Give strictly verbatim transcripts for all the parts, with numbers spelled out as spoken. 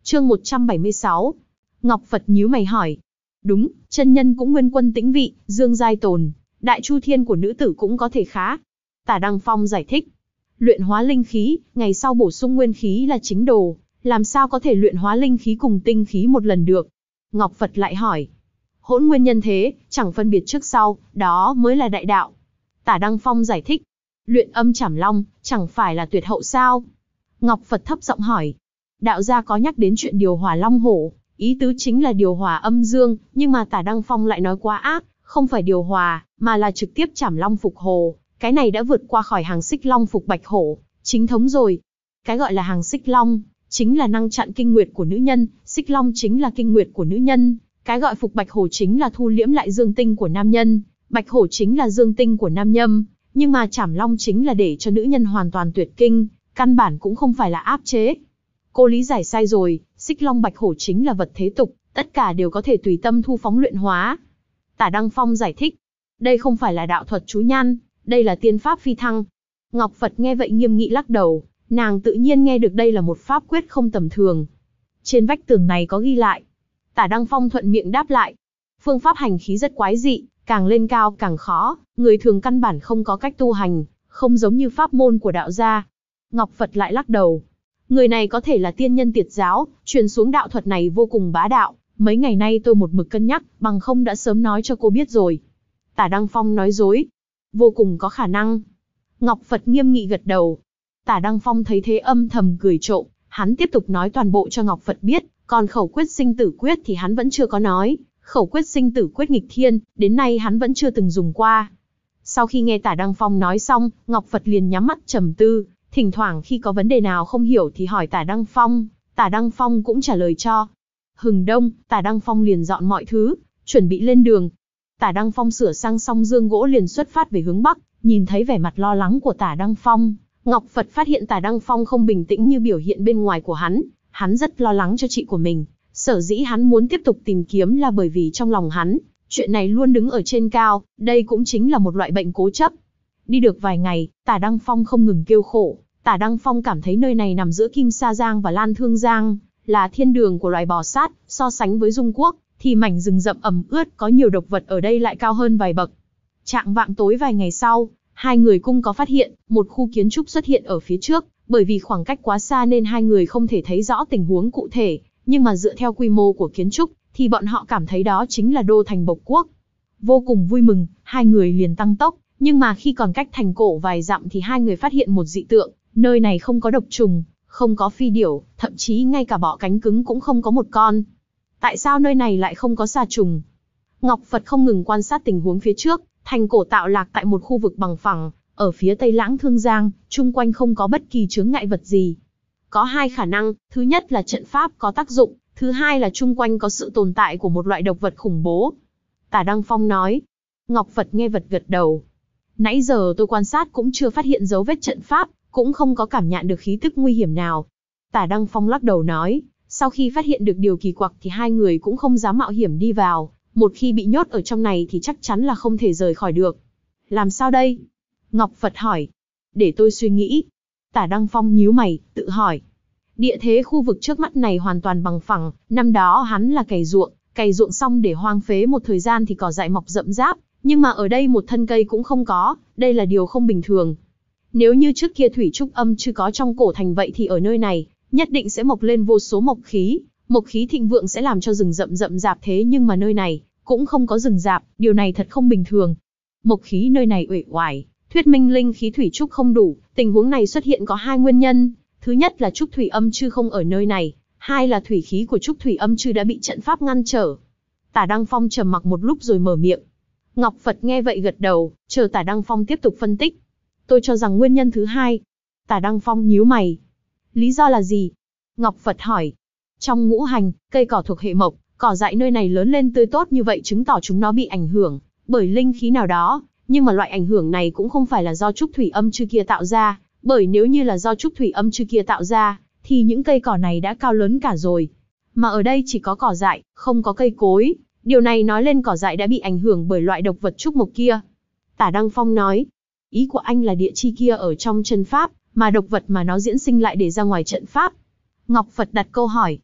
Chương một trăm bảy mươi sáu. Ngọc Phật nhíu mày hỏi. Đúng, chân nhân cũng nguyên quân tĩnh vị, dương giai tồn, đại chu thiên của nữ tử cũng có thể khá. Tả Đăng Phong giải thích. Luyện hóa linh khí, ngày sau bổ sung nguyên khí là chính đồ, làm sao có thể luyện hóa linh khí cùng tinh khí một lần được? Ngọc Phật lại hỏi. Hỗn nguyên nhân thế, chẳng phân biệt trước sau, đó mới là đại đạo. Tả Đăng Phong giải thích. Luyện âm chảm long, chẳng phải là tuyệt hậu sao? Ngọc Phật thấp giọng hỏi. Đạo gia có nhắc đến chuyện điều hòa long hổ, ý tứ chính là điều hòa âm dương, nhưng mà Tả Đăng Phong lại nói quá ác, không phải điều hòa, mà là trực tiếp chảm long phục hổ. Cái này đã vượt qua khỏi hàng xích long phục bạch hổ, chính thống rồi. Cái gọi là hàng xích long, chính là năng chặn kinh nguyệt của nữ nhân, xích long chính là kinh nguyệt của nữ nhân. Cái gọi phục bạch hổ chính là thu liễm lại dương tinh của nam nhân, bạch hổ chính là dương tinh của nam nhâm, nhưng mà chảm long chính là để cho nữ nhân hoàn toàn tuyệt kinh, căn bản cũng không phải là áp chế. Cô lý giải sai rồi, xích long bạch hổ chính là vật thế tục, tất cả đều có thể tùy tâm thu phóng luyện hóa. Tả Đăng Phong giải thích, đây không phải là đạo thuật chú nhan, đây là tiên pháp phi thăng. Ngọc Phật nghe vậy nghiêm nghị lắc đầu, nàng tự nhiên nghe được đây là một pháp quyết không tầm thường. Trên vách tường này có ghi lại. Tả Đăng Phong thuận miệng đáp lại. Phương pháp hành khí rất quái dị, càng lên cao càng khó, người thường căn bản không có cách tu hành, không giống như pháp môn của đạo gia. Ngọc Phật lại lắc đầu. Người này có thể là tiên nhân Tiệt giáo, truyền xuống đạo thuật này vô cùng bá đạo. Mấy ngày nay tôi một mực cân nhắc, bằng không đã sớm nói cho cô biết rồi. Tả Đăng Phong nói dối. Vô cùng có khả năng. Ngọc Phật nghiêm nghị gật đầu. Tả Đăng Phong thấy thế âm thầm cười trộm, hắn tiếp tục nói toàn bộ cho Ngọc Phật biết, còn khẩu quyết sinh tử quyết thì hắn vẫn chưa có nói. Khẩu quyết sinh tử quyết nghịch thiên, đến nay hắn vẫn chưa từng dùng qua. Sau khi nghe Tả Đăng Phong nói xong, Ngọc Phật liền nhắm mắt trầm tư, thỉnh thoảng khi có vấn đề nào không hiểu thì hỏi Tả Đăng Phong, Tả Đăng Phong cũng trả lời cho. Hừng đông, Tả Đăng Phong liền dọn mọi thứ, chuẩn bị lên đường. Tả Đăng Phong sửa sang xong dương gỗ liền xuất phát về hướng Bắc, nhìn thấy vẻ mặt lo lắng của Tả Đăng Phong, Ngọc Phật phát hiện Tả Đăng Phong không bình tĩnh như biểu hiện bên ngoài của hắn, hắn rất lo lắng cho chị của mình. Sở dĩ hắn muốn tiếp tục tìm kiếm là bởi vì trong lòng hắn, chuyện này luôn đứng ở trên cao, đây cũng chính là một loại bệnh cố chấp. Đi được vài ngày, Tả Đăng Phong không ngừng kêu khổ, Tả Đăng Phong cảm thấy nơi này nằm giữa Kim Sa Giang và Lan Thương Giang, là thiên đường của loài bò sát, so sánh với Dung Quốc, thì mảnh rừng rậm ẩm ướt có nhiều độc vật ở đây lại cao hơn vài bậc. Trạng vạng tối vài ngày sau, hai người cũng có phát hiện, một khu kiến trúc xuất hiện ở phía trước, bởi vì khoảng cách quá xa nên hai người không thể thấy rõ tình huống cụ thể. Nhưng mà dựa theo quy mô của kiến trúc, thì bọn họ cảm thấy đó chính là đô thành Bộc Quốc. Vô cùng vui mừng, hai người liền tăng tốc, nhưng mà khi còn cách thành cổ vài dặm thì hai người phát hiện một dị tượng, nơi này không có độc trùng, không có phi điểu, thậm chí ngay cả bọ cánh cứng cũng không có một con. Tại sao nơi này lại không có sa trùng? Ngọc Phật không ngừng quan sát tình huống phía trước, thành cổ tạo lạc tại một khu vực bằng phẳng, ở phía tây Lãng Thương Giang, chung quanh không có bất kỳ chướng ngại vật gì. Có hai khả năng, thứ nhất là trận pháp có tác dụng, thứ hai là chung quanh có sự tồn tại của một loại độc vật khủng bố. Tả Đăng Phong nói. Ngọc Phật nghe vật gật đầu. Nãy giờ tôi quan sát cũng chưa phát hiện dấu vết trận pháp, cũng không có cảm nhận được khí tức nguy hiểm nào. Tả Đăng Phong lắc đầu nói, sau khi phát hiện được điều kỳ quặc thì hai người cũng không dám mạo hiểm đi vào, một khi bị nhốt ở trong này thì chắc chắn là không thể rời khỏi được. Làm sao đây? Ngọc Phật hỏi. Để tôi suy nghĩ. Tả Đăng Phong nhíu mày, tự hỏi. Địa thế khu vực trước mắt này hoàn toàn bằng phẳng, năm đó hắn là cày ruộng, cày ruộng xong để hoang phế một thời gian thì cỏ dại mọc rậm ráp, nhưng mà ở đây một thân cây cũng không có, đây là điều không bình thường. Nếu như trước kia thủy trúc âm chưa có trong cổ thành vậy thì ở nơi này, nhất định sẽ mọc lên vô số mộc khí, mộc khí thịnh vượng sẽ làm cho rừng rậm rậm rạp thế nhưng mà nơi này, cũng không có rừng rạp, điều này thật không bình thường. Mộc khí nơi này uể oải, thuyết minh linh khí thủy trúc không đủ, tình huống này xuất hiện có hai nguyên nhân. Thứ nhất là trúc thủy âm chư không ở nơi này, hai là thủy khí của trúc thủy âm chư đã bị trận pháp ngăn trở. Tả Đăng Phong trầm mặc một lúc rồi mở miệng. Ngọc Phật nghe vậy gật đầu, chờ Tả Đăng Phong tiếp tục phân tích. Tôi cho rằng nguyên nhân thứ hai. Tả Đăng Phong nhíu mày. Lý do là gì? Ngọc Phật hỏi. Trong ngũ hành, cây cỏ thuộc hệ mộc, cỏ dại nơi này lớn lên tươi tốt như vậy chứng tỏ chúng nó bị ảnh hưởng bởi linh khí nào đó, nhưng mà loại ảnh hưởng này cũng không phải là do trúc thủy âm chư kia tạo ra. Bởi nếu như là do trúc thủy âm chư kia tạo ra, thì những cây cỏ này đã cao lớn cả rồi. Mà ở đây chỉ có cỏ dại, không có cây cối. Điều này nói lên cỏ dại đã bị ảnh hưởng bởi loại độc vật trúc mộc kia. Tả Đăng Phong nói, ý của anh là địa chi kia ở trong chân pháp, mà độc vật mà nó diễn sinh lại để ra ngoài trận pháp. Ngọc Phật đặt câu hỏi.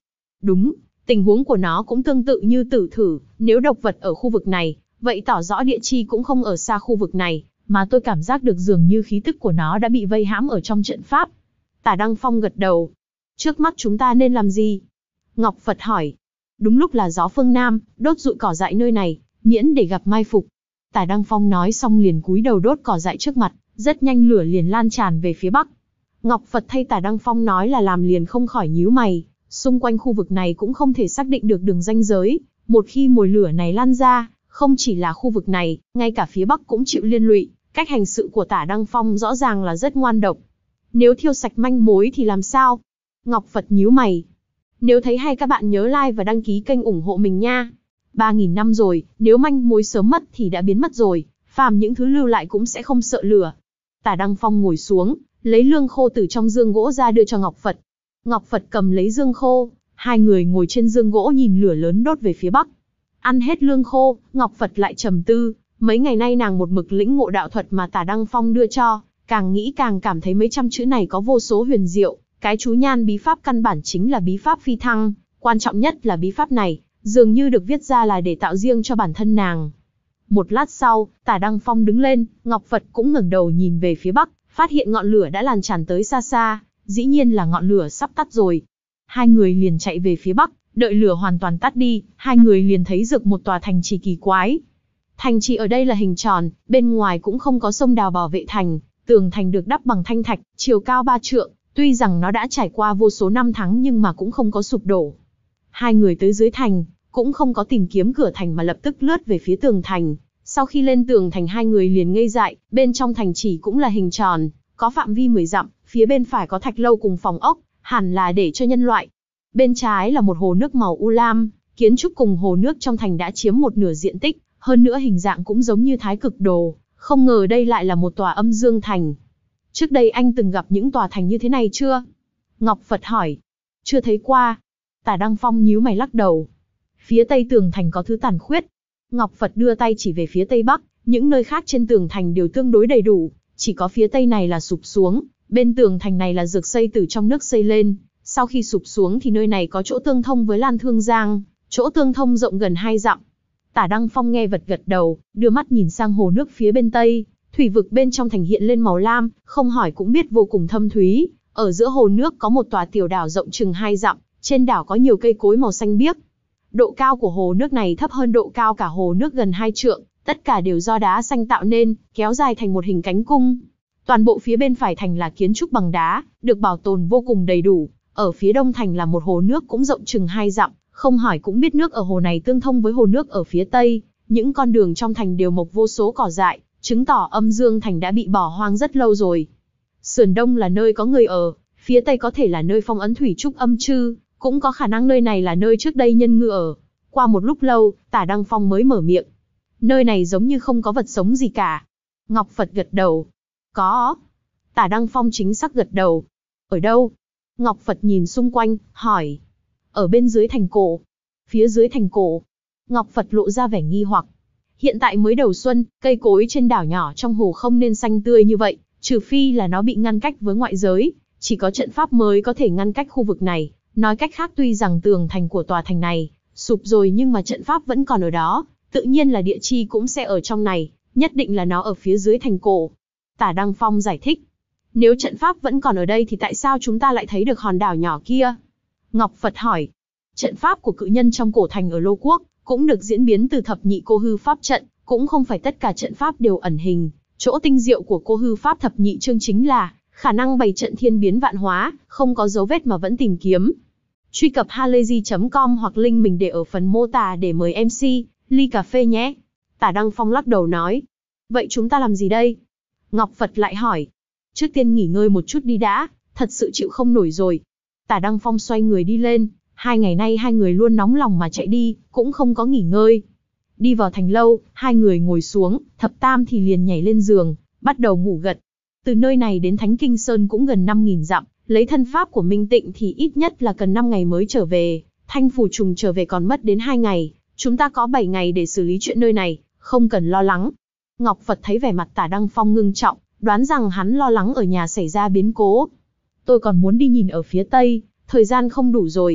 Đúng, tình huống của nó cũng tương tự như tử thử, nếu độc vật ở khu vực này, vậy tỏ rõ địa chi cũng không ở xa khu vực này, mà tôi cảm giác được dường như khí tức của nó đã bị vây hãm ở trong trận pháp. Tả Đăng Phong gật đầu. Trước mắt chúng ta nên làm gì? Ngọc Phật hỏi. Đúng lúc là gió phương Nam, đốt rụi cỏ dại nơi này, miễn để gặp mai phục. Tả Đăng Phong nói xong liền cúi đầu đốt cỏ dại trước mặt, rất nhanh lửa liền lan tràn về phía bắc. Ngọc Phật thay Tả Đăng Phong nói là làm liền không khỏi nhíu mày, xung quanh khu vực này cũng không thể xác định được đường ranh giới, một khi mồi lửa này lan ra, không chỉ là khu vực này, ngay cả phía bắc cũng chịu liên lụy, cách hành sự của Tả Đăng Phong rõ ràng là rất ngoan độc. Nếu thiêu sạch manh mối thì làm sao? Ngọc Phật nhíu mày. Nếu thấy hay các bạn nhớ like và đăng ký kênh ủng hộ mình nha. ba nghìn năm rồi, nếu manh mối sớm mất thì đã biến mất rồi, phàm những thứ lưu lại cũng sẽ không sợ lửa. Tả Đăng Phong ngồi xuống, lấy lương khô từ trong dương gỗ ra đưa cho Ngọc Phật. Ngọc Phật cầm lấy dương khô, hai người ngồi trên dương gỗ nhìn lửa lớn đốt về phía bắc. Ăn hết lương khô, Ngọc Phật lại trầm tư, mấy ngày nay nàng một mực lĩnh ngộ đạo thuật mà Tả Đăng Phong đưa cho, càng nghĩ càng cảm thấy mấy trăm chữ này có vô số huyền diệu, cái chú nhan bí pháp căn bản chính là bí pháp phi thăng, quan trọng nhất là bí pháp này, dường như được viết ra là để tạo riêng cho bản thân nàng. Một lát sau, Tả Đăng Phong đứng lên, Ngọc Phật cũng ngẩng đầu nhìn về phía bắc, phát hiện ngọn lửa đã lan tràn tới xa xa, dĩ nhiên là ngọn lửa sắp tắt rồi. Hai người liền chạy về phía bắc, đợi lửa hoàn toàn tắt đi, hai người liền thấy được một tòa thành trì kỳ quái. Thành trì ở đây là hình tròn, bên ngoài cũng không có sông đào bảo vệ thành, tường thành được đắp bằng thanh thạch, chiều cao ba trượng, tuy rằng nó đã trải qua vô số năm tháng nhưng mà cũng không có sụp đổ. Hai người tới dưới thành, cũng không có tìm kiếm cửa thành mà lập tức lướt về phía tường thành. Sau khi lên tường thành hai người liền ngây dại, bên trong thành chỉ cũng là hình tròn, có phạm vi mười dặm, phía bên phải có thạch lâu cùng phòng ốc, hẳn là để cho nhân loại. Bên trái là một hồ nước màu u lam, kiến trúc cùng hồ nước trong thành đã chiếm một nửa diện tích, hơn nữa hình dạng cũng giống như thái cực đồ, không ngờ đây lại là một tòa âm dương thành. Trước đây anh từng gặp những tòa thành như thế này chưa? Ngọc Phật hỏi. Chưa thấy qua. Tả Đăng Phong nhíu mày lắc đầu. Phía tây tường thành có thứ tàn khuyết. Ngọc Phật đưa tay chỉ về phía tây bắc, những nơi khác trên tường thành đều tương đối đầy đủ, chỉ có phía tây này là sụp xuống, bên tường thành này là dược xây từ trong nước xây lên, sau khi sụp xuống thì nơi này có chỗ tương thông với Lan Thương Giang, chỗ tương thông rộng gần hai dặm. Tả Đăng Phong nghe vật gật đầu, đưa mắt nhìn sang hồ nước phía bên tây, thủy vực bên trong thành hiện lên màu lam, không hỏi cũng biết vô cùng thâm thúy, ở giữa hồ nước có một tòa tiểu đảo rộng chừng hai dặm, trên đảo có nhiều cây cối màu xanh biếc. Độ cao của hồ nước này thấp hơn độ cao cả hồ nước gần hai trượng, tất cả đều do đá xanh tạo nên, kéo dài thành một hình cánh cung. Toàn bộ phía bên phải thành là kiến trúc bằng đá, được bảo tồn vô cùng đầy đủ. Ở phía đông thành là một hồ nước cũng rộng chừng hai dặm, không hỏi cũng biết nước ở hồ này tương thông với hồ nước ở phía tây. Những con đường trong thành đều mọc vô số cỏ dại, chứng tỏ âm dương thành đã bị bỏ hoang rất lâu rồi. Sườn đông là nơi có người ở, phía tây có thể là nơi phong ấn thủy trúc âm chư, cũng có khả năng nơi này là nơi trước đây nhân ngư ở. Qua một lúc lâu, Tả Đăng Phong mới mở miệng. Nơi này giống như không có vật sống gì cả. Ngọc Phật gật đầu. Có. Tả Đăng Phong chính xác gật đầu. Ở đâu? Ngọc Phật nhìn xung quanh, hỏi. Ở bên dưới thành cổ. Phía dưới thành cổ. Ngọc Phật lộ ra vẻ nghi hoặc. Hiện tại mới đầu xuân, cây cối trên đảo nhỏ trong hồ không nên xanh tươi như vậy, trừ phi là nó bị ngăn cách với ngoại giới, chỉ có trận pháp mới có thể ngăn cách khu vực này. Nói cách khác tuy rằng tường thành của tòa thành này sụp rồi nhưng mà trận pháp vẫn còn ở đó, tự nhiên là địa chi cũng sẽ ở trong này, nhất định là nó ở phía dưới thành cổ. Tả Đăng Phong giải thích. Nếu trận pháp vẫn còn ở đây thì tại sao chúng ta lại thấy được hòn đảo nhỏ kia? Ngọc Phật hỏi. Trận pháp của cự nhân trong cổ thành ở Lô Quốc cũng được diễn biến từ thập nhị cô hư pháp trận, cũng không phải tất cả trận pháp đều ẩn hình. Chỗ tinh diệu của cô hư pháp thập nhị chương chính là khả năng bày trận thiên biến vạn hóa, không có dấu vết mà vẫn tìm kiếm. Truy cập halayzi chấm com hoặc link mình để ở phần mô tả để mời em xê, ly cà phê nhé. Tả Đăng Phong lắc đầu nói. Vậy chúng ta làm gì đây? Ngọc Phật lại hỏi. Trước tiên nghỉ ngơi một chút đi đã, thật sự chịu không nổi rồi. Tả Đăng Phong xoay người đi lên, hai ngày nay hai người luôn nóng lòng mà chạy đi, cũng không có nghỉ ngơi. Đi vào thành lâu, hai người ngồi xuống, thập tam thì liền nhảy lên giường, bắt đầu ngủ gật. Từ nơi này đến Thánh Kinh Sơn cũng gần năm nghìn dặm, lấy thân pháp của Minh Tịnh thì ít nhất là cần năm ngày mới trở về, Thanh Phù Trùng trở về còn mất đến hai ngày, chúng ta có bảy ngày để xử lý chuyện nơi này, không cần lo lắng. Ngọc Phật thấy vẻ mặt Tả Đăng Phong ngưng trọng, đoán rằng hắn lo lắng ở nhà xảy ra biến cố. Tôi còn muốn đi nhìn ở phía tây, thời gian không đủ rồi.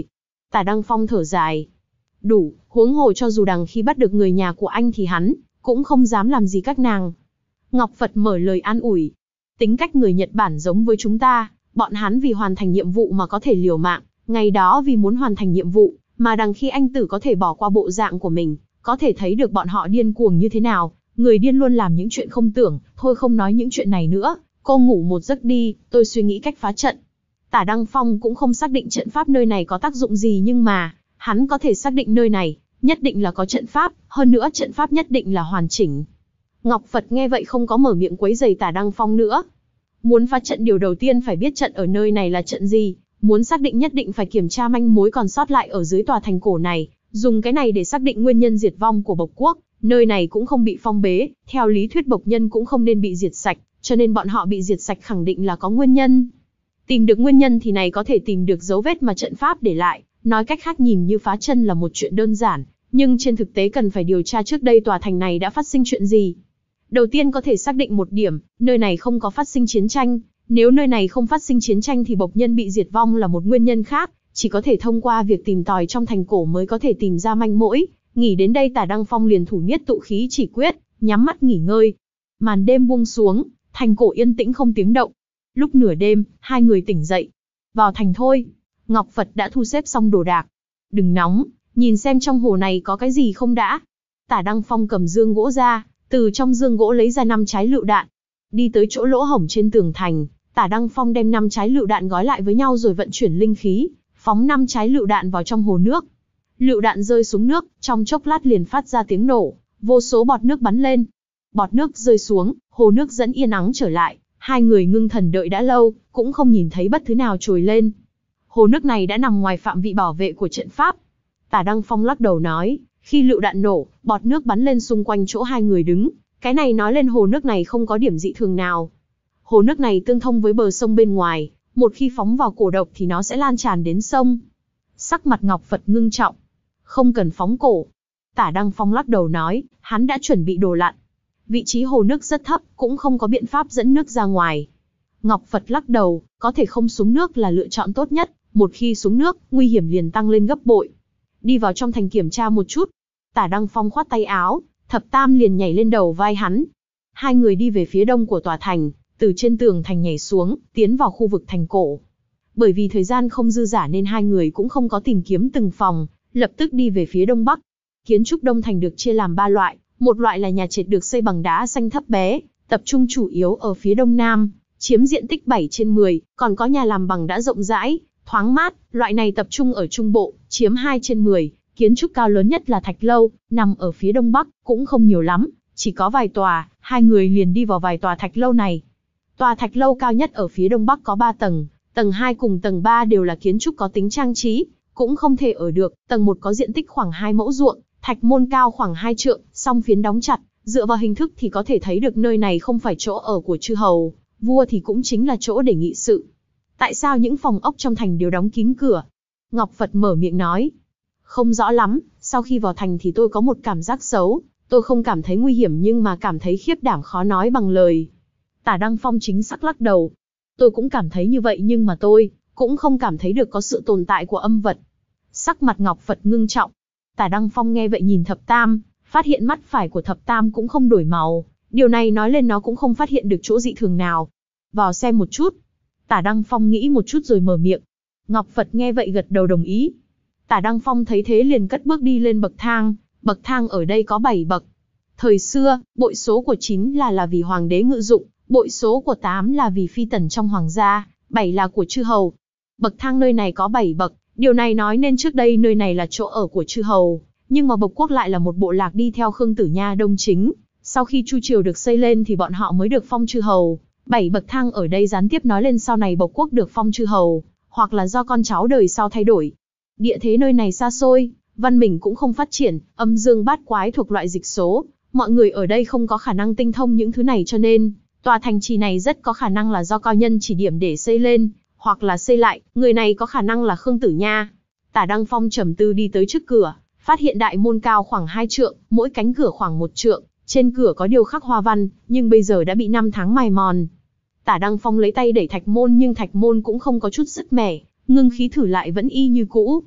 Tả Đăng Phong thở dài. Đủ, huống hồ cho dù đằng khi bắt được người nhà của anh thì hắn cũng không dám làm gì các nàng. Ngọc Phật mở lời an ủi. Tính cách người Nhật Bản giống với chúng ta, bọn hắn vì hoàn thành nhiệm vụ mà có thể liều mạng, ngày đó vì muốn hoàn thành nhiệm vụ, mà đằng khi anh tử có thể bỏ qua bộ dạng của mình, có thể thấy được bọn họ điên cuồng như thế nào. Người điên luôn làm những chuyện không tưởng, thôi không nói những chuyện này nữa, cô ngủ một giấc đi, tôi suy nghĩ cách phá trận. Tả Đăng Phong cũng không xác định trận pháp nơi này có tác dụng gì nhưng mà, hắn có thể xác định nơi này, nhất định là có trận pháp, hơn nữa trận pháp nhất định là hoàn chỉnh. Ngọc Phật nghe vậy không có mở miệng quấy rầy Tả Đăng Phong nữa. Muốn phá trận điều đầu tiên phải biết trận ở nơi này là trận gì, muốn xác định nhất định phải kiểm tra manh mối còn sót lại ở dưới tòa thành cổ này, dùng cái này để xác định nguyên nhân diệt vong của Bộc Quốc. Nơi này cũng không bị phong bế, theo lý thuyết Bộc nhân cũng không nên bị diệt sạch, cho nên bọn họ bị diệt sạch khẳng định là có nguyên nhân. Tìm được nguyên nhân thì này có thể tìm được dấu vết mà trận pháp để lại, nói cách khác nhìn như phá chân là một chuyện đơn giản, nhưng trên thực tế cần phải điều tra trước đây tòa thành này đã phát sinh chuyện gì. Đầu tiên có thể xác định một điểm, nơi này không có phát sinh chiến tranh, nếu nơi này không phát sinh chiến tranh thì Bộc nhân bị diệt vong là một nguyên nhân khác, chỉ có thể thông qua việc tìm tòi trong thành cổ mới có thể tìm ra manh mối. Nghỉ đến đây Tả Đăng Phong liền thủ niết tụ khí chỉ quyết, nhắm mắt nghỉ ngơi. Màn đêm buông xuống, thành cổ yên tĩnh không tiếng động. Lúc nửa đêm, hai người tỉnh dậy. Vào thành thôi. Ngọc Phật đã thu xếp xong đồ đạc. Đừng nóng, nhìn xem trong hồ này có cái gì không đã. Tả Đăng Phong cầm dương gỗ ra, từ trong dương gỗ lấy ra năm trái lựu đạn. Đi tới chỗ lỗ hổng trên tường thành, Tả Đăng Phong đem năm trái lựu đạn gói lại với nhau rồi vận chuyển linh khí, phóng năm trái lựu đạn vào trong hồ nước. Lựu đạn rơi xuống nước, trong chốc lát liền phát ra tiếng nổ, vô số bọt nước bắn lên. Bọt nước rơi xuống, hồ nước dẫn yên ắng trở lại, hai người ngưng thần đợi đã lâu, cũng không nhìn thấy bất thứ nào trồi lên. Hồ nước này đã nằm ngoài phạm vi bảo vệ của trận pháp. Tả Đăng Phong lắc đầu nói, khi lựu đạn nổ, bọt nước bắn lên xung quanh chỗ hai người đứng, cái này nói lên hồ nước này không có điểm dị thường nào. Hồ nước này tương thông với bờ sông bên ngoài, một khi phóng vào cổ độc thì nó sẽ lan tràn đến sông. Sắc mặt Ngọc Phật ngưng trọng. Không cần phóng cổ. Tả Đăng Phong lắc đầu nói, hắn đã chuẩn bị đồ lặn. Vị trí hồ nước rất thấp, cũng không có biện pháp dẫn nước ra ngoài. Ngọc Phật lắc đầu, có thể không xuống nước là lựa chọn tốt nhất, một khi xuống nước, nguy hiểm liền tăng lên gấp bội. Đi vào trong thành kiểm tra một chút. Tả Đăng Phong khoát tay áo, Thập Tam liền nhảy lên đầu vai hắn. Hai người đi về phía đông của tòa thành, từ trên tường thành nhảy xuống, tiến vào khu vực thành cổ. Bởi vì thời gian không dư dả nên hai người cũng không có tìm kiếm từng phòng, lập tức đi về phía đông bắc. Kiến trúc Đông Thành được chia làm ba loại, một loại là nhà trệt được xây bằng đá xanh thấp bé, tập trung chủ yếu ở phía đông nam, chiếm diện tích bảy trên mười, còn có nhà làm bằng đá rộng rãi, thoáng mát, loại này tập trung ở trung bộ, chiếm hai trên mười, kiến trúc cao lớn nhất là Thạch Lâu, nằm ở phía đông bắc, cũng không nhiều lắm, chỉ có vài tòa, hai người liền đi vào vài tòa Thạch Lâu này. Tòa Thạch Lâu cao nhất ở phía đông bắc có ba tầng, tầng hai cùng tầng ba đều là kiến trúc có tính trang trí, cũng không thể ở được, tầng một có diện tích khoảng hai mẫu ruộng, thạch môn cao khoảng hai trượng, song phiến đóng chặt, dựa vào hình thức thì có thể thấy được nơi này không phải chỗ ở của chư hầu, vua thì cũng chính là chỗ để nghị sự. Tại sao những phòng ốc trong thành đều đóng kín cửa? Ngọc Phật mở miệng nói. Không rõ lắm, sau khi vào thành thì tôi có một cảm giác xấu, tôi không cảm thấy nguy hiểm nhưng mà cảm thấy khiếp đảm khó nói bằng lời. Tả Đăng Phong chính xác lắc đầu. Tôi cũng cảm thấy như vậy nhưng mà tôi cũng không cảm thấy được có sự tồn tại của âm vật. Sắc mặt Ngọc Phật ngưng trọng. Tả Đăng Phong nghe vậy nhìn Thập Tam, phát hiện mắt phải của Thập Tam cũng không đổi màu. Điều này nói lên nó cũng không phát hiện được chỗ dị thường nào. Vào xem một chút. Tả Đăng Phong nghĩ một chút rồi mở miệng. Ngọc Phật nghe vậy gật đầu đồng ý. Tả Đăng Phong thấy thế liền cất bước đi lên bậc thang. Bậc thang ở đây có bảy bậc. Thời xưa, bội số của chín là là vì hoàng đế ngự dụng, bội số của tám là vì phi tần trong hoàng gia, bảy là của chư hầu. Bậc thang nơi này có bảy bậc, điều này nói nên trước đây nơi này là chỗ ở của chư hầu, nhưng mà Bộc Quốc lại là một bộ lạc đi theo Khương Tử Nha Đông Chính. Sau khi Chu triều được xây lên thì bọn họ mới được phong chư hầu. Bảy bậc thang ở đây gián tiếp nói lên sau này Bộc Quốc được phong chư hầu, hoặc là do con cháu đời sau thay đổi. Địa thế nơi này xa xôi, văn minh cũng không phát triển, âm dương bát quái thuộc loại dịch số, mọi người ở đây không có khả năng tinh thông những thứ này cho nên, tòa thành trì này rất có khả năng là do cao nhân chỉ điểm để xây lên, hoặc là xây lại, người này có khả năng là Khương Tử Nha. Tả Đăng Phong trầm tư đi tới trước cửa, phát hiện đại môn cao khoảng hai trượng, mỗi cánh cửa khoảng một trượng, trên cửa có điêu khắc hoa văn, nhưng bây giờ đã bị năm tháng mài mòn. Tả Đăng Phong lấy tay đẩy thạch môn nhưng thạch môn cũng không có chút sức mẻ, ngưng khí thử lại vẫn y như cũ.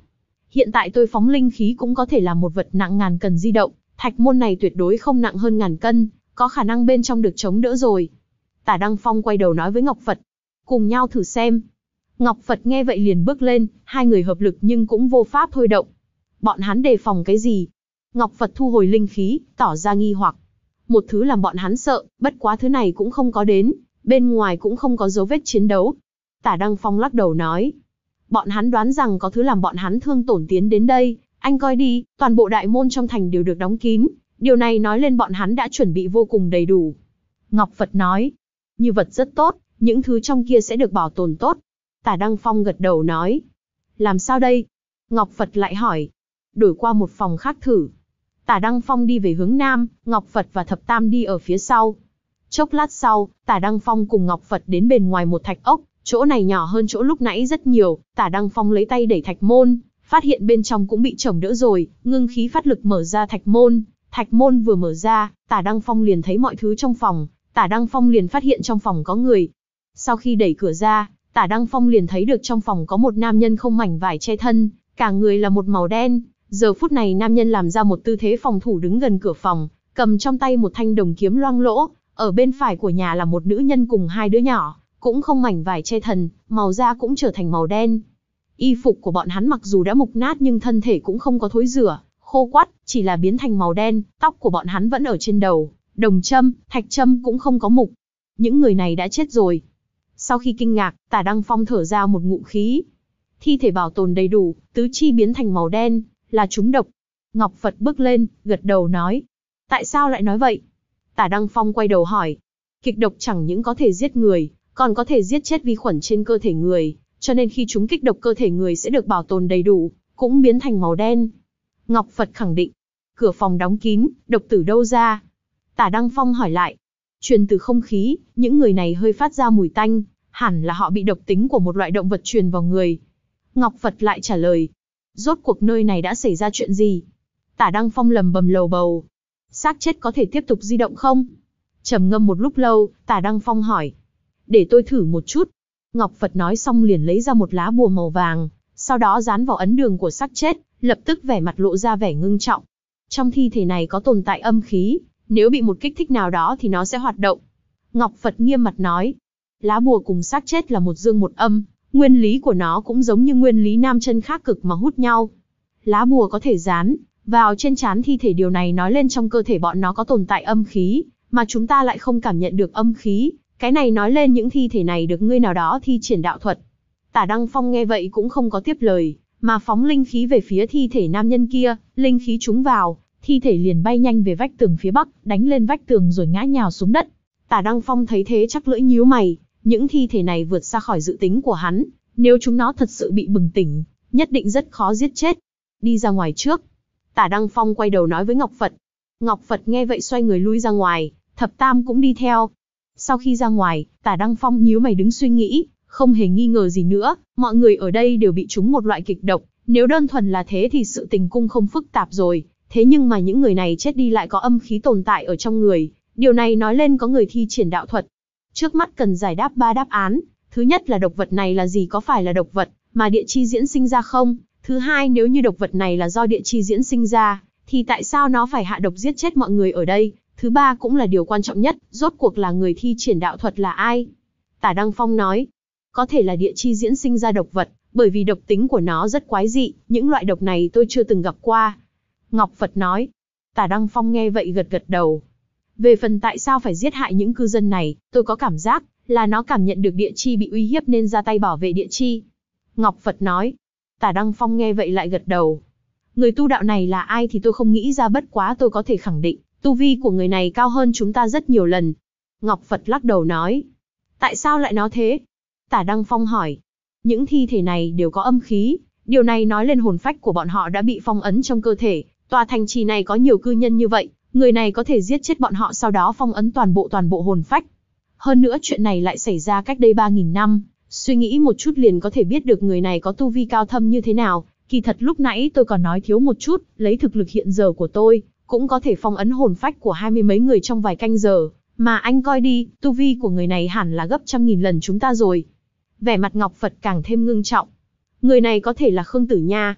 Hiện tại tôi phóng linh khí cũng có thể là một vật nặng ngàn cân di động, thạch môn này tuyệt đối không nặng hơn ngàn cân, có khả năng bên trong được chống đỡ rồi. Tả Đăng Phong quay đầu nói với Ngọc Phật, cùng nhau thử xem. Ngọc Phật nghe vậy liền bước lên, hai người hợp lực nhưng cũng vô pháp thôi động. Bọn hắn đề phòng cái gì? Ngọc Phật thu hồi linh khí, tỏ ra nghi hoặc. Một thứ làm bọn hắn sợ, bất quá thứ này cũng không có đến, bên ngoài cũng không có dấu vết chiến đấu. Tả Đăng Phong lắc đầu nói, bọn hắn đoán rằng có thứ làm bọn hắn thương tổn tiến đến đây, anh coi đi, toàn bộ đại môn trong thành đều được đóng kín, điều này nói lên bọn hắn đã chuẩn bị vô cùng đầy đủ. Ngọc Phật nói, như vật rất tốt, những thứ trong kia sẽ được bảo tồn tốt. Tả Đăng Phong gật đầu nói, làm sao đây? Ngọc Phật lại hỏi, đổi qua một phòng khác thử. Tả Đăng Phong đi về hướng nam, Ngọc Phật và Thập Tam đi ở phía sau. Chốc lát sau, Tả Đăng Phong cùng Ngọc Phật đến bên ngoài một thạch ốc, chỗ này nhỏ hơn chỗ lúc nãy rất nhiều. Tả Đăng Phong lấy tay đẩy thạch môn, phát hiện bên trong cũng bị chống đỡ rồi, ngưng khí phát lực mở ra thạch môn. Thạch môn vừa mở ra, Tả Đăng Phong liền thấy mọi thứ trong phòng, Tả Đăng Phong liền phát hiện trong phòng có người. Sau khi đẩy cửa ra, Tả Đăng Phong liền thấy được trong phòng có một nam nhân không mảnh vải che thân, cả người là một màu đen. Giờ phút này nam nhân làm ra một tư thế phòng thủ đứng gần cửa phòng, cầm trong tay một thanh đồng kiếm loang lỗ. Ở bên phải của nhà là một nữ nhân cùng hai đứa nhỏ, cũng không mảnh vải che thân, màu da cũng trở thành màu đen. Y phục của bọn hắn mặc dù đã mục nát nhưng thân thể cũng không có thối rửa, khô quắt, chỉ là biến thành màu đen. Tóc của bọn hắn vẫn ở trên đầu, đồng châm, thạch châm cũng không có mục. Những người này đã chết rồi. Sau khi kinh ngạc, Tả Đăng Phong thở ra một ngụm khí. Thi thể bảo tồn đầy đủ, tứ chi biến thành màu đen, là trúng độc. Ngọc Phật bước lên, gật đầu nói, tại sao lại nói vậy? Tả Đăng Phong quay đầu hỏi, kịch độc chẳng những có thể giết người, còn có thể giết chết vi khuẩn trên cơ thể người, cho nên khi chúng kích độc cơ thể người sẽ được bảo tồn đầy đủ, cũng biến thành màu đen. Ngọc Phật khẳng định, cửa phòng đóng kín, độc từ đâu ra? Tả Đăng Phong hỏi lại, truyền từ không khí, những người này hơi phát ra mùi tanh, hẳn là họ bị độc tính của một loại động vật truyền vào người. Ngọc Phật lại trả lời, rốt cuộc nơi này đã xảy ra chuyện gì? Tả Đăng Phong lầm bầm lầu bầu, xác chết có thể tiếp tục di động không? Trầm ngâm một lúc lâu, Tả Đăng Phong hỏi, để tôi thử một chút. Ngọc Phật nói xong liền lấy ra một lá bùa màu vàng, sau đó dán vào ấn đường của xác chết, lập tức vẻ mặt lộ ra vẻ ngưng trọng. Trong thi thể này có tồn tại âm khí, nếu bị một kích thích nào đó thì nó sẽ hoạt động. Ngọc Phật nghiêm mặt nói, lá bùa cùng xác chết là một dương một âm, nguyên lý của nó cũng giống như nguyên lý nam chân khác cực mà hút nhau. Lá bùa có thể dán vào trên trán thi thể, điều này nói lên trong cơ thể bọn nó có tồn tại âm khí, mà chúng ta lại không cảm nhận được âm khí. Cái này nói lên những thi thể này được người nào đó thi triển đạo thuật. Tả Đăng Phong nghe vậy cũng không có tiếp lời, mà phóng linh khí về phía thi thể nam nhân kia. Linh khí trúng vào, thi thể liền bay nhanh về vách tường phía bắc, đánh lên vách tường rồi ngã nhào xuống đất. Tả Đăng Phong thấy thế chắc lưỡi nhíu mày, những thi thể này vượt xa khỏi dự tính của hắn, nếu chúng nó thật sự bị bừng tỉnh, nhất định rất khó giết chết. Đi ra ngoài trước. Tả Đăng Phong quay đầu nói với Ngọc Phật. Ngọc Phật nghe vậy xoay người lui ra ngoài, Thập Tam cũng đi theo. Sau khi ra ngoài, Tả Đăng Phong nhíu mày đứng suy nghĩ, không hề nghi ngờ gì nữa, mọi người ở đây đều bị trúng một loại kịch độc, nếu đơn thuần là thế thì sự tình cung không phức tạp rồi, thế nhưng mà những người này chết đi lại có âm khí tồn tại ở trong người, điều này nói lên có người thi triển đạo thuật. Trước mắt cần giải đáp ba đáp án, thứ nhất là độc vật này là gì, có phải là độc vật mà địa chi diễn sinh ra không? Thứ hai, nếu như độc vật này là do địa chi diễn sinh ra, thì tại sao nó phải hạ độc giết chết mọi người ở đây? Thứ ba cũng là điều quan trọng nhất, rốt cuộc là người thi triển đạo thuật là ai? Tả Đăng Phong nói, có thể là địa chi diễn sinh ra độc vật, bởi vì độc tính của nó rất quái dị, những loại độc này tôi chưa từng gặp qua. Ngọc Phật nói. Tả Đăng Phong nghe vậy gật gật đầu. Về phần tại sao phải giết hại những cư dân này, tôi có cảm giác là nó cảm nhận được địa chi bị uy hiếp nên ra tay bảo vệ địa chi. Ngọc Phật nói. Tả Đăng Phong nghe vậy lại gật đầu. Người tu đạo này là ai thì tôi không nghĩ ra, bất quá tôi có thể khẳng định, tu vi của người này cao hơn chúng ta rất nhiều lần. Ngọc Phật lắc đầu nói. Tại sao lại nói thế? Tả Đăng Phong hỏi. Những thi thể này đều có âm khí, điều này nói lên hồn phách của bọn họ đã bị phong ấn trong cơ thể. Tòa thành trì này có nhiều cư nhân như vậy, người này có thể giết chết bọn họ sau đó phong ấn toàn bộ toàn bộ hồn phách. Hơn nữa chuyện này lại xảy ra cách đây ba nghìn năm, suy nghĩ một chút liền có thể biết được người này có tu vi cao thâm như thế nào. Kỳ thật lúc nãy tôi còn nói thiếu một chút, lấy thực lực hiện giờ của tôi, cũng có thể phong ấn hồn phách của hai mươi mấy người trong vài canh giờ. Mà anh coi đi, tu vi của người này hẳn là gấp trăm nghìn lần chúng ta rồi. Vẻ mặt Ngọc Phật càng thêm ngưng trọng. Người này có thể là Khương Tử Nha.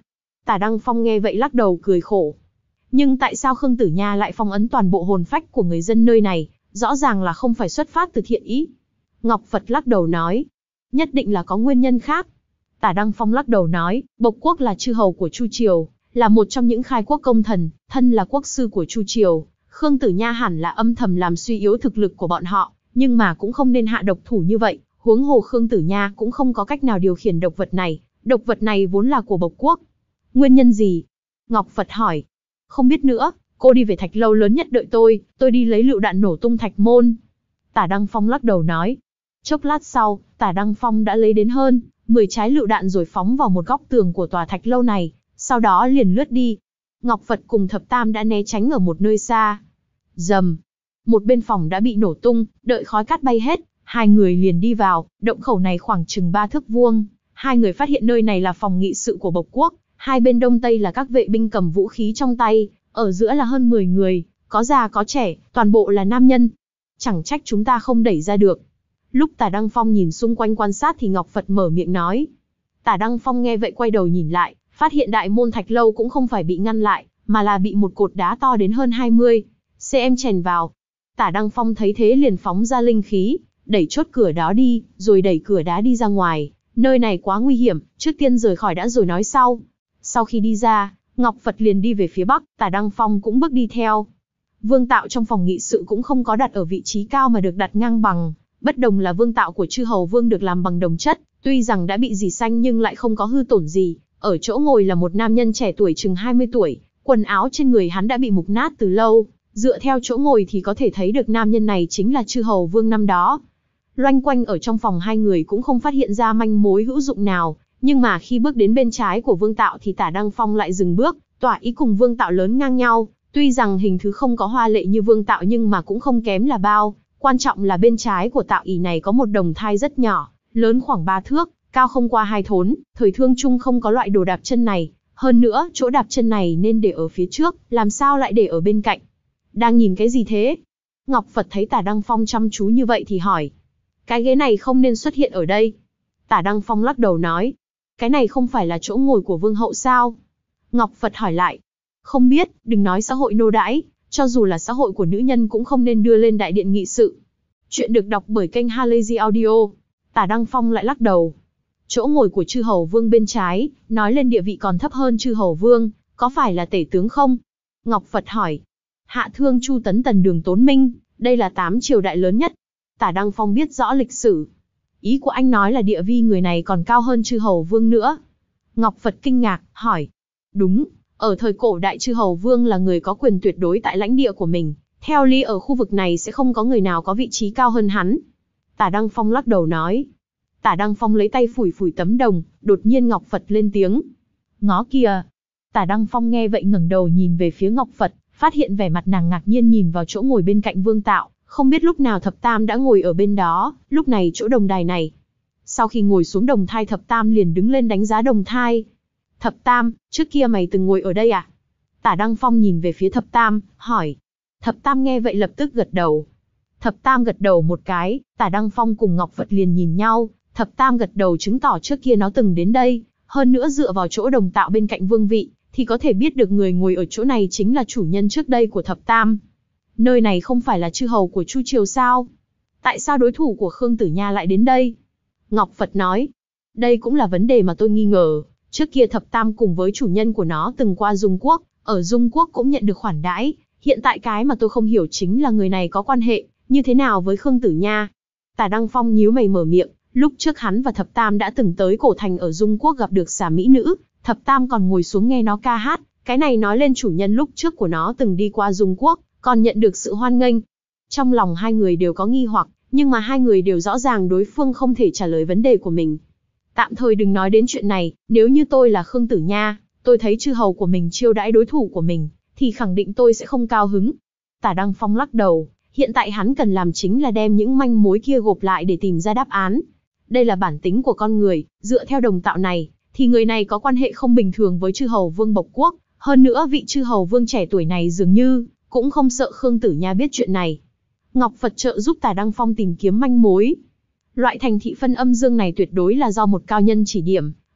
Tả Đăng Phong nghe vậy lắc đầu cười khổ. Nhưng tại sao Khương Tử Nha lại phong ấn toàn bộ hồn phách của người dân nơi này, rõ ràng là không phải xuất phát từ thiện ý. Ngọc Phật lắc đầu nói, nhất định là có nguyên nhân khác. Tả Đăng Phong lắc đầu nói, Bộc Quốc là chư hầu của Chu Triều, là một trong những khai quốc công thần, thân là quốc sư của Chu Triều. Khương Tử Nha hẳn là âm thầm làm suy yếu thực lực của bọn họ, nhưng mà cũng không nên hạ độc thủ như vậy. Huống hồ Khương Tử Nha cũng không có cách nào điều khiển độc vật này, độc vật này vốn là của Bộc Quốc. Nguyên nhân gì? Ngọc Phật hỏi. Không biết nữa, cô đi về thạch lâu lớn nhất đợi tôi, tôi đi lấy lựu đạn nổ tung thạch môn. Tả Đăng Phong lắc đầu nói. Chốc lát sau, Tả Đăng Phong đã lấy đến hơn mười trái lựu đạn rồi phóng vào một góc tường của tòa thạch lâu này, sau đó liền lướt đi. Ngọc Phật cùng Thập Tam đã né tránh ở một nơi xa. Rầm, một bên phòng đã bị nổ tung, đợi khói cát bay hết, hai người liền đi vào. Động khẩu này khoảng chừng ba thước vuông. Hai người phát hiện nơi này là phòng nghị sự của Bộc Quốc, hai bên đông tây là các vệ binh cầm vũ khí trong tay, ở giữa là hơn mười người, có già có trẻ, toàn bộ là nam nhân. Chẳng trách chúng ta không đẩy ra được. Lúc Tả Đăng Phong nhìn xung quanh quan sát thì Ngọc Phật mở miệng nói. Tả Đăng Phong nghe vậy quay đầu nhìn lại, phát hiện đại môn thạch lâu cũng không phải bị ngăn lại, mà là bị một cột đá to đến hơn hai mươi cm chèn vào. Tả Đăng Phong thấy thế liền phóng ra linh khí, đẩy chốt cửa đó đi, rồi đẩy cửa đá đi ra ngoài. Nơi này quá nguy hiểm, trước tiên rời khỏi đã rồi nói sau. Sau khi đi ra, Ngọc Phật liền đi về phía bắc, Tả Đăng Phong cũng bước đi theo. Vương tạo trong phòng nghị sự cũng không có đặt ở vị trí cao mà được đặt ngang bằng. Bất đồng là vương tạo của chư hầu vương được làm bằng đồng chất, tuy rằng đã bị rỉ xanh nhưng lại không có hư tổn gì. Ở chỗ ngồi là một nam nhân trẻ tuổi chừng hai mươi tuổi, quần áo trên người hắn đã bị mục nát từ lâu. Dựa theo chỗ ngồi thì có thể thấy được nam nhân này chính là chư hầu vương năm đó. Loanh quanh ở trong phòng hai người cũng không phát hiện ra manh mối hữu dụng nào, nhưng mà khi bước đến bên trái của Vương Tạo thì Tả Đăng Phong lại dừng bước, tỏa ý cùng Vương Tạo lớn ngang nhau. Tuy rằng hình thứ không có hoa lệ như Vương Tạo nhưng mà cũng không kém là bao. Quan trọng là bên trái của Tạo ỷ này có một đồng thai rất nhỏ, lớn khoảng ba thước, cao không qua hai thốn. Thời thương trung không có loại đồ đạp chân này, hơn nữa chỗ đạp chân này nên để ở phía trước, làm sao lại để ở bên cạnh? Đang nhìn cái gì thế? Ngọc Phật thấy Tả Đăng Phong chăm chú như vậy thì hỏi. Cái ghế này không nên xuất hiện ở đây. Tả Đăng Phong lắc đầu nói. Cái này không phải là chỗ ngồi của vương hậu sao? Ngọc Phật hỏi lại. Không biết, đừng nói xã hội nô đãi, cho dù là xã hội của nữ nhân cũng không nên đưa lên đại điện nghị sự. Chuyện được đọc bởi kênh Halazy Audio. Tả Đăng Phong lại lắc đầu. Chỗ ngồi của chư hầu vương bên trái, nói lên địa vị còn thấp hơn chư hầu vương, có phải là tể tướng không? Ngọc Phật hỏi. Hạ Thương Chu Tấn Tần Đường Tốn Minh, đây là tám triều đại lớn nhất. Tả Đăng Phong biết rõ lịch sử. Ý của anh nói là địa vi người này còn cao hơn chư hầu vương nữa. Ngọc Phật kinh ngạc, hỏi. Đúng, ở thời cổ đại chư hầu vương là người có quyền tuyệt đối tại lãnh địa của mình. Theo lý ở khu vực này sẽ không có người nào có vị trí cao hơn hắn. Tả Đăng Phong lắc đầu nói. Tả Đăng Phong lấy tay phủi phủi tấm đồng, đột nhiên Ngọc Phật lên tiếng. Ngó kìa. Tả Đăng Phong nghe vậy ngẩng đầu nhìn về phía Ngọc Phật, phát hiện vẻ mặt nàng ngạc nhiên nhìn vào chỗ ngồi bên cạnh Vương Tạo. Không biết lúc nào Thập Tam đã ngồi ở bên đó, lúc này chỗ đồng đài này. Sau khi ngồi xuống đồng thai Thập Tam liền đứng lên đánh giá đồng thai. Thập Tam, trước kia mày từng ngồi ở đây à? Tả Đăng Phong nhìn về phía Thập Tam, hỏi. Thập Tam nghe vậy lập tức gật đầu. Thập Tam gật đầu một cái, Tả Đăng Phong cùng Ngọc Phật liền nhìn nhau. Thập Tam gật đầu chứng tỏ trước kia nó từng đến đây. Hơn nữa dựa vào chỗ đồng tạo bên cạnh vương vị, thì có thể biết được người ngồi ở chỗ này chính là chủ nhân trước đây của Thập Tam. Nơi này không phải là chư hầu của Chu Triều sao? Tại sao đối thủ của Khương Tử Nha lại đến đây? Ngọc Phật nói. Đây cũng là vấn đề mà tôi nghi ngờ. Trước kia Thập Tam cùng với chủ nhân của nó từng qua Dung Quốc, ở Dung Quốc cũng nhận được khoản đãi. Hiện tại cái mà tôi không hiểu chính là người này có quan hệ như thế nào với Khương Tử Nha. Tả Đăng Phong nhíu mày mở miệng. Lúc trước hắn và Thập Tam đã từng tới cổ thành ở Dung Quốc gặp được xà mỹ nữ. Thập Tam còn ngồi xuống nghe nó ca hát. Cái này nói lên chủ nhân lúc trước của nó từng đi qua Dung Quốc, còn nhận được sự hoan nghênh. Trong lòng hai người đều có nghi hoặc, nhưng mà hai người đều rõ ràng đối phương không thể trả lời vấn đề của mình. Tạm thời đừng nói đến chuyện này, nếu như tôi là Khương Tử Nha, tôi thấy chư hầu của mình chiêu đãi đối thủ của mình, thì khẳng định tôi sẽ không cao hứng. Tả Đăng Phong lắc đầu, hiện tại hắn cần làm chính là đem những manh mối kia gộp lại để tìm ra đáp án. Đây là bản tính của con người, dựa theo đồng tạo này, thì người này có quan hệ không bình thường với chư hầu vương Bộc Quốc, hơn nữa vị chư hầu vương trẻ tuổi này dường như cũng không sợ Khương Tử Nha biết chuyện này. Ngọc Phật trợ giúp Tả Đăng Phong tìm kiếm manh mối. Loại thành thị phân âm dương này tuyệt đối là do một cao nhân chỉ điểm,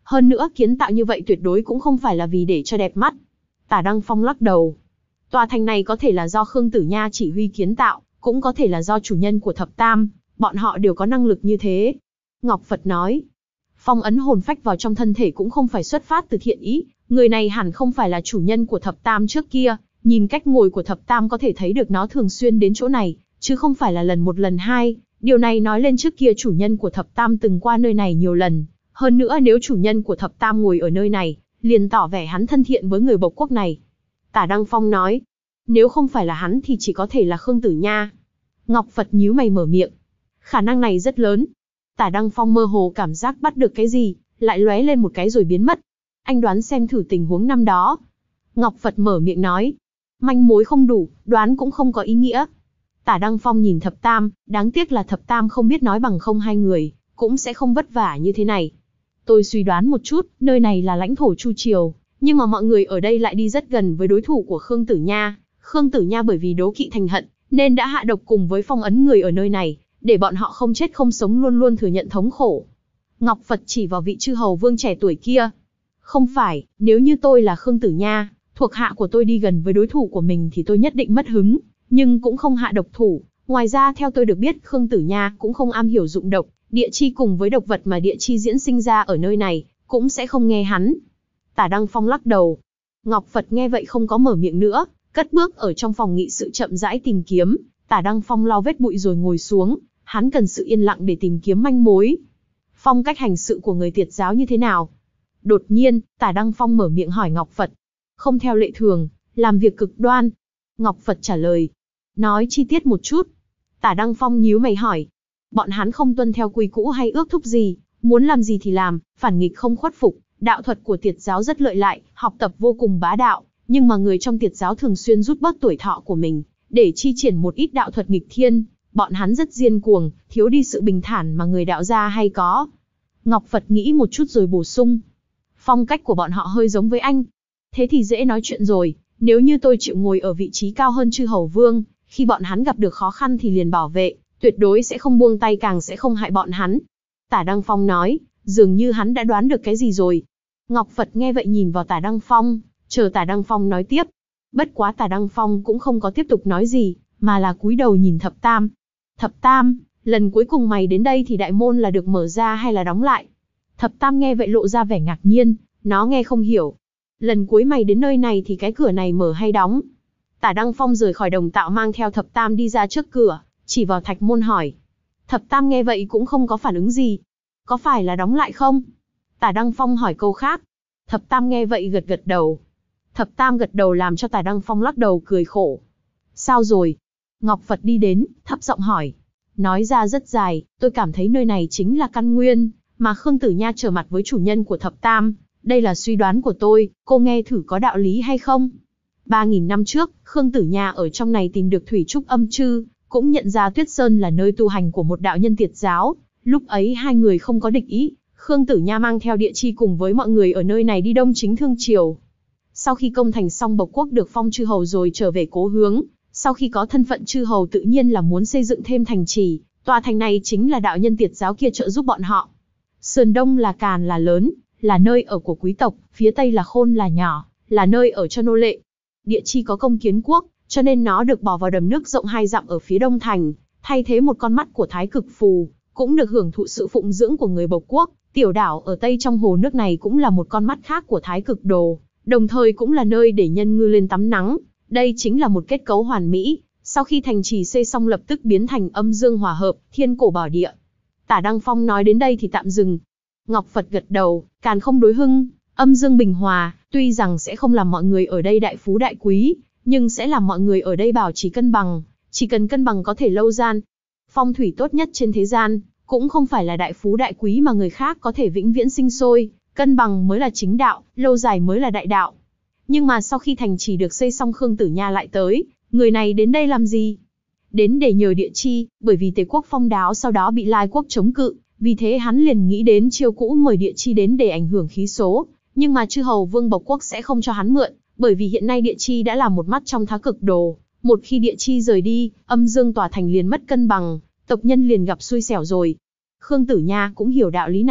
Hơn nữa kiến tạo như vậy tuyệt đối cũng không phải là vì để cho đẹp mắt. Tả Đăng Phong lắc đầu. Tòa thành này có thể là do Khương Tử Nha chỉ huy kiến tạo, cũng có thể là do chủ nhân của Thập Tam, bọn họ đều có năng lực như thế. Ngọc Phật nói, phong ấn hồn phách vào trong thân thể cũng không phải xuất phát từ thiện ý, người này hẳn không phải là chủ nhân của Thập Tam trước kia, nhìn cách ngồi của Thập Tam có thể thấy được nó thường xuyên đến chỗ này, chứ không phải là lần một lần hai, điều này nói lên trước kia chủ nhân của Thập Tam từng qua nơi này nhiều lần, hơn nữa nếu chủ nhân của Thập Tam ngồi ở nơi này, liền tỏ vẻ hắn thân thiện với người Bộc Quốc này. Tả Đăng Phong nói, nếu không phải là hắn thì chỉ có thể là Khương Tử Nha. Ngọc Phật nhíu mày mở miệng, khả năng này rất lớn. Tả Đăng Phong mơ hồ cảm giác bắt được cái gì, lại lóe lên một cái rồi biến mất. Anh đoán xem thử tình huống năm đó. Ngọc Phật mở miệng nói, manh mối không đủ, đoán cũng không có ý nghĩa. Tả Đăng Phong nhìn Thập Tam, đáng tiếc là Thập Tam không biết nói bằng không hai người, cũng sẽ không vất vả như thế này. Tôi suy đoán một chút, nơi này là lãnh thổ Chu Triều, nhưng mà mọi người ở đây lại đi rất gần với đối thủ của Khương Tử Nha. Khương Tử Nha bởi vì đố kỵ thành hận, nên đã hạ độc cùng với phong ấn người ở nơi này, để bọn họ không chết không sống luôn luôn thừa nhận thống khổ. Ngọc Phật chỉ vào vị chư hầu vương trẻ tuổi kia. Không phải, nếu như tôi là Khương Tử Nha, thuộc hạ của tôi đi gần với đối thủ của mình thì tôi nhất định mất hứng, nhưng cũng không hạ độc thủ. Ngoài ra theo tôi được biết Khương Tử Nha cũng không am hiểu dụng độc, địa chi cùng với độc vật mà địa chi diễn sinh ra ở nơi này, cũng sẽ không nghe hắn. Tả Đăng Phong lắc đầu. Ngọc Phật nghe vậy không có mở miệng nữa, cất bước ở trong phòng nghị sự chậm rãi tìm kiếm. Tả Đăng Phong lau vết bụi rồi ngồi xuống, hắn cần sự yên lặng để tìm kiếm manh mối. Phong cách hành sự của người Tiệt giáo như thế nào? Đột nhiên, Tả Đăng Phong mở miệng hỏi Ngọc Phật. Không theo lệ thường, làm việc cực đoan. Ngọc Phật trả lời. Nói chi tiết một chút. Tả Đăng Phong nhíu mày hỏi. Bọn hắn không tuân theo quy cũ hay ước thúc gì, muốn làm gì thì làm, phản nghịch không khuất phục. Đạo thuật của Tiệt giáo rất lợi lại, học tập vô cùng bá đạo, nhưng mà người trong Tiệt giáo thường xuyên rút bớt tuổi thọ của mình, để chi triển một ít đạo thuật nghịch thiên. Bọn hắn rất điên cuồng, thiếu đi sự bình thản mà người đạo gia hay có. Ngọc Phật nghĩ một chút rồi bổ sung. Phong cách của bọn họ hơi giống với anh. Thế thì dễ nói chuyện rồi, nếu như tôi chịu ngồi ở vị trí cao hơn chư hầu vương, khi bọn hắn gặp được khó khăn thì liền bảo vệ, tuyệt đối sẽ không buông tay càng sẽ không hại bọn hắn. Tả Đăng Phong nói, dường như hắn đã đoán được cái gì rồi. Ngọc Phật nghe vậy nhìn vào Tả Đăng Phong, chờ Tả Đăng Phong nói tiếp. Bất quá Tả Đăng Phong cũng không có tiếp tục nói gì, mà là cúi đầu nhìn Thập Tam. Thập Tam, lần cuối cùng mày đến đây thì đại môn là được mở ra hay là đóng lại? Thập Tam nghe vậy lộ ra vẻ ngạc nhiên, nó nghe không hiểu. Lần cuối mày đến nơi này thì cái cửa này mở hay đóng? Tả Đăng Phong rời khỏi đồng tạo mang theo Thập Tam đi ra trước cửa, chỉ vào thạch môn hỏi. Thập Tam nghe vậy cũng không có phản ứng gì. Có phải là đóng lại không? Tả Đăng Phong hỏi câu khác. Thập Tam nghe vậy gật gật đầu. Thập Tam gật đầu làm cho Tả Đăng Phong lắc đầu cười khổ. Sao rồi? Ngọc Phật đi đến, thấp giọng hỏi. Nói ra rất dài, tôi cảm thấy nơi này chính là căn nguyên, mà Khương Tử Nha trở mặt với chủ nhân của Thập Tam. Đây là suy đoán của tôi, cô nghe thử có đạo lý hay không? Ba nghìn năm trước, Khương Tử Nha ở trong này tìm được thủy trúc âm chư, cũng nhận ra Tuyết Sơn là nơi tu hành của một đạo nhân Tiệt giáo. Lúc ấy hai người không có địch ý, Khương Tử Nha mang theo địa chi cùng với mọi người ở nơi này đi Đông Chính Thương Triều. Sau khi công thành xong Bộc Quốc được phong chư hầu rồi trở về cố hướng, sau khi có thân phận chư hầu tự nhiên là muốn xây dựng thêm thành trì, tòa thành này chính là đạo nhân Tiệt giáo kia trợ giúp bọn họ. Sườn Đông là Càn là lớn, là nơi ở của quý tộc, phía Tây là Khôn là nhỏ, là nơi ở cho nô lệ. Địa chi có công kiến quốc, cho nên nó được bỏ vào đầm nước rộng hai dặm ở phía Đông thành, thay thế một con mắt của Thái Cực Phù, cũng được hưởng thụ sự phụng dưỡng của người Bộc Quốc. Tiểu đảo ở Tây trong hồ nước này cũng là một con mắt khác của Thái Cực Đồ, đồng thời cũng là nơi để nhân ngư lên tắm nắng. Đây chính là một kết cấu hoàn mỹ, sau khi thành trì xây xong lập tức biến thành âm dương hòa hợp, thiên cổ bảo địa. Tả Đăng Phong nói đến đây thì tạm dừng. Ngọc Phật gật đầu, Càn không đối hưng, âm dương bình hòa, tuy rằng sẽ không làm mọi người ở đây đại phú đại quý, nhưng sẽ làm mọi người ở đây bảo trì cân bằng, chỉ cần cân bằng có thể lâu gian. Phong thủy tốt nhất trên thế gian, cũng không phải là đại phú đại quý mà người khác có thể vĩnh viễn sinh sôi, cân bằng mới là chính đạo, lâu dài mới là đại đạo. Nhưng mà sau khi thành trì được xây xong Khương Tử Nha lại tới, người này đến đây làm gì? Đến để nhờ địa chi, bởi vì Tề quốc phong đáo sau đó bị Lai quốc chống cự, vì thế hắn liền nghĩ đến chiêu cũ mời địa chi đến để ảnh hưởng khí số, nhưng mà chư hầu vương Bộc Quốc sẽ không cho hắn mượn, bởi vì hiện nay địa chi đã là một mắt trong Thái Cực Đồ, một khi địa chi rời đi, âm dương tòa thành liền mất cân bằng, tộc nhân liền gặp xui xẻo rồi. Khương Tử Nha cũng hiểu đạo lý này,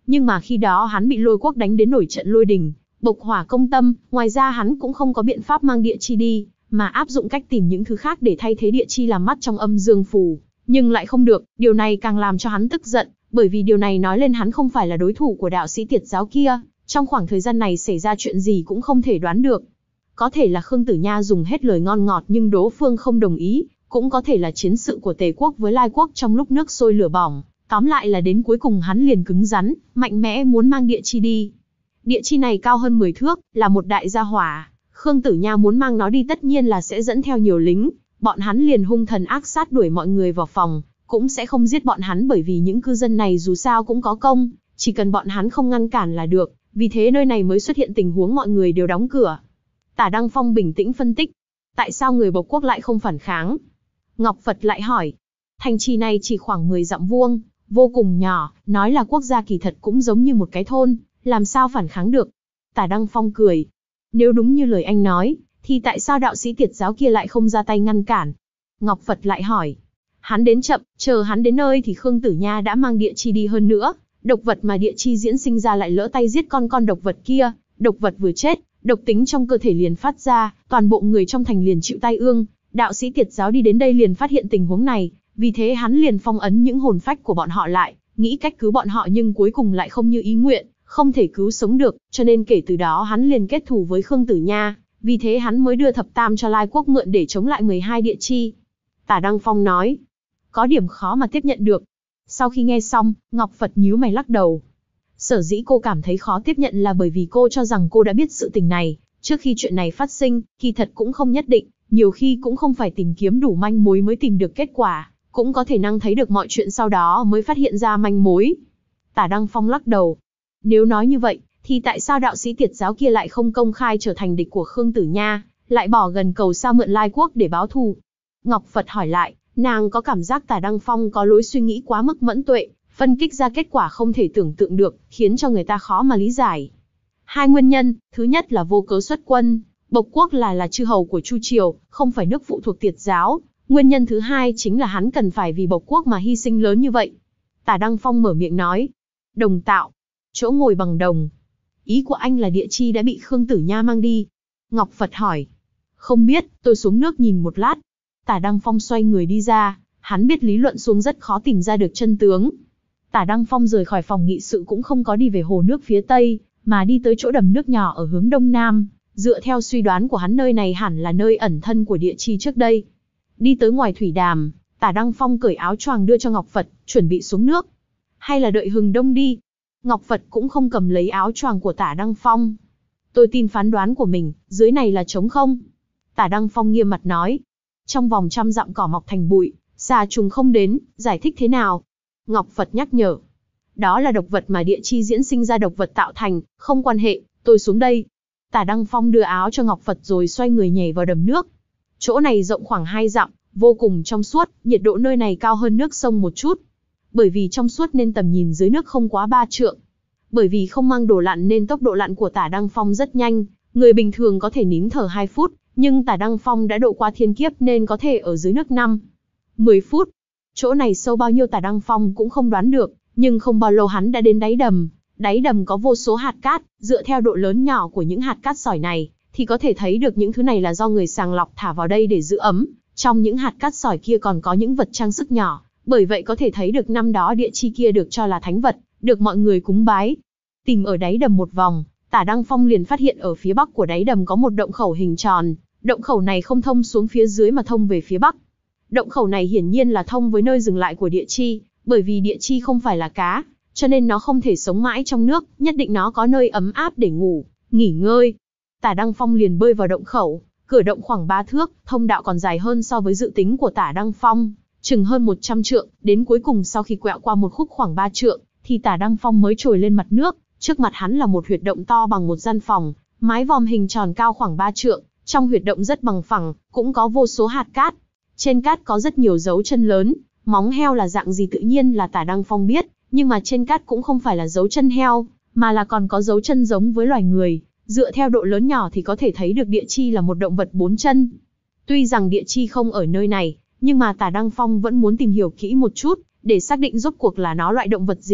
Nhưng mà khi đó hắn bị Lôi Quốc đánh đến nổi trận lôi đình, bộc hỏa công tâm, ngoài ra hắn cũng không có biện pháp mang địa chi đi, mà áp dụng cách tìm những thứ khác để thay thế địa chi làm mắt trong âm dương phù, nhưng lại không được, điều này càng làm cho hắn tức giận, bởi vì điều này nói lên hắn không phải là đối thủ của đạo sĩ Tiệt giáo kia, trong khoảng thời gian này xảy ra chuyện gì cũng không thể đoán được. Có thể là Khương Tử Nha dùng hết lời ngon ngọt nhưng đối phương không đồng ý, cũng có thể là chiến sự của Tề quốc với Lai quốc trong lúc nước sôi lửa bỏng, tóm lại là đến cuối cùng hắn liền cứng rắn, mạnh mẽ muốn mang địa chi đi. Địa chi này cao hơn mười thước, là một đại gia hỏa, Khương Tử Nha muốn mang nó đi tất nhiên là sẽ dẫn theo nhiều lính, bọn hắn liền hung thần ác sát đuổi mọi người vào phòng, cũng sẽ không giết bọn hắn bởi vì những cư dân này dù sao cũng có công, chỉ cần bọn hắn không ngăn cản là được, vì thế nơi này mới xuất hiện tình huống mọi người đều đóng cửa. Tả Đăng Phong bình tĩnh phân tích, tại sao người Bộc quốc lại không phản kháng? Ngọc Phật lại hỏi, thành trì này chỉ khoảng mười dặm vuông, vô cùng nhỏ, nói là quốc gia kỳ thật cũng giống như một cái thôn, làm sao phản kháng được? Tả Đăng Phong cười, nếu đúng như lời anh nói, thì tại sao đạo sĩ Tiệt giáo kia lại không ra tay ngăn cản? Ngọc Phật lại hỏi, hắn đến chậm, chờ hắn đến nơi thì Khương Tử Nha đã mang địa chi đi hơn nữa, độc vật mà địa chi diễn sinh ra lại lỡ tay giết con con độc vật kia, độc vật vừa chết, độc tính trong cơ thể liền phát ra, toàn bộ người trong thành liền chịu tai ương, đạo sĩ Tiệt giáo đi đến đây liền phát hiện tình huống này, vì thế hắn liền phong ấn những hồn phách của bọn họ lại, nghĩ cách cứu bọn họ nhưng cuối cùng lại không như ý nguyện, không thể cứu sống được, cho nên kể từ đó hắn liền kết thù với Khương Tử Nha, vì thế hắn mới đưa thập tam cho Lai quốc mượn để chống lại mười hai địa chi. Tả Đăng Phong nói, có điểm khó mà tiếp nhận được. Sau khi nghe xong, Ngọc Phật nhíu mày lắc đầu. Sở dĩ cô cảm thấy khó tiếp nhận là bởi vì cô cho rằng cô đã biết sự tình này, trước khi chuyện này phát sinh, kỳ thật cũng không nhất định, nhiều khi cũng không phải tìm kiếm đủ manh mối mới tìm được kết quả, cũng có thể năng thấy được mọi chuyện sau đó mới phát hiện ra manh mối. Tả Đăng Phong lắc đầu. Nếu nói như vậy, thì tại sao đạo sĩ Tiệt giáo kia lại không công khai trở thành địch của Khương Tử Nha, lại bỏ gần cầu xa mượn Lai quốc để báo thù? Ngọc Phật hỏi lại, nàng có cảm giác Tả Đăng Phong có lối suy nghĩ quá mức mẫn tuệ, phân tích ra kết quả không thể tưởng tượng được, khiến cho người ta khó mà lý giải. Hai nguyên nhân, thứ nhất là vô cớ xuất quân, Bộc quốc là là chư hầu của Chu Triều, không phải nước phụ thuộc Tiệt giáo. Nguyên nhân thứ hai chính là hắn cần phải vì Bộc quốc mà hy sinh lớn như vậy. Tả Đăng Phong mở miệng nói, đồng tạo, chỗ ngồi bằng đồng. Ý của anh là địa chi đã bị Khương Tử Nha mang đi. Ngọc Phật hỏi, không biết, tôi xuống nước nhìn một lát. Tả Đăng Phong xoay người đi ra, hắn biết lý luận xuống rất khó tìm ra được chân tướng. Tả Đăng Phong rời khỏi phòng nghị sự cũng không có đi về hồ nước phía tây, mà đi tới chỗ đầm nước nhỏ ở hướng đông nam. Dựa theo suy đoán của hắn nơi này hẳn là nơi ẩn thân của địa chi trước đây. Đi tới ngoài thủy đàm, Tả Đăng Phong cởi áo choàng đưa cho Ngọc Phật, chuẩn bị xuống nước. Hay là đợi hừng đông đi? Ngọc Phật cũng không cầm lấy áo choàng của Tả Đăng Phong. Tôi tin phán đoán của mình, dưới này là trống không? Tả Đăng Phong nghiêm mặt nói. Trong vòng trăm dặm cỏ mọc thành bụi, xà trùng không đến, giải thích thế nào? Ngọc Phật nhắc nhở. Đó là độc vật mà địa chi diễn sinh ra độc vật tạo thành, không quan hệ, tôi xuống đây. Tả Đăng Phong đưa áo cho Ngọc Phật rồi xoay người nhảy vào đầm nước. Chỗ này rộng khoảng hai dặm, vô cùng trong suốt, nhiệt độ nơi này cao hơn nước sông một chút. Bởi vì trong suốt nên tầm nhìn dưới nước không quá ba trượng. Bởi vì không mang đồ lặn nên tốc độ lặn của Tả Đăng Phong rất nhanh, người bình thường có thể nín thở hai phút, nhưng Tả Đăng Phong đã độ qua thiên kiếp nên có thể ở dưới nước năm, mười phút. Chỗ này sâu bao nhiêu Tả Đăng Phong cũng không đoán được, nhưng không bao lâu hắn đã đến đáy đầm. Đáy đầm có vô số hạt cát, dựa theo độ lớn nhỏ của những hạt cát sỏi này, thì có thể thấy được những thứ này là do người sàng lọc thả vào đây để giữ ấm. Trong những hạt cát sỏi kia còn có những vật trang sức nhỏ, bởi vậy có thể thấy được năm đó địa chi kia được cho là thánh vật, được mọi người cúng bái. Tìm ở đáy đầm một vòng, Tả Đăng Phong liền phát hiện ở phía bắc của đáy đầm có một động khẩu hình tròn, động khẩu này không thông xuống phía dưới mà thông về phía bắc. Động khẩu này hiển nhiên là thông với nơi dừng lại của địa chi, bởi vì địa chi không phải là cá, cho nên nó không thể sống mãi trong nước, nhất định nó có nơi ấm áp để ngủ, nghỉ ngơi. Tả Đăng Phong liền bơi vào động khẩu, cửa động khoảng ba thước, thông đạo còn dài hơn so với dự tính của Tả Đăng Phong, chừng hơn một trăm trượng, đến cuối cùng sau khi quẹo qua một khúc khoảng ba trượng, thì Tả Đăng Phong mới trồi lên mặt nước, trước mặt hắn là một huyệt động to bằng một gian phòng, mái vòm hình tròn cao khoảng ba trượng, trong huyệt động rất bằng phẳng, cũng có vô số hạt cát. Trên cát có rất nhiều dấu chân lớn, móng heo là dạng gì tự nhiên là Tả Đăng Phong biết, nhưng mà trên cát cũng không phải là dấu chân heo, mà là còn có dấu chân giống với loài người, dựa theo độ lớn nhỏ thì có thể thấy được địa chi là một động vật bốn chân. Tuy rằng địa chi không ở nơi này, nhưng mà Tả Đăng Phong vẫn muốn tìm hiểu kỹ một chút, để xác định rốt cuộc là nó loại động vật gì,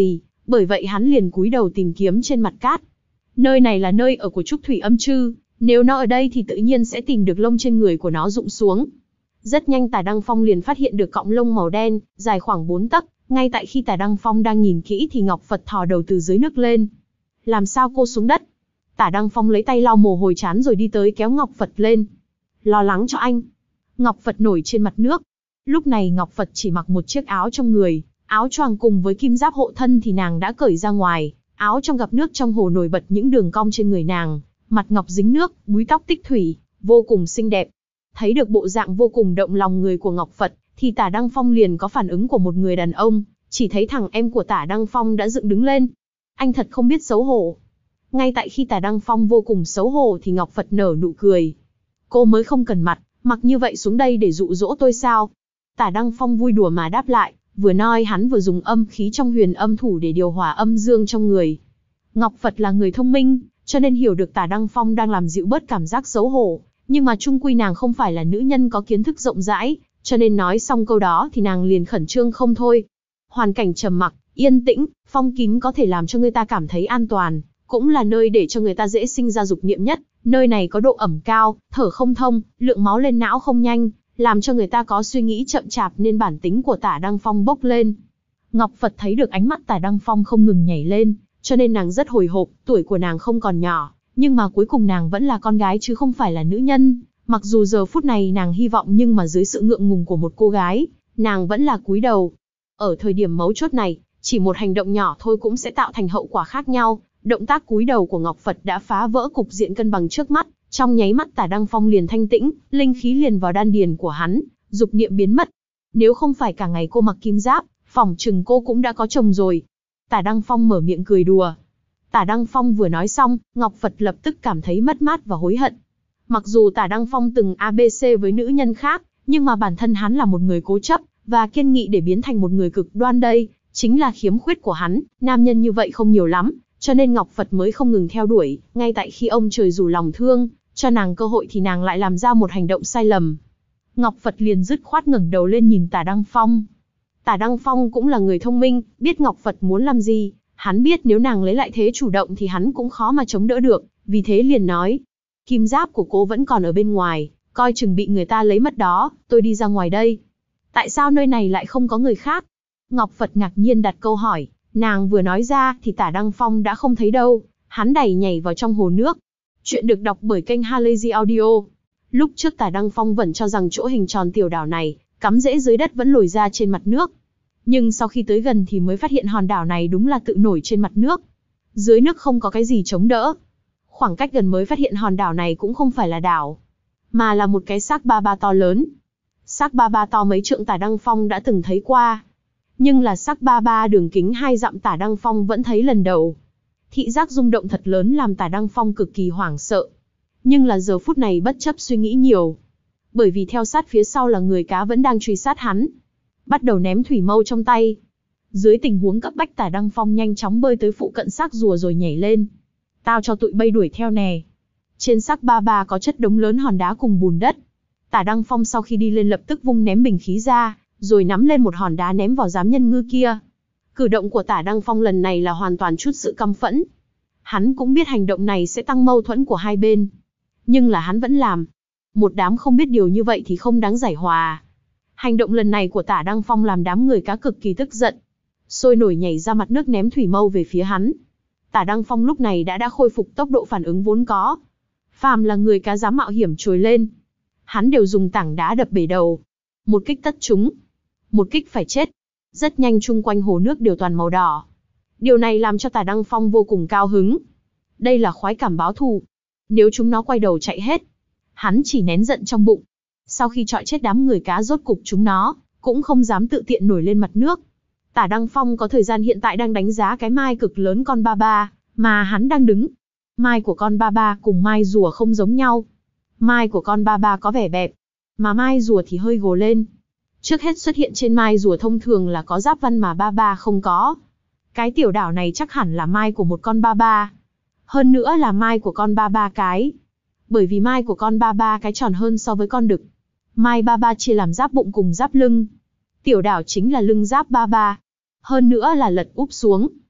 bởi vậy hắn liền cúi đầu tìm kiếm trên mặt cát. Nơi này là nơi ở của trúc thủy âm trư, nếu nó ở đây thì tự nhiên sẽ tìm được lông trên người của nó rụng xuống. Rất nhanh Tả Đăng Phong liền phát hiện được cọng lông màu đen, dài khoảng bốn tấc, ngay tại khi Tả Đăng Phong đang nhìn kỹ thì Ngọc Phật thò đầu từ dưới nước lên. Làm sao cô xuống đất? Tả Đăng Phong lấy tay lau mồ hôi chán rồi đi tới kéo Ngọc Phật lên. Lo lắng cho anh. Ngọc Phật nổi trên mặt nước. Lúc này Ngọc Phật chỉ mặc một chiếc áo trong người, áo choàng cùng với kim giáp hộ thân thì nàng đã cởi ra ngoài, áo trong gặp nước trong hồ nổi bật những đường cong trên người nàng, mặt ngọc dính nước, búi tóc tích thủy, vô cùng xinh đẹp. Thấy được bộ dạng vô cùng động lòng người của Ngọc Phật, thì Tả Đăng Phong liền có phản ứng của một người đàn ông, chỉ thấy thằng em của Tả Đăng Phong đã dựng đứng lên. Anh thật không biết xấu hổ. Ngay tại khi Tả Đăng Phong vô cùng xấu hổ thì Ngọc Phật nở nụ cười. Cô mới không cần mặt, mặc như vậy xuống đây để dụ dỗ tôi sao? Tả Đăng Phong vui đùa mà đáp lại, vừa nói hắn vừa dùng âm khí trong huyền âm thủ để điều hòa âm dương trong người. Ngọc Phật là người thông minh, cho nên hiểu được Tả Đăng Phong đang làm dịu bớt cảm giác xấu hổ, nhưng mà chung quy nàng không phải là nữ nhân có kiến thức rộng rãi, cho nên nói xong câu đó thì nàng liền khẩn trương không thôi. Hoàn cảnh trầm mặc, yên tĩnh, phong kín có thể làm cho người ta cảm thấy an toàn, cũng là nơi để cho người ta dễ sinh ra dục niệm nhất. Nơi này có độ ẩm cao, thở không thông, lượng máu lên não không nhanh, làm cho người ta có suy nghĩ chậm chạp nên bản tính của Tả Đăng Phong bốc lên. Ngọc Phật thấy được ánh mắt Tả Đăng Phong không ngừng nhảy lên, cho nên nàng rất hồi hộp, tuổi của nàng không còn nhỏ, nhưng mà cuối cùng nàng vẫn là con gái chứ không phải là nữ nhân. Mặc dù giờ phút này nàng hy vọng nhưng mà dưới sự ngượng ngùng của một cô gái, nàng vẫn là cúi đầu. Ở thời điểm mấu chốt này, chỉ một hành động nhỏ thôi cũng sẽ tạo thành hậu quả khác nhau. Động tác cúi đầu của Ngọc Phật đã phá vỡ cục diện cân bằng trước mắt, trong nháy mắt Tả Đăng Phong liền thanh tĩnh, linh khí liền vào đan điền của hắn, dục niệm biến mất. Nếu không phải cả ngày cô mặc kim giáp, phỏng chừng cô cũng đã có chồng rồi. Tả Đăng Phong mở miệng cười đùa. Tả Đăng Phong vừa nói xong, Ngọc Phật lập tức cảm thấy mất mát và hối hận. Mặc dù Tả Đăng Phong từng a bê xê với nữ nhân khác, nhưng mà bản thân hắn là một người cố chấp, và kiên nghị để biến thành một người cực đoan đây, chính là khiếm khuyết của hắn, nam nhân như vậy không nhiều lắm, cho nên Ngọc Phật mới không ngừng theo đuổi, ngay tại khi ông trời rủ lòng thương, cho nàng cơ hội thì nàng lại làm ra một hành động sai lầm. Ngọc Phật liền dứt khoát ngẩng đầu lên nhìn Tả Đăng Phong. Tả Đăng Phong cũng là người thông minh, biết Ngọc Phật muốn làm gì, hắn biết nếu nàng lấy lại thế chủ động thì hắn cũng khó mà chống đỡ được, vì thế liền nói, kim giáp của cô vẫn còn ở bên ngoài, coi chừng bị người ta lấy mất đó, tôi đi ra ngoài đây. Tại sao nơi này lại không có người khác? Ngọc Phật ngạc nhiên đặt câu hỏi, nàng vừa nói ra thì Tả Đăng Phong đã không thấy đâu, hắn đẩy nhảy vào trong hồ nước. Chuyện được đọc bởi kênh Halazy Audio. Lúc trước Tả Đăng Phong vẫn cho rằng chỗ hình tròn tiểu đảo này, cắm rễ dưới đất vẫn lồi ra trên mặt nước. Nhưng sau khi tới gần thì mới phát hiện hòn đảo này đúng là tự nổi trên mặt nước. Dưới nước không có cái gì chống đỡ. Khoảng cách gần mới phát hiện hòn đảo này cũng không phải là đảo, mà là một cái xác ba ba to lớn. Xác ba ba to mấy trượng Tả Đăng Phong đã từng thấy qua. Nhưng là xác ba ba đường kính hai dặm Tả Đăng Phong vẫn thấy lần đầu. Thị giác rung động thật lớn làm Tả Đăng Phong cực kỳ hoảng sợ. Nhưng là giờ phút này bất chấp suy nghĩ nhiều. Bởi vì theo sát phía sau là người cá vẫn đang truy sát hắn. Bắt đầu ném thủy mâu trong tay. Dưới tình huống cấp bách Tả Đăng Phong nhanh chóng bơi tới phụ cận xác rùa rồi nhảy lên. Tao cho tụi bay đuổi theo nè. Trên xác ba ba có chất đống lớn hòn đá cùng bùn đất. Tả Đăng Phong sau khi đi lên lập tức vung ném bình khí ra, rồi nắm lên một hòn đá ném vào giám nhân ngư kia. Cử động của Tả Đăng Phong lần này là hoàn toàn chút sự căm phẫn. Hắn cũng biết hành động này sẽ tăng mâu thuẫn của hai bên. Nhưng là hắn vẫn làm. Một đám không biết điều như vậy thì không đáng giải hòa. Hành động lần này của Tả Đăng Phong làm đám người cá cực kỳ tức giận. Sôi nổi nhảy ra mặt nước ném thủy mâu về phía hắn. Tả Đăng Phong lúc này đã đã khôi phục tốc độ phản ứng vốn có. Phàm là người cá dám mạo hiểm trồi lên, hắn đều dùng tảng đá đập bể đầu. Một kích tất trúng. Một kích phải chết. Rất nhanh chung quanh hồ nước đều toàn màu đỏ. Điều này làm cho Tả Đăng Phong vô cùng cao hứng. Đây là khoái cảm báo thù. Nếu chúng nó quay đầu chạy hết, hắn chỉ nén giận trong bụng. Sau khi chọi chết đám người cá rốt cục chúng nó, cũng không dám tự tiện nổi lên mặt nước. Tả Đăng Phong có thời gian hiện tại đang đánh giá cái mai cực lớn con ba ba, mà hắn đang đứng. Mai của con ba ba cùng mai rùa không giống nhau. Mai của con ba ba có vẻ bẹp, mà mai rùa thì hơi gồ lên. Trước hết xuất hiện trên mai rùa thông thường là có giáp văn mà ba ba không có. Cái tiểu đảo này chắc hẳn là mai của một con ba ba. Hơn nữa là mai của con ba ba cái. Bởi vì mai của con ba ba cái tròn hơn so với con đực. Mai ba ba chia làm giáp bụng cùng giáp lưng. Tiểu đảo chính là lưng giáp ba ba. Hơn nữa là lật úp xuống.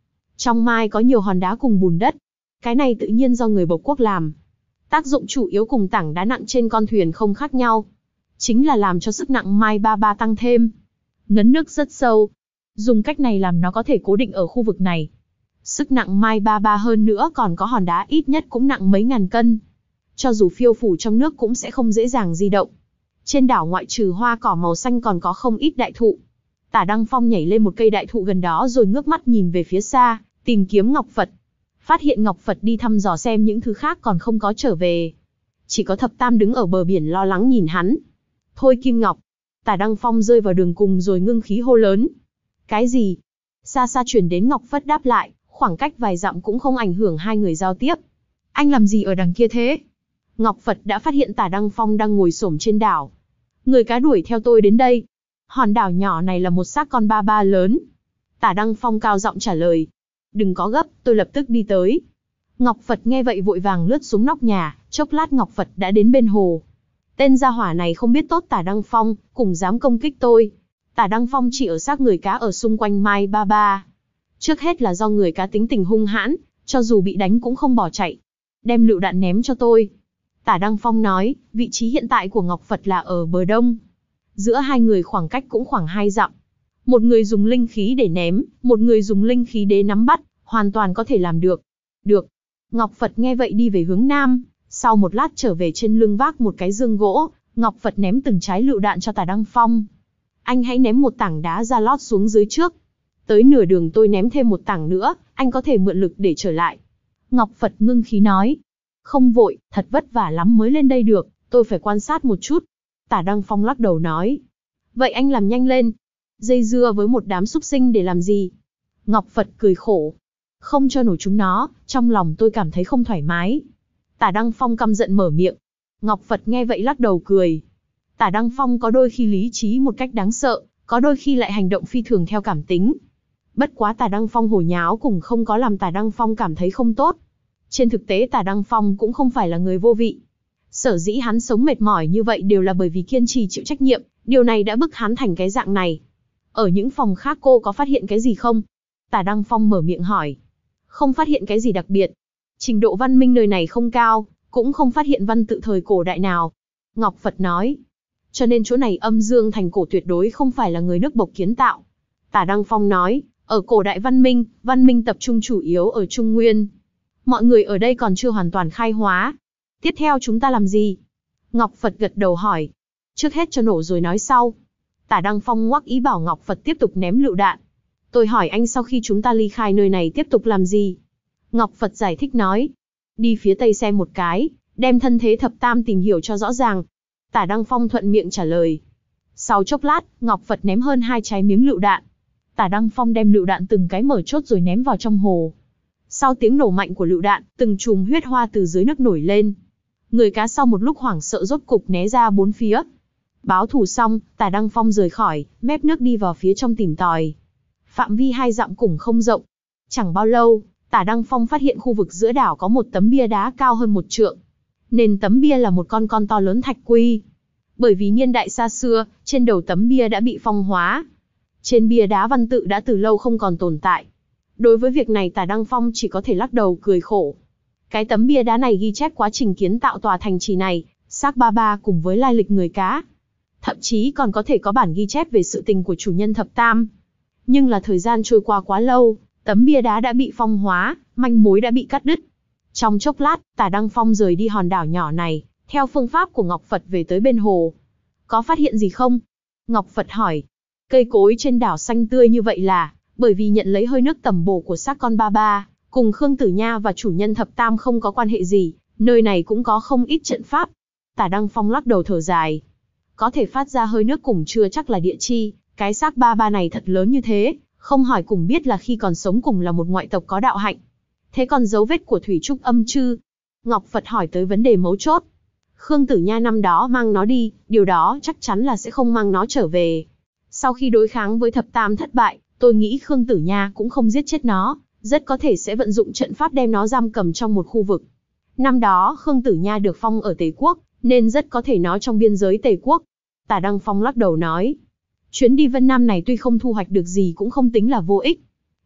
Trong mai có nhiều hòn đá cùng bùn đất. Cái này tự nhiên do người Bộc Quốc làm. Tác dụng chủ yếu cùng tảng đá nặng trên con thuyền không khác nhau. Chính là làm cho sức nặng mai ba ba tăng thêm. Ngấn nước rất sâu. Dùng cách này làm nó có thể cố định ở khu vực này. Sức nặng mai ba ba hơn nữa còn có hòn đá ít nhất cũng nặng mấy ngàn cân. Cho dù phiêu phù trong nước cũng sẽ không dễ dàng di động. Trên đảo ngoại trừ hoa cỏ màu xanh còn có không ít đại thụ. Tả Đăng Phong nhảy lên một cây đại thụ gần đó rồi ngước mắt nhìn về phía xa, tìm kiếm Ngọc Phật. Phát hiện Ngọc Phật đi thăm dò xem những thứ khác còn không có trở về. Chỉ có Thập Tam đứng ở bờ biển lo lắng nhìn hắn. Thôi Kim Ngọc. Tả Đăng Phong rơi vào đường cùng rồi ngưng khí hô lớn. Cái gì? Xa xa truyền đến Ngọc Phật đáp lại, khoảng cách vài dặm cũng không ảnh hưởng hai người giao tiếp. Anh làm gì ở đằng kia thế? Ngọc Phật đã phát hiện Tả Đăng Phong đang ngồi xổm trên đảo. Người cá đuổi theo tôi đến đây. Hòn đảo nhỏ này là một xác con ba ba lớn. Tả Đăng Phong cao giọng trả lời. Đừng có gấp, tôi lập tức đi tới. Ngọc Phật nghe vậy vội vàng lướt xuống nóc nhà, chốc lát Ngọc Phật đã đến bên hồ. Tên gia hỏa này không biết tốt Tả Đăng Phong, cùng dám công kích tôi. Tả Đăng Phong chỉ ở xác người cá ở xung quanh mai ba ba. Trước hết là do người cá tính tình hung hãn, cho dù bị đánh cũng không bỏ chạy. Đem lựu đạn ném cho tôi. Tả Đăng Phong nói, vị trí hiện tại của Ngọc Phật là ở bờ đông. Giữa hai người khoảng cách cũng khoảng hai dặm. Một người dùng linh khí để ném, một người dùng linh khí để nắm bắt, hoàn toàn có thể làm được. Được. Ngọc Phật nghe vậy đi về hướng nam, sau một lát trở về trên lưng vác một cái dương gỗ, Ngọc Phật ném từng trái lựu đạn cho Tả Đăng Phong. Anh hãy ném một tảng đá ra lót xuống dưới trước. Tới nửa đường tôi ném thêm một tảng nữa, anh có thể mượn lực để trở lại. Ngọc Phật ngưng khí nói. Không vội, thật vất vả lắm mới lên đây được, tôi phải quan sát một chút. Tả Đăng Phong lắc đầu nói. Vậy anh làm nhanh lên. Dây dưa với một đám súc sinh để làm gì? Ngọc Phật cười khổ. Không cho nổi chúng nó, trong lòng tôi cảm thấy không thoải mái. Tả Đăng Phong căm giận mở miệng. Ngọc Phật nghe vậy lắc đầu cười. Tả Đăng Phong có đôi khi lý trí một cách đáng sợ, có đôi khi lại hành động phi thường theo cảm tính. Bất quá Tả Đăng Phong hồ nháo cùng không có làm Tả Đăng Phong cảm thấy không tốt. Trên thực tế Tả Đăng Phong cũng không phải là người vô vị. Sở dĩ hắn sống mệt mỏi như vậy đều là bởi vì kiên trì chịu trách nhiệm, điều này đã bức hắn thành cái dạng này. Ở những phòng khác cô có phát hiện cái gì không? Tả Đăng Phong mở miệng hỏi. Không phát hiện cái gì đặc biệt. Trình độ văn minh nơi này không cao, cũng không phát hiện văn tự thời cổ đại nào. Ngọc Phật nói. Cho nên chỗ này âm dương thành cổ tuyệt đối không phải là người nước Bộc kiến tạo. Tả Đăng Phong nói, ở cổ đại văn minh, văn minh tập trung chủ yếu ở Trung Nguyên. Mọi người ở đây còn chưa hoàn toàn khai hóa. Tiếp theo chúng ta làm gì? Ngọc Phật gật đầu hỏi. Trước hết cho nổ rồi nói sau. Tả Đăng Phong ngoắc ý bảo Ngọc Phật tiếp tục ném lựu đạn. Tôi hỏi anh sau khi chúng ta ly khai nơi này tiếp tục làm gì? Ngọc Phật giải thích nói. Đi phía tây xem một cái, đem thân thế Thập Tam tìm hiểu cho rõ ràng. Tả Đăng Phong thuận miệng trả lời. Sau chốc lát, Ngọc Phật ném hơn hai trái miếng lựu đạn. Tả Đăng Phong đem lựu đạn từng cái mở chốt rồi ném vào trong hồ. Sau tiếng nổ mạnh của lựu đạn, từng chùm huyết hoa từ dưới nước nổi lên. Người cá sau một lúc hoảng sợ rốt cục né ra bốn phía. Báo thù xong, Tả Đăng Phong rời khỏi, mép nước đi vào phía trong tìm tòi. Phạm vi hai dặm cũng không rộng. Chẳng bao lâu, Tả Đăng Phong phát hiện khu vực giữa đảo có một tấm bia đá cao hơn một trượng. Nền tấm bia là một con con to lớn thạch quy. Bởi vì niên đại xa xưa, trên đầu tấm bia đã bị phong hóa. Trên bia đá văn tự đã từ lâu không còn tồn tại. Đối với việc này Tả Đăng Phong chỉ có thể lắc đầu cười khổ. Cái tấm bia đá này ghi chép quá trình kiến tạo tòa thành trì này, xác ba ba cùng với lai lịch người cá. Thậm chí còn có thể có bản ghi chép về sự tình của chủ nhân Thập Tam. Nhưng là thời gian trôi qua quá lâu, tấm bia đá đã bị phong hóa, manh mối đã bị cắt đứt. Trong chốc lát, Tả Đăng Phong rời đi hòn đảo nhỏ này, theo phương pháp của Ngọc Phật về tới bên hồ. Có phát hiện gì không? Ngọc Phật hỏi. Cây cối trên đảo xanh tươi như vậy là bởi vì nhận lấy hơi nước tẩm bổ của xác con ba ba, cùng Khương Tử Nha và chủ nhân Thập Tam không có quan hệ gì, nơi này cũng có không ít trận pháp. Tả Đăng Phong lắc đầu thở dài. Có thể phát ra hơi nước cùng chưa chắc là địa chi, cái xác ba ba này thật lớn như thế, không hỏi cùng biết là khi còn sống cùng là một ngoại tộc có đạo hạnh. Thế còn dấu vết của thủy trúc âm chư? Ngọc Phật hỏi tới vấn đề mấu chốt. Khương Tử Nha năm đó mang nó đi, điều đó chắc chắn là sẽ không mang nó trở về. Sau khi đối kháng với Thập Tam thất bại, tôi nghĩ Khương Tử Nha cũng không giết chết nó, rất có thể sẽ vận dụng trận pháp đem nó giam cầm trong một khu vực. Năm đó Khương Tử Nha được phong ở Tề Quốc, nên rất có thể nó trong biên giới Tề Quốc. Tả Đăng Phong lắc đầu nói. Chuyến đi Vân Nam này tuy không thu hoạch được gì cũng không tính là vô ích.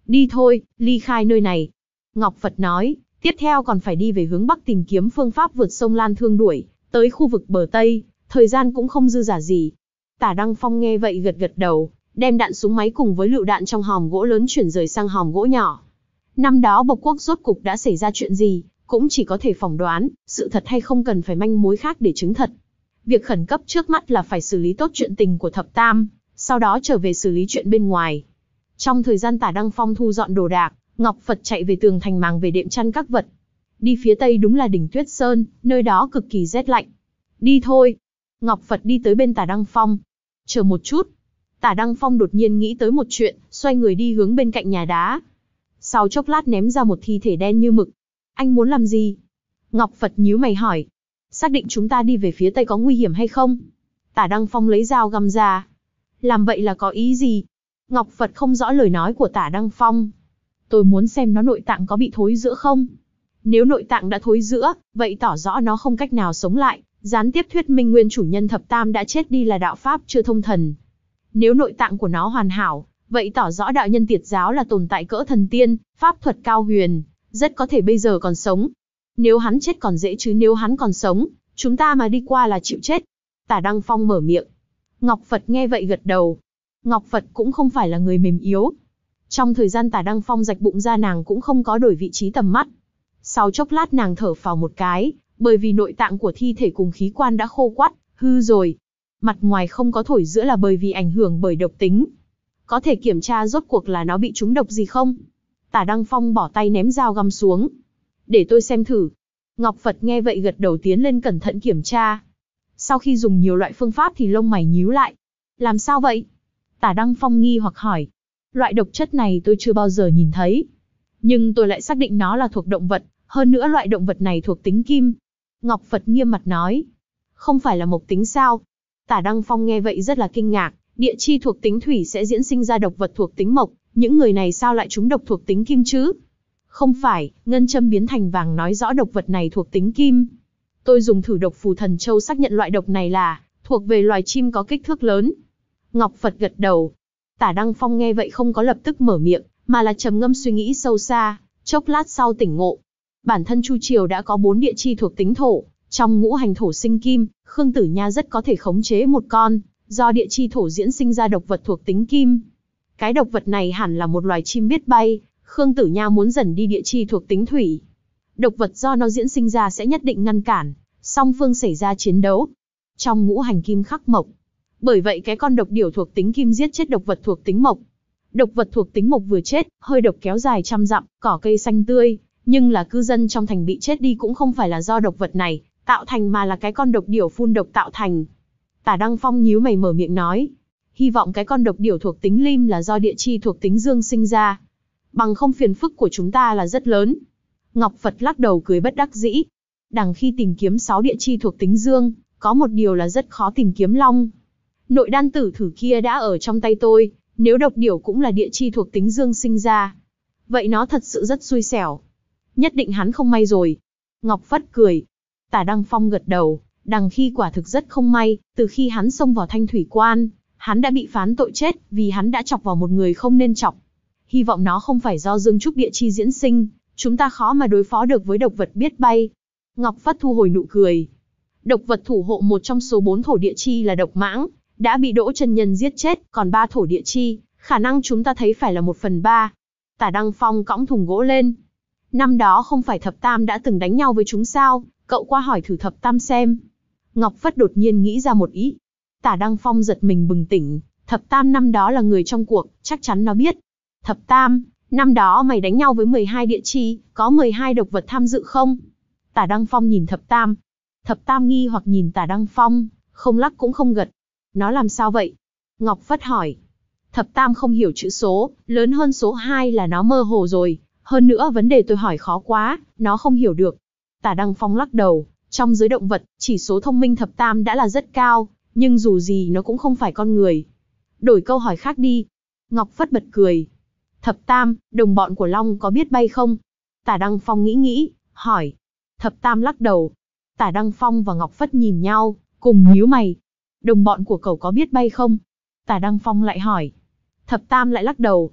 Đi thôi, ly khai nơi này. Ngọc Phật nói, tiếp theo còn phải đi về hướng Bắc tìm kiếm phương pháp vượt sông Lan Thương đuổi, tới khu vực bờ Tây, thời gian cũng không dư dả gì. Tả Đăng Phong nghe vậy gật gật đầu, đem đạn súng máy cùng với lựu đạn trong hòm gỗ lớn chuyển rời sang hòm gỗ nhỏ. Năm đó Bộc Quốc rốt cục đã xảy ra chuyện gì, cũng chỉ có thể phỏng đoán, sự thật hay không cần phải manh mối khác để chứng thật. Việc khẩn cấp trước mắt là phải xử lý tốt chuyện tình của Thập Tam, sau đó trở về xử lý chuyện bên ngoài. Trong thời gian Tả Đăng Phong thu dọn đồ đạc, Ngọc Phật chạy về tường thành màng về đệm chăn các vật. Đi phía tây đúng là đỉnh Tuyết Sơn, nơi đó cực kỳ rét lạnh. Đi thôi. Ngọc Phật đi tới bên Tả Đăng Phong. Chờ một chút. Tả Đăng Phong đột nhiên nghĩ tới một chuyện, xoay người đi hướng bên cạnh nhà đá. Sau chốc lát ném ra một thi thể đen như mực. Anh muốn làm gì? Ngọc Phật nhíu mày hỏi. Xác định chúng ta đi về phía tây có nguy hiểm hay không? Tả Đăng Phong lấy dao găm ra. Làm vậy là có ý gì? Ngọc Phật không rõ lời nói của Tả Đăng Phong. Tôi muốn xem nó nội tạng có bị thối rữa không? Nếu nội tạng đã thối rữa, vậy tỏ rõ nó không cách nào sống lại, gián tiếp thuyết minh nguyên chủ nhân Thập Tam đã chết đi là đạo pháp chưa thông thần. Nếu nội tạng của nó hoàn hảo, vậy tỏ rõ đạo nhân Tiệt giáo là tồn tại cỡ thần tiên, pháp thuật cao huyền, rất có thể bây giờ còn sống. Nếu hắn chết còn dễ chứ nếu hắn còn sống, chúng ta mà đi qua là chịu chết. Tả Đăng Phong mở miệng. Ngọc Phật nghe vậy gật đầu. Ngọc Phật cũng không phải là người mềm yếu. Trong thời gian Tả Đăng Phong rạch bụng ra nàng cũng không có đổi vị trí tầm mắt. Sau chốc lát nàng thở phào một cái, bởi vì nội tạng của thi thể cùng khí quan đã khô quắt, hư rồi. Mặt ngoài không có thổi giữa là bởi vì ảnh hưởng bởi độc tính. Có thể kiểm tra rốt cuộc là nó bị trúng độc gì không? Tả Đăng Phong bỏ tay ném dao găm xuống. Để tôi xem thử. Ngọc Phật nghe vậy gật đầu tiến lên cẩn thận kiểm tra. Sau khi dùng nhiều loại phương pháp thì lông mày nhíu lại. Làm sao vậy? Tả Đăng Phong nghi hoặc hỏi. Loại độc chất này tôi chưa bao giờ nhìn thấy. Nhưng tôi lại xác định nó là thuộc động vật, hơn nữa loại động vật này thuộc tính kim. Ngọc Phật nghiêm mặt nói. Không phải là mộc tính sao? Tả Đăng Phong nghe vậy rất là kinh ngạc. Địa chi thuộc tính thủy sẽ diễn sinh ra độc vật thuộc tính mộc, những người này sao lại trúng độc thuộc tính kim chứ? Không phải, ngân châm biến thành vàng nói rõ độc vật này thuộc tính kim. Tôi dùng thử độc phù thần châu xác nhận loại độc này là thuộc về loài chim có kích thước lớn. Ngọc Phật gật đầu. Tả Đăng Phong nghe vậy không có lập tức mở miệng, mà là trầm ngâm suy nghĩ sâu xa, chốc lát sau tỉnh ngộ. Bản thân Chu Triều đã có bốn địa chi thuộc tính thổ, trong ngũ hành thổ sinh kim, Khương Tử Nha rất có thể khống chế một con, do địa chi thổ diễn sinh ra độc vật thuộc tính kim. Cái độc vật này hẳn là một loài chim biết bay, Khương Tử Nha muốn dần đi địa chi thuộc tính thủy. Độc vật do nó diễn sinh ra sẽ nhất định ngăn cản, song phương xảy ra chiến đấu. Trong ngũ hành kim khắc mộc. Bởi vậy cái con độc điểu thuộc tính kim giết chết độc vật thuộc tính mộc. Độc vật thuộc tính mộc vừa chết, hơi độc kéo dài trăm dặm, cỏ cây xanh tươi, nhưng là cư dân trong thành bị chết đi cũng không phải là do độc vật này tạo thành mà là cái con độc điểu phun độc tạo thành. Tả Đăng Phong nhíu mày mở miệng nói. Hy vọng cái con độc điểu thuộc tính lim là do địa chi thuộc tính dương sinh ra. Bằng không phiền phức của chúng ta là rất lớn. Ngọc Phật lắc đầu cười bất đắc dĩ. Đằng khi tìm kiếm sáu địa chi thuộc tính dương, có một điều là rất khó tìm kiếm long. Nội đan tử thử kia đã ở trong tay tôi, nếu độc điểu cũng là địa chi thuộc tính dương sinh ra. Vậy nó thật sự rất xui xẻo. Nhất định hắn không may rồi. Ngọc Phất cười. Tả Đăng Phong gật đầu, đằng khi quả thực rất không may, từ khi hắn xông vào Thanh Thủy Quan, hắn đã bị phán tội chết, vì hắn đã chọc vào một người không nên chọc. Hy vọng nó không phải do dương trúc địa chi diễn sinh, chúng ta khó mà đối phó được với độc vật biết bay. Ngọc Phất thu hồi nụ cười. Độc vật thủ hộ một trong số bốn thổ địa chi là độc mãng, đã bị Đỗ chân nhân giết chết, còn ba thổ địa chi, khả năng chúng ta thấy phải là một phần ba. Tả Đăng Phong cõng thùng gỗ lên. Năm đó không phải Thập Tam đã từng đánh nhau với chúng sao, cậu qua hỏi thử Thập Tam xem. Ngọc Phất đột nhiên nghĩ ra một ý. Tả Đăng Phong giật mình bừng tỉnh, Thập Tam năm đó là người trong cuộc, chắc chắn nó biết. Thập Tam, năm đó mày đánh nhau với mười hai địa chi, có mười hai độc vật tham dự không? Tả Đăng Phong nhìn Thập Tam. Thập Tam nghi hoặc nhìn Tả Đăng Phong, không lắc cũng không gật. Nó làm sao vậy? Ngọc Phất hỏi. Thập Tam không hiểu chữ số, lớn hơn số hai là nó mơ hồ rồi. Hơn nữa vấn đề tôi hỏi khó quá, nó không hiểu được. Tả Đăng Phong lắc đầu, trong giới động vật, chỉ số thông minh Thập Tam đã là rất cao, nhưng dù gì nó cũng không phải con người. Đổi câu hỏi khác đi. Ngọc Phất bật cười. Thập Tam, đồng bọn của Long có biết bay không? Tả Đăng Phong nghĩ nghĩ, hỏi. Thập Tam lắc đầu. Tả Đăng Phong và Ngọc Phất nhìn nhau, cùng nhíu mày. Đồng bọn của cậu có biết bay không? Tả Đăng Phong lại hỏi. Thập Tam lại lắc đầu.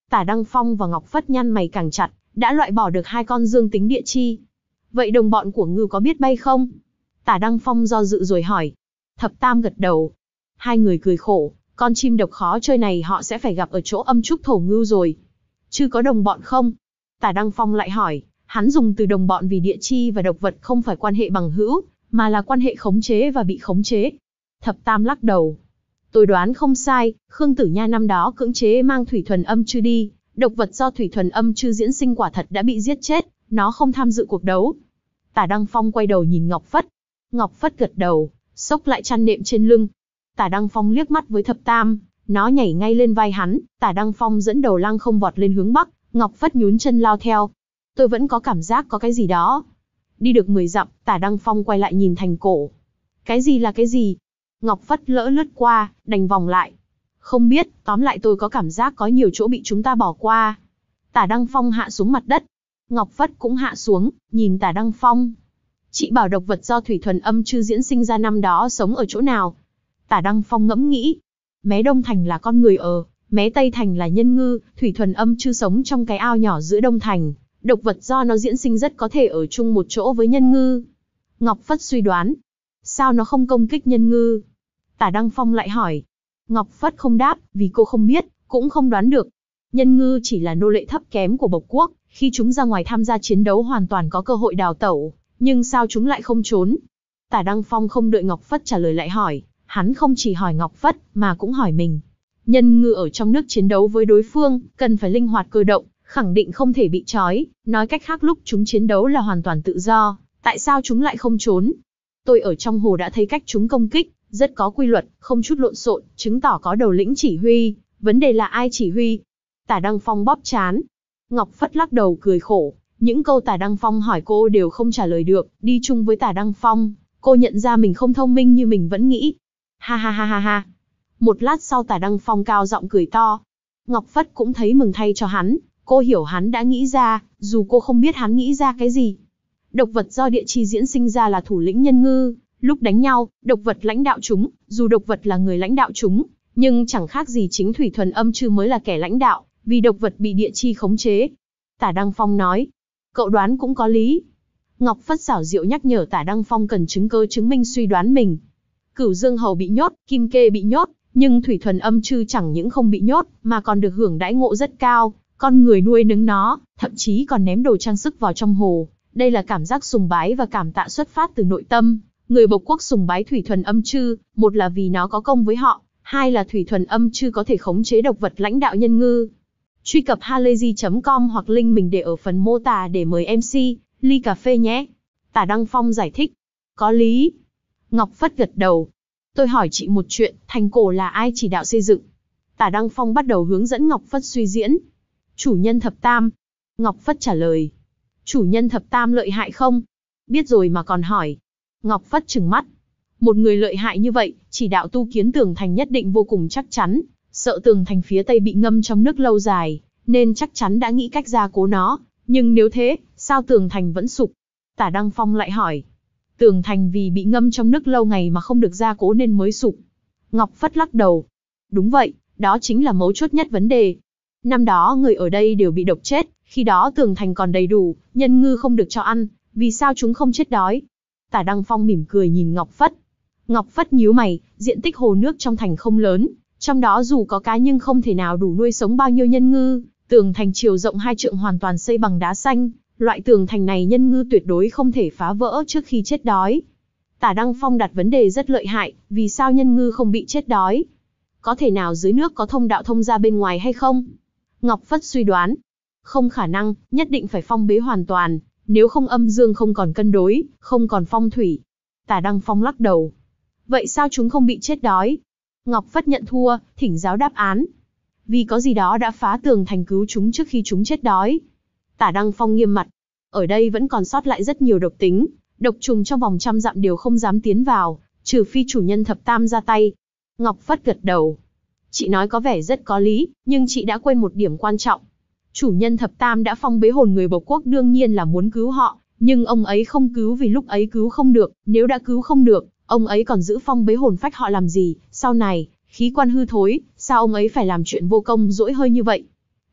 Tả Đăng Phong và Ngọc Phất nhăn mày càng chặt, đã loại bỏ được hai con dương tính địa chi. Vậy đồng bọn của Ngưu có biết bay không? Tả Đăng Phong do dự rồi hỏi. Thập Tam gật đầu. Hai người cười khổ, con chim độc khó chơi này họ sẽ phải gặp ở chỗ âm trúc thổ ngưu rồi. Chứ có đồng bọn không? Tả Đăng Phong lại hỏi, hắn dùng từ đồng bọn vì địa chi và độc vật không phải quan hệ bằng hữu, mà là quan hệ khống chế và bị khống chế. Thập Tam lắc đầu. Tôi đoán không sai, Khương Tử Nha năm đó cưỡng chế mang thủy thuần âm chư đi, độc vật do thủy thuần âm chư diễn sinh quả thật đã bị giết chết, nó không tham dự cuộc đấu. Tả Đăng Phong quay đầu nhìn Ngọc Phất. Ngọc Phất gật đầu, xốc lại chăn nệm trên lưng. Tả Đăng Phong liếc mắt với Thập Tam, nó nhảy ngay lên vai hắn. Tả Đăng Phong dẫn đầu lăng không vọt lên hướng bắc, Ngọc Phất nhún chân lao theo. Tôi vẫn có cảm giác có cái gì đó. Đi được mười dặm, Tả Đăng Phong quay lại nhìn thành cổ. Cái gì là cái gì? Ngọc Phất lỡ lướt qua, đành vòng lại. Không biết, tóm lại tôi có cảm giác có nhiều chỗ bị chúng ta bỏ qua. Tả Đăng Phong hạ xuống mặt đất. Ngọc Phất cũng hạ xuống, nhìn Tả Đăng Phong. Chị bảo độc vật do thủy thuần âm chư diễn sinh ra năm đó sống ở chỗ nào? Tả Đăng Phong ngẫm nghĩ. Mé Đông Thành là con người ở, mé Tây Thành là nhân ngư, thủy thuần âm chư sống trong cái ao nhỏ giữa Đông Thành. Độc vật do nó diễn sinh rất có thể ở chung một chỗ với nhân ngư. Ngọc Phất suy đoán. Sao nó không công kích nhân ngư? Tả Đăng Phong lại hỏi. Ngọc Phất không đáp, vì cô không biết, cũng không đoán được. Nhân ngư chỉ là nô lệ thấp kém của Bộc Quốc, khi chúng ra ngoài tham gia chiến đấu hoàn toàn có cơ hội đào tẩu, nhưng sao chúng lại không trốn? Tả Đăng Phong không đợi Ngọc Phất trả lời lại hỏi, hắn không chỉ hỏi Ngọc Phất, mà cũng hỏi mình. Nhân ngư ở trong nước chiến đấu với đối phương, cần phải linh hoạt cơ động, khẳng định không thể bị trói, nói cách khác lúc chúng chiến đấu là hoàn toàn tự do, tại sao chúng lại không trốn? Tôi ở trong hồ đã thấy cách chúng công kích, rất có quy luật, không chút lộn xộn, chứng tỏ có đầu lĩnh chỉ huy, vấn đề là ai chỉ huy? Tả Đăng Phong bóp trán. Ngọc Phất lắc đầu cười khổ, những câu Tả Đăng Phong hỏi cô đều không trả lời được, đi chung với Tả Đăng Phong, cô nhận ra mình không thông minh như mình vẫn nghĩ. Ha ha ha ha ha. Một lát sau Tả Đăng Phong cao giọng cười to. Ngọc Phất cũng thấy mừng thay cho hắn, cô hiểu hắn đã nghĩ ra, dù cô không biết hắn nghĩ ra cái gì. Độc vật do địa chi diễn sinh ra là thủ lĩnh nhân ngư, lúc đánh nhau, độc vật lãnh đạo chúng, dù độc vật là người lãnh đạo chúng, nhưng chẳng khác gì chính thủy thuần âm chư mới là kẻ lãnh đạo, vì độc vật bị địa chi khống chế. Tả Đăng Phong nói, cậu đoán cũng có lý. Ngọc Phất xảo diệu nhắc nhở Tả Đăng Phong cần chứng cơ chứng minh suy đoán mình. Cửu Dương Hầu bị nhốt, Kim Kê bị nhốt, nhưng thủy thuần âm chư chẳng những không bị nhốt, mà còn được hưởng đãi ngộ rất cao, con người nuôi nấng nó, thậm chí còn ném đồ trang sức vào trong hồ. Đây là cảm giác sùng bái và cảm tạ xuất phát từ nội tâm. Người Bộc Quốc sùng bái thủy thuần âm chư, một là vì nó có công với họ, hai là thủy thuần âm chư có thể khống chế độc vật lãnh đạo nhân ngư. Truy cập halayzi chấm com hoặc link mình để ở phần mô tả để mời em xê, ly cà phê nhé. Tả Đăng Phong giải thích. Có lý. Ngọc Phất gật đầu. Tôi hỏi chị một chuyện, thành cổ là ai chỉ đạo xây dựng? Tả Đăng Phong bắt đầu hướng dẫn Ngọc Phất suy diễn. Chủ nhân Thập Tam. Ngọc Phất trả lời. Chủ nhân Thập Tam lợi hại không? Biết rồi mà còn hỏi. Ngọc Phất trừng mắt. Một người lợi hại như vậy, chỉ đạo tu kiến tường thành nhất định vô cùng chắc chắn. Sợ tường thành phía Tây bị ngâm trong nước lâu dài, nên chắc chắn đã nghĩ cách gia cố nó. Nhưng nếu thế, sao tường thành vẫn sụp? Tả Đăng Phong lại hỏi. Tường thành vì bị ngâm trong nước lâu ngày mà không được gia cố nên mới sụp. Ngọc Phất lắc đầu. Đúng vậy, đó chính là mấu chốt nhất vấn đề. Năm đó người ở đây đều bị độc chết, khi đó tường thành còn đầy đủ, nhân ngư không được cho ăn, vì sao chúng không chết đói? Tả Đăng Phong mỉm cười nhìn Ngọc Phất. Ngọc Phất nhíu mày, diện tích hồ nước trong thành không lớn, trong đó dù có cá nhưng không thể nào đủ nuôi sống bao nhiêu nhân ngư. Tường thành chiều rộng hai trượng hoàn toàn xây bằng đá xanh, loại tường thành này nhân ngư tuyệt đối không thể phá vỡ trước khi chết đói. Tả Đăng Phong đặt vấn đề rất lợi hại, vì sao nhân ngư không bị chết đói? Có thể nào dưới nước có thông đạo thông ra bên ngoài hay không? Ngọc Phất suy đoán. Không khả năng, nhất định phải phong bế hoàn toàn, nếu không âm dương không còn cân đối, không còn phong thủy. Tả Đăng Phong lắc đầu. Vậy sao chúng không bị chết đói? Ngọc Phất nhận thua, thỉnh giáo đáp án. Vì có gì đó đã phá tường thành cứu chúng trước khi chúng chết đói. Tả Đăng Phong nghiêm mặt. Ở đây vẫn còn sót lại rất nhiều độc tính, độc trùng trong vòng trăm dặm đều không dám tiến vào, trừ phi chủ nhân Thập Tam ra tay. Ngọc Phất gật đầu. Chị nói có vẻ rất có lý, nhưng chị đã quên một điểm quan trọng. Chủ nhân Thập Tam đã phong bế hồn người Bộc Quốc đương nhiên là muốn cứu họ, nhưng ông ấy không cứu vì lúc ấy cứu không được, nếu đã cứu không được, ông ấy còn giữ phong bế hồn phách họ làm gì, sau này, khí quan hư thối, sao ông ấy phải làm chuyện vô công dỗi hơi như vậy?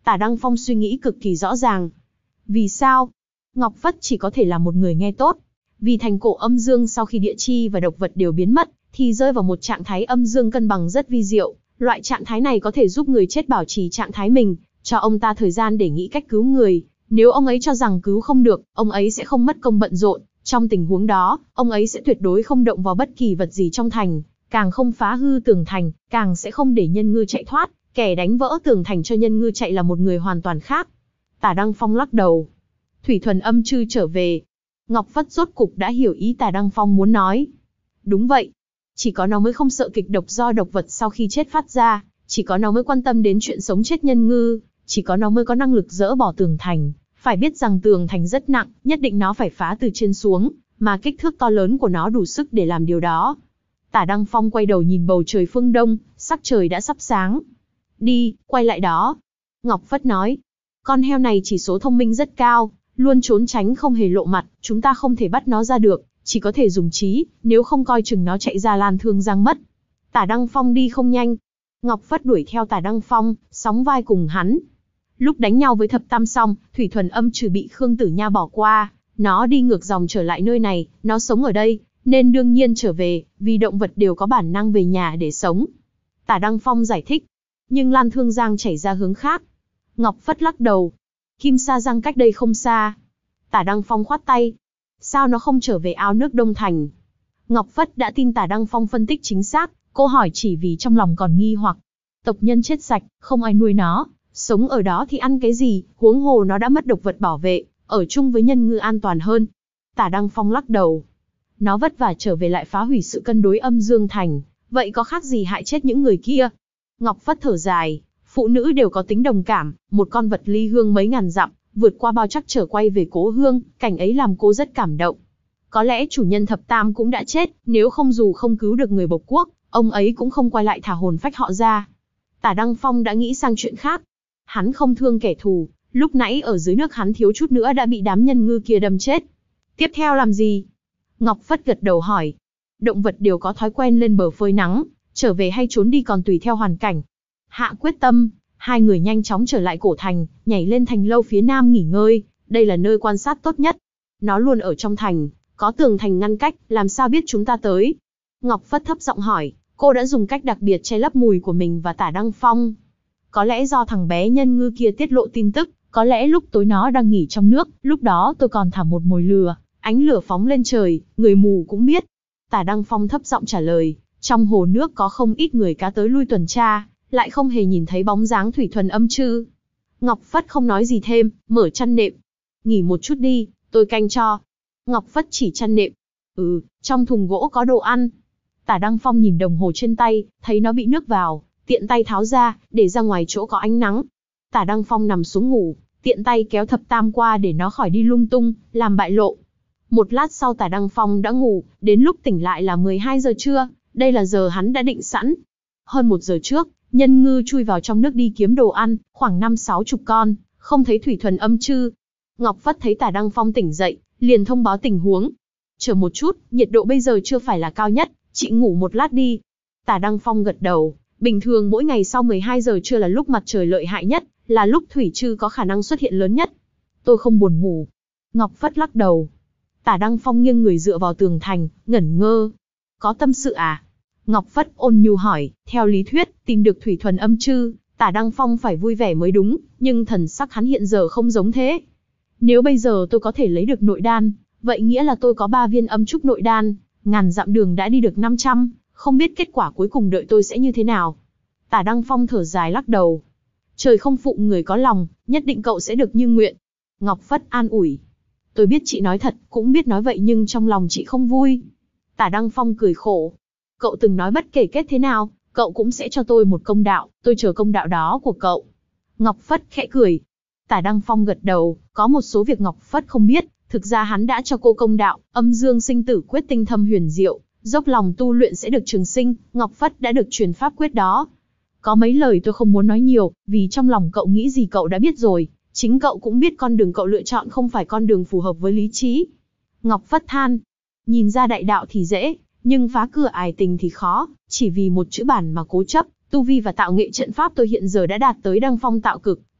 Tả Đăng Phong suy nghĩ cực kỳ rõ ràng. Vì sao? Ngọc Phất chỉ có thể là một người nghe tốt. Vì thành cổ âm dương sau khi địa chi và độc vật đều biến mất, thì rơi vào một trạng thái âm dương cân bằng rất vi diệu. Loại trạng thái này có thể giúp người chết bảo trì trạng thái mình, cho ông ta thời gian để nghĩ cách cứu người. Nếu ông ấy cho rằng cứu không được, ông ấy sẽ không mất công bận rộn. Trong tình huống đó, ông ấy sẽ tuyệt đối không động vào bất kỳ vật gì trong thành, càng không phá hư tường thành, càng sẽ không để nhân ngư chạy thoát. Kẻ đánh vỡ tường thành cho nhân ngư chạy là một người hoàn toàn khác. Tả Đăng Phong lắc đầu. Thủy thuần âm chư trở về. Ngọc Phất rốt cục đã hiểu ý Tả Đăng Phong muốn nói. Đúng vậy. Chỉ có nó mới không sợ kịch độc do độc vật sau khi chết phát ra. Chỉ có nó mới quan tâm đến chuyện sống chết nhân ngư. Chỉ có nó mới có năng lực dỡ bỏ tường thành. Phải biết rằng tường thành rất nặng, nhất định nó phải phá từ trên xuống, mà kích thước to lớn của nó đủ sức để làm điều đó. Tả Đăng Phong quay đầu nhìn bầu trời phương đông, sắc trời đã sắp sáng. Đi, quay lại đó. Ngọc Phất nói. Con heo này chỉ số thông minh rất cao, luôn trốn tránh không hề lộ mặt, chúng ta không thể bắt nó ra được, chỉ có thể dùng trí, nếu không coi chừng nó chạy ra Lan Thương Giang mất. Tả Đăng Phong đi không nhanh. Ngọc Phất đuổi theo Tả Đăng Phong, sóng vai cùng hắn. Lúc đánh nhau với thập tam xong, thủy thuần âm trừ bị Khương Tử Nha bỏ qua, nó đi ngược dòng trở lại nơi này, nó sống ở đây, nên đương nhiên trở về, vì động vật đều có bản năng về nhà để sống. Tả Đăng Phong giải thích. Nhưng Lan Thương Giang chảy ra hướng khác. Ngọc Phất lắc đầu. Kim Sa Giang cách đây không xa. Tả Đăng Phong khoát tay. Sao nó không trở về ao nước Đông Thành? Ngọc Phất đã tin Tả Đăng Phong phân tích chính xác, cô hỏi chỉ vì trong lòng còn nghi hoặc. Tộc nhân chết sạch, không ai nuôi nó, sống ở đó thì ăn cái gì, huống hồ nó đã mất độc vật bảo vệ, ở chung với nhân ngư an toàn hơn. Tả Đăng Phong lắc đầu. Nó vất vả trở về lại phá hủy sự cân đối âm dương thành, vậy có khác gì hại chết những người kia? Ngọc Phất thở dài, phụ nữ đều có tính đồng cảm, một con vật ly hương mấy ngàn dặm, vượt qua bao trắc trở quay về cố hương, cảnh ấy làm cô rất cảm động. Có lẽ chủ nhân thập tam cũng đã chết, nếu không dù không cứu được người Bộc Quốc, ông ấy cũng không quay lại thả hồn phách họ ra. Tả Đăng Phong đã nghĩ sang chuyện khác. Hắn không thương kẻ thù, lúc nãy ở dưới nước hắn thiếu chút nữa đã bị đám nhân ngư kia đâm chết. Tiếp theo làm gì? Ngọc Phất gật đầu hỏi. Động vật đều có thói quen lên bờ phơi nắng, trở về hay trốn đi còn tùy theo hoàn cảnh. Hạ quyết tâm, hai người nhanh chóng trở lại cổ thành, nhảy lên thành lâu phía nam nghỉ ngơi, đây là nơi quan sát tốt nhất. Nó luôn ở trong thành, có tường thành ngăn cách, làm sao biết chúng ta tới? Ngọc Phất thấp giọng hỏi, cô đã dùng cách đặc biệt che lấp mùi của mình và Tả Đăng Phong. Có lẽ do thằng bé nhân ngư kia tiết lộ tin tức, có lẽ lúc tối nó đang nghỉ trong nước, lúc đó tôi còn thả một mồi lừa, ánh lửa phóng lên trời, người mù cũng biết. Tả Đăng Phong thấp giọng trả lời, trong hồ nước có không ít người cá tới lui tuần tra, lại không hề nhìn thấy bóng dáng thủy thuần âm chư. Ngọc Phất không nói gì thêm, mở chăn nệm. Nghỉ một chút đi, tôi canh cho. Ngọc Phất chỉ chăn nệm. Ừ, trong thùng gỗ có đồ ăn. Tả Đăng Phong nhìn đồng hồ trên tay, thấy nó bị nước vào, tiện tay tháo ra, để ra ngoài chỗ có ánh nắng. Tả Đăng Phong nằm xuống ngủ, tiện tay kéo thập tam qua để nó khỏi đi lung tung, làm bại lộ. Một lát sau Tả Đăng Phong đã ngủ, đến lúc tỉnh lại là mười hai giờ trưa, đây là giờ hắn đã định sẵn. Hơn một giờ trước, nhân ngư chui vào trong nước đi kiếm đồ ăn, khoảng năm sáu chục con, không thấy thủy thuần âm chư. Ngọc Phất thấy Tả Đăng Phong tỉnh dậy, liền thông báo tình huống. Chờ một chút, nhiệt độ bây giờ chưa phải là cao nhất, chị ngủ một lát đi. Tả Đăng Phong gật đầu, bình thường mỗi ngày sau mười hai giờ trưa là lúc mặt trời lợi hại nhất, là lúc thủy chư có khả năng xuất hiện lớn nhất. Tôi không buồn ngủ. Ngọc Phất lắc đầu. Tả Đăng Phong nghiêng người dựa vào tường thành, ngẩn ngơ. Có tâm sự à? Ngọc Phất ôn nhu hỏi, theo lý thuyết, tìm được thủy thuần âm chư, Tả Đăng Phong phải vui vẻ mới đúng, nhưng thần sắc hắn hiện giờ không giống thế. Nếu bây giờ tôi có thể lấy được nội đan, vậy nghĩa là tôi có ba viên âm trúc nội đan, ngàn dặm đường đã đi được năm trăm, không biết kết quả cuối cùng đợi tôi sẽ như thế nào. Tả Đăng Phong thở dài lắc đầu. Trời không phụ người có lòng, nhất định cậu sẽ được như nguyện. Ngọc Phất an ủi. Tôi biết chị nói thật, cũng biết nói vậy nhưng trong lòng chị không vui. Tả Đăng Phong cười khổ. Cậu từng nói bất kể kết thế nào, cậu cũng sẽ cho tôi một công đạo, tôi chờ công đạo đó của cậu. Ngọc Phất khẽ cười. Tả Đăng Phong gật đầu, có một số việc Ngọc Phất không biết, thực ra hắn đã cho cô công đạo, âm dương sinh tử quyết tinh thâm huyền diệu, dốc lòng tu luyện sẽ được trường sinh, Ngọc Phất đã được truyền pháp quyết đó. Có mấy lời tôi không muốn nói nhiều, vì trong lòng cậu nghĩ gì cậu đã biết rồi, chính cậu cũng biết con đường cậu lựa chọn không phải con đường phù hợp với lý trí. Ngọc Phất than, nhìn ra đại đạo thì dễ, nhưng phá cửa ải tình thì khó, chỉ vì một chữ bản mà cố chấp, tu vi và tạo nghệ trận pháp tôi hiện giờ đã đạt tới đăng phong tạo cực,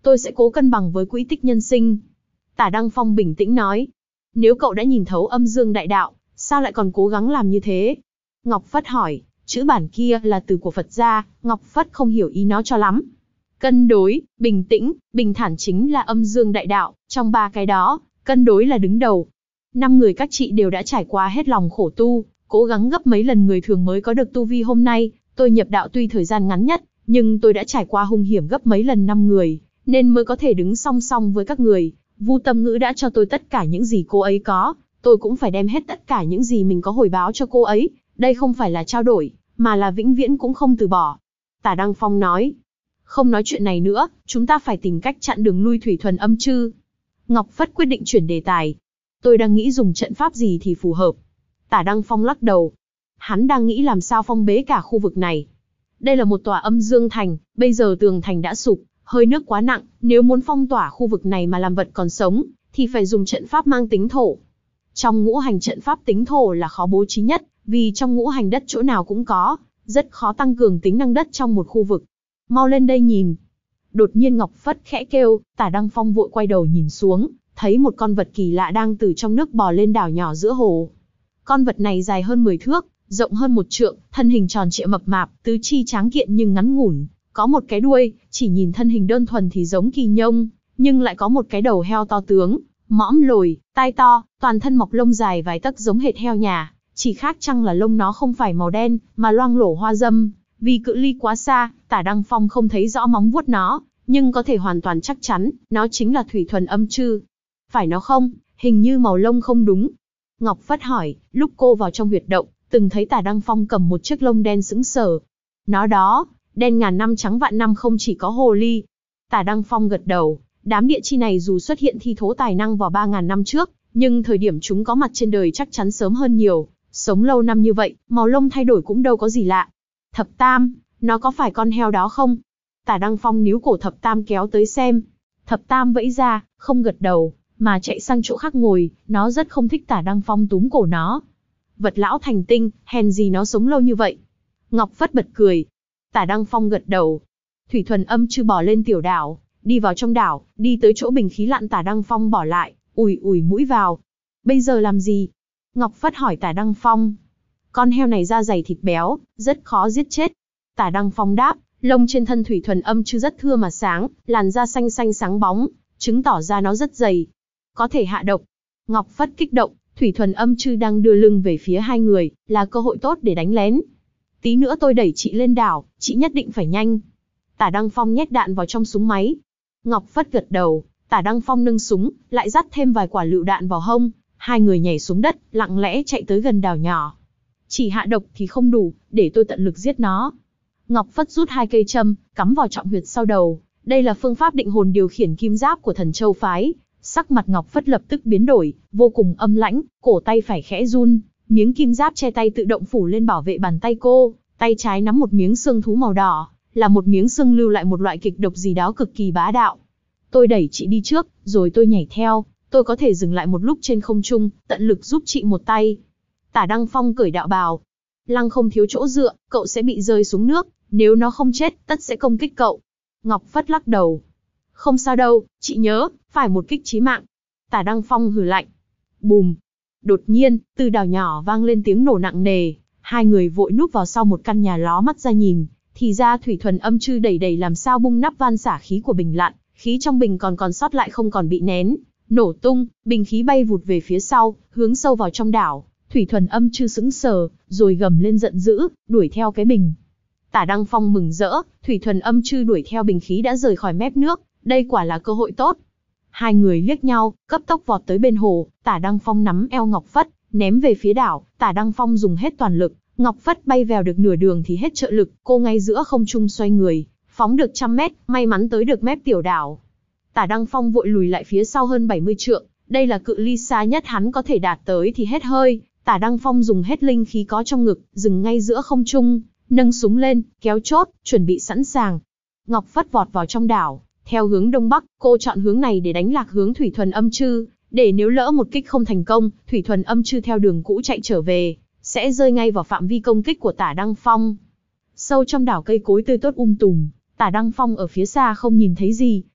tôi sẽ cố cân bằng với quỹ tích nhân sinh. Tả Đăng Phong bình tĩnh nói. Nếu cậu đã nhìn thấu âm dương đại đạo, sao lại còn cố gắng làm như thế? Ngọc Phất hỏi, chữ bản kia là từ của Phật gia, Ngọc Phất không hiểu ý nó cho lắm. Cân đối, bình tĩnh, bình thản chính là âm dương đại đạo, trong ba cái đó, cân đối là đứng đầu. Năm người các chị đều đã trải qua hết lòng khổ tu, cố gắng gấp mấy lần người thường mới có được tu vi hôm nay, tôi nhập đạo tuy thời gian ngắn nhất, nhưng tôi đã trải qua hung hiểm gấp mấy lần năm người, nên mới có thể đứng song song với các người. Vu Tâm Ngữ đã cho tôi tất cả những gì cô ấy có, tôi cũng phải đem hết tất cả những gì mình có hồi báo cho cô ấy, đây không phải là trao đổi, mà là vĩnh viễn cũng không từ bỏ. Tả Đăng Phong nói, không nói chuyện này nữa, chúng ta phải tìm cách chặn đường lui thủy thuần âm chư. Ngọc Phất quyết định chuyển đề tài. Tôi đang nghĩ dùng trận pháp gì thì phù hợp. Tả Đăng Phong lắc đầu. Hắn đang nghĩ làm sao phong bế cả khu vực này. Đây là một tòa âm dương thành, bây giờ tường thành đã sụp, hơi nước quá nặng, nếu muốn phong tỏa khu vực này mà làm vật còn sống, thì phải dùng trận pháp mang tính thổ. Trong ngũ hành trận pháp tính thổ là khó bố trí nhất, vì trong ngũ hành đất chỗ nào cũng có, rất khó tăng cường tính năng đất trong một khu vực. Mau lên đây nhìn. Đột nhiên Ngọc Phất khẽ kêu, Tả Đăng Phong vội quay đầu nhìn xuống, thấy một con vật kỳ lạ đang từ trong nước bò lên đảo nhỏ giữa hồ. Con vật này dài hơn mười thước, rộng hơn một trượng, thân hình tròn trịa mập mạp, tứ chi tráng kiện nhưng ngắn ngủn, có một cái đuôi, chỉ nhìn thân hình đơn thuần thì giống kỳ nhông, nhưng lại có một cái đầu heo to tướng, mõm lồi, tai to, toàn thân mọc lông dài vài tấc giống hệt heo nhà, chỉ khác chăng là lông nó không phải màu đen, mà loang lổ hoa dâm. Vì cự ly quá xa, Tả Đăng Phong không thấy rõ móng vuốt nó, nhưng có thể hoàn toàn chắc chắn, nó chính là thủy thuần âm chư. Phải nó không? Hình như màu lông không đúng. Ngọc Phất hỏi, lúc cô vào trong huyệt động, từng thấy Tả Đăng Phong cầm một chiếc lông đen sững sờ. Nó đó, đen ngàn năm trắng vạn năm không chỉ có hồ ly. Tả Đăng Phong gật đầu, đám địa chi này dù xuất hiện thi thố tài năng vào ba ngàn năm trước, nhưng thời điểm chúng có mặt trên đời chắc chắn sớm hơn nhiều. Sống lâu năm như vậy, màu lông thay đổi cũng đâu có gì lạ. Thập Tam, nó có phải con heo đó không? Tả Đăng Phong níu cổ Thập Tam kéo tới xem. Thập Tam vẫy ra, không gật đầu, mà chạy sang chỗ khác ngồi, nó rất không thích Tả Đăng Phong túm cổ nó. Vật lão thành tinh, hèn gì nó sống lâu như vậy. Ngọc Phất bật cười. Tả Đăng Phong gật đầu. Thủy thuần âm chư bò lên tiểu đảo, đi vào trong đảo, đi tới chỗ bình khí lặn Tả Đăng Phong bỏ lại, ùi ùi mũi vào. Bây giờ làm gì? Ngọc Phất hỏi Tả Đăng Phong. Con heo này da dày thịt béo, rất khó giết chết. Tả Đăng Phong đáp, lông trên thân thủy thuần âm chư rất thưa mà sáng, làn da xanh xanh sáng bóng, chứng tỏ ra nó rất dày. Có thể hạ độc. Ngọc Phất kích động, thủy thuần âm chư đang đưa lưng về phía hai người, là cơ hội tốt để đánh lén. Tí nữa tôi đẩy chị lên đảo, chị nhất định phải nhanh. Tả Đăng Phong nhét đạn vào trong súng máy. Ngọc Phất gật đầu, Tả Đăng Phong nâng súng, lại dắt thêm vài quả lựu đạn vào hông. Hai người nhảy xuống đất, lặng lẽ chạy tới gần đảo nhỏ. Chỉ hạ độc thì không đủ, để tôi tận lực giết nó. Ngọc Phất rút hai cây châm, cắm vào trọng huyệt sau đầu. Đây là phương pháp định hồn điều khiển kim giáp của Thần Châu phái. Sắc mặt Ngọc Phất lập tức biến đổi, vô cùng âm lãnh, cổ tay phải khẽ run, miếng kim giáp che tay tự động phủ lên bảo vệ bàn tay cô. Tay trái nắm một miếng xương thú màu đỏ, là một miếng xương lưu lại một loại kịch độc gì đó cực kỳ bá đạo. Tôi đẩy chị đi trước, rồi tôi nhảy theo. Tôi có thể dừng lại một lúc trên không trung, tận lực giúp chị một tay. Tả Đăng Phong cởi đạo bào. Lăng không thiếu chỗ dựa, cậu sẽ bị rơi xuống nước, nếu nó không chết, tất sẽ công kích cậu. Ngọc Phất lắc đầu. Không sao đâu, chị nhớ, phải một kích chí mạng. Tả Đăng Phong hừ lạnh. Bùm. Đột nhiên, từ đảo nhỏ vang lên tiếng nổ nặng nề. Hai người vội núp vào sau một căn nhà ló mắt ra nhìn. Thì ra thủy thuần âm chư đẩy đẩy làm sao bung nắp van xả khí của bình lặn, khí trong bình còn còn sót lại không còn bị nén. Nổ tung, bình khí bay vụt về phía sau, hướng sâu vào trong đảo. Thủy thuần âm chư sững sờ, rồi gầm lên giận dữ, đuổi theo cái bình. Tả Đăng Phong mừng rỡ, thủy thuần âm chư đuổi theo bình khí đã rời khỏi mép nước, đây quả là cơ hội tốt. Hai người liếc nhau, cấp tốc vọt tới bên hồ, Tả Đăng Phong nắm eo Ngọc Phất, ném về phía đảo. Tả Đăng Phong dùng hết toàn lực, Ngọc Phất bay vèo được nửa đường thì hết trợ lực, cô ngay giữa không trung xoay người, phóng được trăm mét, may mắn tới được mép tiểu đảo. Tả Đăng Phong vội lùi lại phía sau hơn bảy mươi trượng, đây là cự ly xa nhất hắn có thể đạt tới thì hết hơi. Tả Đăng Phong dùng hết linh khí có trong ngực, dừng ngay giữa không trung, nâng súng lên, kéo chốt, chuẩn bị sẵn sàng. Ngọc Phất vọt vào trong đảo, theo hướng đông bắc, cô chọn hướng này để đánh lạc hướng thủy thuần âm chư, để nếu lỡ một kích không thành công, thủy thuần âm chư theo đường cũ chạy trở về, sẽ rơi ngay vào phạm vi công kích của Tả Đăng Phong. Sâu trong đảo cây cối tươi tốt um tùm, Tả Đăng Phong ở phía xa không nhìn thấy gì,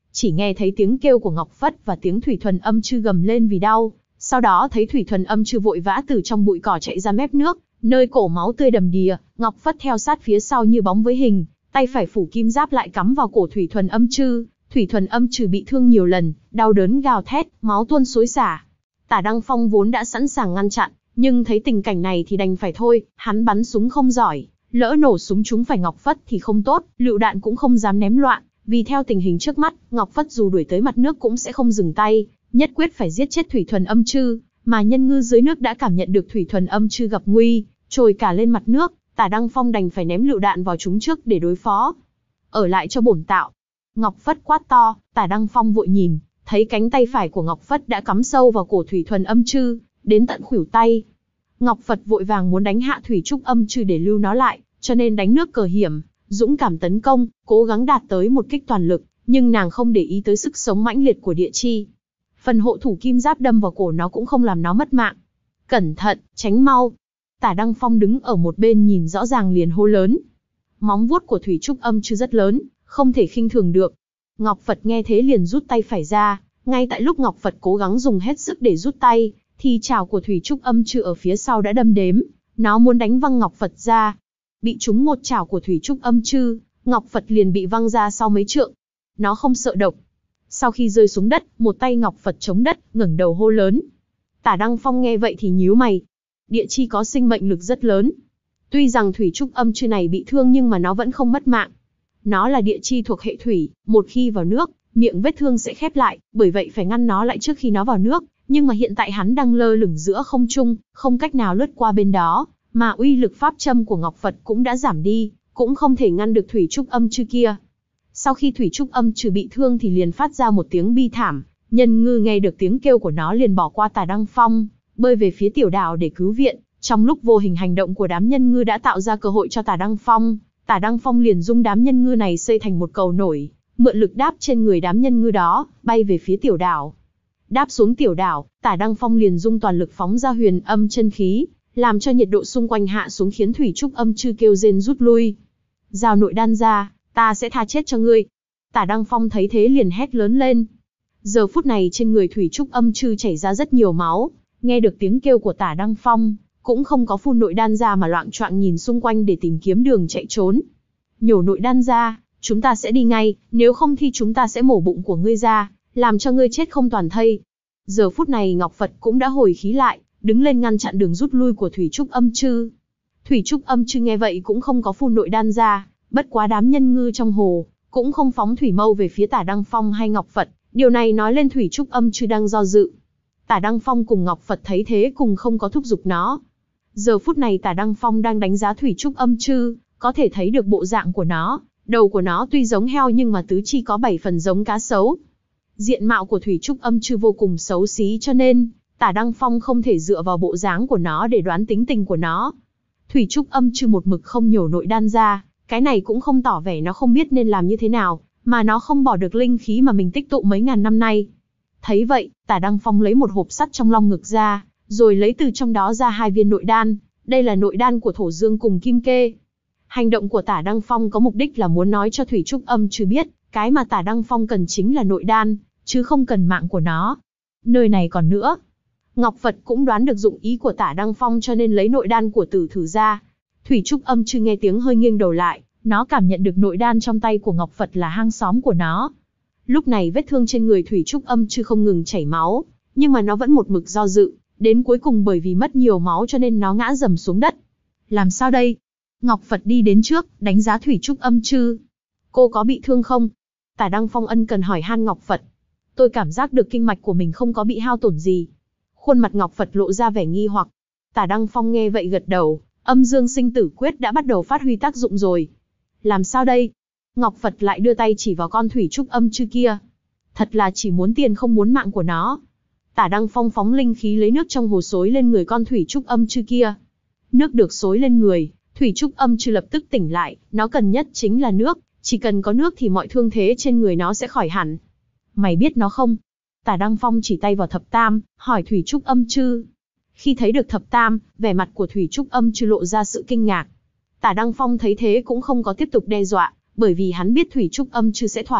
Chỉ nghe thấy tiếng kêu của Ngọc Phất và tiếng Thủy Thuần Âm Chư gầm lên vì đau, sau đó thấy Thủy Thuần Âm Chư vội vã từ trong bụi cỏ chạy ra mép nước, nơi cổ máu tươi đầm đìa, Ngọc Phất theo sát phía sau như bóng với hình, tay phải phủ kim giáp lại cắm vào cổ Thủy Thuần Âm Chư. Thủy Thuần Âm Chư bị thương nhiều lần, đau đớn gào thét, máu tuôn xối xả. Tả Đăng Phong vốn đã sẵn sàng ngăn chặn, nhưng thấy tình cảnh này thì đành phải thôi, hắn bắn súng không giỏi, lỡ nổ súng trúng phải Ngọc Phất thì không tốt, lựu đạn cũng không dám ném loạn, vì theo tình hình trước mắt, Ngọc Phất dù đuổi tới mặt nước cũng sẽ không dừng tay, nhất quyết phải giết chết Thủy Thuần Âm Chư, mà nhân ngư dưới nước đã cảm nhận được Thủy Thuần Âm Chư gặp nguy, trồi cả lên mặt nước, Tả Đăng Phong đành phải ném lựu đạn vào chúng trước để đối phó. Ở lại cho bổn tạo. Ngọc Phất quát to, Tả Đăng Phong vội nhìn, thấy cánh tay phải của Ngọc Phất đã cắm sâu vào cổ Thủy Thuần Âm Chư, đến tận khuỷu tay. Ngọc Phật vội vàng muốn đánh hạ Thủy Trúc Âm Chư để lưu nó lại, cho nên đánh nước cờ hiểm, dũng cảm tấn công, cố gắng đạt tới một kích toàn lực, nhưng nàng không để ý tới sức sống mãnh liệt của địa chi. Phần hộ thủ kim giáp đâm vào cổ nó cũng không làm nó mất mạng. Cẩn thận, tránh mau. Tả Đăng Phong đứng ở một bên nhìn rõ ràng liền hô lớn. Móng vuốt của Thủy Trúc Âm Chư rất lớn, không thể khinh thường được. Ngọc Phật nghe thế liền rút tay phải ra, ngay tại lúc Ngọc Phật cố gắng dùng hết sức để rút tay, thì chảo của Thủy Trúc Âm Chư ở phía sau đã đâm đếm, nó muốn đánh văng Ngọc Phật ra. Bị trúng một chảo của Thủy Trúc Âm Chư, Ngọc Phật liền bị văng ra sau mấy trượng. Nó không sợ độc. Sau khi rơi xuống đất, một tay Ngọc Phật chống đất, ngẩng đầu hô lớn. Tả Đăng Phong nghe vậy thì nhíu mày. Địa chi có sinh mệnh lực rất lớn. Tuy rằng Thủy Trúc Âm Chư này bị thương nhưng mà nó vẫn không mất mạng. Nó là địa chi thuộc hệ thủy, một khi vào nước, miệng vết thương sẽ khép lại, bởi vậy phải ngăn nó lại trước khi nó vào nước. Nhưng mà hiện tại hắn đang lơ lửng giữa không trung, không cách nào lướt qua bên đó, mà uy lực pháp châm của Ngọc Phật cũng đã giảm đi, cũng không thể ngăn được Thủy Trúc Âm Chư kia. Sau khi Thủy Trúc Âm Chư bị thương thì liền phát ra một tiếng bi thảm, nhân ngư nghe được tiếng kêu của nó liền bỏ qua Tả Đăng Phong, bơi về phía tiểu đảo để cứu viện. Trong lúc vô hình hành động của đám nhân ngư đã tạo ra cơ hội cho Tả Đăng Phong, Tả Đăng Phong liền dung đám nhân ngư này xây thành một cầu nổi, mượn lực đáp trên người đám nhân ngư đó, bay về phía tiểu đảo. Đáp xuống tiểu đảo, Tả Đăng Phong liền dung toàn lực phóng ra huyền âm chân khí, làm cho nhiệt độ xung quanh hạ xuống khiến Thủy Trúc Âm Chư kêu rên rút lui. Giao nội đan ra, ta sẽ tha chết cho ngươi. Tả Đăng Phong thấy thế liền hét lớn lên. Giờ phút này trên người Thủy Trúc Âm Chư chảy ra rất nhiều máu, nghe được tiếng kêu của Tả Đăng Phong, cũng không có phun nội đan ra mà loạng choạng nhìn xung quanh để tìm kiếm đường chạy trốn. Nhổ nội đan ra, chúng ta sẽ đi ngay, nếu không thì chúng ta sẽ mổ bụng của ngươi ra, làm cho ngươi chết không toàn thây. Giờ phút này Ngọc Phật cũng đã hồi khí lại, đứng lên ngăn chặn đường rút lui của Thủy Trúc Âm Chư. Thủy Trúc Âm Chư nghe vậy cũng không có phun nội đan ra, bất quá đám nhân ngư trong hồ cũng không phóng thủy mâu về phía Tả Đăng Phong hay Ngọc Phật, điều này nói lên Thủy Trúc Âm Chư đang do dự. Tả Đăng Phong cùng Ngọc Phật thấy thế cùng không có thúc giục nó. Giờ phút này Tả Đăng Phong đang đánh giá Thủy Trúc Âm Chư, có thể thấy được bộ dạng của nó, đầu của nó tuy giống heo nhưng mà tứ chi có bảy phần giống cá sấu. Diện mạo của Thủy Trúc Âm Chư vô cùng xấu xí cho nên, Tả Đăng Phong không thể dựa vào bộ dáng của nó để đoán tính tình của nó. Thủy Trúc Âm Chư một mực không nhổ nội đan ra, cái này cũng không tỏ vẻ nó không biết nên làm như thế nào, mà nó không bỏ được linh khí mà mình tích tụ mấy ngàn năm nay. Thấy vậy, Tả Đăng Phong lấy một hộp sắt trong long ngực ra, rồi lấy từ trong đó ra hai viên nội đan, đây là nội đan của Thổ Dương cùng Kim Kê. Hành động của Tả Đăng Phong có mục đích là muốn nói cho Thủy Trúc Âm Chư biết, cái mà Tả Đăng Phong cần chính là nội đan, chứ không cần mạng của nó. Nơi này còn nữa. Ngọc Phật cũng đoán được dụng ý của Tả Đăng Phong cho nên lấy nội đan của Tử Thử ra. Thủy Trúc Âm Chư nghe tiếng hơi nghiêng đầu lại, nó cảm nhận được nội đan trong tay của Ngọc Phật là hang xóm của nó. Lúc này vết thương trên người Thủy Trúc Âm Chư không ngừng chảy máu, nhưng mà nó vẫn một mực do dự, đến cuối cùng bởi vì mất nhiều máu cho nên nó ngã rầm xuống đất. Làm sao đây? Ngọc Phật đi đến trước, đánh giá Thủy Trúc Âm Chư. Cô có bị thương không? Tả Đăng Phong ân cần hỏi han Ngọc Phật. Tôi cảm giác được kinh mạch của mình không có bị hao tổn gì. Khuôn mặt Ngọc Phật lộ ra vẻ nghi hoặc. Tả Đăng Phong nghe vậy gật đầu, âm dương sinh tử quyết đã bắt đầu phát huy tác dụng rồi. Làm sao đây? Ngọc Phật lại đưa tay chỉ vào con Thủy Trúc Âm Chư kia. Thật là chỉ muốn tiền không muốn mạng của nó. Tả Đăng Phong phóng linh khí lấy nước trong hồ xối lên người con Thủy Trúc Âm Chư kia. Nước được xối lên người, Thủy Trúc Âm Chư lập tức tỉnh lại, nó cần nhất chính là nước, chỉ cần có nước thì mọi thương thế trên người nó sẽ khỏi hẳn. Mày biết nó không? Tả Đăng Phong chỉ tay vào Thập Tam, hỏi Thủy Trúc Âm Chư. Khi thấy được Thập Tam, vẻ mặt của Thủy Trúc Âm Chư lộ ra sự kinh ngạc. Tả Đăng Phong thấy thế cũng không có tiếp tục đe dọa, bởi vì hắn biết Thủy Trúc Âm Chư sẽ thỏa hiệp,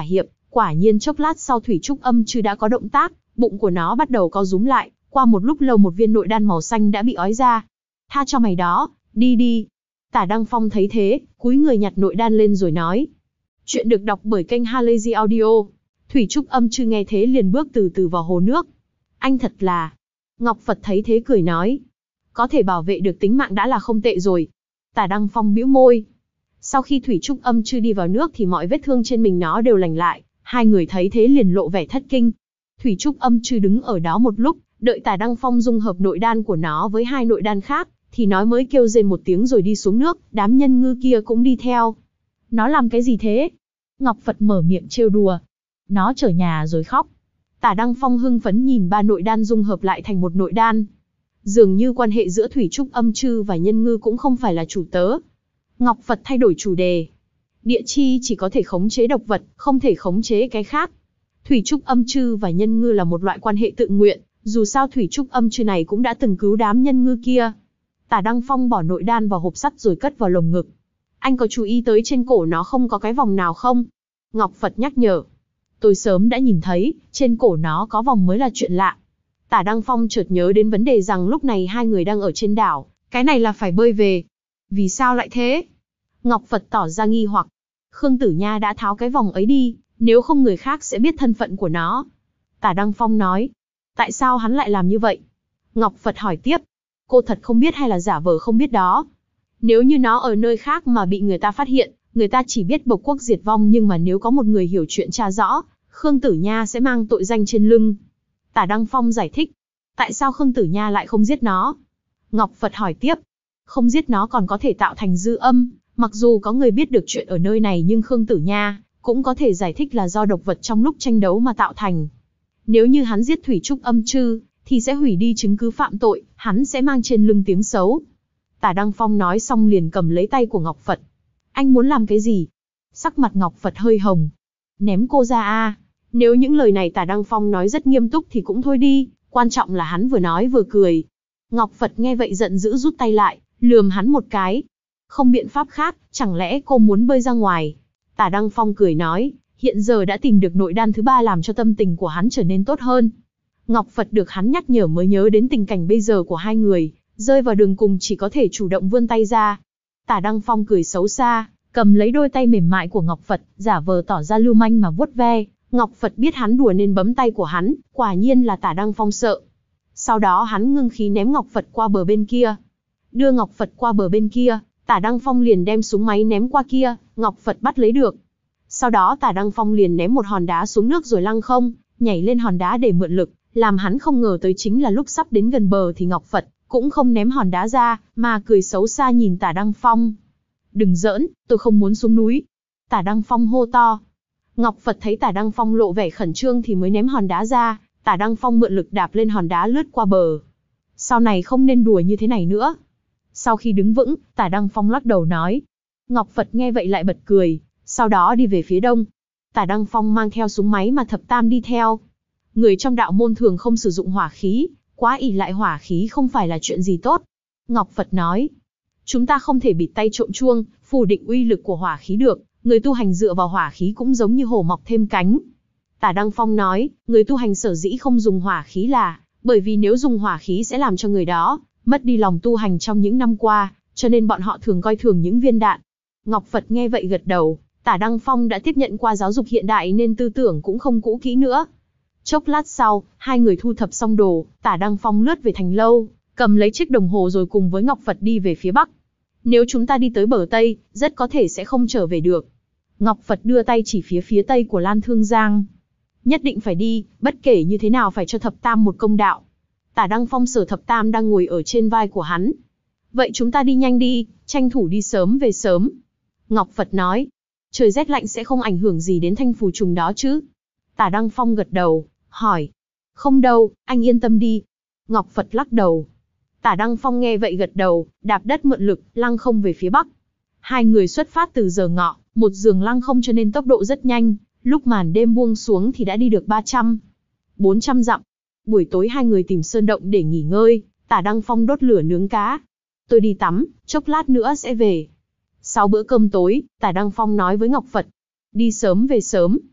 Quả nhiên chốc lát sau thủy trúc âm chư đã có động tác, bụng của nó bắt đầu co rúm lại, qua một lúc lâu một viên nội đan màu xanh đã bị ói ra. Tha cho mày đó, đi đi. Tả Đăng Phong thấy thế, cúi người nhặt nội đan lên rồi nói. Chuyện được đọc bởi kênh Halazy Audio. Thủy trúc âm chư nghe thế liền bước từ từ vào hồ nước. Anh thật là... Ngọc Phật thấy thế cười nói. Có thể bảo vệ được tính mạng đã là không tệ rồi. Tả Đăng Phong bĩu môi. Sau khi thủy trúc âm chư đi vào nước thì mọi vết thương trên mình nó đều lành lại. Hai người thấy thế liền lộ vẻ thất kinh. Thủy trúc âm chư đứng ở đó một lúc, đợi Tả Đăng Phong dung hợp nội đan của nó với hai nội đan khác, thì nó mới kêu rên một tiếng rồi đi xuống nước, đám nhân ngư kia cũng đi theo. Nó làm cái gì thế? Ngọc Phật mở miệng trêu đùa. Nó trở nhà rồi khóc. Tả Đăng Phong hưng phấn nhìn ba nội đan dung hợp lại thành một nội đan. Dường như quan hệ giữa thủy trúc âm chư và nhân ngư cũng không phải là chủ tớ. Ngọc Phật thay đổi chủ đề. Địa chi chỉ có thể khống chế độc vật, không thể khống chế cái khác. Thủy trúc âm chư và nhân ngư là một loại quan hệ tự nguyện, dù sao thủy trúc âm chư này cũng đã từng cứu đám nhân ngư kia. Tả Đăng Phong bỏ nội đan vào hộp sắt rồi cất vào lồng ngực. Anh có chú ý tới trên cổ nó không có cái vòng nào không? Ngọc Phật nhắc nhở. Tôi sớm đã nhìn thấy, trên cổ nó có vòng mới là chuyện lạ. Tả Đăng Phong chợt nhớ đến vấn đề rằng lúc này hai người đang ở trên đảo, cái này là phải bơi về. Vì sao lại thế? Ngọc Phật tỏ ra nghi hoặc. Khương Tử Nha đã tháo cái vòng ấy đi, nếu không người khác sẽ biết thân phận của nó. Tả Đăng Phong nói. Tại sao hắn lại làm như vậy? Ngọc Phật hỏi tiếp. Cô thật không biết hay là giả vờ không biết đó? Nếu như nó ở nơi khác mà bị người ta phát hiện, người ta chỉ biết Bộc Quốc diệt vong, nhưng mà nếu có một người hiểu chuyện tra rõ, Khương Tử Nha sẽ mang tội danh trên lưng. Tả Đăng Phong giải thích. Tại sao Khương Tử Nha lại không giết nó? Ngọc Phật hỏi tiếp. Không giết nó còn có thể tạo thành dư âm, mặc dù có người biết được chuyện ở nơi này nhưng Khương Tử Nha cũng có thể giải thích là do độc vật trong lúc tranh đấu mà tạo thành. Nếu như hắn giết thủy trúc âm chư, thì sẽ hủy đi chứng cứ phạm tội, hắn sẽ mang trên lưng tiếng xấu. Tả Đăng Phong nói xong liền cầm lấy tay của Ngọc Phật. Anh muốn làm cái gì? Sắc mặt Ngọc Phật hơi hồng. Ném cô ra a. Nếu những lời này Tả Đăng Phong nói rất nghiêm túc thì cũng thôi đi, quan trọng là hắn vừa nói vừa cười. Ngọc Phật nghe vậy giận dữ rút tay lại, lườm hắn một cái. Không biện pháp khác, chẳng lẽ cô muốn bơi ra ngoài? Tả Đăng Phong cười nói, hiện giờ đã tìm được nội đan thứ ba làm cho tâm tình của hắn trở nên tốt hơn. Ngọc Phật được hắn nhắc nhở mới nhớ đến tình cảnh bây giờ của hai người, rơi vào đường cùng chỉ có thể chủ động vươn tay ra. Tả Đăng Phong cười xấu xa, cầm lấy đôi tay mềm mại của Ngọc Phật, giả vờ tỏ ra lưu manh mà vuốt ve. Ngọc Phật biết hắn đùa nên bấm tay của hắn, quả nhiên là Tả Đăng Phong sợ. Sau đó hắn ngưng khí ném Ngọc Phật qua bờ bên kia. Đưa Ngọc Phật qua bờ bên kia, Tả Đăng Phong liền đem súng máy ném qua kia, Ngọc Phật bắt lấy được. Sau đó Tả Đăng Phong liền ném một hòn đá xuống nước rồi lăng không, nhảy lên hòn đá để mượn lực, làm hắn không ngờ tới chính là lúc sắp đến gần bờ thì Ngọc Phật cũng không ném hòn đá ra, mà cười xấu xa nhìn Tả Đăng Phong. Đừng giỡn, tôi không muốn xuống núi. Tả Đăng Phong hô to. Ngọc Phật thấy Tả Đăng Phong lộ vẻ khẩn trương thì mới ném hòn đá ra, Tả Đăng Phong mượn lực đạp lên hòn đá lướt qua bờ. Sau này không nên đùa như thế này nữa. Sau khi đứng vững, Tả Đăng Phong lắc đầu nói. Ngọc Phật nghe vậy lại bật cười, sau đó đi về phía đông. Tả Đăng Phong mang theo súng máy mà Thập Tam đi theo. Người trong đạo môn thường không sử dụng hỏa khí, quá ỷ lại hỏa khí không phải là chuyện gì tốt. Ngọc Phật nói, chúng ta không thể bịt tay trộm chuông, phủ định uy lực của hỏa khí được, người tu hành dựa vào hỏa khí cũng giống như hổ mọc thêm cánh. Tả Đăng Phong nói, người tu hành sở dĩ không dùng hỏa khí là, bởi vì nếu dùng hỏa khí sẽ làm cho người đó mất đi lòng tu hành trong những năm qua, cho nên bọn họ thường coi thường những viên đạn. Ngọc Phật nghe vậy gật đầu, Tả Đăng Phong đã tiếp nhận qua giáo dục hiện đại nên tư tưởng cũng không cũ kỹ nữa. Chốc lát sau, hai người thu thập xong đồ, Tả Đăng Phong lướt về thành lâu, cầm lấy chiếc đồng hồ rồi cùng với Ngọc Phật đi về phía bắc. Nếu chúng ta đi tới bờ Tây, rất có thể sẽ không trở về được. Ngọc Phật đưa tay chỉ phía phía Tây của Lan Thương Giang. Nhất định phải đi, bất kể như thế nào phải cho Thập Tam một công đạo. Tả Đăng Phong sờ Thập Tam đang ngồi ở trên vai của hắn. Vậy chúng ta đi nhanh đi, tranh thủ đi sớm về sớm. Ngọc Phật nói, trời rét lạnh sẽ không ảnh hưởng gì đến thanh phù trùng đó chứ? Tả Đăng Phong gật đầu, hỏi, không đâu, anh yên tâm đi. Ngọc Phật lắc đầu. Tả Đăng Phong nghe vậy gật đầu, đạp đất mượn lực, lăng không về phía bắc. Hai người xuất phát từ giờ ngọ, một giường lăng không cho nên tốc độ rất nhanh, lúc màn đêm buông xuống thì đã đi được ba trăm, bốn trăm dặm. Buổi tối hai người tìm sơn động để nghỉ ngơi, Tả Đăng Phong đốt lửa nướng cá. Tôi đi tắm, chốc lát nữa sẽ về. Sau bữa cơm tối, Tả Đăng Phong nói với Ngọc Phật, đi sớm về sớm.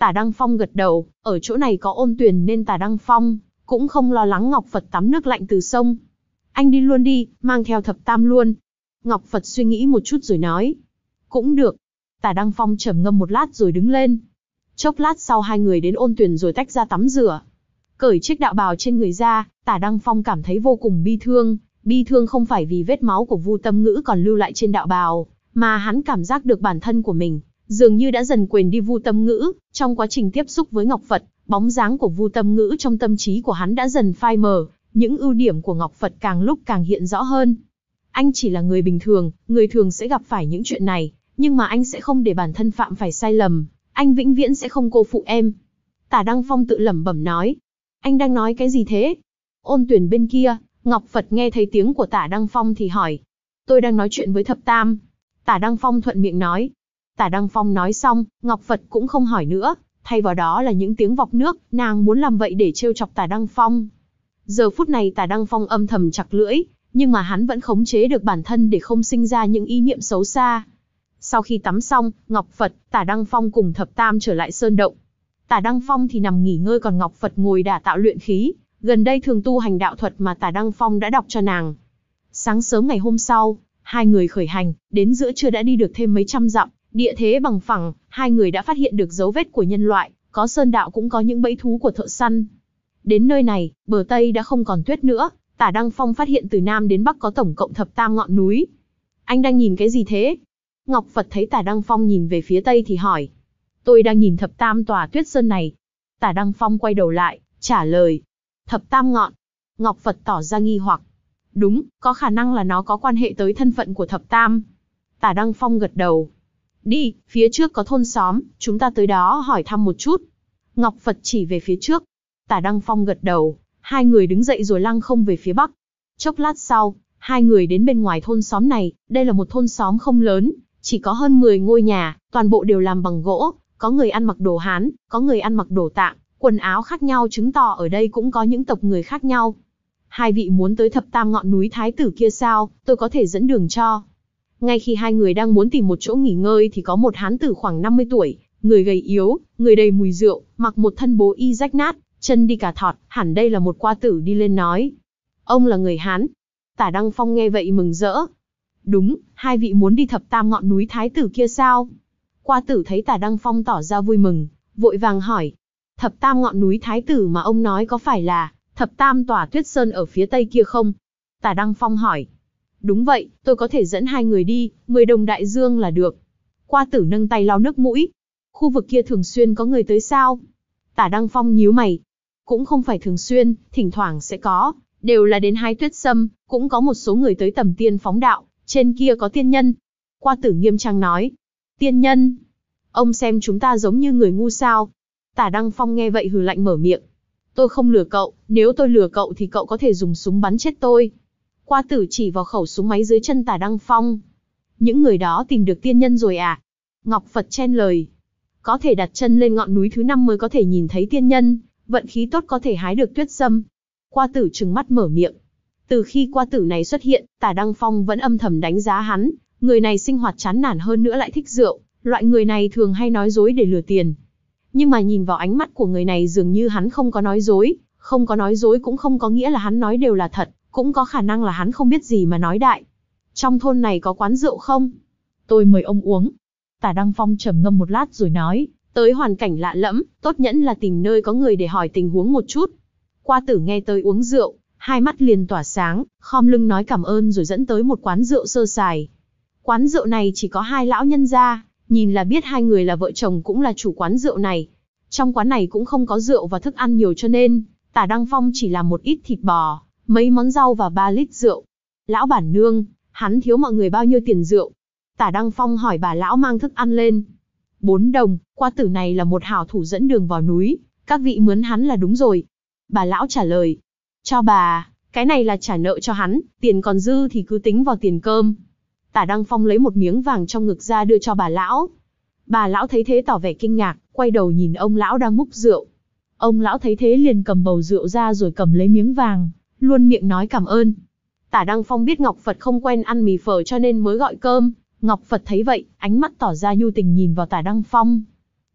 Tả Đăng Phong gật đầu, ở chỗ này có ôn tuyền nên Tả Đăng Phong cũng không lo lắng Ngọc Phật tắm nước lạnh từ sông. Anh đi luôn đi, mang theo thập tam luôn. Ngọc Phật suy nghĩ một chút rồi nói. Cũng được. Tả Đăng Phong trầm ngâm một lát rồi đứng lên. Chốc lát sau hai người đến ôn tuyền rồi tách ra tắm rửa. Cởi chiếc đạo bào trên người ra, Tả Đăng Phong cảm thấy vô cùng bi thương. Bi thương không phải vì vết máu của Vu Tâm Ngữ còn lưu lại trên đạo bào, mà hắn cảm giác được bản thân của mình dường như đã dần quên đi Vu Tâm Ngữ. Trong quá trình tiếp xúc với Ngọc Phật, bóng dáng của Vu Tâm Ngữ trong tâm trí của hắn đã dần phai mờ, những ưu điểm của Ngọc Phật càng lúc càng hiện rõ hơn. Anh chỉ là người bình thường, người thường sẽ gặp phải những chuyện này, nhưng mà anh sẽ không để bản thân phạm phải sai lầm, anh vĩnh viễn sẽ không cô phụ em. Tả Đăng Phong tự lẩm bẩm nói. Anh đang nói cái gì thế? Ôn Tuyền bên kia, Ngọc Phật nghe thấy tiếng của Tả Đăng Phong thì hỏi. Tôi đang nói chuyện với Thập Tam. Tả Đăng Phong thuận miệng nói. Tả Đăng Phong nói xong, Ngọc Phật cũng không hỏi nữa, thay vào đó là những tiếng vọc nước, nàng muốn làm vậy để trêu chọc Tả Đăng Phong. Giờ phút này Tả Đăng Phong âm thầm chặt lưỡi, nhưng mà hắn vẫn khống chế được bản thân để không sinh ra những ý niệm xấu xa. Sau khi tắm xong, Ngọc Phật, Tả Đăng Phong cùng Thập Tam trở lại sơn động. Tả Đăng Phong thì nằm nghỉ ngơi còn Ngọc Phật ngồi đả tạo luyện khí, gần đây thường tu hành đạo thuật mà Tả Đăng Phong đã đọc cho nàng. Sáng sớm ngày hôm sau, hai người khởi hành, đến giữa trưa đã đi được thêm mấy trăm dặm, địa thế bằng phẳng, hai người đã phát hiện được dấu vết của nhân loại, có sơn đạo cũng có những bẫy thú của thợ săn. Đến nơi này, bờ Tây đã không còn tuyết nữa, Tả Đăng Phong phát hiện từ Nam đến Bắc có tổng cộng thập tam ngọn núi. Anh đang nhìn cái gì thế? Ngọc Phật thấy Tả Đăng Phong nhìn về phía Tây thì hỏi. Tôi đang nhìn thập tam tòa tuyết sơn này. Tả Đăng Phong quay đầu lại, trả lời. Thập tam ngọn. Ngọc Phật tỏ ra nghi hoặc. Đúng, có khả năng là nó có quan hệ tới thân phận của thập tam. Tả Đăng Phong gật đầu. Đi, phía trước có thôn xóm, chúng ta tới đó hỏi thăm một chút. Ngọc Phật chỉ về phía trước. Tả Đăng Phong gật đầu, hai người đứng dậy rồi lăng không về phía Bắc. Chốc lát sau, hai người đến bên ngoài thôn xóm này, đây là một thôn xóm không lớn, chỉ có hơn mười ngôi nhà, toàn bộ đều làm bằng gỗ, có người ăn mặc đồ Hán, có người ăn mặc đồ Tạng, quần áo khác nhau chứng tỏ ở đây cũng có những tộc người khác nhau. Hai vị muốn tới thập tam ngọn núi Thái Tử kia sao, tôi có thể dẫn đường cho. Ngay khi hai người đang muốn tìm một chỗ nghỉ ngơi thì có một hán tử khoảng năm mươi tuổi, người gầy yếu, người đầy mùi rượu, mặc một thân bố y rách nát, chân đi cả thọt, hẳn đây là một qua tử đi lên nói. Ông là người Hán. Tả Đăng Phong nghe vậy mừng rỡ. Đúng, hai vị muốn đi thập tam ngọn núi Thái Tử kia sao? Qua tử thấy Tả Đăng Phong tỏ ra vui mừng, vội vàng hỏi. Thập tam ngọn núi Thái Tử mà ông nói có phải là thập tam tòa tuyết sơn ở phía tây kia không? Tả Đăng Phong hỏi. Đúng vậy, tôi có thể dẫn hai người đi, mười đồng đại dương là được. Qua tử nâng tay lau nước mũi. Khu vực kia thường xuyên có người tới sao? Tả Đăng Phong nhíu mày. Cũng không phải thường xuyên, thỉnh thoảng sẽ có, đều là đến hái tuyết sâm, cũng có một số người tới tầm tiên phóng đạo, trên kia có tiên nhân. Qua tử nghiêm trang nói. Tiên nhân? Ông xem chúng ta giống như người ngu sao? Tả Đăng Phong nghe vậy hừ lạnh mở miệng. Tôi không lừa cậu, nếu tôi lừa cậu thì cậu có thể dùng súng bắn chết tôi. Qua tử chỉ vào khẩu súng máy dưới chân Tả Đăng Phong. Những người đó tìm được tiên nhân rồi à? Ngọc Phật chen lời. Có thể đặt chân lên ngọn núi thứ năm mới có thể nhìn thấy tiên nhân, vận khí tốt có thể hái được tuyết sâm. Qua tử trừng mắt mở miệng. Từ khi qua tử này xuất hiện, Tả Đăng Phong vẫn âm thầm đánh giá hắn, người này sinh hoạt chán nản hơn nữa lại thích rượu, loại người này thường hay nói dối để lừa tiền. Nhưng mà nhìn vào ánh mắt của người này dường như hắn không có nói dối, không có nói dối cũng không có nghĩa là hắn nói đều là thật, cũng có khả năng là hắn không biết gì mà nói đại. Trong thôn này có quán rượu không? Tôi mời ông uống. Tả Đăng Phong trầm ngâm một lát rồi nói, tới hoàn cảnh lạ lẫm, tốt nhẫn là tìm nơi có người để hỏi tình huống một chút. Qua tử nghe tới uống rượu, hai mắt liền tỏa sáng, khom lưng nói cảm ơn rồi dẫn tới một quán rượu sơ sài. Quán rượu này chỉ có hai lão nhân gia, nhìn là biết hai người là vợ chồng cũng là chủ quán rượu này. Trong quán này cũng không có rượu và thức ăn nhiều cho nên, Tả Đăng Phong chỉ làm một ít thịt bò, mấy món rau và ba lít rượu. Lão bản nương, hắn thiếu mọi người bao nhiêu tiền rượu? Tả Đăng Phong hỏi bà lão mang thức ăn lên. Bốn đồng, qua tử này là một hảo thủ dẫn đường vào núi, các vị mướn hắn là đúng rồi. Bà lão trả lời. Cho bà, cái này là trả nợ cho hắn, tiền còn dư thì cứ tính vào tiền cơm. Tả Đăng Phong lấy một miếng vàng trong ngực ra đưa cho bà lão. Bà lão thấy thế tỏ vẻ kinh ngạc, quay đầu nhìn ông lão đang múc rượu. Ông lão thấy thế liền cầm bầu rượu ra rồi cầm lấy miếng vàng, luôn miệng nói cảm ơn. Tả Đăng Phong biết Ngọc Phật không quen ăn mì phở cho nên mới gọi cơm. Ngọc Phật thấy vậy, ánh mắt tỏ ra nhu tình nhìn vào Tả Đăng Phong.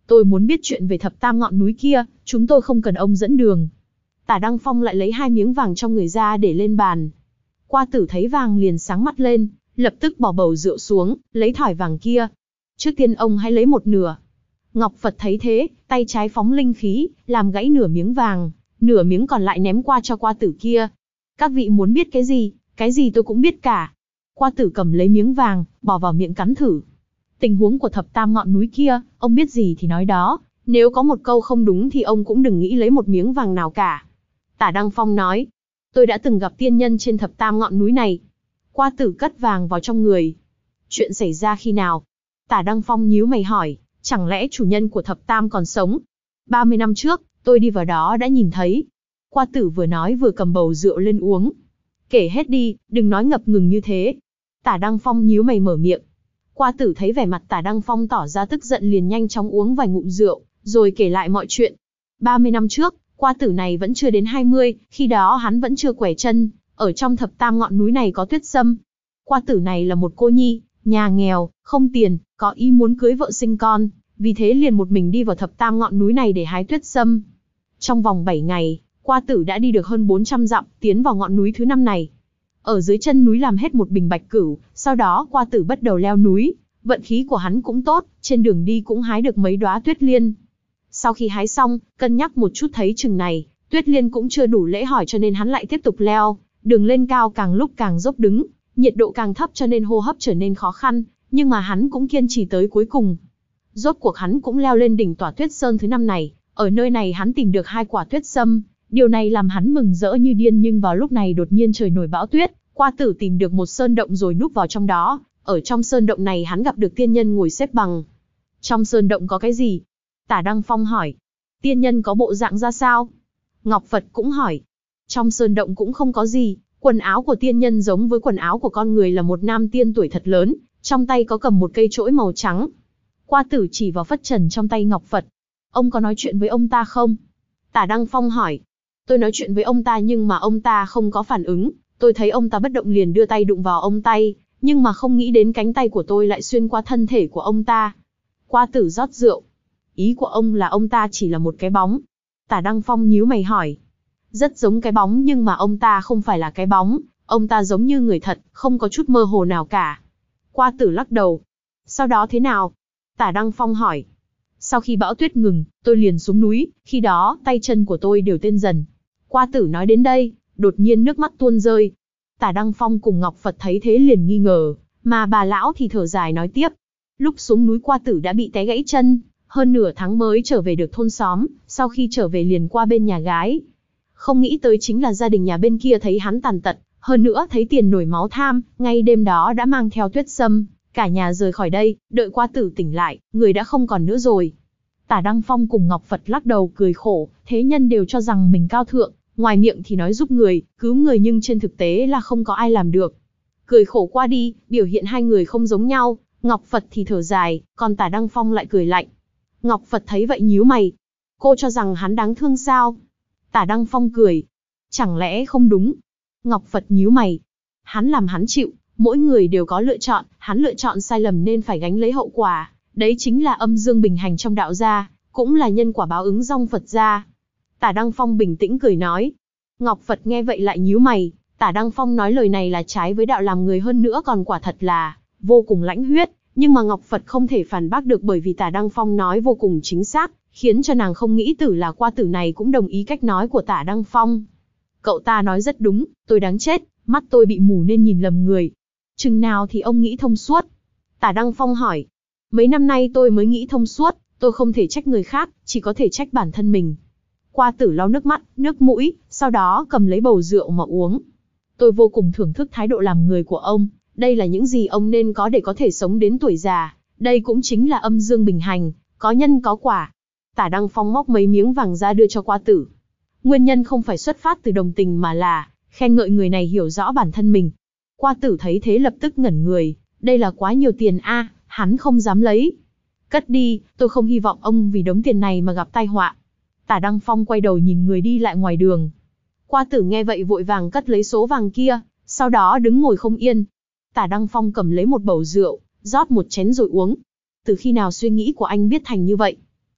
Tôi muốn biết chuyện về thập tam ngọn núi kia, chúng tôi không cần ông dẫn đường. Tả Đăng Phong lại lấy hai miếng vàng trong người ra để lên bàn. Qua Tử thấy vàng liền sáng mắt lên, lập tức bỏ bầu rượu xuống, lấy thỏi vàng kia. Trước tiên ông hãy lấy một nửa. Ngọc Phật thấy thế, tay trái phóng linh khí, làm gãy nửa miếng vàng, nửa miếng còn lại ném qua cho Qua Tử kia. Các vị muốn biết cái gì, cái gì tôi cũng biết cả. Qua Tử cầm lấy miếng vàng, bỏ vào miệng cắn thử. Tình huống của thập tam ngọn núi kia, ông biết gì thì nói đó, nếu có một câu không đúng thì ông cũng đừng nghĩ lấy một miếng vàng nào cả. Tả Đăng Phong nói, tôi đã từng gặp tiên nhân trên thập tam ngọn núi này. Qua Tử cất vàng vào trong người. Chuyện xảy ra khi nào? Tả Đăng Phong nhíu mày hỏi, chẳng lẽ chủ nhân của thập tam còn sống? ba mươi năm trước, tôi đi vào đó đã nhìn thấy. Qua Tử vừa nói vừa cầm bầu rượu lên uống. Kể hết đi, đừng nói ngập ngừng như thế. Tả Đăng Phong nhíu mày mở miệng. Qua Tử thấy vẻ mặt Tả Đăng Phong tỏ ra tức giận liền nhanh chóng uống vài ngụm rượu, rồi kể lại mọi chuyện. ba mươi năm trước, Qua Tử này vẫn chưa đến hai mươi, khi đó hắn vẫn chưa quẻ chân, ở trong thập tam ngọn núi này có tuyết sâm. Qua Tử này là một cô nhi, nhà nghèo, không tiền, có ý muốn cưới vợ sinh con, vì thế liền một mình đi vào thập tam ngọn núi này để hái tuyết sâm. Trong vòng bảy ngày, Qua Tử đã đi được hơn bốn trăm dặm, tiến vào ngọn núi thứ năm này. Ở dưới chân núi làm hết một bình bạch cửu, sau đó Qua Tử bắt đầu leo núi, vận khí của hắn cũng tốt, trên đường đi cũng hái được mấy đóa tuyết liên. Sau khi hái xong, cân nhắc một chút thấy chừng này, tuyết liên cũng chưa đủ lễ hỏi cho nên hắn lại tiếp tục leo, đường lên cao càng lúc càng dốc đứng, nhiệt độ càng thấp cho nên hô hấp trở nên khó khăn, nhưng mà hắn cũng kiên trì tới cuối cùng. Rốt cuộc hắn cũng leo lên đỉnh tỏa tuyết sơn thứ năm này, ở nơi này hắn tìm được hai quả tuyết sâm, điều này làm hắn mừng rỡ như điên nhưng vào lúc này đột nhiên trời nổi bão tuyết, Qua Tử tìm được một sơn động rồi núp vào trong đó, ở trong sơn động này hắn gặp được tiên nhân ngồi xếp bằng. Trong sơn động có cái gì? Tả Đăng Phong hỏi. Tiên nhân có bộ dạng ra sao? Ngọc Phật cũng hỏi. Trong sơn động cũng không có gì, quần áo của tiên nhân giống với quần áo của con người là một nam tiên tuổi thật lớn, trong tay có cầm một cây chổi màu trắng. Qua Tử chỉ vào phất trần trong tay Ngọc Phật. Ông có nói chuyện với ông ta không? Tả Đăng Phong hỏi. Tôi nói chuyện với ông ta nhưng mà ông ta không có phản ứng, tôi thấy ông ta bất động liền đưa tay đụng vào ông tay, nhưng mà không nghĩ đến cánh tay của tôi lại xuyên qua thân thể của ông ta. Qua Tử rót rượu. Ý của ông là ông ta chỉ là một cái bóng. Tả Đăng Phong nhíu mày hỏi. Rất giống cái bóng nhưng mà ông ta không phải là cái bóng, ông ta giống như người thật, không có chút mơ hồ nào cả. Qua Tử lắc đầu. Sau đó thế nào? Tả Đăng Phong hỏi. Sau khi bão tuyết ngừng, tôi liền xuống núi, khi đó tay chân của tôi đều tê dần. Qua Tử nói đến đây, đột nhiên nước mắt tuôn rơi. Tả Đăng Phong cùng Ngọc Phật thấy thế liền nghi ngờ, mà bà lão thì thở dài nói tiếp. Lúc xuống núi Qua Tử đã bị té gãy chân, hơn nửa tháng mới trở về được thôn xóm, sau khi trở về liền qua bên nhà gái. Không nghĩ tới chính là gia đình nhà bên kia thấy hắn tàn tật, hơn nữa thấy tiền nổi máu tham, ngay đêm đó đã mang theo tuyết sâm, cả nhà rời khỏi đây, đợi Qua Tử tỉnh lại, người đã không còn nữa rồi. Tả Đăng Phong cùng Ngọc Phật lắc đầu cười khổ, thế nhân đều cho rằng mình cao thượng, ngoài miệng thì nói giúp người, cứu người nhưng trên thực tế là không có ai làm được. Cười khổ qua đi, biểu hiện hai người không giống nhau, Ngọc Phật thì thở dài, còn Tả Đăng Phong lại cười lạnh. Ngọc Phật thấy vậy nhíu mày. Cô cho rằng hắn đáng thương sao? Tả Đăng Phong cười. Chẳng lẽ không đúng? Ngọc Phật nhíu mày. Hắn làm hắn chịu, mỗi người đều có lựa chọn, hắn lựa chọn sai lầm nên phải gánh lấy hậu quả. Đấy chính là âm dương bình hành trong đạo gia, cũng là nhân quả báo ứng trong Phật gia. Tả Đăng Phong bình tĩnh cười nói. Ngọc Phật nghe vậy lại nhíu mày. Tả Đăng Phong nói lời này là trái với đạo làm người hơn nữa còn quả thật là vô cùng lãnh huyết. Nhưng mà Ngọc Phật không thể phản bác được bởi vì Tả Đăng Phong nói vô cùng chính xác, khiến cho nàng không nghĩ tử là Qua Tử này cũng đồng ý cách nói của Tả Đăng Phong. Cậu ta nói rất đúng, tôi đáng chết, mắt tôi bị mù nên nhìn lầm người. Chừng nào thì ông nghĩ thông suốt? Tả Đăng Phong hỏi. Mấy năm nay tôi mới nghĩ thông suốt, tôi không thể trách người khác, chỉ có thể trách bản thân mình. Qua Tử lau nước mắt, nước mũi, sau đó cầm lấy bầu rượu mà uống. Tôi vô cùng thưởng thức thái độ làm người của ông. Đây là những gì ông nên có để có thể sống đến tuổi già. Đây cũng chính là âm dương bình hành, có nhân có quả. Tả Đăng Phong móc mấy miếng vàng ra đưa cho Qua Tử. Nguyên nhân không phải xuất phát từ đồng tình mà là khen ngợi người này hiểu rõ bản thân mình. Qua Tử thấy thế lập tức ngẩn người. Đây là quá nhiều tiền a, hắn không dám lấy. Cất đi, tôi không hy vọng ông vì đống tiền này mà gặp tai họa. Tả Đăng Phong quay đầu nhìn người đi lại ngoài đường. Qua Tử nghe vậy vội vàng cất lấy số vàng kia, sau đó đứng ngồi không yên. Tả Đăng Phong cầm lấy một bầu rượu, rót một chén rồi uống. Từ khi nào suy nghĩ của anh biết thành như vậy?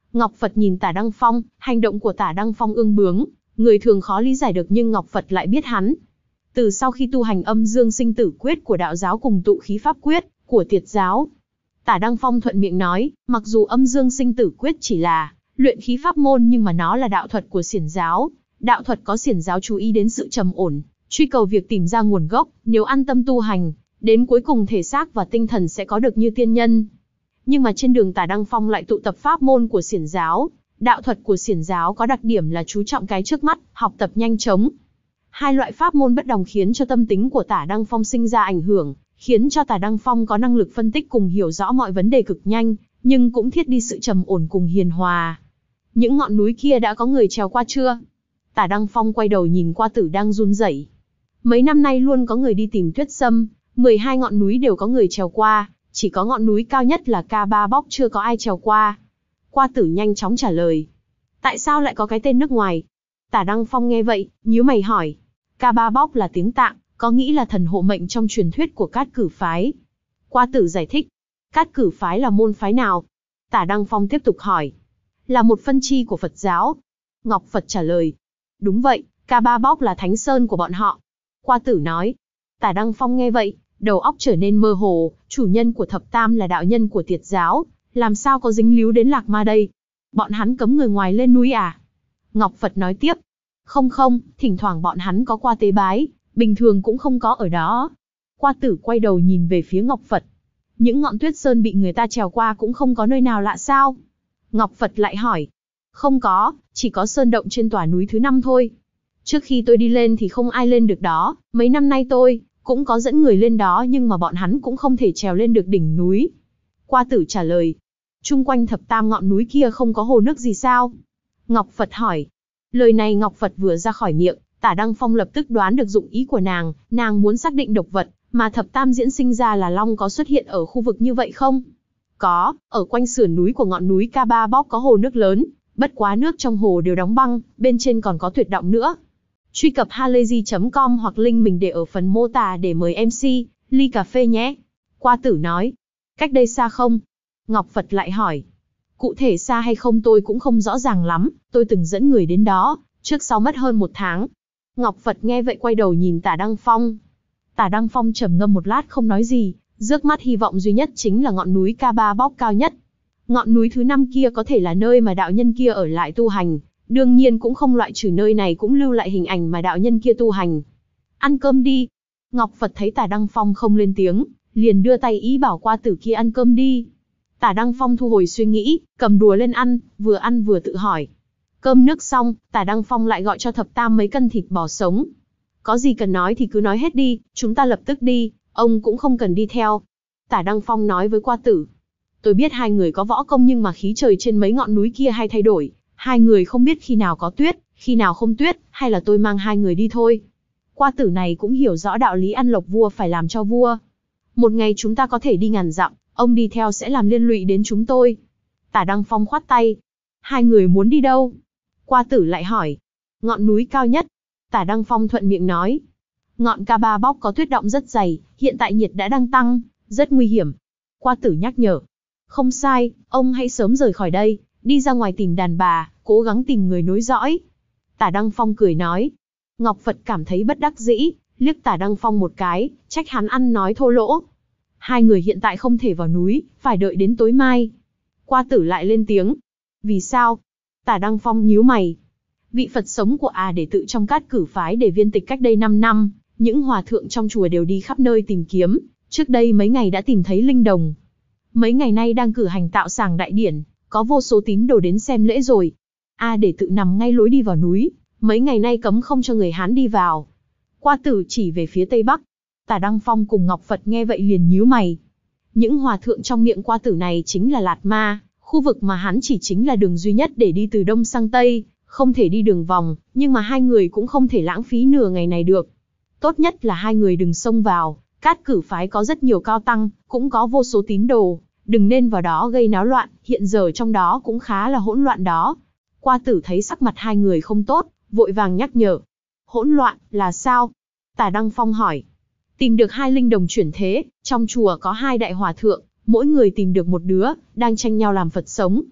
Ngọc Phật nhìn Tả Đăng Phong, hành động của Tả Đăng Phong ương bướng, người thường khó lý giải được nhưng Ngọc Phật lại biết hắn. Từ sau khi tu hành âm dương sinh tử quyết của đạo giáo cùng tụ khí pháp quyết của Tiệt giáo, Tả Đăng Phong thuận miệng nói, mặc dù âm dương sinh tử quyết chỉ là luyện khí pháp môn nhưng mà nó là đạo thuật của Xiển giáo. Đạo thuật có Xiển giáo chú ý đến sự trầm ổn, truy cầu việc tìm ra nguồn gốc, nếu an tâm tu hành, đến cuối cùng thể xác và tinh thần sẽ có được như tiên nhân. Nhưng mà trên đường Tả Đăng Phong lại tụ tập pháp môn của Xiển giáo. Đạo thuật của Xiển giáo có đặc điểm là chú trọng cái trước mắt, học tập nhanh chóng. Hai loại pháp môn bất đồng khiến cho tâm tính của Tả Đăng Phong sinh ra ảnh hưởng, khiến cho Tả Đăng Phong có năng lực phân tích cùng hiểu rõ mọi vấn đề cực nhanh, nhưng cũng thiết đi sự trầm ổn cùng hiền hòa. Những ngọn núi kia đã có người trèo qua chưa? Tả Đăng Phong quay đầu nhìn qua Tử đang run rẩy. Mấy năm nay luôn có người đi tìm Tuyết Sâm, mười hai ngọn núi đều có người trèo qua, chỉ có ngọn núi cao nhất là Ca Ba Bóc chưa có ai trèo qua. Qua Tử nhanh chóng trả lời. Tại sao lại có cái tên nước ngoài? Tả Đăng Phong nghe vậy, nhíu mày hỏi. Ca Ba Bóc là tiếng Tạng, có nghĩ là thần hộ mệnh trong truyền thuyết của Cát Cử phái. Qua Tử giải thích. Cát Cử phái là môn phái nào? Tả Đăng Phong tiếp tục hỏi. Là một phân chi của Phật giáo. Ngọc Phật trả lời. Đúng vậy, Ca Ba Bóc là thánh sơn của bọn họ. Qua Tử nói. Tả Đăng Phong nghe vậy, đầu óc trở nên mơ hồ, chủ nhân của thập tam là đạo nhân của Tiệt giáo, làm sao có dính líu đến Lạc Ma đây? Bọn hắn cấm người ngoài lên núi à? Ngọc Phật nói tiếp. Không không, thỉnh thoảng bọn hắn có qua tế bái, bình thường cũng không có ở đó. Qua Tử quay đầu nhìn về phía Ngọc Phật. Những ngọn tuyết sơn bị người ta trèo qua cũng không có nơi nào lạ sao? Ngọc Phật lại hỏi. Không có, chỉ có sơn động trên tòa núi thứ năm thôi. Trước khi tôi đi lên thì không ai lên được đó, mấy năm nay tôi cũng có dẫn người lên đó nhưng mà bọn hắn cũng không thể trèo lên được đỉnh núi. Qua Tử trả lời. Chung quanh thập tam ngọn núi kia không có hồ nước gì sao? Ngọc Phật hỏi. Lời này Ngọc Phật vừa ra khỏi miệng, Tả Đăng Phong lập tức đoán được dụng ý của nàng, nàng muốn xác định độc vật mà thập tam diễn sinh ra là long có xuất hiện ở khu vực như vậy không? Có, ở quanh sườn núi của ngọn núi Ca Ba Bóc có hồ nước lớn, bất quá nước trong hồ đều đóng băng, bên trên còn có tuyệt động nữa. Truy cập halayzi chấm com hoặc link mình để ở phần mô tả để mời em xê, ly cà phê nhé. Qua Tử nói. Cách đây xa không? Ngọc Phật lại hỏi. Cụ thể xa hay không tôi cũng không rõ ràng lắm, tôi từng dẫn người đến đó, trước sau mất hơn một tháng. Ngọc Phật nghe vậy quay đầu nhìn Tả Đăng Phong. Tả Đăng Phong trầm ngâm một lát không nói gì, rước mắt hy vọng duy nhất chính là ngọn núi Ca Ba Bóc cao nhất. Ngọn núi thứ năm kia có thể là nơi mà đạo nhân kia ở lại tu hành, đương nhiên cũng không loại trừ nơi này cũng lưu lại hình ảnh mà đạo nhân kia tu hành. Ăn cơm đi. Ngọc Phật thấy Tả Đăng Phong không lên tiếng, liền đưa tay ý bảo Qua Tử kia ăn cơm đi. Tả Đăng Phong thu hồi suy nghĩ, cầm đũa lên ăn, vừa ăn vừa tự hỏi. Cơm nước xong, Tả Đăng Phong lại gọi cho thập tam mấy cân thịt bò sống. Có gì cần nói thì cứ nói hết đi, chúng ta lập tức đi, ông cũng không cần đi theo. Tả Đăng Phong nói với Qua Tử. Tôi biết hai người có võ công nhưng mà khí trời trên mấy ngọn núi kia hay thay đổi. Hai người không biết khi nào có tuyết, khi nào không tuyết, hay là tôi mang hai người đi thôi. Qua Tử này cũng hiểu rõ đạo lý ăn lộc vua phải làm cho vua. Một ngày chúng ta có thể đi ngàn dặm, ông đi theo sẽ làm liên lụy đến chúng tôi. Tả Đăng Phong khoát tay. Hai người muốn đi đâu? Qua Tử lại hỏi. Ngọn núi cao nhất. Tả Đăng Phong thuận miệng nói. Ngọn Ca Ba Bóc có tuyết động rất dày, hiện tại nhiệt đã đang tăng, rất nguy hiểm. Qua Tử nhắc nhở. Không sai, ông hãy sớm rời khỏi đây, đi ra ngoài tìm đàn bà, cố gắng tìm người nối dõi. Tả Đăng Phong cười nói. Ngọc Phật cảm thấy bất đắc dĩ, liếc Tả Đăng Phong một cái, trách hắn ăn nói thô lỗ. Hai người hiện tại không thể vào núi, phải đợi đến tối mai. Qua Tử lại lên tiếng. Vì sao? Tả Đăng Phong nhíu mày. Vị Phật sống của à để tự trong Cát Cử phái để viên tịch cách đây năm năm, những hòa thượng trong chùa đều đi khắp nơi tìm kiếm, trước đây mấy ngày đã tìm thấy linh đồng. Mấy ngày nay đang cử hành tạo sàng đại điển, có vô số tín đồ đến xem lễ rồi. A để tự nằm ngay lối đi vào núi, mấy ngày nay cấm không cho người Hán đi vào. Qua Tử chỉ về phía tây bắc. Tả Đăng Phong cùng Ngọc Phật nghe vậy liền nhíu mày. Những hòa thượng trong miệng Qua Tử này chính là Lạt Ma, khu vực mà hắn chỉ chính là đường duy nhất để đi từ đông sang tây, không thể đi đường vòng, nhưng mà hai người cũng không thể lãng phí nửa ngày này được. Tốt nhất là hai người đừng xông vào, Cát Cử phái có rất nhiều cao tăng, cũng có vô số tín đồ, đừng nên vào đó gây náo loạn, hiện giờ trong đó cũng khá là hỗn loạn đó. Qua Tử thấy sắc mặt hai người không tốt, vội vàng nhắc nhở. Hỗn loạn, là sao? Tả Đăng Phong hỏi. Tìm được hai linh đồng chuyển thế, trong chùa có hai đại hòa thượng, mỗi người tìm được một đứa, đang tranh nhau làm Phật sống.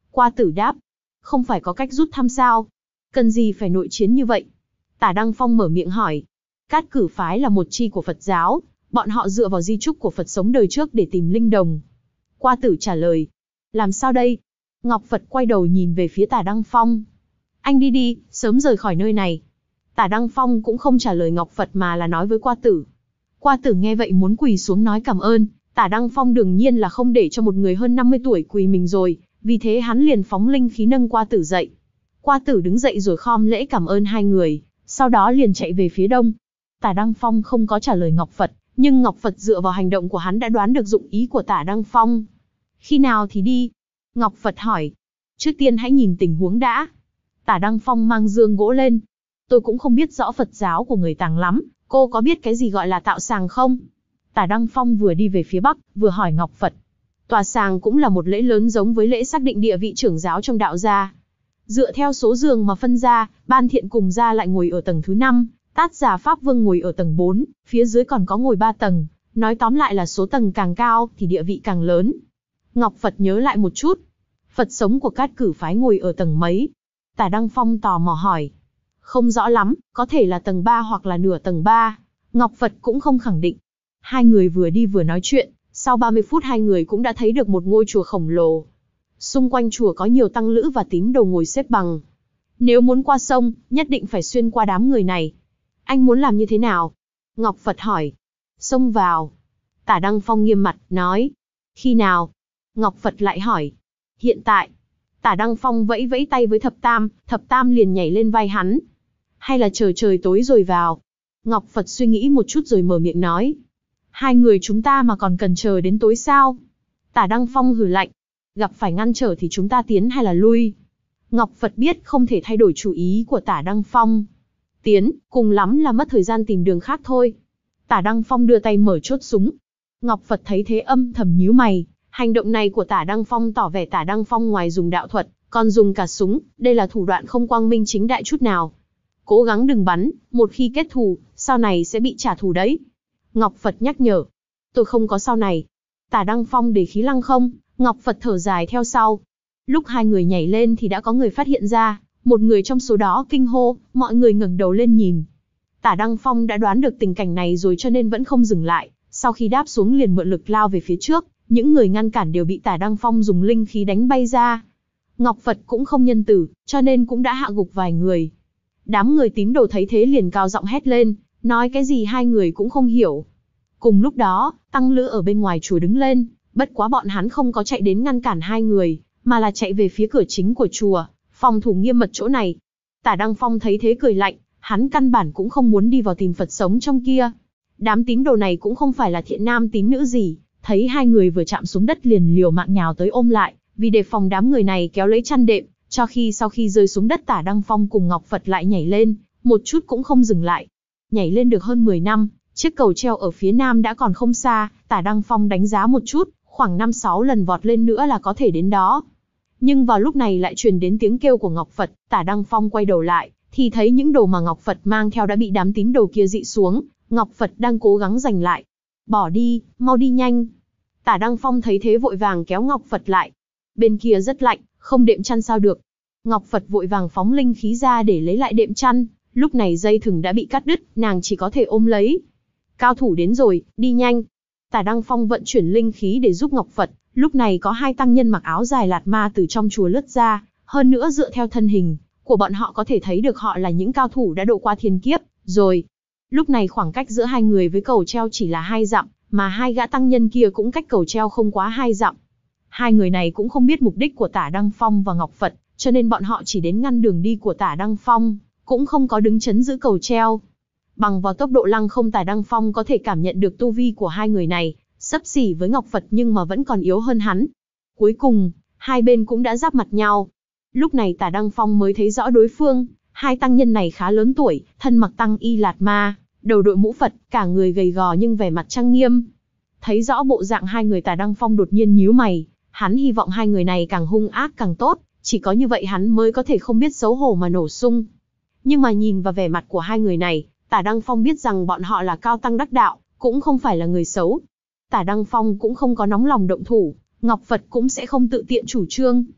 Qua Tử đáp, không phải có cách rút thăm sao? Cần gì phải nội chiến như vậy? Tả Đăng Phong mở miệng hỏi. Cát Cử phái là một chi của Phật giáo, bọn họ dựa vào di chúc của Phật sống đời trước để tìm linh đồng. Qua Tử trả lời. Làm sao đây? Ngọc Phật quay đầu nhìn về phía Tả Đăng Phong. Anh đi đi, sớm rời khỏi nơi này. Tả Đăng Phong cũng không trả lời Ngọc Phật mà là nói với Qua Tử. Qua Tử nghe vậy muốn quỳ xuống nói cảm ơn. Tả Đăng Phong đương nhiên là không để cho một người hơn năm mươi tuổi quỳ mình rồi, vì thế hắn liền phóng linh khí nâng Qua Tử dậy. Qua Tử đứng dậy rồi khom lễ cảm ơn hai người, sau đó liền chạy về phía đông. Tả Đăng Phong không có trả lời Ngọc Phật, nhưng Ngọc Phật dựa vào hành động của hắn đã đoán được dụng ý của Tả Đăng Phong. Khi nào thì đi? Ngọc Phật hỏi. Trước tiên hãy nhìn tình huống đã. Tả Đăng Phong mang dương gỗ lên. Tôi cũng không biết rõ Phật giáo của người Tàng lắm, cô có biết cái gì gọi là tạo sàng không? Tả Đăng Phong vừa đi về phía bắc, vừa hỏi Ngọc Phật. Tòa sàng cũng là một lễ lớn giống với lễ xác định địa vị trưởng giáo trong đạo gia. Dựa theo số giường mà phân ra, Ban Thiện cùng gia lại ngồi ở tầng thứ năm, Tát Già Pháp Vương ngồi ở tầng bốn, phía dưới còn có ngồi ba tầng, nói tóm lại là số tầng càng cao thì địa vị càng lớn. Ngọc Phật nhớ lại một chút. Phật sống của Cát Cử phái ngồi ở tầng mấy? Tả Đăng Phong tò mò hỏi. Không rõ lắm, có thể là tầng ba hoặc là nửa tầng ba. Ngọc Phật cũng không khẳng định. Hai người vừa đi vừa nói chuyện, sau ba mươi phút hai người cũng đã thấy được một ngôi chùa khổng lồ. Xung quanh chùa có nhiều tăng lữ và tín đồ ngồi xếp bằng. Nếu muốn qua sông, nhất định phải xuyên qua đám người này. Anh muốn làm như thế nào? Ngọc Phật hỏi. Xông vào. Tả Đăng Phong nghiêm mặt, nói. Khi nào? Ngọc Phật lại hỏi. Hiện tại. Tả Đăng Phong vẫy vẫy tay với Thập Tam, Thập Tam liền nhảy lên vai hắn. Hay là chờ trời tối rồi vào? Ngọc Phật suy nghĩ một chút rồi mở miệng nói. Hai người chúng ta mà còn cần chờ đến tối sao? Tả Đăng Phong hừ lạnh. Gặp phải ngăn trở thì chúng ta tiến hay là lui? Ngọc Phật biết không thể thay đổi chủ ý của Tả Đăng Phong. Tiến, cùng lắm là mất thời gian tìm đường khác thôi. Tả Đăng Phong đưa tay mở chốt súng. Ngọc Phật thấy thế âm thầm nhíu mày. Hành động này của Tả Đăng Phong tỏ vẻ Tả Đăng Phong ngoài dùng đạo thuật, còn dùng cả súng, đây là thủ đoạn không quang minh chính đại chút nào. Cố gắng đừng bắn, một khi kết thù, sau này sẽ bị trả thù đấy. Ngọc Phật nhắc nhở. Tôi không có sau này. Tả Đăng Phong để khí lăng không, Ngọc Phật thở dài theo sau. Lúc hai người nhảy lên thì đã có người phát hiện ra, một người trong số đó kinh hô, mọi người ngẩng đầu lên nhìn. Tả Đăng Phong đã đoán được tình cảnh này rồi cho nên vẫn không dừng lại, sau khi đáp xuống liền mượn lực lao về phía trước, những người ngăn cản đều bị Tả Đăng Phong dùng linh khí đánh bay ra. Ngọc Phật cũng không nhân tử, cho nên cũng đã hạ gục vài người. Đám người tín đồ thấy thế liền cao giọng hét lên, nói cái gì hai người cũng không hiểu. Cùng lúc đó, tăng lữ ở bên ngoài chùa đứng lên, bất quá bọn hắn không có chạy đến ngăn cản hai người, mà là chạy về phía cửa chính của chùa, phòng thủ nghiêm mật chỗ này. Tả Đăng Phong thấy thế cười lạnh, hắn căn bản cũng không muốn đi vào tìm Phật sống trong kia. Đám tín đồ này cũng không phải là thiện nam tín nữ gì, thấy hai người vừa chạm xuống đất liền liều mạng nhào tới ôm lại, vì đề phòng đám người này kéo lấy chăn đệm, cho khi sau khi rơi xuống đất Tả Đăng Phong cùng Ngọc Phật lại nhảy lên, một chút cũng không dừng lại. Nhảy lên được hơn mười năm, chiếc cầu treo ở phía nam đã còn không xa, Tả Đăng Phong đánh giá một chút, khoảng năm sáu lần vọt lên nữa là có thể đến đó. Nhưng vào lúc này lại truyền đến tiếng kêu của Ngọc Phật, Tả Đăng Phong quay đầu lại, thì thấy những đồ mà Ngọc Phật mang theo đã bị đám tín đồ kia dị xuống, Ngọc Phật đang cố gắng giành lại. Bỏ đi, mau đi nhanh. Tả Đăng Phong thấy thế vội vàng kéo Ngọc Phật lại. Bên kia rất lạnh, không đệm chăn sao được. Ngọc Phật vội vàng phóng linh khí ra để lấy lại đệm chăn, lúc này dây thừng đã bị cắt đứt, nàng chỉ có thể ôm lấy. Cao thủ đến rồi, đi nhanh. Tả Đăng Phong vận chuyển linh khí để giúp Ngọc Phật, lúc này có hai tăng nhân mặc áo dài lạt ma từ trong chùa lướt ra, hơn nữa dựa theo thân hình của bọn họ có thể thấy được họ là những cao thủ đã độ qua thiên kiếp, rồi. Lúc này khoảng cách giữa hai người với cầu treo chỉ là hai dặm, mà hai gã tăng nhân kia cũng cách cầu treo không quá hai dặm. Hai người này cũng không biết mục đích của Tả Đăng Phong và Ngọc Phật, cho nên bọn họ chỉ đến ngăn đường đi của Tả Đăng Phong, cũng không có đứng chấn giữ cầu treo. Bằng vào tốc độ lăng không Tả Đăng Phong có thể cảm nhận được tu vi của hai người này, xấp xỉ với Ngọc Phật nhưng mà vẫn còn yếu hơn hắn. Cuối cùng, hai bên cũng đã giáp mặt nhau. Lúc này Tả Đăng Phong mới thấy rõ đối phương, hai tăng nhân này khá lớn tuổi, thân mặc tăng y lạt ma, đầu đội mũ Phật, cả người gầy gò nhưng vẻ mặt trang nghiêm. Thấy rõ bộ dạng hai người Tả Đăng Phong đột nhiên nhíu mày, hắn hy vọng hai người này càng hung ác càng tốt, chỉ có như vậy hắn mới có thể không biết xấu hổ mà nổ sung. Nhưng mà nhìn vào vẻ mặt của hai người này, Tả Đăng Phong biết rằng bọn họ là cao tăng đắc đạo, cũng không phải là người xấu. Tả Đăng Phong cũng không có nóng lòng động thủ, Ngọc Phật cũng sẽ không tự tiện chủ trương.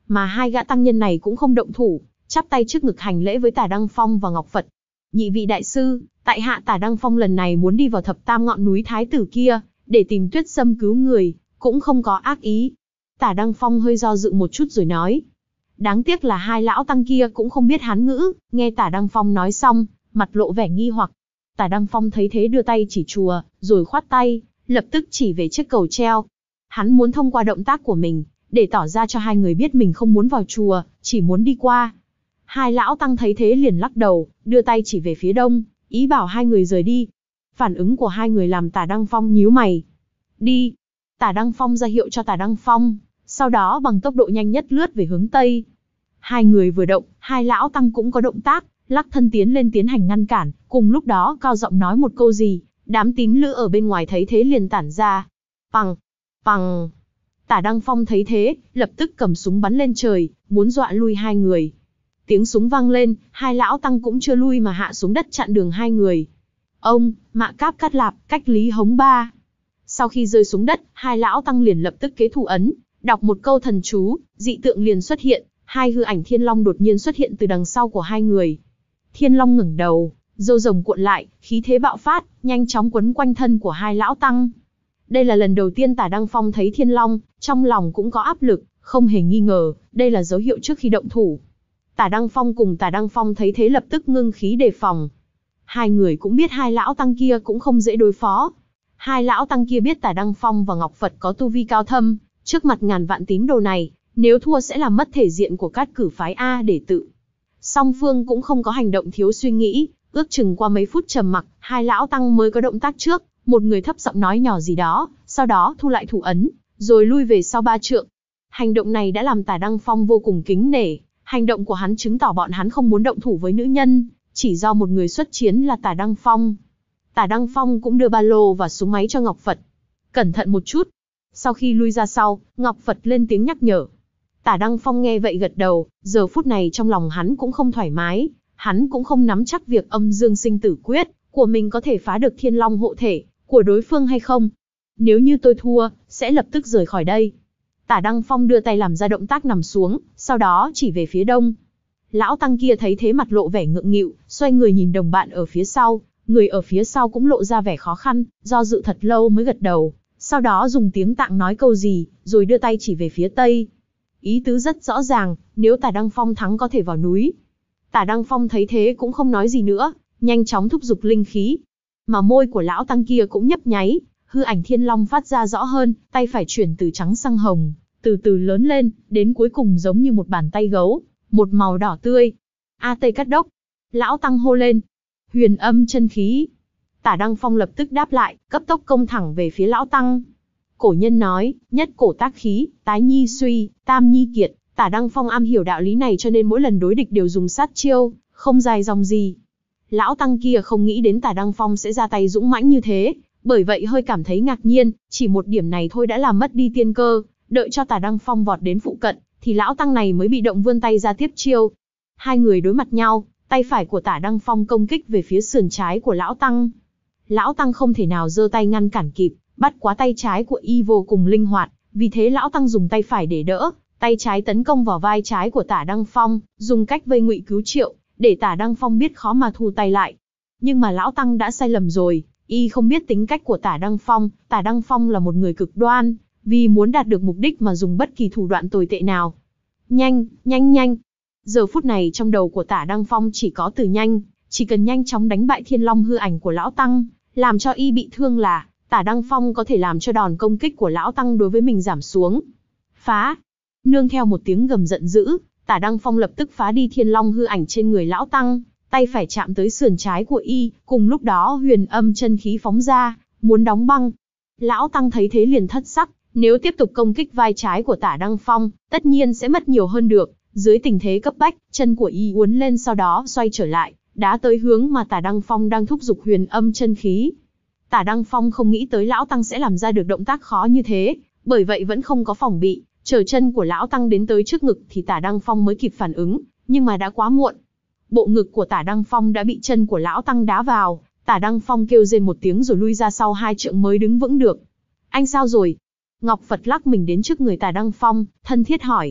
mà hai gã tăng nhân này cũng không động thủ, chắp tay trước ngực hành lễ với Tả Đăng Phong và Ngọc Phật. Nhị vị đại sư, tại hạ Tả Đăng Phong lần này muốn đi vào thập tam ngọn núi Thái Tử kia, để tìm Tuyết Sâm cứu người, cũng không có ác ý. Tả Đăng Phong hơi do dự một chút rồi nói. Đáng tiếc là hai lão tăng kia cũng không biết Hán ngữ, nghe Tả Đăng Phong nói xong, mặt lộ vẻ nghi hoặc. Tả Đăng Phong thấy thế đưa tay chỉ chùa, rồi khoát tay, lập tức chỉ về chiếc cầu treo. Hắn muốn thông qua động tác của mình, để tỏ ra cho hai người biết mình không muốn vào chùa, chỉ muốn đi qua. Hai lão tăng thấy thế liền lắc đầu, đưa tay chỉ về phía đông, ý bảo hai người rời đi. Phản ứng của hai người làm Tả Đăng Phong nhíu mày. Đi. Tả Đăng Phong ra hiệu cho Tả Đăng Phong, sau đó bằng tốc độ nhanh nhất lướt về hướng tây. Hai người vừa động, hai lão tăng cũng có động tác, lắc thân tiến lên tiến hành ngăn cản, cùng lúc đó cao giọng nói một câu gì, đám tín lữ ở bên ngoài thấy thế liền tản ra. Pằng, pằng. Tả Đăng Phong thấy thế, lập tức cầm súng bắn lên trời, muốn dọa lui hai người. Tiếng súng vang lên, hai lão tăng cũng chưa lui mà hạ xuống đất chặn đường hai người. Ông, Mạ Cáp Cát Lạp, Cách Lý Hống Ba. Sau khi rơi xuống đất, hai lão tăng liền lập tức kế thủ ấn, đọc một câu thần chú, dị tượng liền xuất hiện, hai hư ảnh thiên long đột nhiên xuất hiện từ đằng sau của hai người. Thiên long ngẩng đầu, râu rồng cuộn lại, khí thế bạo phát, nhanh chóng quấn quanh thân của hai lão tăng. Đây là lần đầu tiên Tả Đăng Phong thấy thiên long, trong lòng cũng có áp lực, không hề nghi ngờ, đây là dấu hiệu trước khi động thủ. Tả Đăng Phong cùng Tả Đăng Phong thấy thế lập tức ngưng khí đề phòng. Hai người cũng biết hai lão tăng kia cũng không dễ đối phó. Hai lão tăng kia biết Tả Đăng Phong và Ngọc Phật có tu vi cao thâm, trước mặt ngàn vạn tín đồ này, nếu thua sẽ làm mất thể diện của Cát Cử phái A để tự. Song phương cũng không có hành động thiếu suy nghĩ, ước chừng qua mấy phút trầm mặc, hai lão tăng mới có động tác trước, một người thấp giọng nói nhỏ gì đó, sau đó thu lại thủ ấn, rồi lui về sau ba trượng. Hành động này đã làm Tả Đăng Phong vô cùng kính nể, hành động của hắn chứng tỏ bọn hắn không muốn động thủ với nữ nhân, chỉ do một người xuất chiến là Tả Đăng Phong. Tả Đăng Phong cũng đưa ba lô và súng máy cho Ngọc Phật. Cẩn thận một chút. Sau khi lui ra sau, Ngọc Phật lên tiếng nhắc nhở. Tả Đăng Phong nghe vậy gật đầu, giờ phút này trong lòng hắn cũng không thoải mái, hắn cũng không nắm chắc việc âm dương sinh tử quyết của mình có thể phá được thiên long hộ thể của đối phương hay không. Nếu như tôi thua, sẽ lập tức rời khỏi đây. Tả Đăng Phong đưa tay làm ra động tác nằm xuống, sau đó chỉ về phía đông. Lão tăng kia thấy thế mặt lộ vẻ ngượng nghịu, xoay người nhìn đồng bạn ở phía sau, người ở phía sau cũng lộ ra vẻ khó khăn, do dự thật lâu mới gật đầu, sau đó dùng tiếng Tạng nói câu gì, rồi đưa tay chỉ về phía tây. Ý tứ rất rõ ràng, nếu Tả Đăng Phong thắng có thể vào núi. Tả Đăng Phong thấy thế cũng không nói gì nữa, nhanh chóng thúc giục linh khí. Mà môi của lão tăng kia cũng nhấp nháy, hư ảnh thiên long phát ra rõ hơn, tay phải chuyển từ trắng sang hồng, từ từ lớn lên, đến cuối cùng giống như một bàn tay gấu, một màu đỏ tươi. A Tây Cát Đốc. Lão tăng hô lên. Huyền âm chân khí. Tả Đăng Phong lập tức đáp lại, cấp tốc công thẳng về phía lão tăng. Cổ nhân nói, nhất cổ tác khí, tái nhi suy, tam nhi kiệt. Tả Đăng Phong am hiểu đạo lý này cho nên mỗi lần đối địch đều dùng sát chiêu, không dài dòng gì. Lão tăng kia không nghĩ đến Tả Đăng Phong sẽ ra tay dũng mãnh như thế, bởi vậy hơi cảm thấy ngạc nhiên, chỉ một điểm này thôi đã làm mất đi tiên cơ, đợi cho Tả Đăng Phong vọt đến phụ cận, thì lão tăng này mới bị động vươn tay ra tiếp chiêu. Hai người đối mặt nhau, tay phải của Tả Đăng Phong công kích về phía sườn trái của lão tăng. Lão tăng không thể nào giơ tay ngăn cản kịp, bắt quá tay trái của y vô cùng linh hoạt, vì thế lão tăng dùng tay phải để đỡ, tay trái tấn công vào vai trái của Tả Đăng Phong, dùng cách vây ngụy cứu triệu, để Tả Đăng Phong biết khó mà thu tay lại. Nhưng mà lão tăng đã sai lầm rồi, y không biết tính cách của Tả Đăng Phong, Tả Đăng Phong là một người cực đoan, vì muốn đạt được mục đích mà dùng bất kỳ thủ đoạn tồi tệ nào. Nhanh, nhanh nhanh. Giờ phút này trong đầu của Tả Đăng Phong chỉ có từ nhanh, chỉ cần nhanh chóng đánh bại thiên long hư ảnh của lão tăng, làm cho y bị thương là, Tả Đăng Phong có thể làm cho đòn công kích của lão tăng đối với mình giảm xuống. Phá! Nương theo một tiếng gầm giận dữ, Tả Đăng Phong lập tức phá đi thiên long hư ảnh trên người lão tăng, tay phải chạm tới sườn trái của y, cùng lúc đó huyền âm chân khí phóng ra, muốn đóng băng. Lão tăng thấy thế liền thất sắc, nếu tiếp tục công kích vai trái của Tả Đăng Phong, tất nhiên sẽ mất nhiều hơn được. Dưới tình thế cấp bách, chân của y uốn lên sau đó xoay trở lại, đá tới hướng mà Tả Đăng Phong đang thúc giục huyền âm chân khí. Tả Đăng Phong không nghĩ tới lão tăng sẽ làm ra được động tác khó như thế, bởi vậy vẫn không có phòng bị, chờ chân của lão tăng đến tới trước ngực thì Tả Đăng Phong mới kịp phản ứng, nhưng mà đã quá muộn. Bộ ngực của Tả Đăng Phong đã bị chân của lão tăng đá vào, Tả Đăng Phong kêu rên một tiếng rồi lui ra sau hai trượng mới đứng vững được. Anh sao rồi? Ngọc Phật lắc mình đến trước người Tả Đăng Phong, thân thiết hỏi.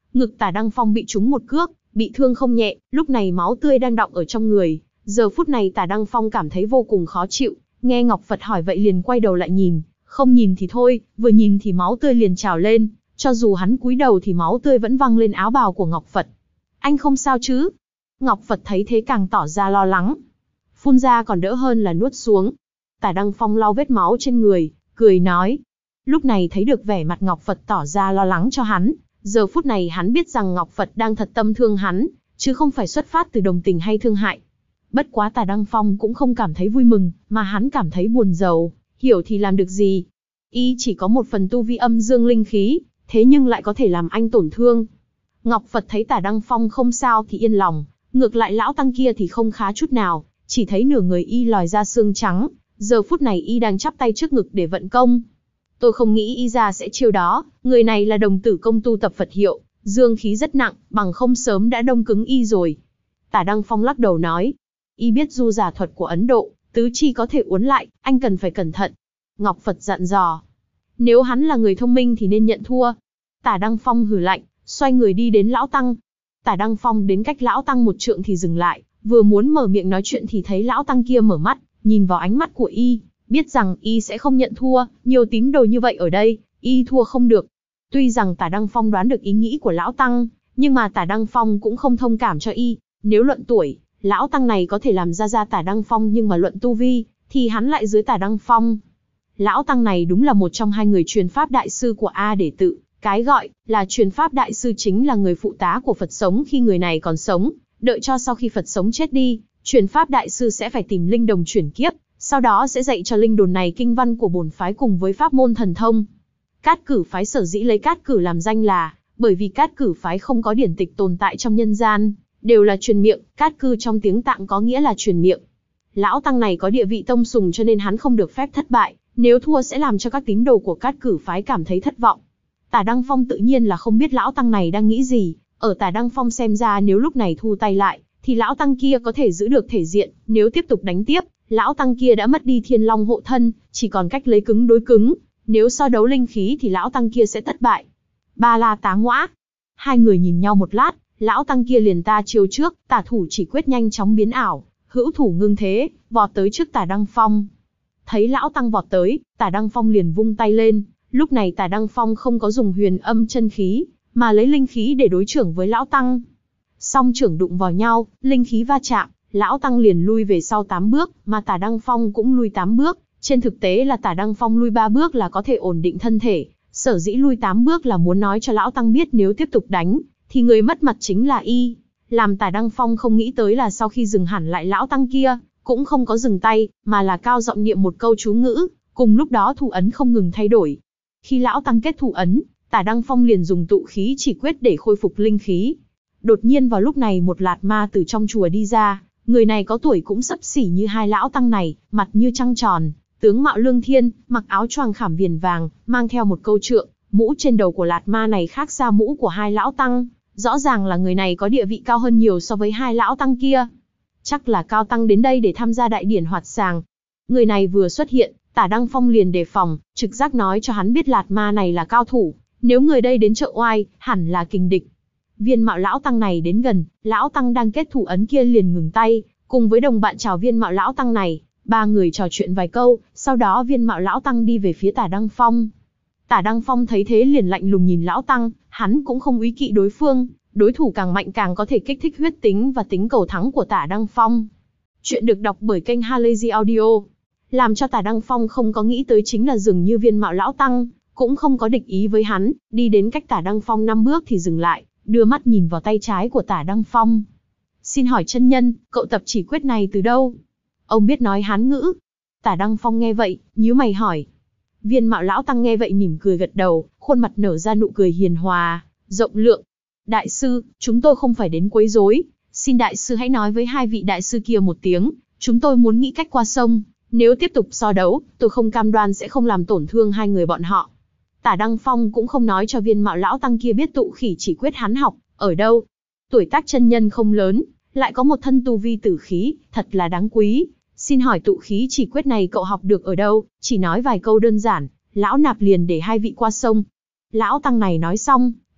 Ngực Tả Đăng Phong bị trúng một cước, bị thương không nhẹ, lúc này máu tươi đang đọng ở trong người. Giờ phút này Tả Đăng Phong cảm thấy vô cùng khó chịu, nghe Ngọc Phật hỏi vậy liền quay đầu lại nhìn, không nhìn thì thôi, vừa nhìn thì máu tươi liền trào lên, cho dù hắn cúi đầu thì máu tươi vẫn văng lên áo bào của Ngọc Phật. Anh không sao chứ? Ngọc Phật thấy thế càng tỏ ra lo lắng. Phun ra còn đỡ hơn là nuốt xuống. Tả Đăng Phong lau vết máu trên người, cười nói. Lúc này thấy được vẻ mặt Ngọc Phật tỏ ra lo lắng cho hắn, giờ phút này hắn biết rằng Ngọc Phật đang thật tâm thương hắn, chứ không phải xuất phát từ đồng tình hay thương hại. Bất quá Tả Đăng Phong cũng không cảm thấy vui mừng, mà hắn cảm thấy buồn rầu, hiểu thì làm được gì. Y chỉ có một phần tu vi âm dương linh khí, thế nhưng lại có thể làm anh tổn thương. Ngọc Phật thấy Tả Đăng Phong không sao thì yên lòng, ngược lại lão tăng kia thì không khá chút nào, chỉ thấy nửa người y lòi ra xương trắng, giờ phút này y đang chắp tay trước ngực để vận công. Tôi không nghĩ y ra sẽ chiêu đó, người này là đồng tử công tu tập Phật hiệu, dương khí rất nặng, bằng không sớm đã đông cứng y rồi. Tả Đăng Phong lắc đầu nói, y biết du giả thuật của Ấn Độ, tứ chi có thể uốn lại, anh cần phải cẩn thận. Ngọc Phật dặn dò, nếu hắn là người thông minh thì nên nhận thua. Tả Đăng Phong hừ lạnh, xoay người đi đến lão tăng. Tả Đăng Phong đến cách lão tăng một trượng thì dừng lại, vừa muốn mở miệng nói chuyện thì thấy lão tăng kia mở mắt, nhìn vào ánh mắt của y, biết rằng y sẽ không nhận thua, nhiều tín đồ như vậy ở đây, y thua không được. Tuy rằng Tả Đăng Phong đoán được ý nghĩ của lão tăng, nhưng mà Tả Đăng Phong cũng không thông cảm cho y. Nếu luận tuổi, lão tăng này có thể làm ra ra Tả Đăng Phong, nhưng mà luận tu vi, thì hắn lại dưới Tả Đăng Phong. Lão tăng này đúng là một trong hai người truyền pháp đại sư của A Đệ Tự. Cái gọi là truyền pháp đại sư chính là người phụ tá của Phật sống khi người này còn sống, đợi cho sau khi Phật sống chết đi, truyền pháp đại sư sẽ phải tìm linh đồng chuyển kiếp, sau đó sẽ dạy cho linh đồn này kinh văn của bổn phái cùng với pháp môn thần thông. Cát Cử phái sở dĩ lấy Cát Cử làm danh là bởi vì Cát Cử phái không có điển tịch tồn tại trong nhân gian, đều là truyền miệng, Cát Cư trong tiếng Tạng có nghĩa là truyền miệng. Lão tăng này có địa vị tông sùng cho nên hắn không được phép thất bại, nếu thua sẽ làm cho các tín đồ của Cát Cử phái cảm thấy thất vọng. Tả Đăng Phong tự nhiên là không biết lão tăng này đang nghĩ gì, ở Tả Đăng Phong xem ra nếu lúc này thu tay lại, thì lão tăng kia có thể giữ được thể diện, nếu tiếp tục đánh tiếp, lão tăng kia đã mất đi Thiên Long hộ thân, chỉ còn cách lấy cứng đối cứng, nếu so đấu linh khí thì lão tăng kia sẽ thất bại. Ba la tá ngõa. Hai người nhìn nhau một lát, lão tăng kia liền ta chiêu trước, tả thủ chỉ quyết nhanh chóng biến ảo, hữu thủ ngưng thế, vọt tới trước Tả Đăng Phong. Thấy lão tăng vọt tới, Tả Đăng Phong liền vung tay lên. Lúc này Tả Đăng Phong không có dùng huyền âm chân khí, mà lấy linh khí để đối chưởng với lão tăng. Song chưởng đụng vào nhau, linh khí va chạm, lão tăng liền lui về sau tám bước, mà Tả Đăng Phong cũng lui tám bước. Trên thực tế là Tả Đăng Phong lui ba bước là có thể ổn định thân thể, sở dĩ lui tám bước là muốn nói cho lão tăng biết nếu tiếp tục đánh, thì người mất mặt chính là y. Làm Tả Đăng Phong không nghĩ tới là sau khi dừng hẳn lại lão tăng kia, cũng không có dừng tay, mà là cao giọng niệm một câu chú ngữ, cùng lúc đó thủ ấn không ngừng thay đổi. Khi lão tăng kết thủ ấn, Tả Đăng Phong liền dùng tụ khí chỉ quyết để khôi phục linh khí. Đột nhiên vào lúc này một lạt ma từ trong chùa đi ra, người này có tuổi cũng xấp xỉ như hai lão tăng này, mặt như trăng tròn, tướng mạo lương thiên, mặc áo choàng khảm viền vàng, mang theo một câu trượng, mũ trên đầu của lạt ma này khác xa mũ của hai lão tăng, rõ ràng là người này có địa vị cao hơn nhiều so với hai lão tăng kia. Chắc là cao tăng đến đây để tham gia đại điển hoạt sàng. Người này vừa xuất hiện, Tả Đăng Phong liền đề phòng, trực giác nói cho hắn biết lạt ma này là cao thủ, nếu người đây đến trợ oai, hẳn là kình địch. Viên mạo lão tăng này đến gần, lão tăng đang kết thủ ấn kia liền ngừng tay, cùng với đồng bạn chào viên mạo lão tăng này, ba người trò chuyện vài câu, sau đó viên mạo lão tăng đi về phía Tả Đăng Phong. Tả Đăng Phong thấy thế liền lạnh lùng nhìn lão tăng, hắn cũng không úy kỵ đối phương, đối thủ càng mạnh càng có thể kích thích huyết tính và tính cầu thắng của Tả Đăng Phong. Chuyện được đọc bởi kênh Halazy Audio. Làm cho Tả Đăng Phong không có nghĩ tới chính là dường như viên mạo lão tăng, cũng không có địch ý với hắn, đi đến cách Tả Đăng Phong năm bước thì dừng lại, đưa mắt nhìn vào tay trái của Tả Đăng Phong. Xin hỏi chân nhân, cậu tập chỉ quyết này từ đâu? Ông biết nói Hán ngữ. Tả Đăng Phong nghe vậy, nhíu mày hỏi. Viên mạo lão tăng nghe vậy mỉm cười gật đầu, khuôn mặt nở ra nụ cười hiền hòa, rộng lượng. Đại sư, chúng tôi không phải đến quấy rối, xin đại sư hãy nói với hai vị đại sư kia một tiếng, chúng tôi muốn nghĩ cách qua sông. Nếu tiếp tục so đấu, tôi không cam đoan sẽ không làm tổn thương hai người bọn họ. Tả Đăng Phong cũng không nói cho viên mạo lão tăng kia biết tụ khỉ chỉ quyết hắn học ở đâu. Tuổi tác chân nhân không lớn, lại có một thân tu vi tử khí, thật là đáng quý. Xin hỏi tụ khí chỉ quyết này cậu học được ở đâu? Chỉ nói vài câu đơn giản, lão nạp liền để hai vị qua sông. Lão tăng này nói xong,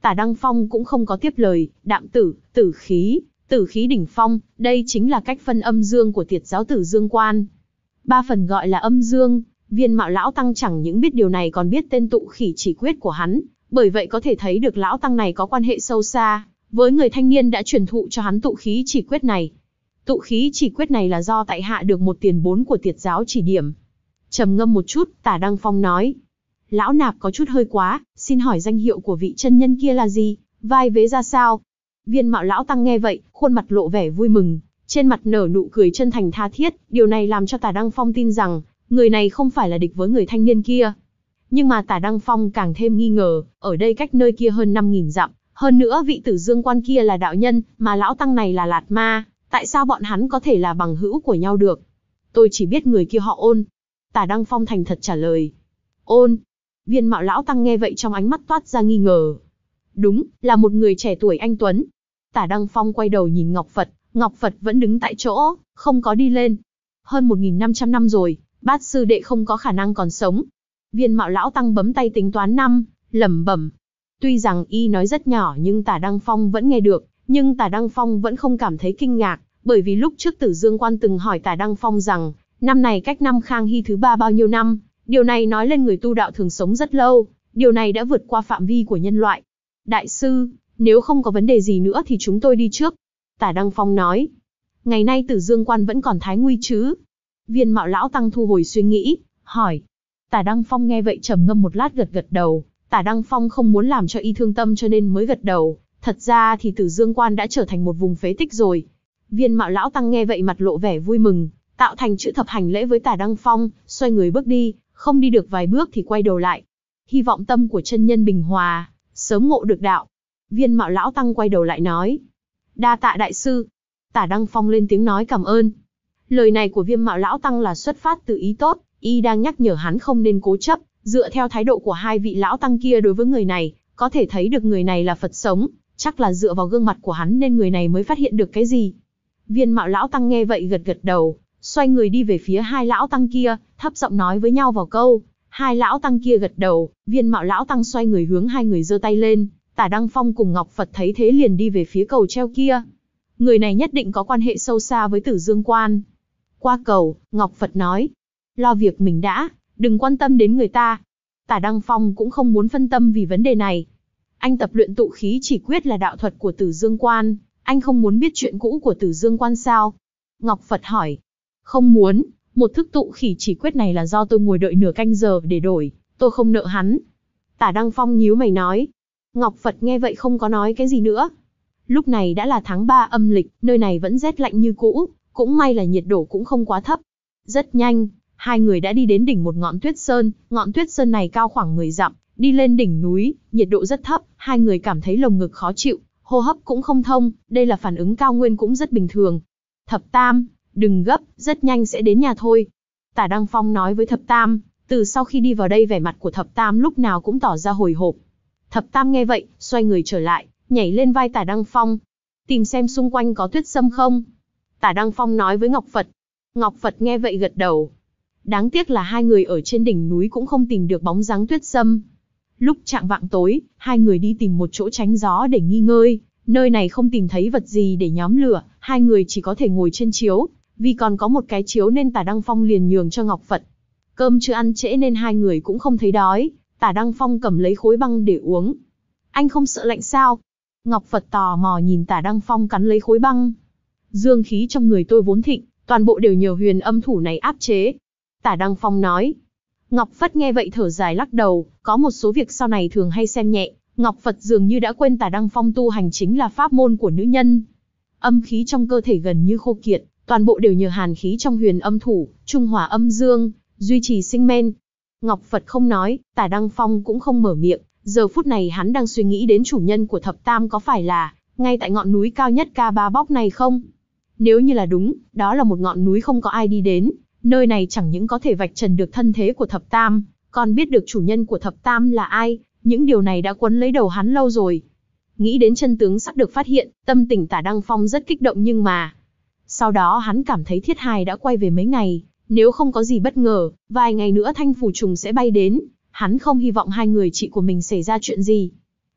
Tả Đăng Phong cũng không có tiếp lời, đạm tử, tử khí, tử khí đỉnh phong, đây chính là cách phân âm dương của Tiệt giáo Tử Dương Quan. Ba phần gọi là âm dương, Viên Mạo lão tăng chẳng những biết điều này còn biết tên tụ khỉ chỉ quyết của hắn, bởi vậy có thể thấy được lão tăng này có quan hệ sâu xa với người thanh niên đã truyền thụ cho hắn tụ khí chỉ quyết này. Tụ khí chỉ quyết này là do tại hạ được một tiền bối của Tiệt giáo chỉ điểm. Trầm ngâm một chút, Tả Đăng Phong nói: lão nạp có chút hơi quá, xin hỏi danh hiệu của vị chân nhân kia là gì, vai vế ra sao? Viên Mạo lão tăng nghe vậy, khuôn mặt lộ vẻ vui mừng, trên mặt nở nụ cười chân thành tha thiết, điều này làm cho Tả Đăng Phong tin rằng người này không phải là địch với người thanh niên kia. Nhưng mà Tả Đăng Phong càng thêm nghi ngờ, ở đây cách nơi kia hơn năm nghìn dặm, hơn nữa vị Tử Dương Quan kia là đạo nhân, mà lão tăng này là Lạt Ma, tại sao bọn hắn có thể là bằng hữu của nhau được? Tôi chỉ biết người kia họ Ôn. Tả Đăng Phong thành thật trả lời. Ôn? Viên Mạo lão tăng nghe vậy trong ánh mắt toát ra nghi ngờ. Đúng, là một người trẻ tuổi anh tuấn. Tả Đăng Phong quay đầu nhìn Ngọc Phật, Ngọc Phật vẫn đứng tại chỗ, không có đi lên. Hơn một nghìn năm trăm năm rồi, Bát sư đệ không có khả năng còn sống. Viên Mạo lão tăng bấm tay tính toán năm, lẩm bẩm. Tuy rằng y nói rất nhỏ nhưng Tả Đăng Phong vẫn nghe được, nhưng Tả Đăng Phong vẫn không cảm thấy kinh ngạc, bởi vì lúc trước Tử Dương Quan từng hỏi Tả Đăng Phong rằng, năm này cách năm Khang Hy thứ ba bao nhiêu năm, điều này nói lên người tu đạo thường sống rất lâu, điều này đã vượt qua phạm vi của nhân loại. Đại sư, nếu không có vấn đề gì nữa thì chúng tôi đi trước. Tả Đăng Phong nói, ngày nay Tử Dương Quan vẫn còn thái nguy chứ? Viên Mạo lão tăng thu hồi suy nghĩ, hỏi. Tả Đăng Phong nghe vậy trầm ngâm một lát gật gật đầu. Tả Đăng Phong không muốn làm cho y thương tâm cho nên mới gật đầu. Thật ra thì Tử Dương Quan đã trở thành một vùng phế tích rồi. Viên Mạo lão tăng nghe vậy mặt lộ vẻ vui mừng, tạo thành chữ thập hành lễ với Tả Đăng Phong, xoay người bước đi, không đi được vài bước thì quay đầu lại. Hy vọng tâm của chân nhân bình hòa, sớm ngộ được đạo. Viên Mạo lão tăng quay đầu lại nói. Đa tạ đại sư. Tả Đăng Phong lên tiếng nói cảm ơn. Lời này của Viên Mạo lão tăng là xuất phát từ ý tốt, y đang nhắc nhở hắn không nên cố chấp. Dựa theo thái độ của hai vị lão tăng kia đối với người này, có thể thấy được người này là Phật sống, chắc là dựa vào gương mặt của hắn nên người này mới phát hiện được cái gì. Viên Mạo lão tăng nghe vậy gật gật đầu, xoay người đi về phía hai lão tăng kia, thấp giọng nói với nhau vào câu. Hai lão tăng kia gật đầu, Viên Mạo lão tăng xoay người hướng hai người giơ tay lên. Tả Đăng Phong cùng Ngọc Phật thấy thế liền đi về phía cầu treo kia. Người này nhất định có quan hệ sâu xa với Tử Dương Quan. Qua cầu, Ngọc Phật nói, lo việc mình đã, đừng quan tâm đến người ta. Tả Đăng Phong cũng không muốn phân tâm vì vấn đề này. Anh tập luyện tụ khí chỉ quyết là đạo thuật của Tử Dương Quan, anh không muốn biết chuyện cũ của Tử Dương Quan sao? Ngọc Phật hỏi. Không muốn, một thức tụ khí chỉ quyết này là do tôi ngồi đợi nửa canh giờ để đổi, tôi không nợ hắn. Tả Đăng Phong nhíu mày nói. Ngọc Phật nghe vậy không có nói cái gì nữa. Lúc này đã là tháng ba âm lịch, nơi này vẫn rét lạnh như cũ, cũng may là nhiệt độ cũng không quá thấp. Rất nhanh, hai người đã đi đến đỉnh một ngọn tuyết sơn, ngọn tuyết sơn này cao khoảng mười dặm, đi lên đỉnh núi, nhiệt độ rất thấp, hai người cảm thấy lồng ngực khó chịu, hô hấp cũng không thông, đây là phản ứng cao nguyên cũng rất bình thường. Thập Tam, đừng gấp, rất nhanh sẽ đến nhà thôi. Tả Đăng Phong nói với Thập Tam, từ sau khi đi vào đây vẻ mặt của Thập Tam lúc nào cũng tỏ ra hồi hộp. Thập Tam nghe vậy, xoay người trở lại, nhảy lên vai Tả Đăng Phong. Tìm xem xung quanh có tuyết sâm không? Tả Đăng Phong nói với Ngọc Phật. Ngọc Phật nghe vậy gật đầu. Đáng tiếc là hai người ở trên đỉnh núi cũng không tìm được bóng dáng tuyết sâm. Lúc chạng vạng tối, hai người đi tìm một chỗ tránh gió để nghỉ ngơi. Nơi này không tìm thấy vật gì để nhóm lửa, hai người chỉ có thể ngồi trên chiếu. Vì còn có một cái chiếu nên Tả Đăng Phong liền nhường cho Ngọc Phật. Cơm chưa ăn trễ nên hai người cũng không thấy đói. Tả Đăng Phong cầm lấy khối băng để uống. Anh không sợ lạnh sao? Ngọc Phật tò mò nhìn Tả Đăng Phong cắn lấy khối băng. Dương khí trong người tôi vốn thịnh, toàn bộ đều nhờ huyền âm thủ này áp chế. Tả Đăng Phong nói. Ngọc Phật nghe vậy thở dài lắc đầu, có một số việc sau này thường hay xem nhẹ. Ngọc Phật dường như đã quên Tả Đăng Phong tu hành chính là pháp môn của nữ nhân. Âm khí trong cơ thể gần như khô kiệt, toàn bộ đều nhờ hàn khí trong huyền âm thủ, trung hòa âm dương, duy trì sinh men. Ngọc Phật không nói, Tả Đăng Phong cũng không mở miệng, giờ phút này hắn đang suy nghĩ đến chủ nhân của Thập Tam có phải là ngay tại ngọn núi cao nhất Ca Ba Bóc này không? Nếu như là đúng, đó là một ngọn núi không có ai đi đến, nơi này chẳng những có thể vạch trần được thân thế của Thập Tam, còn biết được chủ nhân của Thập Tam là ai, những điều này đã quấn lấy đầu hắn lâu rồi. Nghĩ đến chân tướng sắp được phát hiện, tâm tình Tả Đăng Phong rất kích động nhưng mà... Sau đó hắn cảm thấy Thiết Hài đã quay về mấy ngày, nếu không có gì bất ngờ, vài ngày nữa Thanh Phù Trùng sẽ bay đến, hắn không hy vọng hai người chị của mình xảy ra chuyện gì.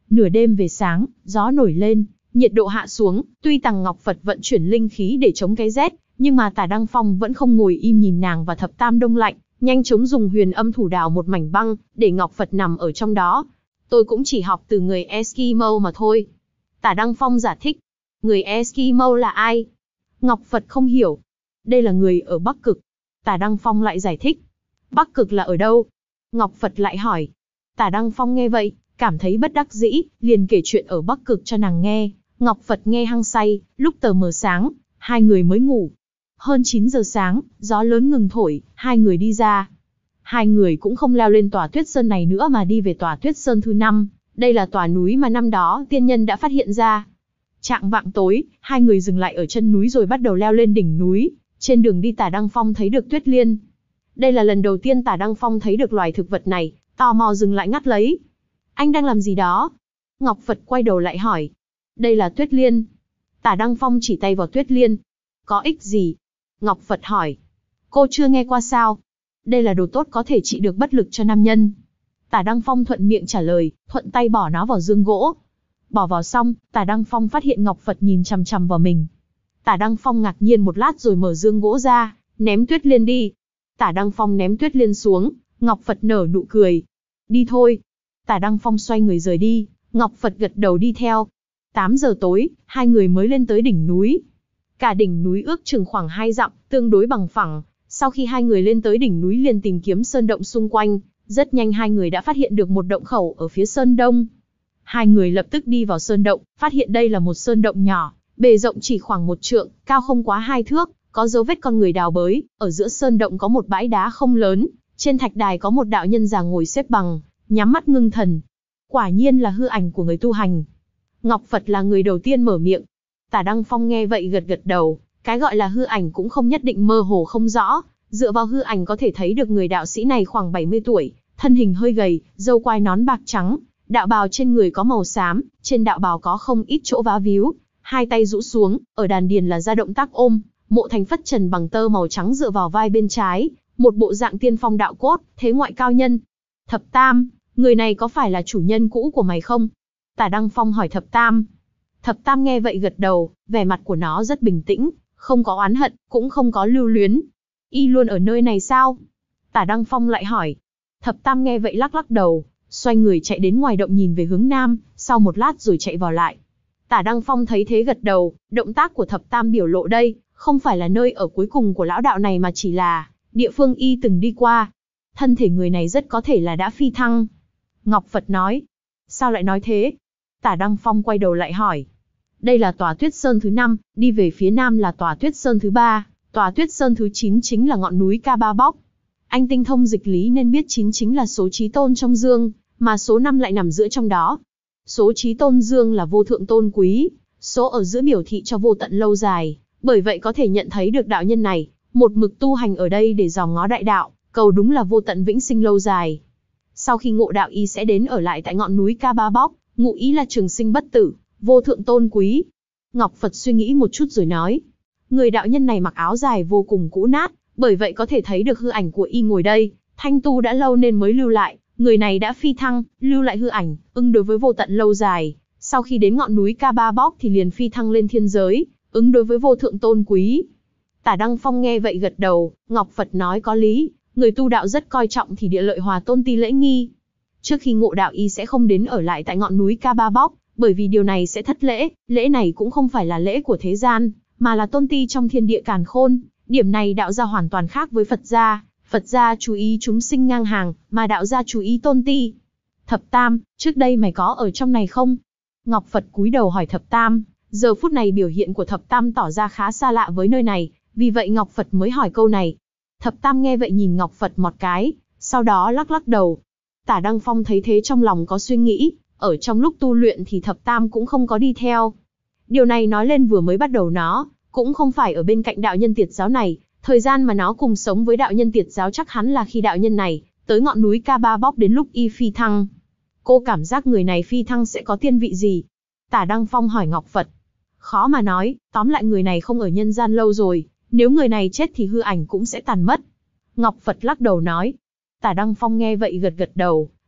Nửa đêm về sáng, gió nổi lên, nhiệt độ hạ xuống, tuy Tằng Ngọc Phật vận chuyển linh khí để chống cái rét, nhưng mà Tả Đăng Phong vẫn không ngồi im nhìn nàng và Thập Tam đông lạnh, nhanh chóng dùng huyền âm thủ đào một mảnh băng, để Ngọc Phật nằm ở trong đó. Tôi cũng chỉ học từ người Eskimo mà thôi. Tả Đăng Phong giải thích. Người Eskimo là ai? Ngọc Phật không hiểu. Đây là người ở Bắc Cực. Tả Đăng Phong lại giải thích. Bắc Cực là ở đâu? Ngọc Phật lại hỏi. Tả Đăng Phong nghe vậy, cảm thấy bất đắc dĩ, liền kể chuyện ở Bắc Cực cho nàng nghe. Ngọc Phật nghe hăng say, lúc tờ mờ sáng, hai người mới ngủ. Hơn chín giờ sáng, gió lớn ngừng thổi, hai người đi ra. Hai người cũng không leo lên tòa Tuyết Sơn này nữa mà đi về tòa Tuyết Sơn thứ năm. Đây là tòa núi mà năm đó tiên nhân đã phát hiện ra. Chạng vạng tối, hai người dừng lại ở chân núi rồi bắt đầu leo lên đỉnh núi. Trên đường đi Tả Đăng Phong thấy được Tuyết Liên. Đây là lần đầu tiên Tả Đăng Phong thấy được loài thực vật này, tò mò dừng lại ngắt lấy. Anh đang làm gì đó? Ngọc Phật quay đầu lại hỏi. Đây là Tuyết Liên. Tả Đăng Phong chỉ tay vào Tuyết Liên. Có ích gì? Ngọc Phật hỏi. Cô chưa nghe qua sao? Đây là đồ tốt có thể trị được bất lực cho nam nhân. Tả Đăng Phong thuận miệng trả lời, thuận tay bỏ nó vào dương gỗ. Bỏ vào xong, Tả Đăng Phong phát hiện Ngọc Phật nhìn chằm chằm vào mình. Tả Đăng Phong ngạc nhiên một lát rồi mở dương gỗ ra, ném Tuyết Liên đi. Tả Đăng Phong ném Tuyết Liên xuống, Ngọc Phật nở nụ cười. Đi thôi. Tả Đăng Phong xoay người rời đi, Ngọc Phật gật đầu đi theo. tám giờ tối, hai người mới lên tới đỉnh núi. Cả đỉnh núi ước chừng khoảng hai dặm, tương đối bằng phẳng. Sau khi hai người lên tới đỉnh núi liền tìm kiếm sơn động xung quanh, rất nhanh hai người đã phát hiện được một động khẩu ở phía sơn đông. Hai người lập tức đi vào sơn động, phát hiện đây là một sơn động nhỏ, bề rộng chỉ khoảng một trượng, cao không quá hai thước, có dấu vết con người đào bới. Ở giữa sơn động có một bãi đá không lớn, trên thạch đài có một đạo nhân già ngồi xếp bằng, nhắm mắt ngưng thần. Quả nhiên là hư ảnh của người tu hành. Ngọc Phật là người đầu tiên mở miệng. Tả Đăng Phong nghe vậy gật gật đầu, cái gọi là hư ảnh cũng không nhất định mơ hồ không rõ, dựa vào hư ảnh có thể thấy được người đạo sĩ này khoảng bảy mươi tuổi, thân hình hơi gầy, râu quai nón bạc trắng, đạo bào trên người có màu xám, trên đạo bào có không ít chỗ vá víu, hai tay rũ xuống, ở đàn điền là ra động tác ôm, mộ thành phất trần bằng tơ màu trắng dựa vào vai bên trái, một bộ dạng tiên phong đạo cốt, thế ngoại cao nhân. Thập Tam, người này có phải là chủ nhân cũ của mày không? Tả Đăng Phong hỏi Thập Tam. Thập Tam nghe vậy gật đầu, vẻ mặt của nó rất bình tĩnh, không có oán hận, cũng không có lưu luyến. Y luôn ở nơi này sao? Tả Đăng Phong lại hỏi. Thập Tam nghe vậy lắc lắc đầu, xoay người chạy đến ngoài động nhìn về hướng nam, sau một lát rồi chạy vào lại. Tả Đăng Phong thấy thế gật đầu, động tác của Thập Tam biểu lộ đây, không phải là nơi ở cuối cùng của lão đạo này mà chỉ là địa phương y từng đi qua. Thân thể người này rất có thể là đã phi thăng. Ngọc Phật nói. Sao lại nói thế? Tả Đăng Phong quay đầu lại hỏi. Đây là tòa Tuyết Sơn thứ năm, đi về phía nam là tòa Tuyết Sơn thứ ba, tòa Tuyết Sơn thứ chín chính là ngọn núi Ca Ba Bóc. Anh tinh thông dịch lý nên biết chín chính là số chí tôn trong dương, mà số năm lại nằm giữa trong đó. Số chí tôn dương là vô thượng tôn quý, số ở giữa biểu thị cho vô tận lâu dài, bởi vậy có thể nhận thấy được đạo nhân này, một mực tu hành ở đây để dòm ngó đại đạo, cầu đúng là vô tận vĩnh sinh lâu dài. Sau khi ngộ đạo y sẽ đến ở lại tại ngọn núi Ca Ba Bóc, ngụ ý là trường sinh bất tử, vô thượng tôn quý. Ngọc Phật suy nghĩ một chút rồi nói, người đạo nhân này mặc áo dài vô cùng cũ nát, bởi vậy có thể thấy được hư ảnh của y ngồi đây, thanh tu đã lâu nên mới lưu lại, người này đã phi thăng, lưu lại hư ảnh, ứng đối với vô tận lâu dài, sau khi đến ngọn núi Ca Ba Bóc thì liền phi thăng lên thiên giới, ứng đối với vô thượng tôn quý. Tả Đăng Phong nghe vậy gật đầu, Ngọc Phật nói có lý, người tu đạo rất coi trọng thì địa lợi hòa tôn ti lễ nghi. Trước khi ngộ đạo y sẽ không đến ở lại tại ngọn núi Ca Ba Bóc, bởi vì điều này sẽ thất lễ, lễ này cũng không phải là lễ của thế gian, mà là tôn ti trong thiên địa càn khôn. Điểm này đạo gia hoàn toàn khác với Phật gia, Phật gia chú ý chúng sinh ngang hàng, mà đạo gia chú ý tôn ti. Thập Tam, trước đây mày có ở trong này không? Ngọc Phật cúi đầu hỏi Thập Tam, giờ phút này biểu hiện của Thập Tam tỏ ra khá xa lạ với nơi này, vì vậy Ngọc Phật mới hỏi câu này. Thập Tam nghe vậy nhìn Ngọc Phật một cái, sau đó lắc lắc đầu. Tả Đăng Phong thấy thế trong lòng có suy nghĩ, ở trong lúc tu luyện thì Thập Tam cũng không có đi theo. Điều này nói lên vừa mới bắt đầu nó, cũng không phải ở bên cạnh đạo nhân Tiệt giáo này, thời gian mà nó cùng sống với đạo nhân Tiệt giáo chắc hẳn là khi đạo nhân này tới ngọn núi Ca Ba Bóc đến lúc y phi thăng. Cô cảm giác người này phi thăng sẽ có tiên vị gì? Tả Đăng Phong hỏi Ngọc Phật. Khó mà nói, tóm lại người này không ở nhân gian lâu rồi, nếu người này chết thì hư ảnh cũng sẽ tàn mất. Ngọc Phật lắc đầu nói. Tả Đăng Phong nghe vậy gật gật đầu,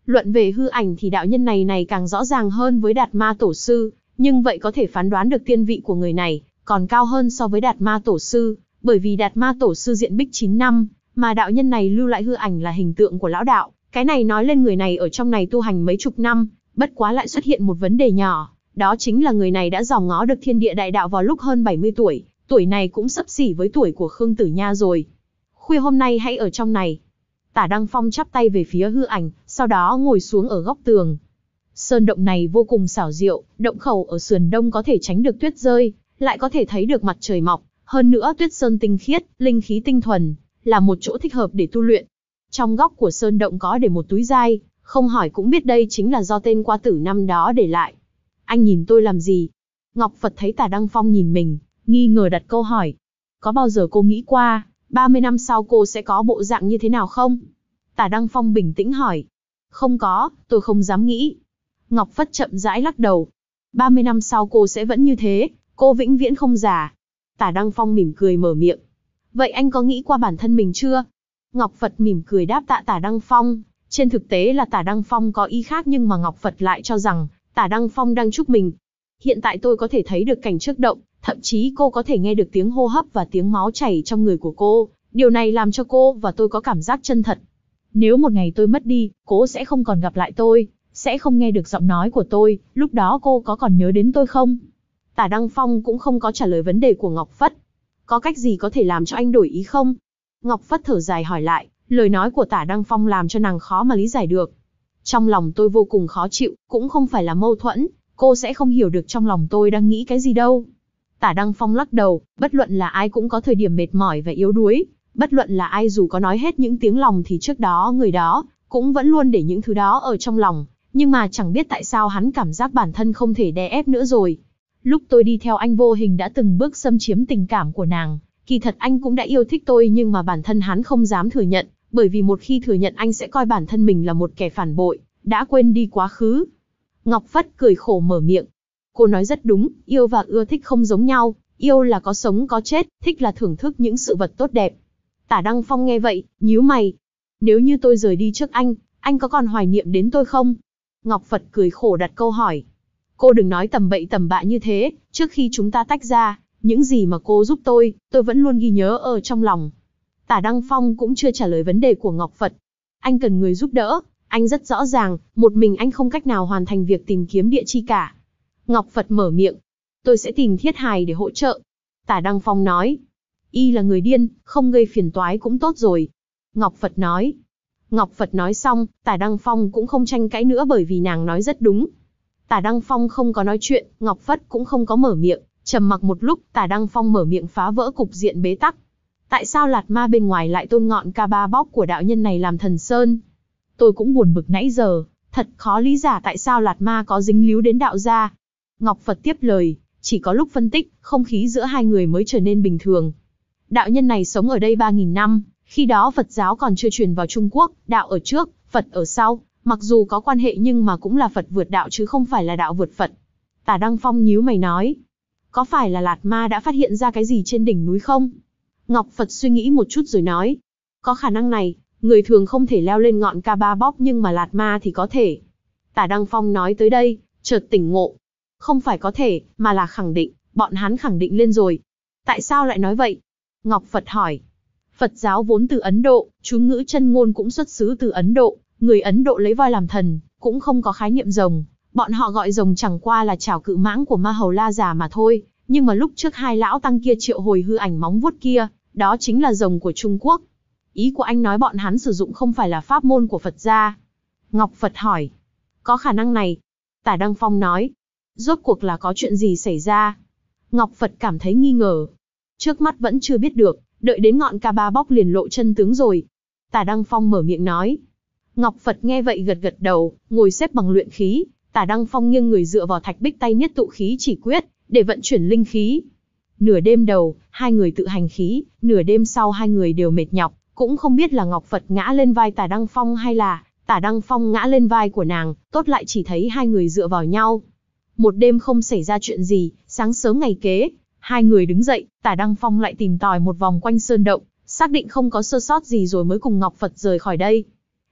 Luận về hư ảnh thì đạo nhân này này càng rõ ràng hơn với Đạt Ma Tổ Sư, nhưng vậy có thể phán đoán được tiên vị của người này còn cao hơn so với Đạt Ma Tổ Sư, bởi vì Đạt Ma Tổ Sư diện bích chín năm, mà đạo nhân này lưu lại hư ảnh là hình tượng của lão đạo, cái này nói lên người này ở trong này tu hành mấy chục năm, bất quá lại xuất hiện một vấn đề nhỏ, đó chính là người này đã dòm ngó được thiên địa đại đạo vào lúc hơn bảy mươi tuổi, tuổi này cũng xấp xỉ với tuổi của Khương Tử Nha rồi. Khuya hôm nay hãy ở trong này. Tả Đăng Phong chắp tay về phía hư ảnh, sau đó ngồi xuống ở góc tường. Sơn động này vô cùng xảo diệu, động khẩu ở sườn đông có thể tránh được tuyết rơi, lại có thể thấy được mặt trời mọc, hơn nữa tuyết sơn tinh khiết, linh khí tinh thuần, là một chỗ thích hợp để tu luyện. Trong góc của sơn động có để một túi giai, không hỏi cũng biết đây chính là do tên qua tử năm đó để lại. Anh nhìn tôi làm gì? Ngọc Phật thấy Tả Đăng Phong nhìn mình, nghi ngờ đặt câu hỏi. Có bao giờ cô nghĩ qua, ba mươi năm sau cô sẽ có bộ dạng như thế nào không? Tả Đăng Phong bình tĩnh hỏi. Không có, tôi không dám nghĩ. Ngọc Phất chậm rãi lắc đầu. ba mươi năm sau cô sẽ vẫn như thế, cô vĩnh viễn không già. Tả Đăng Phong mỉm cười mở miệng. Vậy anh có nghĩ qua bản thân mình chưa? Ngọc Phật mỉm cười đáp tạ Tả Đăng Phong. Trên thực tế là Tả Đăng Phong có ý khác nhưng mà Ngọc Phật lại cho rằng Tả Đăng Phong đang chúc mình. Hiện tại tôi có thể thấy được cảnh trước động, thậm chí cô có thể nghe được tiếng hô hấp và tiếng máu chảy trong người của cô. Điều này làm cho cô và tôi có cảm giác chân thật. Nếu một ngày tôi mất đi, cô sẽ không còn gặp lại tôi, sẽ không nghe được giọng nói của tôi, lúc đó cô có còn nhớ đến tôi không? Tả Đăng Phong cũng không có trả lời vấn đề của Ngọc Phất. Có cách gì có thể làm cho anh đổi ý không? Ngọc Phất thở dài hỏi lại, lời nói của Tả Đăng Phong làm cho nàng khó mà lý giải được. Trong lòng tôi vô cùng khó chịu, cũng không phải là mâu thuẫn, cô sẽ không hiểu được trong lòng tôi đang nghĩ cái gì đâu. Tả Đăng Phong lắc đầu, bất luận là ai cũng có thời điểm mệt mỏi và yếu đuối, bất luận là ai dù có nói hết những tiếng lòng thì trước đó người đó cũng vẫn luôn để những thứ đó ở trong lòng, nhưng mà chẳng biết tại sao hắn cảm giác bản thân không thể đè ép nữa rồi. Lúc tôi đi theo anh vô hình đã từng bước xâm chiếm tình cảm của nàng, kỳ thật anh cũng đã yêu thích tôi nhưng mà bản thân hắn không dám thừa nhận, bởi vì một khi thừa nhận anh sẽ coi bản thân mình là một kẻ phản bội, đã quên đi quá khứ. Ngọc Phất cười khổ mở miệng. Cô nói rất đúng, yêu và ưa thích không giống nhau, yêu là có sống có chết, thích là thưởng thức những sự vật tốt đẹp. Tả Đăng Phong nghe vậy, nhíu mày. Nếu như tôi rời đi trước anh, anh có còn hoài niệm đến tôi không? Ngọc Phật cười khổ đặt câu hỏi. Cô đừng nói tầm bậy tầm bạ như thế, trước khi chúng ta tách ra, những gì mà cô giúp tôi, tôi vẫn luôn ghi nhớ ở trong lòng. Tả Đăng Phong cũng chưa trả lời vấn đề của Ngọc Phật. Anh cần người giúp đỡ, anh rất rõ ràng, một mình anh không cách nào hoàn thành việc tìm kiếm địa chi cả. Ngọc Phật mở miệng. Tôi sẽ tìm Thiết Hài để hỗ trợ. Tả Đăng Phong nói. Y là người điên, không gây phiền toái cũng tốt rồi. Ngọc Phật nói. Ngọc Phật nói xong, Tả Đăng Phong cũng không tranh cãi nữa bởi vì nàng nói rất đúng. Tả Đăng Phong không có nói chuyện, Ngọc Phất cũng không có mở miệng, trầm mặc một lúc, Tả Đăng Phong mở miệng phá vỡ cục diện bế tắc. Tại sao Lạt Ma bên ngoài lại tôn ngọn ca ba bóc của đạo nhân này làm thần sơn? Tôi cũng buồn bực nãy giờ, thật khó lý giải tại sao Lạt Ma có dính líu đến đạo gia. Ngọc Phật tiếp lời, chỉ có lúc phân tích, không khí giữa hai người mới trở nên bình thường. Đạo nhân này sống ở đây ba nghìn năm, khi đó Phật giáo còn chưa truyền vào Trung Quốc, đạo ở trước, Phật ở sau, mặc dù có quan hệ nhưng mà cũng là Phật vượt đạo chứ không phải là đạo vượt Phật. Tả Đăng Phong nhíu mày nói, có phải là Lạt Ma đã phát hiện ra cái gì trên đỉnh núi không? Ngọc Phật suy nghĩ một chút rồi nói, có khả năng này, người thường không thể leo lên ngọn ca ba bóc nhưng mà Lạt Ma thì có thể. Tả Đăng Phong nói tới đây, chợt tỉnh ngộ. Không phải có thể, mà là khẳng định, bọn hắn khẳng định lên rồi. Tại sao lại nói vậy? Ngọc Phật hỏi. Phật giáo vốn từ Ấn Độ, chú ngữ chân ngôn cũng xuất xứ từ Ấn Độ, người Ấn Độ lấy voi làm thần, cũng không có khái niệm rồng. Bọn họ gọi rồng chẳng qua là chảo cự mãng của Ma Hầu La Già mà thôi, nhưng mà lúc trước hai lão tăng kia triệu hồi hư ảnh móng vuốt kia, đó chính là rồng của Trung Quốc. Ý của anh nói bọn hắn sử dụng không phải là pháp môn của Phật gia. Ngọc Phật hỏi. Có khả năng này. Tả Đăng Phong nói. Rốt cuộc là có chuyện gì xảy ra? Ngọc Phật cảm thấy nghi ngờ. Trước mắt vẫn chưa biết được, đợi đến ngọn ca ba bóc liền lộ chân tướng rồi. Tả Đăng Phong mở miệng nói. Ngọc Phật nghe vậy gật gật đầu, ngồi xếp bằng luyện khí. Tả Đăng Phong nghiêng người dựa vào thạch bích tay nhất tụ khí chỉ quyết, để vận chuyển linh khí. Nửa đêm đầu, hai người tự hành khí, nửa đêm sau hai người đều mệt nhọc, cũng không biết là Ngọc Phật ngã lên vai Tả Đăng Phong hay là Tả Đăng Phong ngã lên vai của nàng, tốt lại chỉ thấy hai người dựa vào nhau. Một đêm không xảy ra chuyện gì, sáng sớm ngày kế, hai người đứng dậy, Tả Đăng Phong lại tìm tòi một vòng quanh sơn động, xác định không có sơ sót gì rồi mới cùng Ngọc Phật rời khỏi đây.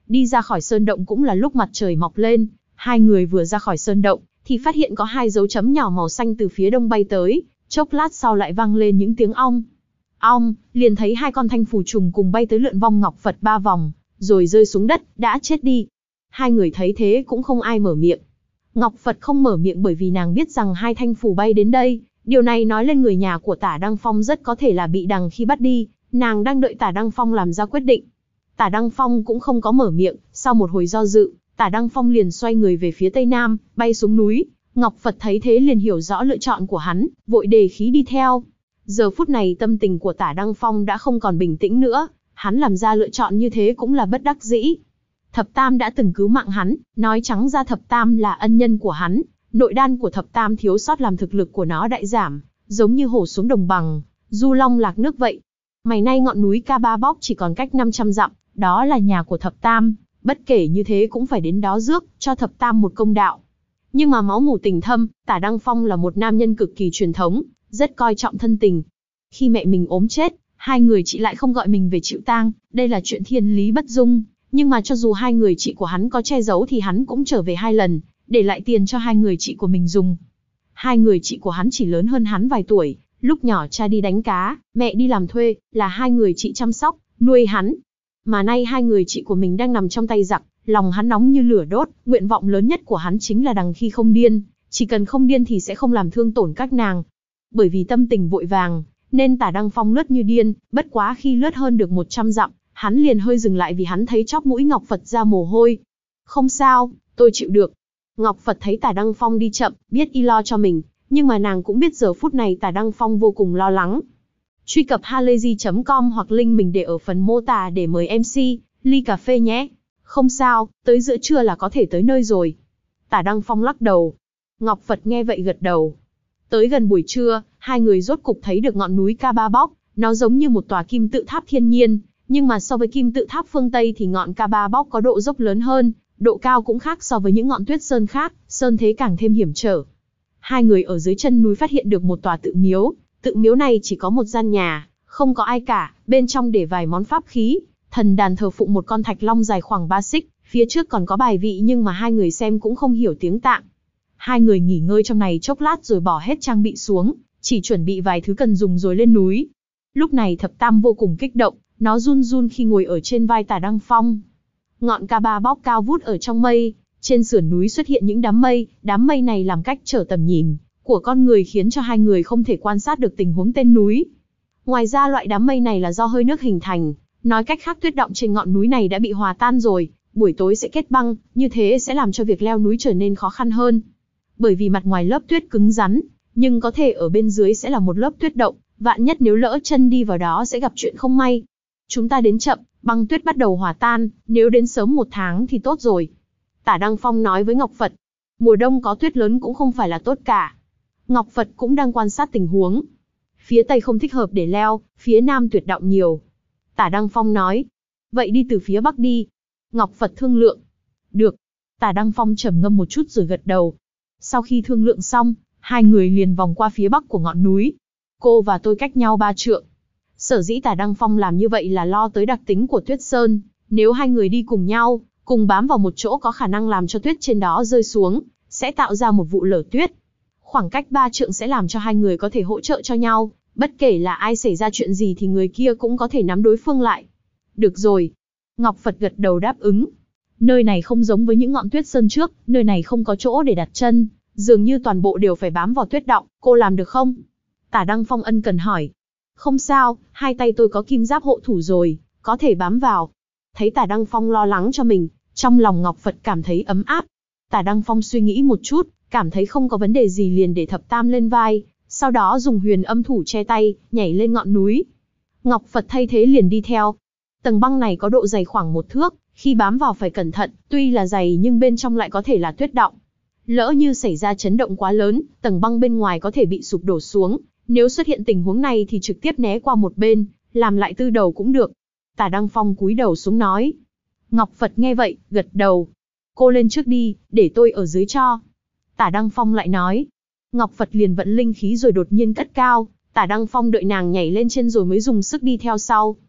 đi ra khỏi sơn động cũng là lúc mặt trời mọc lên. Hai người vừa ra khỏi sơn động, thì phát hiện có hai dấu chấm nhỏ màu xanh từ phía đông bay tới, chốc lát sau lại vang lên những tiếng ong. Ong, liền thấy hai con thanh phù trùng cùng bay tới lượn vòng Ngọc Phật ba vòng, rồi rơi xuống đất, đã chết đi. Hai người thấy thế cũng không ai mở miệng. Ngọc Phật không mở miệng bởi vì nàng biết rằng hai thanh phù bay đến đây, điều này nói lên người nhà của Tả Đăng Phong rất có thể là bị đằng khi bắt đi, nàng đang đợi Tả Đăng Phong làm ra quyết định. Tả Đăng Phong cũng không có mở miệng, sau một hồi do dự, Tả Đăng Phong liền xoay người về phía tây nam, bay xuống núi. Ngọc Phật thấy thế liền hiểu rõ lựa chọn của hắn, vội đề khí đi theo. Giờ phút này tâm tình của Tả Đăng Phong đã không còn bình tĩnh nữa, hắn làm ra lựa chọn như thế cũng là bất đắc dĩ. Thập Tam đã từng cứu mạng hắn, nói trắng ra Thập Tam là ân nhân của hắn, nội đan của Thập Tam thiếu sót làm thực lực của nó đại giảm, giống như hổ xuống đồng bằng, du long lạc nước vậy. Ngày nay ngọn núi Ca Ba Bóc chỉ còn cách năm trăm dặm, đó là nhà của Thập Tam, bất kể như thế cũng phải đến đó rước cho Thập Tam một công đạo. Nhưng mà máu mủ tình thâm, Tả Đăng Phong là một nam nhân cực kỳ truyền thống, rất coi trọng thân tình. Khi mẹ mình ốm chết, hai người chị lại không gọi mình về chịu tang, đây là chuyện thiên lý bất dung. Nhưng mà cho dù hai người chị của hắn có che giấu thì hắn cũng trở về hai lần, để lại tiền cho hai người chị của mình dùng. Hai người chị của hắn chỉ lớn hơn hắn vài tuổi, lúc nhỏ cha đi đánh cá, mẹ đi làm thuê, là hai người chị chăm sóc, nuôi hắn. Mà nay hai người chị của mình đang nằm trong tay giặc, lòng hắn nóng như lửa đốt, nguyện vọng lớn nhất của hắn chính là đằng khi không điên, chỉ cần không điên thì sẽ không làm thương tổn các nàng. Bởi vì tâm tình vội vàng, nên Tả Đăng Phong lướt như điên, bất quá khi lướt hơn được một trăm dặm, hắn liền hơi dừng lại vì hắn thấy chóp mũi Ngọc Phật ra mồ hôi. Không sao, tôi chịu được. Ngọc Phật thấy Tả Đăng Phong đi chậm, biết y lo cho mình, nhưng mà nàng cũng biết giờ phút này Tả Đăng Phong vô cùng lo lắng. Truy cập halayzi chấm com hoặc link mình để ở phần mô tả để mời em xê, ly cà phê nhé. Không sao, tới giữa trưa là có thể tới nơi rồi. Tả Đăng Phong lắc đầu. Ngọc Phật nghe vậy gật đầu. Tới gần buổi trưa, hai người rốt cục thấy được ngọn núi Ca Ba Bóc, nó giống như một tòa kim tự tháp thiên nhiên, nhưng mà so với kim tự tháp phương Tây thì ngọn Ca Ba Bóc có độ dốc lớn hơn, độ cao cũng khác so với những ngọn tuyết sơn khác, sơn thế càng thêm hiểm trở. Hai người ở dưới chân núi phát hiện được một tòa tự miếu, tự miếu này chỉ có một gian nhà, không có ai cả, bên trong để vài món pháp khí, thần đàn thờ phụng một con thạch long dài khoảng ba xích, phía trước còn có bài vị nhưng mà hai người xem cũng không hiểu tiếng Tạng. Hai người nghỉ ngơi trong này chốc lát rồi bỏ hết trang bị xuống, chỉ chuẩn bị vài thứ cần dùng rồi lên núi. Lúc này Thập Tam vô cùng kích động, nó run run khi ngồi ở trên vai Tả Đăng Phong. Ngọn Ca Ba Bóc cao vút ở trong mây, trên sườn núi xuất hiện những đám mây, đám mây này làm cách trở tầm nhìn của con người khiến cho hai người không thể quan sát được tình huống tên núi. Ngoài ra loại đám mây này là do hơi nước hình thành, nói cách khác tuyết động trên ngọn núi này đã bị hòa tan rồi, buổi tối sẽ kết băng, như thế sẽ làm cho việc leo núi trở nên khó khăn hơn. Bởi vì mặt ngoài lớp tuyết cứng rắn, nhưng có thể ở bên dưới sẽ là một lớp tuyết động, vạn nhất nếu lỡ chân đi vào đó sẽ gặp chuyện không may. Chúng ta đến chậm, băng tuyết bắt đầu hòa tan, nếu đến sớm một tháng thì tốt rồi. Tả Đăng Phong nói với Ngọc Phật, mùa đông có tuyết lớn cũng không phải là tốt cả. Ngọc Phật cũng đang quan sát tình huống. Phía tây không thích hợp để leo, phía nam tuyệt động nhiều. Tả Đăng Phong nói, vậy đi từ phía bắc đi. Ngọc Phật thương lượng, được. Tả Đăng Phong trầm ngâm một chút rồi gật đầu. Sau khi thương lượng xong, hai người liền vòng qua phía bắc của ngọn núi. Cô và tôi cách nhau ba trượng. Sở dĩ Tả Đăng Phong làm như vậy là lo tới đặc tính của tuyết sơn. Nếu hai người đi cùng nhau, cùng bám vào một chỗ có khả năng làm cho tuyết trên đó rơi xuống, sẽ tạo ra một vụ lở tuyết. Khoảng cách ba trượng sẽ làm cho hai người có thể hỗ trợ cho nhau, bất kể là ai xảy ra chuyện gì thì người kia cũng có thể nắm đối phương lại. Được rồi. Ngọc Phật gật đầu đáp ứng. Nơi này không giống với những ngọn tuyết sơn trước, nơi này không có chỗ để đặt chân, dường như toàn bộ đều phải bám vào tuyết động, cô làm được không? Tả Đăng Phong ân cần hỏi. Không sao, hai tay tôi có kim giáp hộ thủ rồi, có thể bám vào. Thấy Tả Đăng Phong lo lắng cho mình, trong lòng Ngọc Phật cảm thấy ấm áp. Tả Đăng Phong suy nghĩ một chút, cảm thấy không có vấn đề gì liền để Thập Tam lên vai, sau đó dùng huyền âm thủ che tay, nhảy lên ngọn núi. Ngọc Phật thay thế liền đi theo. Tầng băng này có độ dày khoảng một thước, khi bám vào phải cẩn thận, tuy là dày nhưng bên trong lại có thể là tuyết động. Lỡ như xảy ra chấn động quá lớn, tầng băng bên ngoài có thể bị sụp đổ xuống, nếu xuất hiện tình huống này thì trực tiếp né qua một bên, làm lại từ đầu cũng được. Tả Đăng Phong cúi đầu xuống nói. Ngọc Phật nghe vậy, gật đầu. Cô lên trước đi, để tôi ở dưới cho. Tả Đăng Phong lại nói. Ngọc Phật liền vận linh khí rồi đột nhiên cất cao, Tả Đăng Phong đợi nàng nhảy lên trên rồi mới dùng sức đi theo sau.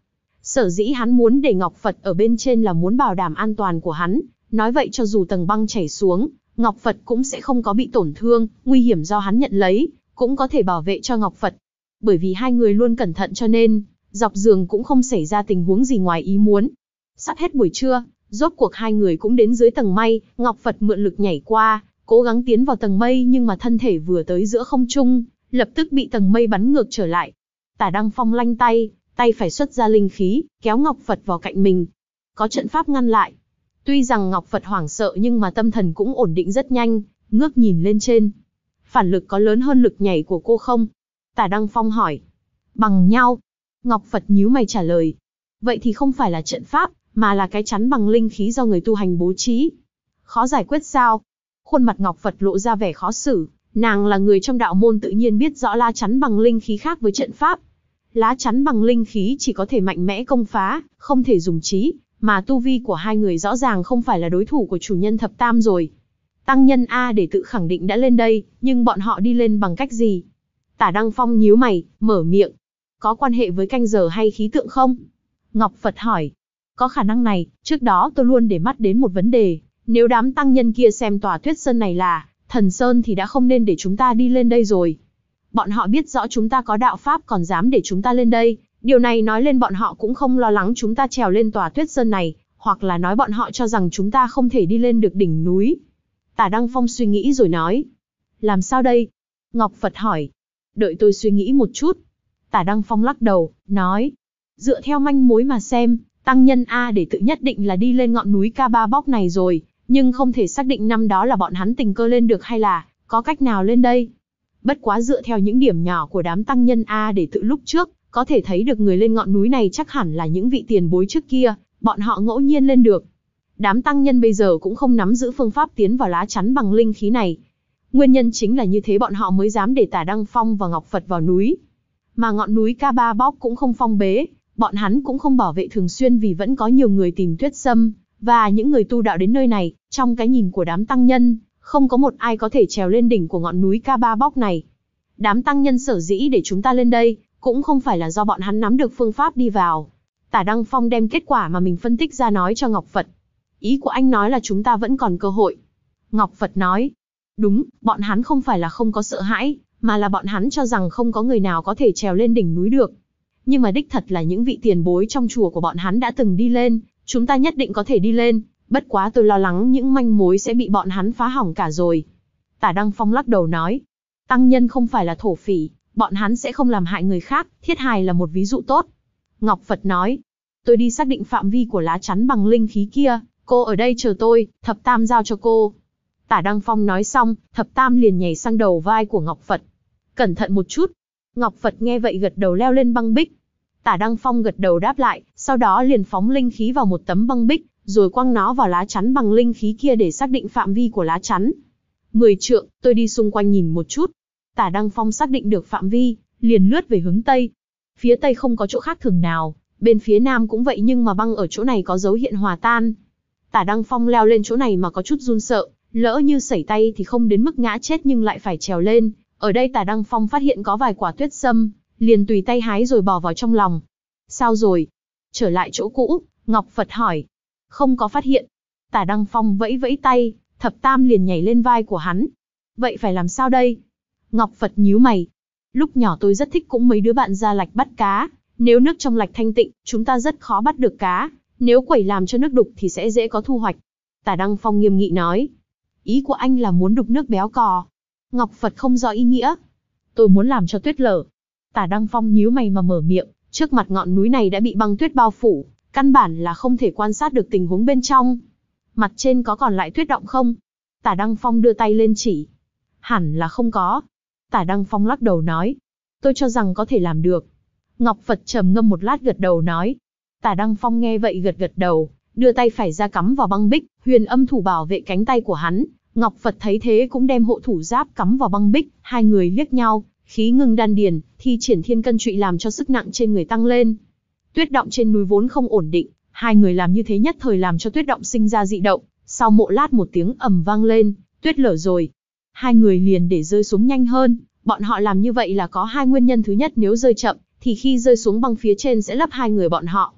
Sở dĩ hắn muốn để Ngọc Phật ở bên trên là muốn bảo đảm an toàn của hắn, nói vậy cho dù tầng băng chảy xuống, Ngọc Phật cũng sẽ không có bị tổn thương, nguy hiểm do hắn nhận lấy, cũng có thể bảo vệ cho Ngọc Phật. Bởi vì hai người luôn cẩn thận cho nên, dọc giường cũng không xảy ra tình huống gì ngoài ý muốn. Sắp hết buổi trưa, rốt cuộc hai người cũng đến dưới tầng mây, Ngọc Phật mượn lực nhảy qua, cố gắng tiến vào tầng mây nhưng mà thân thể vừa tới giữa không trung, lập tức bị tầng mây bắn ngược trở lại. Tả Đăng Phong lanh tay, tay phải xuất ra linh khí, kéo Ngọc Phật vào cạnh mình. Có trận pháp ngăn lại. Tuy rằng Ngọc Phật hoảng sợ nhưng mà tâm thần cũng ổn định rất nhanh, ngước nhìn lên trên. Phản lực có lớn hơn lực nhảy của cô không? Tả Đăng Phong hỏi. Bằng nhau. Ngọc Phật nhíu mày trả lời. Vậy thì không phải là trận pháp, mà là cái chắn bằng linh khí do người tu hành bố trí. Khó giải quyết sao? Khuôn mặt Ngọc Phật lộ ra vẻ khó xử. Nàng là người trong đạo môn tự nhiên biết rõ lá chắn bằng linh khí khác với trận pháp. Lá chắn bằng linh khí chỉ có thể mạnh mẽ công phá, không thể dùng trí, mà tu vi của hai người rõ ràng không phải là đối thủ của chủ nhân thập tam rồi. Tăng nhân A để tự khẳng định đã lên đây, nhưng bọn họ đi lên bằng cách gì? Tả Đăng Phong nhíu mày, mở miệng. Có quan hệ với canh giờ hay khí tượng không? Ngọc Phật hỏi. Có khả năng này, trước đó tôi luôn để mắt đến một vấn đề. Nếu đám tăng nhân kia xem tòa Tuyết Sơn này là Thần Sơn thì đã không nên để chúng ta đi lên đây rồi. Bọn họ biết rõ chúng ta có đạo pháp còn dám để chúng ta lên đây. Điều này nói lên bọn họ cũng không lo lắng chúng ta trèo lên tòa Tuyết Sơn này, hoặc là nói bọn họ cho rằng chúng ta không thể đi lên được đỉnh núi. Tả Đăng Phong suy nghĩ rồi nói. Làm sao đây? Ngọc Phật hỏi. Đợi tôi suy nghĩ một chút. Tả Đăng Phong lắc đầu, nói. Dựa theo manh mối mà xem, tăng nhân A để tự nhất định là đi lên ngọn núi Ca Ba Bóc này rồi, nhưng không thể xác định năm đó là bọn hắn tình cờ lên được hay là có cách nào lên đây. Bất quá dựa theo những điểm nhỏ của đám tăng nhân A để tự lúc trước, có thể thấy được người lên ngọn núi này chắc hẳn là những vị tiền bối trước kia, bọn họ ngẫu nhiên lên được. Đám tăng nhân bây giờ cũng không nắm giữ phương pháp tiến vào lá chắn bằng linh khí này. Nguyên nhân chính là như thế bọn họ mới dám để Tả Đăng Phong và Ngọc Phật vào núi. Mà ngọn núi Ca Ba Bóc cũng không phong bế, bọn hắn cũng không bảo vệ thường xuyên vì vẫn có nhiều người tìm Tuyết Sâm, và những người tu đạo đến nơi này, trong cái nhìn của đám tăng nhân, không có một ai có thể trèo lên đỉnh của ngọn núi Ca Ba Bóc này. Đám tăng nhân sở dĩ để chúng ta lên đây, cũng không phải là do bọn hắn nắm được phương pháp đi vào. Tả Đăng Phong đem kết quả mà mình phân tích ra nói cho Ngọc Phật. Ý của anh nói là chúng ta vẫn còn cơ hội. Ngọc Phật nói. Đúng, bọn hắn không phải là không có sợ hãi, mà là bọn hắn cho rằng không có người nào có thể trèo lên đỉnh núi được. Nhưng mà đích thật là những vị tiền bối trong chùa của bọn hắn đã từng đi lên, chúng ta nhất định có thể đi lên, bất quá tôi lo lắng những manh mối sẽ bị bọn hắn phá hỏng cả rồi. Tả Đăng Phong lắc đầu nói. Tăng nhân không phải là thổ phỉ, bọn hắn sẽ không làm hại người khác, Thiết Hài là một ví dụ tốt. Ngọc Phật nói. Tôi đi xác định phạm vi của lá chắn bằng linh khí kia, cô ở đây chờ tôi, thập tam giao cho cô. Tả Đăng Phong nói xong, thập tam liền nhảy sang đầu vai của Ngọc Phật. Cẩn thận một chút. Ngọc Phật nghe vậy gật đầu leo lên băng bích. Tả Đăng Phong gật đầu đáp lại, sau đó liền phóng linh khí vào một tấm băng bích, rồi quăng nó vào lá chắn bằng linh khí kia để xác định phạm vi của lá chắn. Mười trượng, tôi đi xung quanh nhìn một chút. Tả Đăng Phong xác định được phạm vi, liền lướt về hướng Tây. Phía Tây không có chỗ khác thường nào, bên phía Nam cũng vậy nhưng mà băng ở chỗ này có dấu hiện hòa tan. Tả Đăng Phong leo lên chỗ này mà có chút run sợ, lỡ như sẩy tay thì không đến mức ngã chết nhưng lại phải trèo lên. Ở đây Tả Đăng Phong phát hiện có vài quả tuyết sâm, liền tùy tay hái rồi bỏ vào trong lòng. Sao rồi? Trở lại chỗ cũ, Ngọc Phật hỏi. Không có phát hiện. Tả Đăng Phong vẫy vẫy tay, thập tam liền nhảy lên vai của hắn. Vậy phải làm sao đây? Ngọc Phật nhíu mày. Lúc nhỏ tôi rất thích cũng mấy đứa bạn ra lạch bắt cá. Nếu nước trong lạch thanh tịnh, chúng ta rất khó bắt được cá. Nếu quẩy làm cho nước đục thì sẽ dễ có thu hoạch. Tả Đăng Phong nghiêm nghị nói. Ý của anh là muốn đục nước béo cò. Ngọc Phật không rõ ý nghĩa. Tôi muốn làm cho tuyết lở. Tả Đăng Phong nhíu mày mà mở miệng. Trước mặt ngọn núi này đã bị băng tuyết bao phủ, căn bản là không thể quan sát được tình huống bên trong. Mặt trên có còn lại tuyết động không? Tả Đăng Phong đưa tay lên chỉ. Hẳn là không có. Tả Đăng Phong lắc đầu nói. Tôi cho rằng có thể làm được. Ngọc Phật trầm ngâm một lát gật đầu nói. Tả Đăng Phong nghe vậy gật gật đầu, đưa tay phải ra cắm vào băng bích, huyền âm thủ bảo vệ cánh tay của hắn. Ngọc Phật thấy thế cũng đem hộ thủ giáp cắm vào băng bích, hai người liếc nhau, khí ngưng đan điền, thi triển thiên cân trụy làm cho sức nặng trên người tăng lên. Tuyết động trên núi vốn không ổn định, hai người làm như thế nhất thời làm cho tuyết động sinh ra dị động, sau một lát một tiếng ầm vang lên, tuyết lở rồi. Hai người liền để rơi xuống nhanh hơn, bọn họ làm như vậy là có hai nguyên nhân, thứ nhất nếu rơi chậm, thì khi rơi xuống băng phía trên sẽ lấp hai người bọn họ.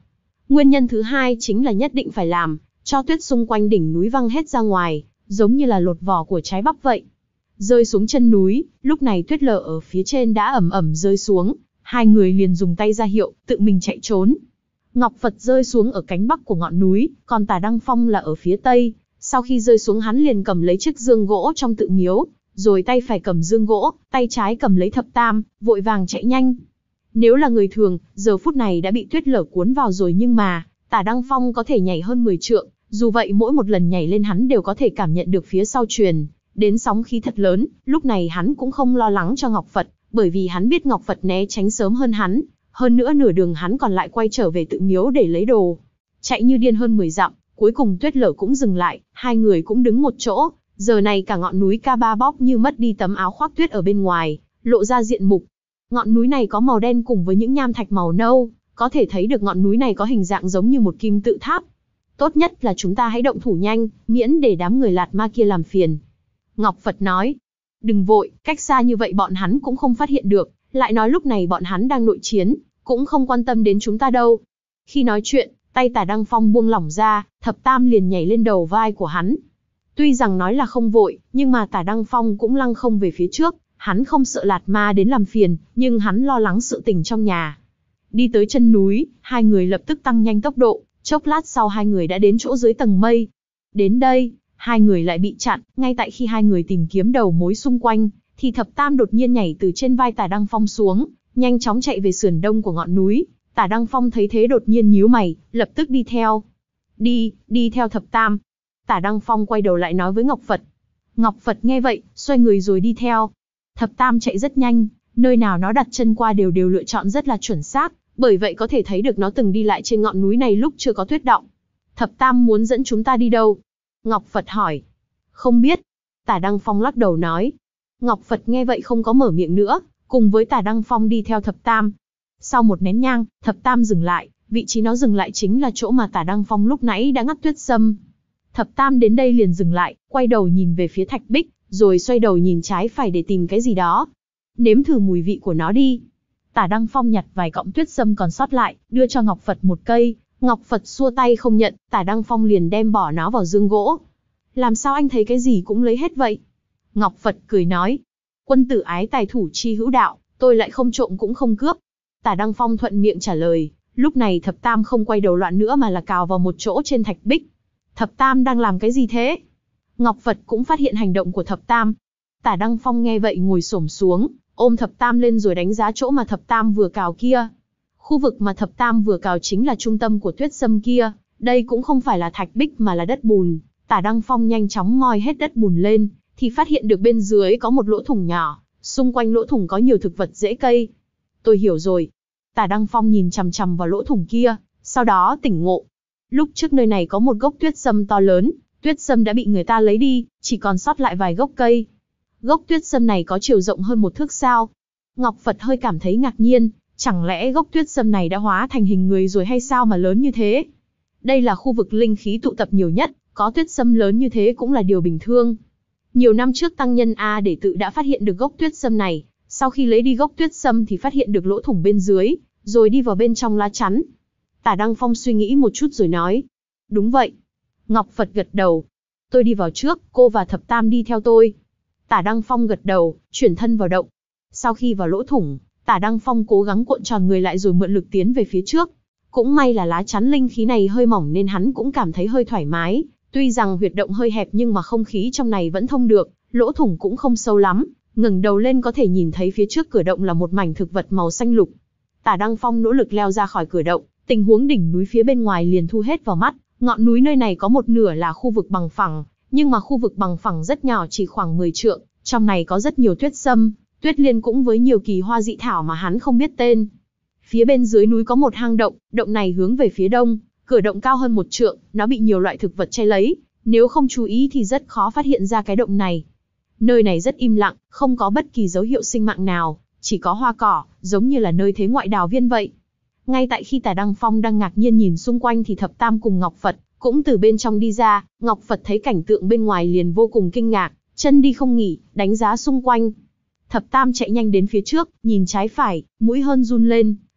Nguyên nhân thứ hai chính là nhất định phải làm cho tuyết xung quanh đỉnh núi văng hết ra ngoài, giống như là lột vỏ của trái bắp vậy. Rơi xuống chân núi, lúc này tuyết lở ở phía trên đã ẩm ẩm rơi xuống, hai người liền dùng tay ra hiệu, tự mình chạy trốn. Ngọc Phật rơi xuống ở cánh bắc của ngọn núi, còn Tả Đăng Phong là ở phía tây. Sau khi rơi xuống hắn liền cầm lấy chiếc dương gỗ trong tự miếu, rồi tay phải cầm dương gỗ, tay trái cầm lấy thập tam, vội vàng chạy nhanh. Nếu là người thường, giờ phút này đã bị tuyết lở cuốn vào rồi, nhưng mà Tả Đăng Phong có thể nhảy hơn mười trượng, dù vậy mỗi một lần nhảy lên hắn đều có thể cảm nhận được phía sau truyền đến sóng khí thật lớn. Lúc này hắn cũng không lo lắng cho Ngọc Phật, bởi vì hắn biết Ngọc Phật né tránh sớm hơn hắn, hơn nữa nửa đường hắn còn lại quay trở về tự miếu để lấy đồ. Chạy như điên hơn mười dặm, cuối cùng tuyết lở cũng dừng lại, hai người cũng đứng một chỗ. Giờ này cả ngọn núi Ca Ba Bóc như mất đi tấm áo khoác tuyết ở bên ngoài, lộ ra diện mục. Ngọn núi này có màu đen cùng với những nham thạch màu nâu, có thể thấy được ngọn núi này có hình dạng giống như một kim tự tháp. Tốt nhất là chúng ta hãy động thủ nhanh, miễn để đám người Lạt Ma kia làm phiền. Ngọc Phật nói, đừng vội, cách xa như vậy bọn hắn cũng không phát hiện được, lại nói lúc này bọn hắn đang nội chiến, cũng không quan tâm đến chúng ta đâu. Khi nói chuyện, tay Tả Đăng Phong buông lỏng ra, thập tam liền nhảy lên đầu vai của hắn. Tuy rằng nói là không vội, nhưng mà Tả Đăng Phong cũng lăng không về phía trước, hắn không sợ Lạt Ma đến làm phiền, nhưng hắn lo lắng sự tình trong nhà. Đi tới chân núi, hai người lập tức tăng nhanh tốc độ, chốc lát sau hai người đã đến chỗ dưới tầng mây. Đến đây, hai người lại bị chặn, ngay tại khi hai người tìm kiếm đầu mối xung quanh, thì thập tam đột nhiên nhảy từ trên vai Tả Đăng Phong xuống, nhanh chóng chạy về sườn đông của ngọn núi. Tả Đăng Phong thấy thế đột nhiên nhíu mày, lập tức đi theo. Đi, đi theo thập tam. Tả Đăng Phong quay đầu lại nói với Ngọc Phật. Ngọc Phật nghe vậy, xoay người rồi đi theo. Thập tam chạy rất nhanh, nơi nào nó đặt chân qua đều đều lựa chọn rất là chuẩn xác, bởi vậy có thể thấy được nó từng đi lại trên ngọn núi này lúc chưa có tuyết đọng. Thập tam muốn dẫn chúng ta đi đâu? Ngọc Phật hỏi. Không biết. Tả Đăng Phong lắc đầu nói. Ngọc Phật nghe vậy không có mở miệng nữa, cùng với Tả Đăng Phong đi theo thập tam. Sau một nén nhang, thập tam dừng lại, vị trí nó dừng lại chính là chỗ mà Tả Đăng Phong lúc nãy đã ngắt tuyết sâm. Thập tam đến đây liền dừng lại, quay đầu nhìn về phía thạch bích, rồi xoay đầu nhìn trái phải để tìm cái gì đó. Nếm thử mùi vị của nó đi. Tả Đăng Phong nhặt vài cọng tuyết sâm còn sót lại, đưa cho Ngọc Phật một cây. Ngọc Phật xua tay không nhận, Tả Đăng Phong liền đem bỏ nó vào dương gỗ. Làm sao anh thấy cái gì cũng lấy hết vậy? Ngọc Phật cười nói. Quân tử ái tài thủ chi hữu đạo, tôi lại không trộm cũng không cướp. Tả Đăng Phong thuận miệng trả lời. Lúc này thập tam không quay đầu loạn nữa mà là cào vào một chỗ trên thạch bích. Thập tam đang làm cái gì thế? Ngọc Phật cũng phát hiện hành động của thập tam. Tả Đăng Phong nghe vậy ngồi xổm xuống, ôm thập tam lên rồi đánh giá chỗ mà thập tam vừa cào kia. Khu vực mà thập tam vừa cào chính là trung tâm của tuyết sâm kia, đây cũng không phải là thạch bích mà là đất bùn. Tả Đăng Phong nhanh chóng moi hết đất bùn lên, thì phát hiện được bên dưới có một lỗ thủng nhỏ, xung quanh lỗ thủng có nhiều thực vật rễ cây. Tôi hiểu rồi. Tả Đăng Phong nhìn chằm chằm vào lỗ thủng kia, sau đó tỉnh ngộ. Lúc trước nơi này có một gốc tuyết sâm to lớn, tuyết sâm đã bị người ta lấy đi, chỉ còn sót lại vài gốc cây. Gốc tuyết sâm này có chiều rộng hơn một thước sao? Ngọc Phật hơi cảm thấy ngạc nhiên, chẳng lẽ gốc tuyết sâm này đã hóa thành hình người rồi hay sao mà lớn như thế? Đây là khu vực linh khí tụ tập nhiều nhất, có tuyết sâm lớn như thế cũng là điều bình thường. Nhiều năm trước tăng nhân A Đệ Tự đã phát hiện được gốc tuyết sâm này, sau khi lấy đi gốc tuyết sâm thì phát hiện được lỗ thủng bên dưới, rồi đi vào bên trong lá chắn. Tả Đăng Phong suy nghĩ một chút rồi nói. Đúng vậy. Ngọc Phật gật đầu. Tôi đi vào trước, cô và thập tam đi theo tôi. Tả Đăng Phong gật đầu, chuyển thân vào động. Sau khi vào lỗ thủng, Tả Đăng Phong cố gắng cuộn tròn người lại rồi mượn lực tiến về phía trước. Cũng may là lá chắn linh khí này hơi mỏng nên hắn cũng cảm thấy hơi thoải mái. Tuy rằng huyệt động hơi hẹp nhưng mà không khí trong này vẫn thông được, lỗ thủng cũng không sâu lắm. Ngẩng đầu lên có thể nhìn thấy phía trước cửa động là một mảnh thực vật màu xanh lục. Tả Đăng Phong nỗ lực leo ra khỏi cửa động, tình huống đỉnh núi phía bên ngoài liền thu hết vào mắt. Ngọn núi nơi này có một nửa là khu vực bằng phẳng, nhưng mà khu vực bằng phẳng rất nhỏ chỉ khoảng mười trượng, trong này có rất nhiều tuyết sâm, tuyết liên cũng với nhiều kỳ hoa dị thảo mà hắn không biết tên. Phía bên dưới núi có một hang động, động này hướng về phía đông, cửa động cao hơn một trượng, nó bị nhiều loại thực vật che lấy, nếu không chú ý thì rất khó phát hiện ra cái động này. Nơi này rất im lặng, không có bất kỳ dấu hiệu sinh mạng nào, chỉ có hoa cỏ, giống như là nơi thế ngoại đào viên vậy. Ngay tại khi Tả Đăng Phong đang ngạc nhiên nhìn xung quanh thì Thập Tam cùng Ngọc Phật cũng từ bên trong đi ra. Ngọc Phật thấy cảnh tượng bên ngoài liền vô cùng kinh ngạc, chân đi không nghỉ, đánh giá xung quanh. Thập Tam chạy nhanh đến phía trước, nhìn trái phải, mũi hơn run lên,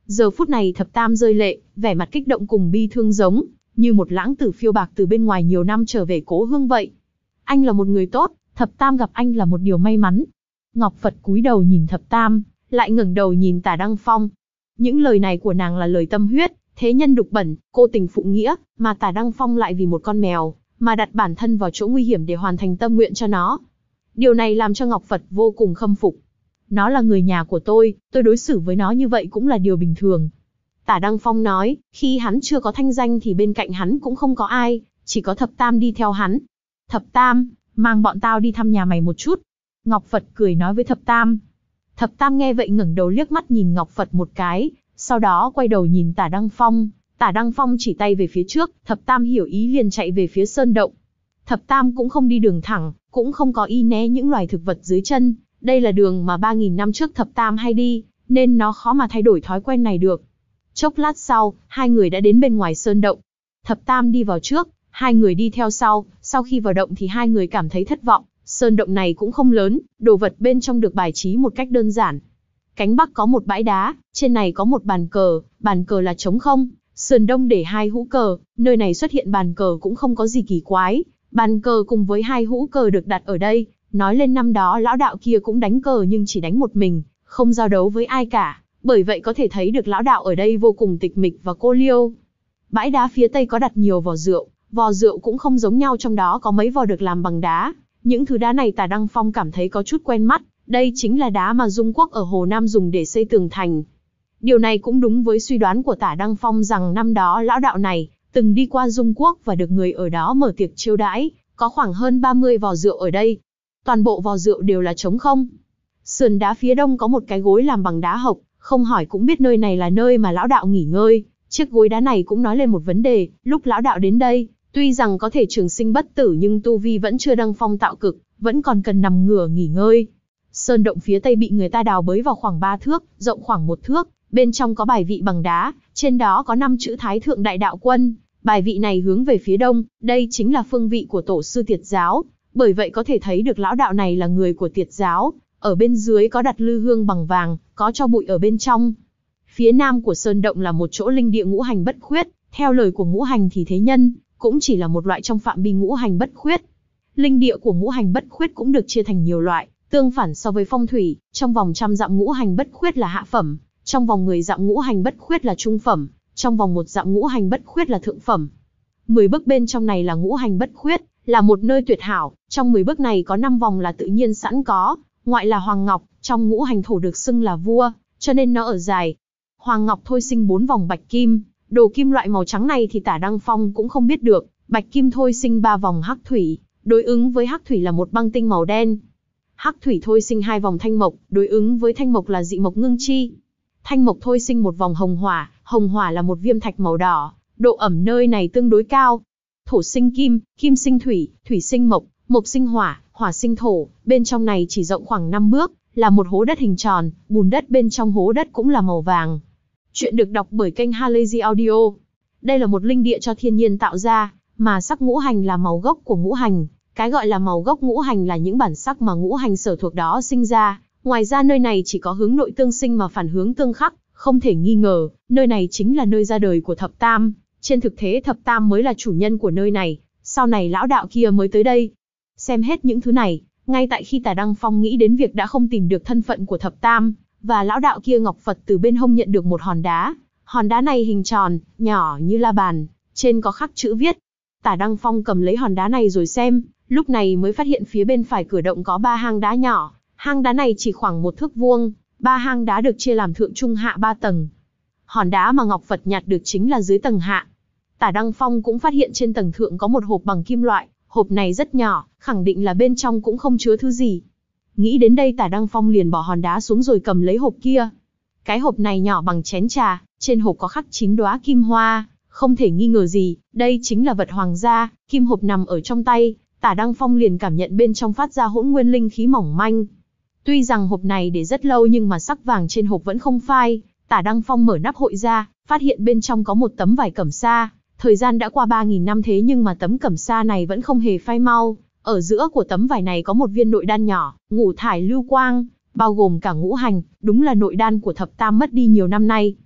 Giờ phút này Thập Tam rơi lệ, vẻ mặt kích động cùng bi thương giống như một lãng tử phiêu bạc từ bên ngoài nhiều năm trở về cố hương vậy. Anh là một người tốt, Thập Tam gặp anh là một điều may mắn. Ngọc Phật cúi đầu nhìn Thập Tam, lại ngẩng đầu nhìn Tả Đăng Phong. Những lời này của nàng là lời tâm huyết, thế nhân đục bẩn, cô tình phụ nghĩa, mà Tả Đăng Phong lại vì một con mèo mà đặt bản thân vào chỗ nguy hiểm để hoàn thành tâm nguyện cho nó. Điều này làm cho Ngọc Phật vô cùng khâm phục. Nó là người nhà của tôi, tôi đối xử với nó như vậy cũng là điều bình thường. Tả Đăng Phong nói, khi hắn chưa có thanh danh thì bên cạnh hắn cũng không có ai, chỉ có Thập Tam đi theo hắn. Thập Tam, mang bọn tao đi thăm nhà mày một chút. Ngọc Phật cười nói với Thập Tam. Thập Tam nghe vậy ngẩng đầu liếc mắt nhìn Ngọc Phật một cái, sau đó quay đầu nhìn Tả Đăng Phong. Tả Đăng Phong chỉ tay về phía trước, Thập Tam hiểu ý liền chạy về phía sơn động. Thập Tam cũng không đi đường thẳng, cũng không có ý né những loài thực vật dưới chân. Đây là đường mà ba nghìn năm trước Thập Tam hay đi, nên nó khó mà thay đổi thói quen này được. Chốc lát sau, hai người đã đến bên ngoài sơn động. Thập Tam đi vào trước, hai người đi theo sau. Sau khi vào động thì hai người cảm thấy thất vọng. Sơn động này cũng không lớn, đồ vật bên trong được bài trí một cách đơn giản. Cánh bắc có một bãi đá, trên này có một bàn cờ, bàn cờ là trống không. Sườn đông để hai hũ cờ, nơi này xuất hiện bàn cờ cũng không có gì kỳ quái. Bàn cờ cùng với hai hũ cờ được đặt ở đây, nói lên năm đó lão đạo kia cũng đánh cờ nhưng chỉ đánh một mình, không giao đấu với ai cả. Bởi vậy có thể thấy được lão đạo ở đây vô cùng tịch mịch và cô liêu. Bãi đá phía tây có đặt nhiều vò rượu, vò rượu cũng không giống nhau, trong đó có mấy vò được làm bằng đá. Những thứ đá này Tả Đăng Phong cảm thấy có chút quen mắt, đây chính là đá mà Dung Quốc ở Hồ Nam dùng để xây tường thành. Điều này cũng đúng với suy đoán của Tả Đăng Phong rằng năm đó lão đạo này từng đi qua Dung Quốc và được người ở đó mở tiệc chiêu đãi, có khoảng hơn ba mươi vò rượu ở đây. Toàn bộ vò rượu đều là trống không. Sườn đá phía đông có một cái gối làm bằng đá hộc, không hỏi cũng biết nơi này là nơi mà lão đạo nghỉ ngơi. Chiếc gối đá này cũng nói lên một vấn đề, lúc lão đạo đến đây, tuy rằng có thể trường sinh bất tử nhưng tu vi vẫn chưa đăng phong tạo cực, vẫn còn cần nằm ngửa nghỉ ngơi. Sơn động phía tây bị người ta đào bới vào khoảng ba thước, rộng khoảng một thước, bên trong có bài vị bằng đá, trên đó có năm chữ Thái Thượng Đại Đạo Quân. Bài vị này hướng về phía đông, đây chính là phương vị của tổ sư Tiệt giáo, bởi vậy có thể thấy được lão đạo này là người của Tiệt giáo. Ở bên dưới có đặt lư hương bằng vàng, có cho bụi ở bên trong. Phía nam của sơn động là một chỗ linh địa ngũ hành bất khuyết, theo lời của ngũ hành thì thế nhân cũng chỉ là một loại trong phạm vi ngũ hành bất khuyết. Linh địa của ngũ hành bất khuyết cũng được chia thành nhiều loại, tương phản so với phong thủy, trong vòng trăm dặm ngũ hành bất khuyết là hạ phẩm, trong vòng mười dặm ngũ hành bất khuyết là trung phẩm, trong vòng một dặm ngũ hành bất khuyết là thượng phẩm. mười bước bên trong này là ngũ hành bất khuyết, là một nơi tuyệt hảo, trong mười bước này có năm vòng là tự nhiên sẵn có, ngoại là hoàng ngọc, trong ngũ hành thổ được xưng là vua, cho nên nó ở dài. Hoàng ngọc thôi sinh bốn vòng bạch kim, đồ kim loại màu trắng này thì Tả Đăng Phong cũng không biết được, bạch kim thôi sinh ba vòng hắc thủy, đối ứng với hắc thủy là một băng tinh màu đen. Hắc thủy thôi sinh hai vòng thanh mộc, đối ứng với thanh mộc là dị mộc ngưng chi. Thanh mộc thôi sinh một vòng hồng hỏa, hồng hỏa là một viêm thạch màu đỏ, độ ẩm nơi này tương đối cao. Thổ sinh kim, kim sinh thủy, thủy sinh mộc, mộc sinh hỏa, hỏa sinh thổ, bên trong này chỉ rộng khoảng năm bước, là một hố đất hình tròn, bùn đất bên trong hố đất cũng là màu vàng. Chuyện được đọc bởi kênh Halazy Audio. Đây là một linh địa cho thiên nhiên tạo ra, mà sắc ngũ hành là màu gốc của ngũ hành. Cái gọi là màu gốc ngũ hành là những bản sắc mà ngũ hành sở thuộc đó sinh ra. Ngoài ra nơi này chỉ có hướng nội tương sinh mà phản hướng tương khắc, không thể nghi ngờ, nơi này chính là nơi ra đời của Thập Tam. Trên thực tế Thập Tam mới là chủ nhân của nơi này, sau này lão đạo kia mới tới đây. Xem hết những thứ này, ngay tại khi Tả Đăng Phong nghĩ đến việc đã không tìm được thân phận của Thập Tam, và lão đạo kia Ngọc Phật từ bên hông nhận được một hòn đá. Hòn đá này hình tròn, nhỏ như la bàn, trên có khắc chữ viết. Tả Đăng Phong cầm lấy hòn đá này rồi xem, lúc này mới phát hiện phía bên phải cửa động có ba hang đá nhỏ. Hang đá này chỉ khoảng một thước vuông, ba hang đá được chia làm thượng trung hạ ba tầng. Hòn đá mà Ngọc Phật nhặt được chính là dưới tầng hạ. Tả Đăng Phong cũng phát hiện trên tầng thượng có một hộp bằng kim loại, hộp này rất nhỏ, khẳng định là bên trong cũng không chứa thứ gì. Nghĩ đến đây Tả Đăng Phong liền bỏ hòn đá xuống rồi cầm lấy hộp kia. Cái hộp này nhỏ bằng chén trà, trên hộp có khắc chín đóa kim hoa, không thể nghi ngờ gì, đây chính là vật hoàng gia. Kim hộp nằm ở trong tay, Tả Đăng Phong liền cảm nhận bên trong phát ra hỗn nguyên linh khí mỏng manh. Tuy rằng hộp này để rất lâu nhưng mà sắc vàng trên hộp vẫn không phai. Tả Đăng Phong mở nắp hội ra, phát hiện bên trong có một tấm vải cẩm sa. Thời gian đã qua ba nghìn năm thế nhưng mà tấm cẩm sa này vẫn không hề phai mau. Ở giữa của tấm vải này có một viên nội đan nhỏ, ngũ thải lưu quang, bao gồm cả ngũ hành, đúng là nội đan của Thập Tam mất đi nhiều năm nay.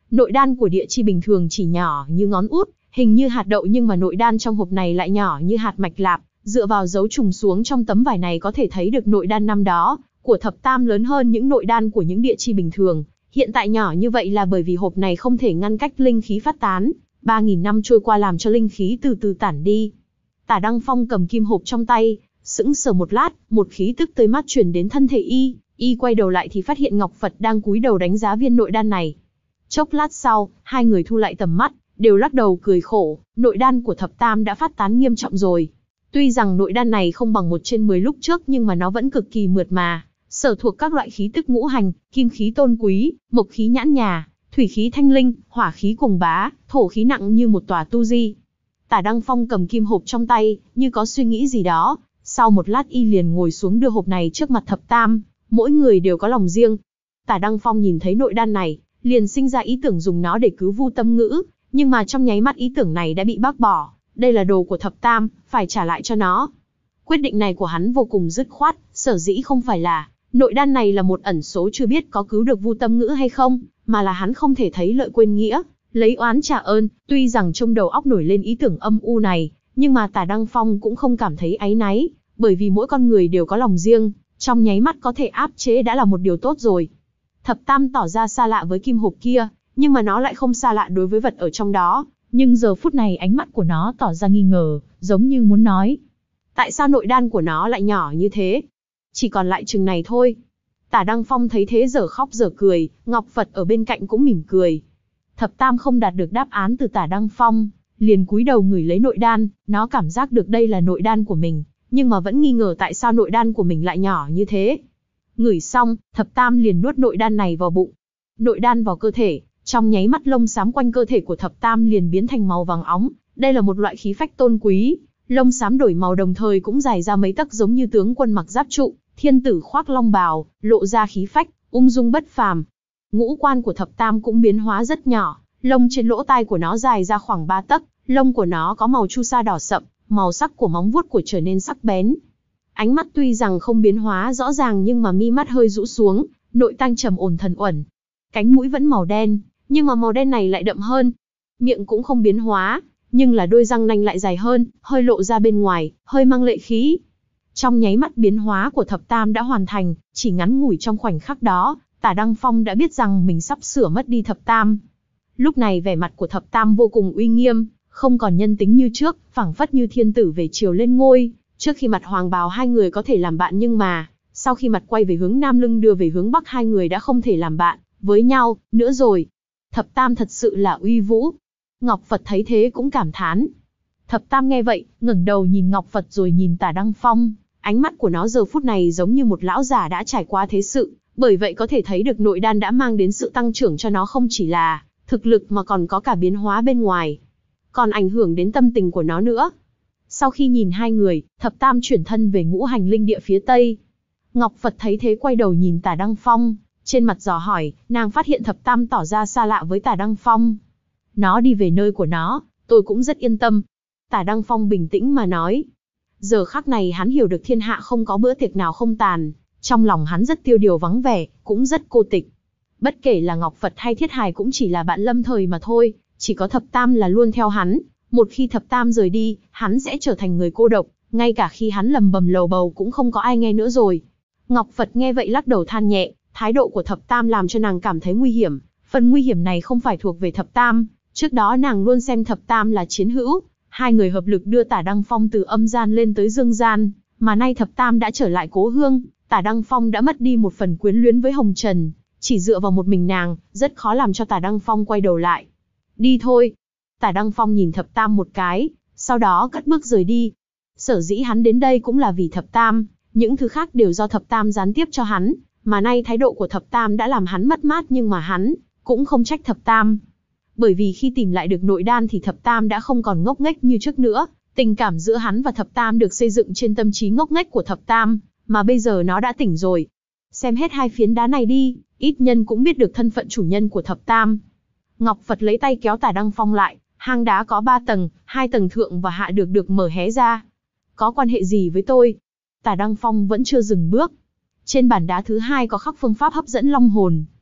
Nội đan của địa chi bình thường chỉ nhỏ như ngón út, hình như hạt đậu, nhưng mà nội đan trong hộp này lại nhỏ như hạt mạch lạp. Dựa vào dấu trùng xuống trong tấm vải này có thể thấy được nội đan năm đó của thập tam lớn hơn những nội đan của những địa chi bình thường. Hiện tại nhỏ như vậy là bởi vì hộp này không thể ngăn cách linh khí phát tán. ba nghìn năm trôi qua làm cho linh khí từ từ tản đi. Tả Đăng Phong cầm kim hộp trong tay, sững sờ một lát, một khí tức tươi mát truyền đến thân thể y. Y quay đầu lại thì phát hiện Ngọc Phật đang cúi đầu đánh giá viên nội đan này. Chốc lát sau, hai người thu lại tầm mắt, đều lắc đầu cười khổ. Nội đan của thập tam đã phát tán nghiêm trọng rồi. Tuy rằng nội đan này không bằng một trên mười lúc trước, nhưng mà nó vẫn cực kỳ mượt mà, sở thuộc các loại khí tức ngũ hành, kim khí tôn quý, mộc khí nhãn nhà, thủy khí thanh linh, hỏa khí cùng bá, thổ khí nặng như một tòa tu di. Tả Đăng Phong cầm kim hộp trong tay, như có suy nghĩ gì đó. Sau một lát y liền ngồi xuống đưa hộp này trước mặt thập tam. Mỗi người đều có lòng riêng. Tả Đăng Phong nhìn thấy nội đan này, liền sinh ra ý tưởng dùng nó để cứu Vu Tâm Ngữ, nhưng mà trong nháy mắt ý tưởng này đã bị bác bỏ. Đây là đồ của thập tam, phải trả lại cho nó. Quyết định này của hắn vô cùng dứt khoát, sở dĩ không phải là nội đan này là một ẩn số chưa biết có cứu được Vu Tâm Ngữ hay không, mà là hắn không thể thấy lợi quên nghĩa, lấy oán trả ơn. Tuy rằng trong đầu óc nổi lên ý tưởng âm u này, nhưng mà Tả Đăng Phong cũng không cảm thấy áy náy, bởi vì mỗi con người đều có lòng riêng, trong nháy mắt có thể áp chế đã là một điều tốt rồi. Thập tam tỏ ra xa lạ với kim hộp kia, nhưng mà nó lại không xa lạ đối với vật ở trong đó. Nhưng giờ phút này ánh mắt của nó tỏ ra nghi ngờ, giống như muốn nói. Tại sao nội đan của nó lại nhỏ như thế? Chỉ còn lại chừng này thôi. Tả Đăng Phong thấy thế giờ khóc giờ cười, Ngọc Phật ở bên cạnh cũng mỉm cười. Thập tam không đạt được đáp án từ Tả Đăng Phong, liền cúi đầu ngửi lấy nội đan, nó cảm giác được đây là nội đan của mình, nhưng mà vẫn nghi ngờ tại sao nội đan của mình lại nhỏ như thế. Ngửi xong, thập tam liền nuốt nội đan này vào bụng. Nội đan vào cơ thể, trong nháy mắt lông xám quanh cơ thể của thập tam liền biến thành màu vàng óng. Đây là một loại khí phách tôn quý, lông xám đổi màu đồng thời cũng dài ra mấy tấc giống như tướng quân mặc giáp trụ, thiên tử khoác long bào, lộ ra khí phách, ung dung bất phàm. Ngũ quan của thập tam cũng biến hóa rất nhỏ, lông trên lỗ tai của nó dài ra khoảng ba tấc, lông của nó có màu chu sa đỏ sậm, màu sắc của móng vuốt của trở nên sắc bén. Ánh mắt tuy rằng không biến hóa rõ ràng nhưng mà mi mắt hơi rũ xuống, nội tang trầm ổn thần uẩn. Cánh mũi vẫn màu đen, nhưng mà màu đen này lại đậm hơn. Miệng cũng không biến hóa, nhưng là đôi răng nanh lại dài hơn, hơi lộ ra bên ngoài, hơi mang lệ khí. Trong nháy mắt biến hóa của thập tam đã hoàn thành, chỉ ngắn ngủi trong khoảnh khắc đó, Tả Đăng Phong đã biết rằng mình sắp sửa mất đi thập tam. Lúc này vẻ mặt của thập tam vô cùng uy nghiêm, không còn nhân tính như trước, phảng phất như thiên tử về chiều lên ngôi. Trước khi mặt hoàng bào hai người có thể làm bạn, nhưng mà sau khi mặt quay về hướng nam lưng đưa về hướng bắc, hai người đã không thể làm bạn với nhau nữa rồi. Thập tam thật sự là uy vũ. Ngọc Phật thấy thế cũng cảm thán. Thập tam nghe vậy, ngẩng đầu nhìn Ngọc Phật rồi nhìn Tả Đăng Phong, ánh mắt của nó giờ phút này giống như một lão già đã trải qua thế sự, bởi vậy có thể thấy được nội đan đã mang đến sự tăng trưởng cho nó, không chỉ là thực lực mà còn có cả biến hóa bên ngoài, còn ảnh hưởng đến tâm tình của nó nữa. Sau khi nhìn hai người, thập tam chuyển thân về ngũ hành linh địa phía tây. Ngọc Phật thấy thế quay đầu nhìn Tả Đăng Phong, trên mặt dò hỏi, nàng phát hiện thập tam tỏ ra xa lạ với Tả Đăng Phong. Nó đi về nơi của nó, tôi cũng rất yên tâm. Tả Đăng Phong bình tĩnh mà nói. Giờ khắc này hắn hiểu được thiên hạ không có bữa tiệc nào không tàn, trong lòng hắn rất tiêu điều vắng vẻ, cũng rất cô tịch. Bất kể là Ngọc Phật hay Thiết Hài cũng chỉ là bạn lâm thời mà thôi, chỉ có thập tam là luôn theo hắn. Một khi thập tam rời đi, hắn sẽ trở thành người cô độc, ngay cả khi hắn lầm bầm lầu bầu cũng không có ai nghe nữa rồi. Ngọc Phật nghe vậy lắc đầu than nhẹ, thái độ của thập tam làm cho nàng cảm thấy nguy hiểm. Phần nguy hiểm này không phải thuộc về thập tam, trước đó nàng luôn xem thập tam là chiến hữu, hai người hợp lực đưa Tả Đăng Phong từ âm gian lên tới dương gian, mà nay thập tam đã trở lại cố hương, Tả Đăng Phong đã mất đi một phần quyến luyến với Hồng Trần, chỉ dựa vào một mình nàng, rất khó làm cho Tả Đăng Phong quay đầu lại. Đi thôi. Tả Đăng Phong nhìn thập tam một cái, sau đó cất bước rời đi. Sở dĩ hắn đến đây cũng là vì thập tam, những thứ khác đều do thập tam gián tiếp cho hắn, mà nay thái độ của thập tam đã làm hắn mất mát, nhưng mà hắn cũng không trách thập tam. Bởi vì khi tìm lại được nội đan thì thập tam đã không còn ngốc nghếch như trước nữa, tình cảm giữa hắn và thập tam được xây dựng trên tâm trí ngốc nghếch của thập tam, mà bây giờ nó đã tỉnh rồi. Xem hết hai phiến đá này đi, ít nhân cũng biết được thân phận chủ nhân của thập tam. Ngọc Phật lấy tay kéo Tả Đăng Phong lại, hang đá có ba tầng, hai tầng thượng và hạ được được mở hé ra. Có quan hệ gì với tôi? Tả Đăng Phong vẫn chưa dừng bước. Trên bàn đá thứ hai có khắc phương pháp hấp dẫn long hồn.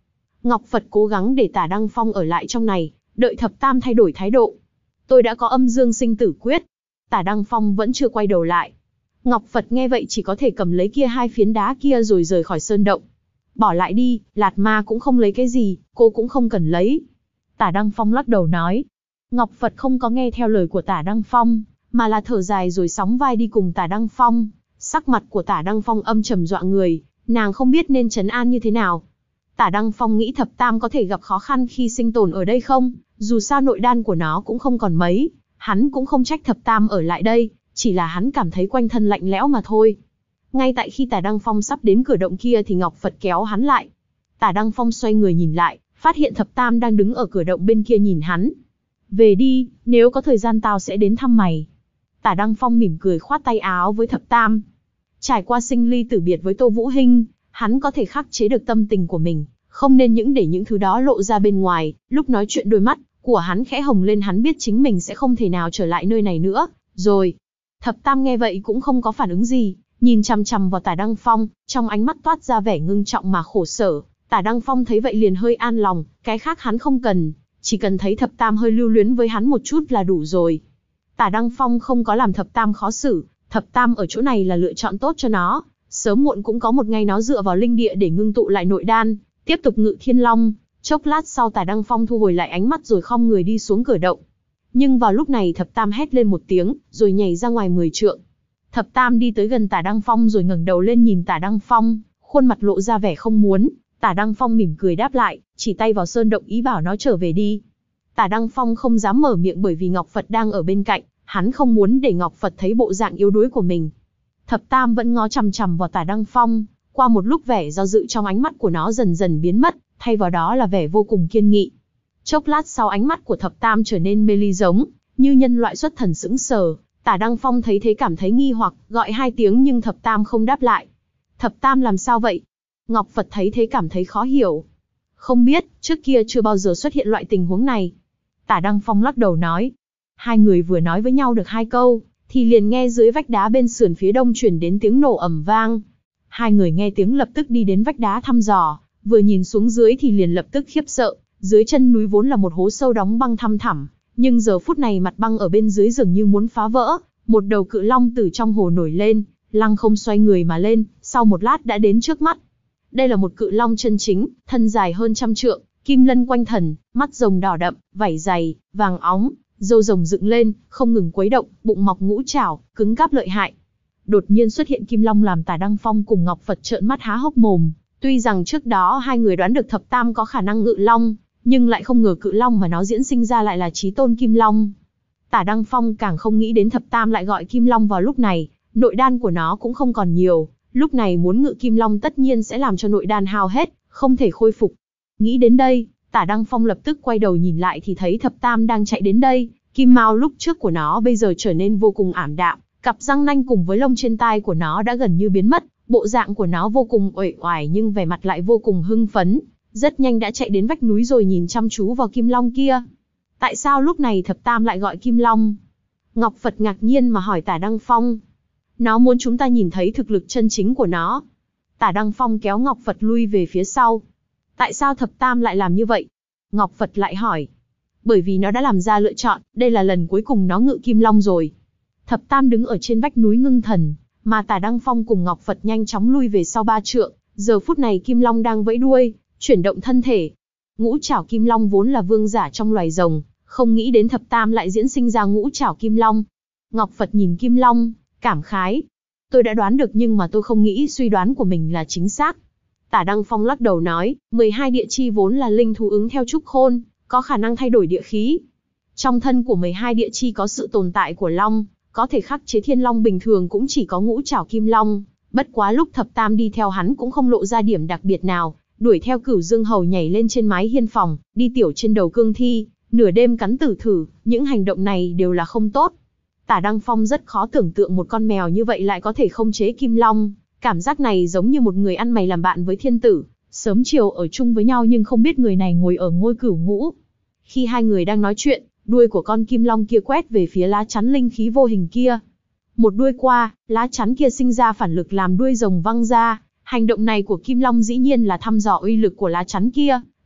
Ngọc Phật cố gắng để Tả Đăng Phong ở lại trong này, đợi Thập Tam thay đổi thái độ. Tôi đã có âm dương sinh tử quyết. Tả Đăng Phong vẫn chưa quay đầu lại. Ngọc Phật nghe vậy chỉ có thể cầm lấy kia hai phiến đá kia rồi rời khỏi sơn động. Bỏ lại đi, Lạt Ma cũng không lấy cái gì, cô cũng không cần lấy. Tả Đăng Phong lắc đầu nói. Ngọc Phật không có nghe theo lời của Tả Đăng Phong, mà là thở dài rồi sóng vai đi cùng Tả Đăng Phong. Sắc mặt của Tả Đăng Phong âm trầm dọa người, nàng không biết nên trấn an như thế nào. Tả Đăng Phong nghĩ Thập Tam có thể gặp khó khăn khi sinh tồn ở đây không, dù sao nội đan của nó cũng không còn mấy, hắn cũng không trách Thập Tam ở lại đây, chỉ là hắn cảm thấy quanh thân lạnh lẽo mà thôi. Ngay tại khi Tả Đăng Phong sắp đến cửa động kia thì Ngọc Phật kéo hắn lại. Tả Đăng Phong xoay người nhìn lại, phát hiện Thập Tam đang đứng ở cửa động bên kia nhìn hắn. Về đi, nếu có thời gian tao sẽ đến thăm mày. Tả Đăng Phong mỉm cười khoát tay áo với Thập Tam. Trải qua sinh ly tử biệt với Tô Vũ Hinh, hắn có thể khắc chế được tâm tình của mình, không nên những để những thứ đó lộ ra bên ngoài. Lúc nói chuyện đôi mắt của hắn khẽ hồng lên, hắn biết chính mình sẽ không thể nào trở lại nơi này nữa. Rồi, Thập Tam nghe vậy cũng không có phản ứng gì, nhìn chằm chằm vào Tả Đăng Phong, trong ánh mắt toát ra vẻ ngưng trọng mà khổ sở. Tả Đăng Phong thấy vậy liền hơi an lòng, cái khác hắn không cần, chỉ cần thấy Thập Tam hơi lưu luyến với hắn một chút là đủ rồi. Tả Đăng Phong không có làm Thập Tam khó xử, Thập Tam ở chỗ này là lựa chọn tốt cho nó, sớm muộn cũng có một ngày nó dựa vào linh địa để ngưng tụ lại nội đan, tiếp tục ngự thiên long. Chốc lát sau Tả Đăng Phong thu hồi lại ánh mắt rồi khom người đi xuống cửa động. Nhưng vào lúc này Thập Tam hét lên một tiếng, rồi nhảy ra ngoài mười trượng. Thập Tam đi tới gần Tả Đăng Phong rồi ngẩng đầu lên nhìn Tả Đăng Phong, khuôn mặt lộ ra vẻ không muốn. Tả Đăng Phong mỉm cười đáp lại, chỉ tay vào sơn động ý bảo nó trở về đi. Tả Đăng Phong không dám mở miệng bởi vì Ngọc Phật đang ở bên cạnh, hắn không muốn để Ngọc Phật thấy bộ dạng yếu đuối của mình. Thập Tam vẫn ngó chằm chằm vào Tả Đăng Phong, qua một lúc vẻ do dự trong ánh mắt của nó dần dần biến mất, thay vào đó là vẻ vô cùng kiên nghị. Chốc lát sau ánh mắt của Thập Tam trở nên mê ly giống như nhân loại xuất thần sững sờ. Tả Đăng Phong thấy thế cảm thấy nghi hoặc, gọi hai tiếng nhưng Thập Tam không đáp lại. Thập Tam làm sao vậy? Ngọc Phật thấy thế cảm thấy khó hiểu. Không biết, trước kia chưa bao giờ xuất hiện loại tình huống này. Tả Đăng Phong lắc đầu nói. Hai người vừa nói với nhau được hai câu, thì liền nghe dưới vách đá bên sườn phía đông truyền đến tiếng nổ ầm vang. Hai người nghe tiếng lập tức đi đến vách đá thăm dò, vừa nhìn xuống dưới thì liền lập tức khiếp sợ. Dưới chân núi vốn là một hố sâu đóng băng thăm thẳm, nhưng giờ phút này mặt băng ở bên dưới dường như muốn phá vỡ, một đầu cự long từ trong hồ nổi lên, lăng không xoay người mà lên, sau một lát đã đến trước mắt. Đây là một cự long chân chính, thân dài hơn trăm trượng, kim lân quanh thần, mắt rồng đỏ đậm, vảy dày, vàng óng, râu rồng dựng lên, không ngừng quấy động, bụng mọc ngũ trảo, cứng cáp lợi hại. Đột nhiên xuất hiện kim long làm Tả Đăng Phong cùng Ngọc Phật trợn mắt há hốc mồm. Tuy rằng trước đó hai người đoán được Thập Tam có khả năng ngự long, nhưng lại không ngờ cự long mà nó diễn sinh ra lại là chí tôn kim long. Tả Đăng Phong càng không nghĩ đến Thập Tam lại gọi kim long vào lúc này, nội đan của nó cũng không còn nhiều, lúc này muốn ngự kim long tất nhiên sẽ làm cho nội đan hao hết, không thể khôi phục. Nghĩ đến đây, Tả Đăng Phong lập tức quay đầu nhìn lại thì thấy Thập Tam đang chạy đến đây, kim mao lúc trước của nó bây giờ trở nên vô cùng ảm đạm, cặp răng nanh cùng với lông trên tai của nó đã gần như biến mất, bộ dạng của nó vô cùng uể oải nhưng vẻ mặt lại vô cùng hưng phấn, rất nhanh đã chạy đến vách núi rồi nhìn chăm chú vào kim long kia. Tại sao lúc này Thập Tam lại gọi kim long? Ngọc Phật ngạc nhiên mà hỏi Tả Đăng Phong. Nó muốn chúng ta nhìn thấy thực lực chân chính của nó. Tả Đăng Phong kéo Ngọc Phật lui về phía sau. Tại sao Thập Tam lại làm như vậy? Ngọc Phật lại hỏi. Bởi vì nó đã làm ra lựa chọn, đây là lần cuối cùng nó ngự kim long rồi. Thập Tam đứng ở trên vách núi ngưng thần, mà Tả Đăng Phong cùng Ngọc Phật nhanh chóng lui về sau ba trượng. Giờ phút này kim long đang vẫy đuôi, chuyển động thân thể. Ngũ trảo kim long vốn là vương giả trong loài rồng, không nghĩ đến Thập Tam lại diễn sinh ra ngũ trảo kim long. Ngọc Phật nhìn kim long, cảm khái. Tôi đã đoán được nhưng mà tôi không nghĩ suy đoán của mình là chính xác. Tả Đăng Phong lắc đầu nói, mười hai địa chi vốn là linh thú ứng theo trúc khôn, có khả năng thay đổi địa khí. Trong thân của mười hai địa chi có sự tồn tại của long, có thể khắc chế thiên long bình thường cũng chỉ có ngũ trảo kim long. Bất quá lúc Thập Tam đi theo hắn cũng không lộ ra điểm đặc biệt nào, đuổi theo Cửu Dương Hầu nhảy lên trên mái hiên phòng, đi tiểu trên đầu cương thi, nửa đêm cắn tử thử, những hành động này đều là không tốt. Tả Đăng Phong rất khó tưởng tượng một con mèo như vậy lại có thể khống chế kim long, cảm giác này giống như một người ăn mày làm bạn với thiên tử, sớm chiều ở chung với nhau nhưng không biết người này ngồi ở ngôi cửu ngũ. Khi hai người đang nói chuyện, đuôi của con kim long kia quét về phía lá chắn linh khí vô hình kia. Một đuôi qua, lá chắn kia sinh ra phản lực làm đuôi rồng văng ra. Hành động này của kim long dĩ nhiên là thăm dò uy lực của lá chắn kia,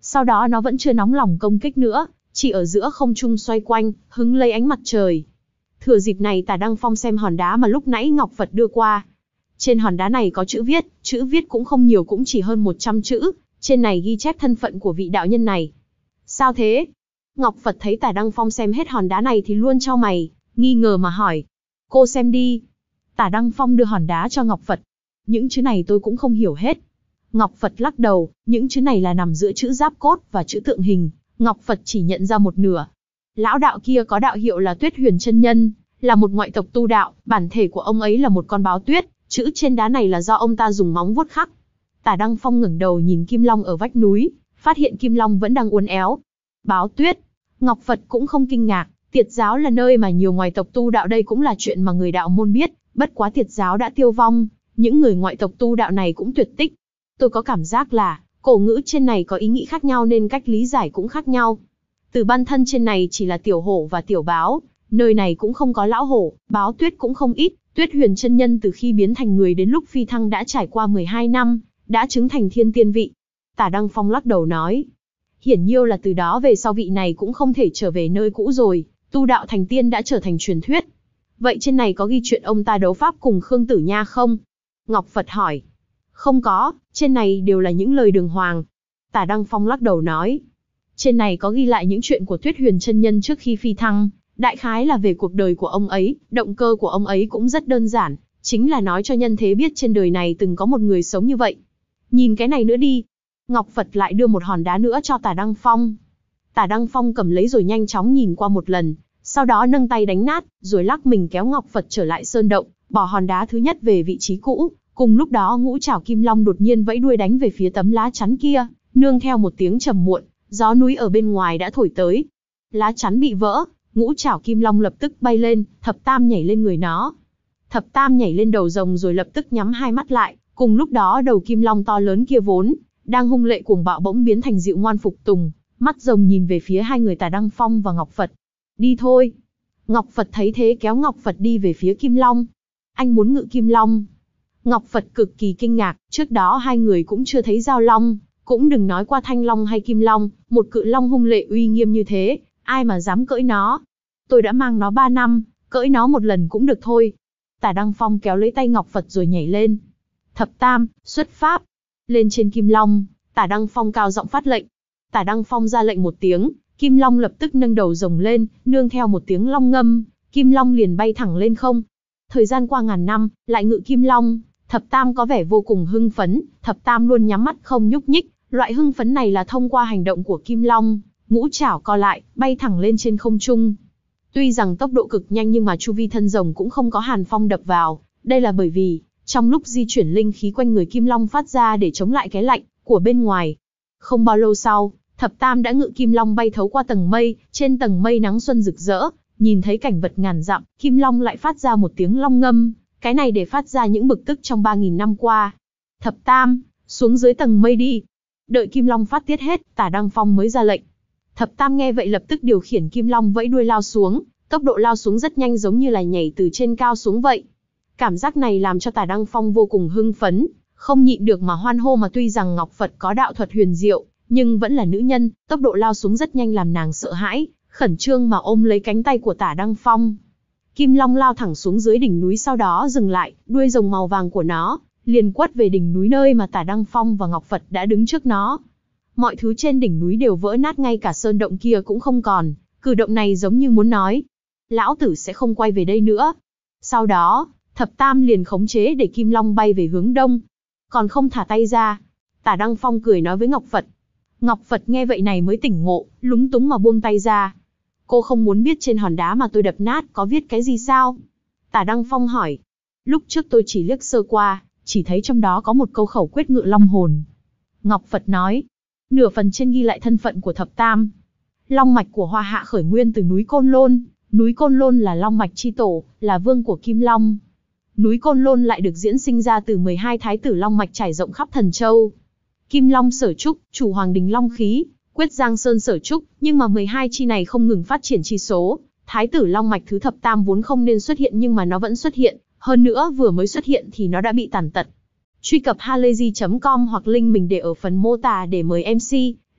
Sau đó nó vẫn chưa nóng lòng công kích nữa, chỉ ở giữa không trung xoay quanh, hứng lấy ánh mặt trời. Thừa dịp này Tả Đăng Phong xem hòn đá mà lúc nãy Ngọc Phật đưa qua. Trên hòn đá này có chữ viết, chữ viết cũng không nhiều, cũng chỉ hơn một trăm chữ, trên này ghi chép thân phận của vị đạo nhân này. Sao thế? Ngọc Phật thấy Tả Đăng Phong xem hết hòn đá này thì luôn chau mày, nghi ngờ mà hỏi. Cô xem đi. Tả Đăng Phong đưa hòn đá cho Ngọc Phật. Những chữ này tôi cũng không hiểu hết. Ngọc Phật lắc đầu, những chữ này là nằm giữa chữ giáp cốt và chữ tượng hình, Ngọc Phật chỉ nhận ra một nửa. Lão đạo kia có đạo hiệu là Tuyết Huyền chân nhân, là một ngoại tộc tu đạo, bản thể của ông ấy là một con báo tuyết, chữ trên đá này là do ông ta dùng móng vuốt khắc. Tả Đăng Phong ngẩng đầu nhìn kim long ở vách núi, phát hiện kim long vẫn đang uốn éo. Báo tuyết. Ngọc Phật cũng không kinh ngạc, Tiệt giáo là nơi mà nhiều ngoại tộc tu đạo, đây cũng là chuyện mà người đạo môn biết, bất quá Tiệt giáo đã tiêu vong, những người ngoại tộc tu đạo này cũng tuyệt tích. Tôi có cảm giác là, cổ ngữ trên này có ý nghĩ khác nhau nên cách lý giải cũng khác nhau. Từ ban thân trên này chỉ là tiểu hổ và tiểu báo, nơi này cũng không có lão hổ, báo tuyết cũng không ít. Tuyết Huyền chân nhân từ khi biến thành người đến lúc phi thăng đã trải qua mười hai năm, đã chứng thành thiên tiên vị. Tả Đăng Phong lắc đầu nói. Hiển nhiêu là từ đó về sau vị này cũng không thể trở về nơi cũ rồi, tu đạo thành tiên đã trở thành truyền thuyết. Vậy trên này có ghi chuyện ông ta đấu pháp cùng Khương Tử Nha không? Ngọc Phật hỏi. Không có, trên này đều là những lời đường hoàng. Tả Đăng Phong lắc đầu nói. Trên này có ghi lại những chuyện của Tuyết Huyền chân nhân trước khi phi thăng, đại khái là về cuộc đời của ông ấy, động cơ của ông ấy cũng rất đơn giản, chính là nói cho nhân thế biết trên đời này từng có một người sống như vậy. Nhìn cái này nữa đi. Ngọc Phật lại đưa một hòn đá nữa cho Tả Đăng Phong. Tả Đăng Phong cầm lấy rồi nhanh chóng nhìn qua một lần, sau đó nâng tay đánh nát, rồi lắc mình kéo Ngọc Phật trở lại sơn động, bỏ hòn đá thứ nhất về vị trí cũ. Cùng lúc đó Ngũ Trảo Kim Long đột nhiên vẫy đuôi đánh về phía tấm lá chắn kia, nương theo một tiếng trầm muộn, gió núi ở bên ngoài đã thổi tới. Lá chắn bị vỡ, Ngũ Trảo Kim Long lập tức bay lên, Thập Tam nhảy lên người nó. Thập Tam nhảy lên đầu rồng rồi lập tức nhắm hai mắt lại, cùng lúc đó đầu Kim Long to lớn kia vốn đang hung lệ cuồng bạo bỗng biến thành dịu ngoan phục tùng, mắt rồng nhìn về phía hai người Tả Đăng Phong và Ngọc Phật. Đi thôi. Ngọc Phật thấy thế kéo Ngọc Phật đi về phía Kim Long. Anh muốn ngự Kim Long. Ngọc Phật cực kỳ kinh ngạc, trước đó hai người cũng chưa thấy giao long, cũng đừng nói qua Thanh Long hay Kim Long, một cự long hung lệ uy nghiêm như thế, ai mà dám cưỡi nó. Tôi đã mang nó ba năm, cưỡi nó một lần cũng được thôi. Tả Đăng Phong kéo lấy tay Ngọc Phật rồi nhảy lên. Thập Tam, xuất pháp. Lên trên Kim Long, Tả Đăng Phong cao giọng phát lệnh. Tả Đăng Phong ra lệnh một tiếng, Kim Long lập tức nâng đầu rồng lên, nương theo một tiếng long ngâm, Kim Long liền bay thẳng lên không. Thời gian qua ngàn năm, lại ngự Kim Long, Thập Tam có vẻ vô cùng hưng phấn, Thập Tam luôn nhắm mắt không nhúc nhích, loại hưng phấn này là thông qua hành động của Kim Long, ngũ trảo co lại, bay thẳng lên trên không trung. Tuy rằng tốc độ cực nhanh nhưng mà chu vi thân rồng cũng không có hàn phong đập vào, đây là bởi vì trong lúc di chuyển linh khí quanh người Kim Long phát ra để chống lại cái lạnh của bên ngoài. Không bao lâu sau, Thập Tam đã ngự Kim Long bay thấu qua tầng mây, trên tầng mây nắng xuân rực rỡ, nhìn thấy cảnh vật ngàn dặm, Kim Long lại phát ra một tiếng long ngâm, cái này để phát ra những bực tức trong ba nghìn năm qua. Thập Tam, xuống dưới tầng mây đi. Đợi Kim Long phát tiết hết, Tả Đăng Phong mới ra lệnh. Thập Tam nghe vậy lập tức điều khiển Kim Long vẫy đuôi lao xuống, tốc độ lao xuống rất nhanh giống như là nhảy từ trên cao xuống vậy. Cảm giác này làm cho Tả Đăng Phong vô cùng hưng phấn, không nhịn được mà hoan hô, mà tuy rằng Ngọc Phật có đạo thuật huyền diệu, nhưng vẫn là nữ nhân, tốc độ lao xuống rất nhanh làm nàng sợ hãi, khẩn trương mà ôm lấy cánh tay của Tả Đăng Phong. Kim Long lao thẳng xuống dưới đỉnh núi, sau đó dừng lại, đuôi rồng màu vàng của nó liền quất về đỉnh núi nơi mà Tả Đăng Phong và Ngọc Phật đã đứng trước nó. Mọi thứ trên đỉnh núi đều vỡ nát, ngay cả sơn động kia cũng không còn, cử động này giống như muốn nói, lão tử sẽ không quay về đây nữa. Sau đó, Thập Tam liền khống chế để Kim Long bay về hướng đông, còn không thả tay ra. Tả Đăng Phong cười nói với Ngọc Phật. Ngọc Phật nghe vậy này mới tỉnh ngộ, lúng túng mà buông tay ra. Cô không muốn biết trên hòn đá mà tôi đập nát có viết cái gì sao? Tả Đăng Phong hỏi. Lúc trước tôi chỉ liếc sơ qua, chỉ thấy trong đó có một câu khẩu quyết ngự long hồn. Ngọc Phật nói. Nửa phần trên ghi lại thân phận của Thập Tam. Long mạch của Hoa Hạ khởi nguyên từ núi Côn Lôn. Núi Côn Lôn là long mạch chi tổ, là vương của Kim Long. Núi Côn Lôn lại được diễn sinh ra từ mười hai thái tử long mạch trải rộng khắp Thần Châu. Kim Long Sở Trúc, chủ Hoàng Đình Long Khí, quyết Giang Sơn Sở Trúc, nhưng mà mười hai chi này không ngừng phát triển chi số. Thái tử long mạch thứ Thập Tam vốn không nên xuất hiện nhưng mà nó vẫn xuất hiện, hơn nữa vừa mới xuất hiện thì nó đã bị tàn tật. Truy cập halayzi chấm com hoặc link mình để ở phần mô tả để mời em xê,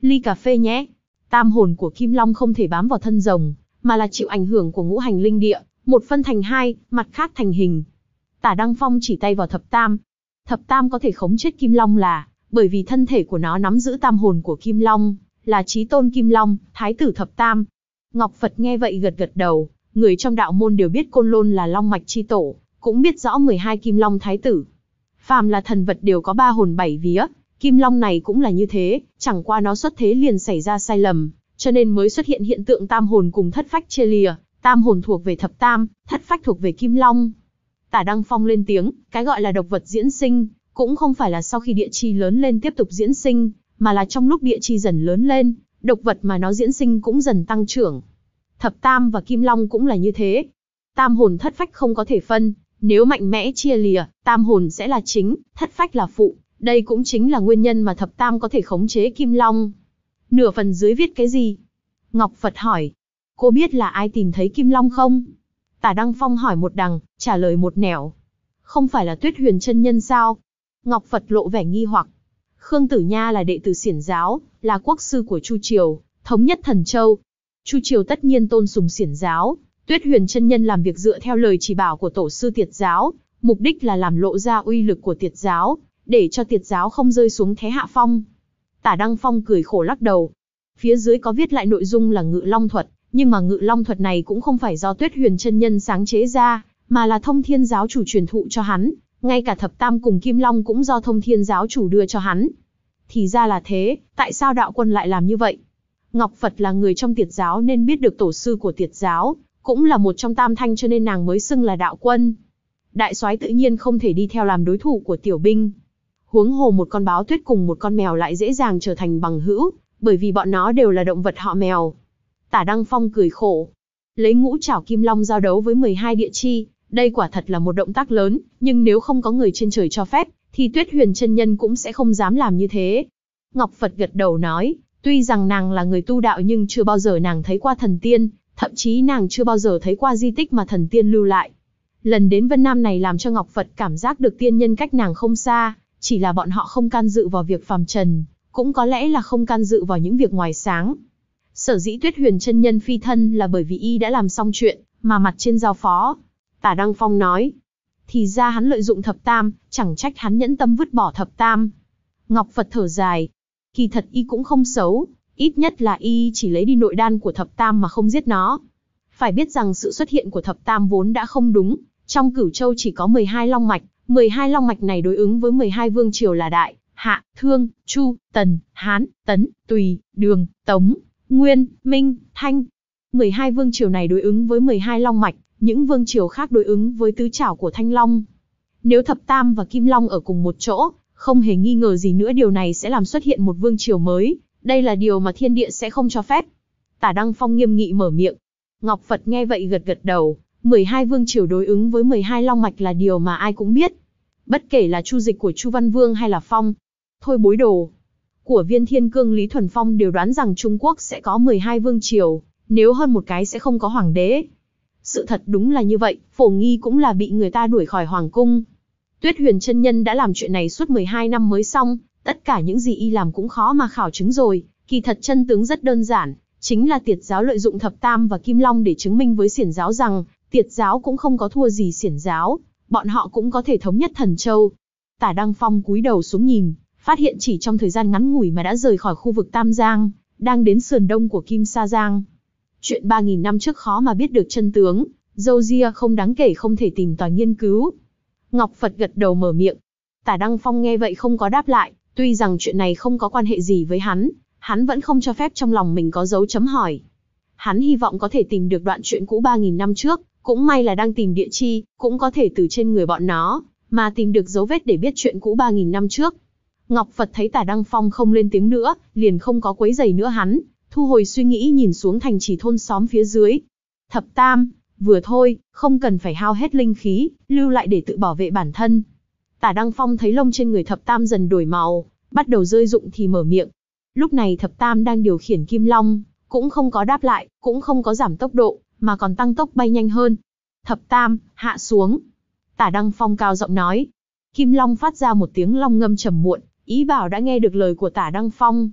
ly cà phê nhé. Tam hồn của Kim Long không thể bám vào thân rồng, mà là chịu ảnh hưởng của ngũ hành linh địa, một phân thành hai, mặt khác thành hình. Tả Đăng Phong chỉ tay vào thập tam. Thập tam có thể khống chết Kim Long là bởi vì thân thể của nó nắm giữ tam hồn của Kim Long, là chí tôn Kim Long, thái tử thập tam. Ngọc Phật nghe vậy gật gật đầu, người trong đạo môn đều biết Côn Lôn là long mạch chi tổ, cũng biết rõ mười hai Kim Long thái tử. Phàm là thần vật đều có ba hồn bảy vía, Kim Long này cũng là như thế, chẳng qua nó xuất thế liền xảy ra sai lầm, cho nên mới xuất hiện hiện tượng tam hồn cùng thất phách chia lìa, tam hồn thuộc về thập tam, thất phách thuộc về Kim Long. Tả Đăng Phong lên tiếng, cái gọi là độc vật diễn sinh, cũng không phải là sau khi địa chi lớn lên tiếp tục diễn sinh, mà là trong lúc địa chi dần lớn lên, độc vật mà nó diễn sinh cũng dần tăng trưởng. Thập tam và Kim Long cũng là như thế. Tam hồn thất phách không có thể phân, nếu mạnh mẽ chia lìa, tam hồn sẽ là chính, thất phách là phụ. Đây cũng chính là nguyên nhân mà thập tam có thể khống chế Kim Long. Nửa phần dưới viết cái gì? Ngọc Phật hỏi. Cô biết là ai tìm thấy Kim Long không? Tả Đăng Phong hỏi một đằng, trả lời một nẻo. Không phải là Tuyết Huyền chân nhân sao? Ngọc Phật lộ vẻ nghi hoặc. Khương Tử Nha là đệ tử Xiển giáo, là quốc sư của Chu Triều, thống nhất Thần Châu. Chu Triều tất nhiên tôn sùng Xiển giáo. Tuyết Huyền chân nhân làm việc dựa theo lời chỉ bảo của tổ sư Tiệt giáo, mục đích là làm lộ ra uy lực của Tiệt giáo, để cho Tiệt giáo không rơi xuống thế hạ phong. Tả Đăng Phong cười khổ lắc đầu. Phía dưới có viết lại nội dung là Ngự Long thuật, nhưng mà Ngự Long thuật này cũng không phải do Tuyết Huyền chân nhân sáng chế ra, mà là Thông Thiên giáo chủ truyền thụ cho hắn, ngay cả thập tam cùng Kim Long cũng do Thông Thiên giáo chủ đưa cho hắn. Thì ra là thế, tại sao đạo quân lại làm như vậy? Ngọc Phật là người trong Tiệt giáo nên biết được tổ sư của Tiệt giáo, cũng là một trong tam thanh cho nên nàng mới xưng là đạo quân. Đại soái tự nhiên không thể đi theo làm đối thủ của tiểu binh. Huống hồ một con báo tuyết cùng một con mèo lại dễ dàng trở thành bằng hữu, bởi vì bọn nó đều là động vật họ mèo. Tả Đăng Phong cười khổ. Lấy ngũ trảo Kim Long giao đấu với mười hai địa chi, đây quả thật là một động tác lớn, nhưng nếu không có người trên trời cho phép, thì Tuyết Huyền chân nhân cũng sẽ không dám làm như thế. Ngọc Phật gật đầu nói, tuy rằng nàng là người tu đạo nhưng chưa bao giờ nàng thấy qua thần tiên, thậm chí nàng chưa bao giờ thấy qua di tích mà thần tiên lưu lại. Lần đến Vân Nam này làm cho Ngọc Phật cảm giác được tiên nhân cách nàng không xa, chỉ là bọn họ không can dự vào việc phàm trần, cũng có lẽ là không can dự vào những việc ngoài sáng. Sở dĩ Tuyết Huyền chân nhân phi thân là bởi vì y đã làm xong chuyện, mà mặt trên giao phó. Tả Đăng Phong nói, thì ra hắn lợi dụng thập tam, chẳng trách hắn nhẫn tâm vứt bỏ thập tam. Ngọc Phật thở dài, kỳ thật y cũng không xấu, ít nhất là y chỉ lấy đi nội đan của thập tam mà không giết nó. Phải biết rằng sự xuất hiện của thập tam vốn đã không đúng, trong Cửu Châu chỉ có mười hai long mạch, mười hai long mạch này đối ứng với mười hai vương triều là Đại, Hạ, Thương, Chu, Tần, Hán, Tấn, Tùy, Đường, Tống, Nguyên, Minh, Thanh. mười hai vương triều này đối ứng với mười hai long mạch, những vương triều khác đối ứng với tứ trảo của Thanh Long. Nếu thập tam và Kim Long ở cùng một chỗ, không hề nghi ngờ gì nữa điều này sẽ làm xuất hiện một vương triều mới, đây là điều mà thiên địa sẽ không cho phép. Tả Đăng Phong nghiêm nghị mở miệng. Ngọc Phật nghe vậy gật gật đầu, mười hai vương triều đối ứng với mười hai long mạch là điều mà ai cũng biết. Bất kể là Chu Dịch của Chu Văn Vương hay là Phong, Thôi Bối Đồ của Viên Thiên Cương Lý Thuần Phong đều đoán rằng Trung Quốc sẽ có mười hai vương triều, nếu hơn một cái sẽ không có hoàng đế. Sự thật đúng là như vậy, Phổ Nghi cũng là bị người ta đuổi khỏi hoàng cung. Tuyết Huyền chân nhân đã làm chuyện này suốt mười hai năm mới xong, tất cả những gì y làm cũng khó mà khảo chứng rồi, kỳ thật chân tướng rất đơn giản, chính là Tiệt giáo lợi dụng thập tam và Kim Long để chứng minh với Xiển giáo rằng, Tiệt giáo cũng không có thua gì Xiển giáo, bọn họ cũng có thể thống nhất Thần Châu. Tả Đăng Phong cúi đầu xuống nhìn, phát hiện chỉ trong thời gian ngắn ngủi mà đã rời khỏi khu vực Tam Giang, đang đến sườn đông của Kim Sa Giang. Chuyện ba nghìn năm trước khó mà biết được chân tướng, dâu ria không đáng kể không thể tìm tòi nghiên cứu. Ngọc Phật gật đầu mở miệng. Tả Đăng Phong nghe vậy không có đáp lại, tuy rằng chuyện này không có quan hệ gì với hắn, hắn vẫn không cho phép trong lòng mình có dấu chấm hỏi. Hắn hy vọng có thể tìm được đoạn chuyện cũ ba nghìn năm trước, cũng may là đang tìm địa chi, cũng có thể từ trên người bọn nó, mà tìm được dấu vết để biết chuyện cũ ba nghìn năm trước. Ngọc Phật thấy Tả Đăng Phong không lên tiếng nữa, liền không có quấy rầy nữa hắn, thu hồi suy nghĩ nhìn xuống thành trì thôn xóm phía dưới. Thập tam, vừa thôi, không cần phải hao hết linh khí, lưu lại để tự bảo vệ bản thân. Tả Đăng Phong thấy lông trên người thập tam dần đổi màu, bắt đầu rơi rụng thì mở miệng. Lúc này thập tam đang điều khiển Kim Long, cũng không có đáp lại, cũng không có giảm tốc độ, mà còn tăng tốc bay nhanh hơn. Thập tam, hạ xuống. Tả Đăng Phong cao giọng nói. Kim Long phát ra một tiếng long ngâm trầm muộn, ý bảo đã nghe được lời của Tả Đăng Phong.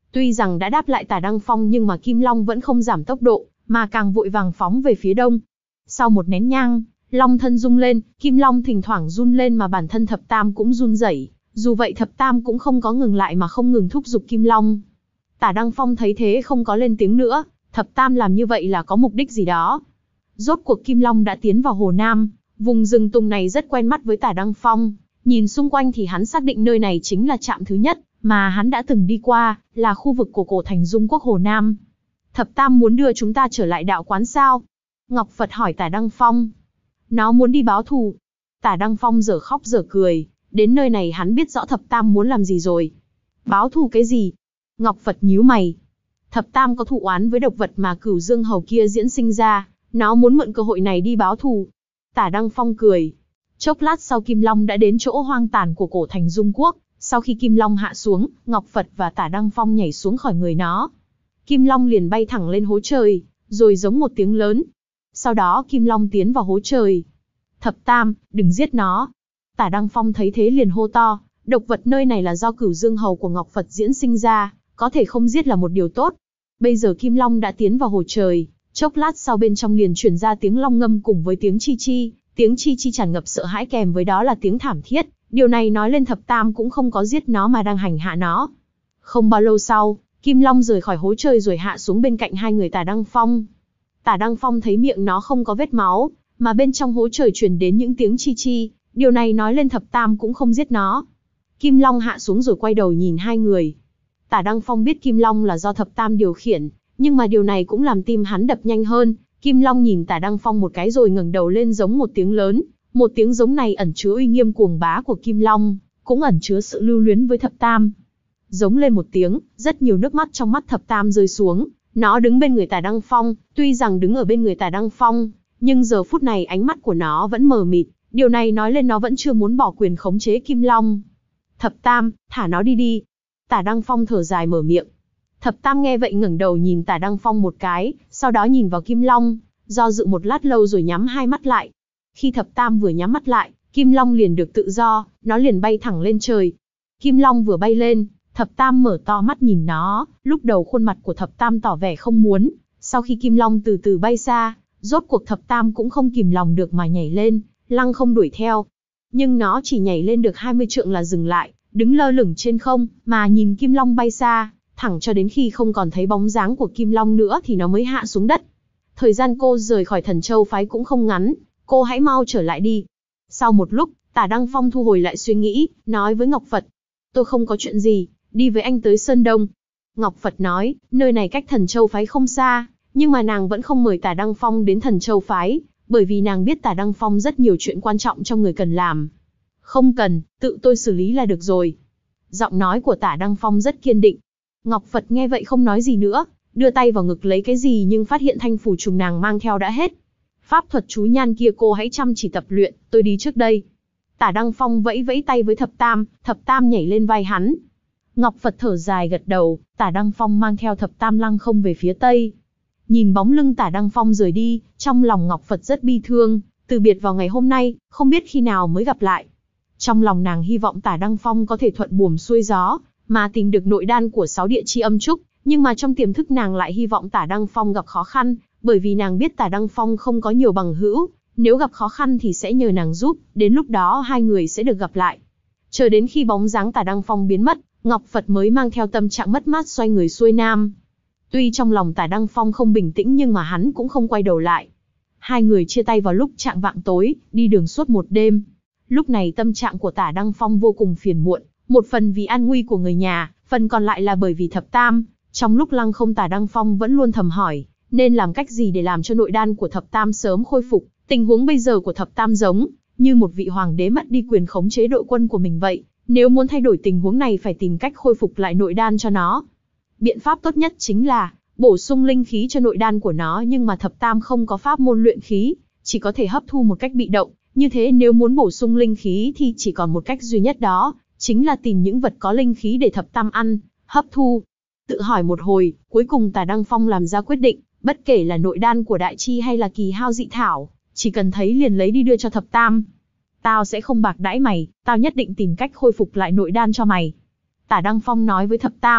Tuy rằng đã đáp lại Tả Đăng Phong nhưng mà Kim Long vẫn không giảm tốc độ, mà càng vội vàng phóng về phía đông. Sau một nén nhang, long thân rung lên, Kim Long thỉnh thoảng run lên mà bản thân Thập Tam cũng run rẩy. Dù vậy Thập Tam cũng không có ngừng lại mà không ngừng thúc giục Kim Long. Tả Đăng Phong thấy thế không có lên tiếng nữa, Thập Tam làm như vậy là có mục đích gì đó. Rốt cuộc Kim Long đã tiến vào Hồ Nam, vùng rừng tùng này rất quen mắt với Tả Đăng Phong. Nhìn xung quanh thì hắn xác định nơi này chính là trạm thứ nhất mà hắn đã từng đi qua, là khu vực của cổ thành Dung Quốc Hồ Nam. Thập Tam muốn đưa chúng ta trở lại đạo quán sao? Ngọc Phật hỏi Tả Đăng Phong. Nó muốn đi báo thù. Tả Đăng Phong dở khóc dở cười, đến nơi này hắn biết rõ Thập Tam muốn làm gì rồi. Báo thù cái gì? Ngọc Phật nhíu mày. Thập Tam có thù oán với độc vật mà Cửu Dương Hầu kia diễn sinh ra, nó muốn mượn cơ hội này đi báo thù. Tả Đăng Phong cười. Chốc lát sau Kim Long đã đến chỗ hoang tàn của cổ thành Dung Quốc. Sau khi Kim Long hạ xuống, Ngọc Phật và Tả Đăng Phong nhảy xuống khỏi người nó. Kim Long liền bay thẳng lên hố trời, rồi giống một tiếng lớn. Sau đó Kim Long tiến vào hố trời. Thập Tam, đừng giết nó. Tả Đăng Phong thấy thế liền hô to, độc vật nơi này là do Cửu Dương Hầu của Ngọc Phật diễn sinh ra, có thể không giết là một điều tốt. Bây giờ Kim Long đã tiến vào hồ trời, chốc lát sau bên trong liền truyền ra tiếng long ngâm cùng với tiếng chi chi, tiếng chi chi tràn ngập sợ hãi kèm với đó là tiếng thảm thiết. Điều này nói lên Thập Tam cũng không có giết nó mà đang hành hạ nó. Không bao lâu sau, Kim Long rời khỏi hố trời rồi hạ xuống bên cạnh hai người Tả Đăng Phong. Tả Đăng Phong thấy miệng nó không có vết máu, mà bên trong hố trời truyền đến những tiếng chi chi, điều này nói lên Thập Tam cũng không giết nó. Kim Long hạ xuống rồi quay đầu nhìn hai người. Tả Đăng Phong biết Kim Long là do Thập Tam điều khiển, nhưng mà điều này cũng làm tim hắn đập nhanh hơn. Kim Long nhìn Tả Đăng Phong một cái rồi ngẩng đầu lên giống một tiếng lớn. Một tiếng giống này ẩn chứa uy nghiêm cuồng bá của Kim Long, cũng ẩn chứa sự lưu luyến với Thập Tam. Giống lên một tiếng, rất nhiều nước mắt trong mắt Thập Tam rơi xuống. Nó đứng bên người Tả Đăng Phong, tuy rằng đứng ở bên người Tả Đăng Phong, nhưng giờ phút này ánh mắt của nó vẫn mờ mịt. Điều này nói lên nó vẫn chưa muốn bỏ quyền khống chế Kim Long. Thập Tam, thả nó đi đi. Tả Đăng Phong thở dài mở miệng. Thập Tam nghe vậy ngẩng đầu nhìn Tả Đăng Phong một cái, sau đó nhìn vào Kim Long, do dự một lát lâu rồi nhắm hai mắt lại. Khi Thập Tam vừa nhắm mắt lại, Kim Long liền được tự do, nó liền bay thẳng lên trời. Kim Long vừa bay lên, Thập Tam mở to mắt nhìn nó, lúc đầu khuôn mặt của Thập Tam tỏ vẻ không muốn. Sau khi Kim Long từ từ bay xa, rốt cuộc Thập Tam cũng không kìm lòng được mà nhảy lên, lăng không đuổi theo. Nhưng nó chỉ nhảy lên được hai mươi trượng là dừng lại, đứng lơ lửng trên không, mà nhìn Kim Long bay xa, thẳng cho đến khi không còn thấy bóng dáng của Kim Long nữa thì nó mới hạ xuống đất. Thời gian cô rời khỏi Thần Châu phái cũng không ngắn, cô hãy mau trở lại đi. Sau một lúc, Tả Đăng Phong thu hồi lại suy nghĩ, nói với Ngọc Phật. Tôi không có chuyện gì, đi với anh tới Sơn Đông. Ngọc Phật nói, nơi này cách Thần Châu phái không xa, nhưng mà nàng vẫn không mời Tả Đăng Phong đến Thần Châu phái, bởi vì nàng biết Tả Đăng Phong rất nhiều chuyện quan trọng trong người cần làm. Không cần, tự tôi xử lý là được rồi. Giọng nói của Tả Đăng Phong rất kiên định. Ngọc Phật nghe vậy không nói gì nữa, đưa tay vào ngực lấy cái gì nhưng phát hiện thanh phù trùng nàng mang theo đã hết. Pháp thuật chú nhan kia cô hãy chăm chỉ tập luyện, tôi đi trước đây. Tả Đăng Phong vẫy vẫy tay với Thập Tam, Thập Tam nhảy lên vai hắn. Ngọc Phật thở dài gật đầu, Tả Đăng Phong mang theo Thập Tam lăng không về phía tây. Nhìn bóng lưng Tả Đăng Phong rời đi, trong lòng Ngọc Phật rất bi thương, từ biệt vào ngày hôm nay, không biết khi nào mới gặp lại. Trong lòng nàng hy vọng Tả Đăng Phong có thể thuận buồm xuôi gió, mà tìm được nội đan của sáu địa chi âm trúc, nhưng mà trong tiềm thức nàng lại hy vọng Tả Đăng Phong gặp khó khăn, bởi vì nàng biết Tả Đăng Phong không có nhiều bằng hữu, nếu gặp khó khăn thì sẽ nhờ nàng giúp, đến lúc đó hai người sẽ được gặp lại. Chờ đến khi bóng dáng Tả Đăng Phong biến mất, Ngọc Phật mới mang theo tâm trạng mất mát xoay người xuôi nam. Tuy trong lòng Tả Đăng Phong không bình tĩnh nhưng mà hắn cũng không quay đầu lại. Hai người chia tay vào lúc chạng vạng tối, đi đường suốt một đêm. Lúc này tâm trạng của Tả Đăng Phong vô cùng phiền muộn, một phần vì an nguy của người nhà, phần còn lại là bởi vì Thập Tam. Trong lúc lăng không Tả Đăng Phong vẫn luôn thầm hỏi, nên làm cách gì để làm cho nội đan của Thập Tam sớm khôi phục. Tình huống bây giờ của Thập Tam giống như một vị hoàng đế mất đi quyền khống chế đội quân của mình vậy. Nếu muốn thay đổi tình huống này phải tìm cách khôi phục lại nội đan cho nó. Biện pháp tốt nhất chính là bổ sung linh khí cho nội đan của nó, nhưng mà Thập Tam không có pháp môn luyện khí, chỉ có thể hấp thu một cách bị động. Như thế nếu muốn bổ sung linh khí thì chỉ còn một cách duy nhất đó, chính là tìm những vật có linh khí để Thập Tam ăn, hấp thu. Tự hỏi một hồi, cuối cùng Tả Đăng Phong làm ra quyết định, bất kể là nội đan của đại chi hay là kỳ hao dị thảo, chỉ cần thấy liền lấy đi đưa cho Thập Tam. Tao sẽ không bạc đãi mày, tao nhất định tìm cách khôi phục lại nội đan cho mày. Tả Đăng Phong nói với Thập Tam,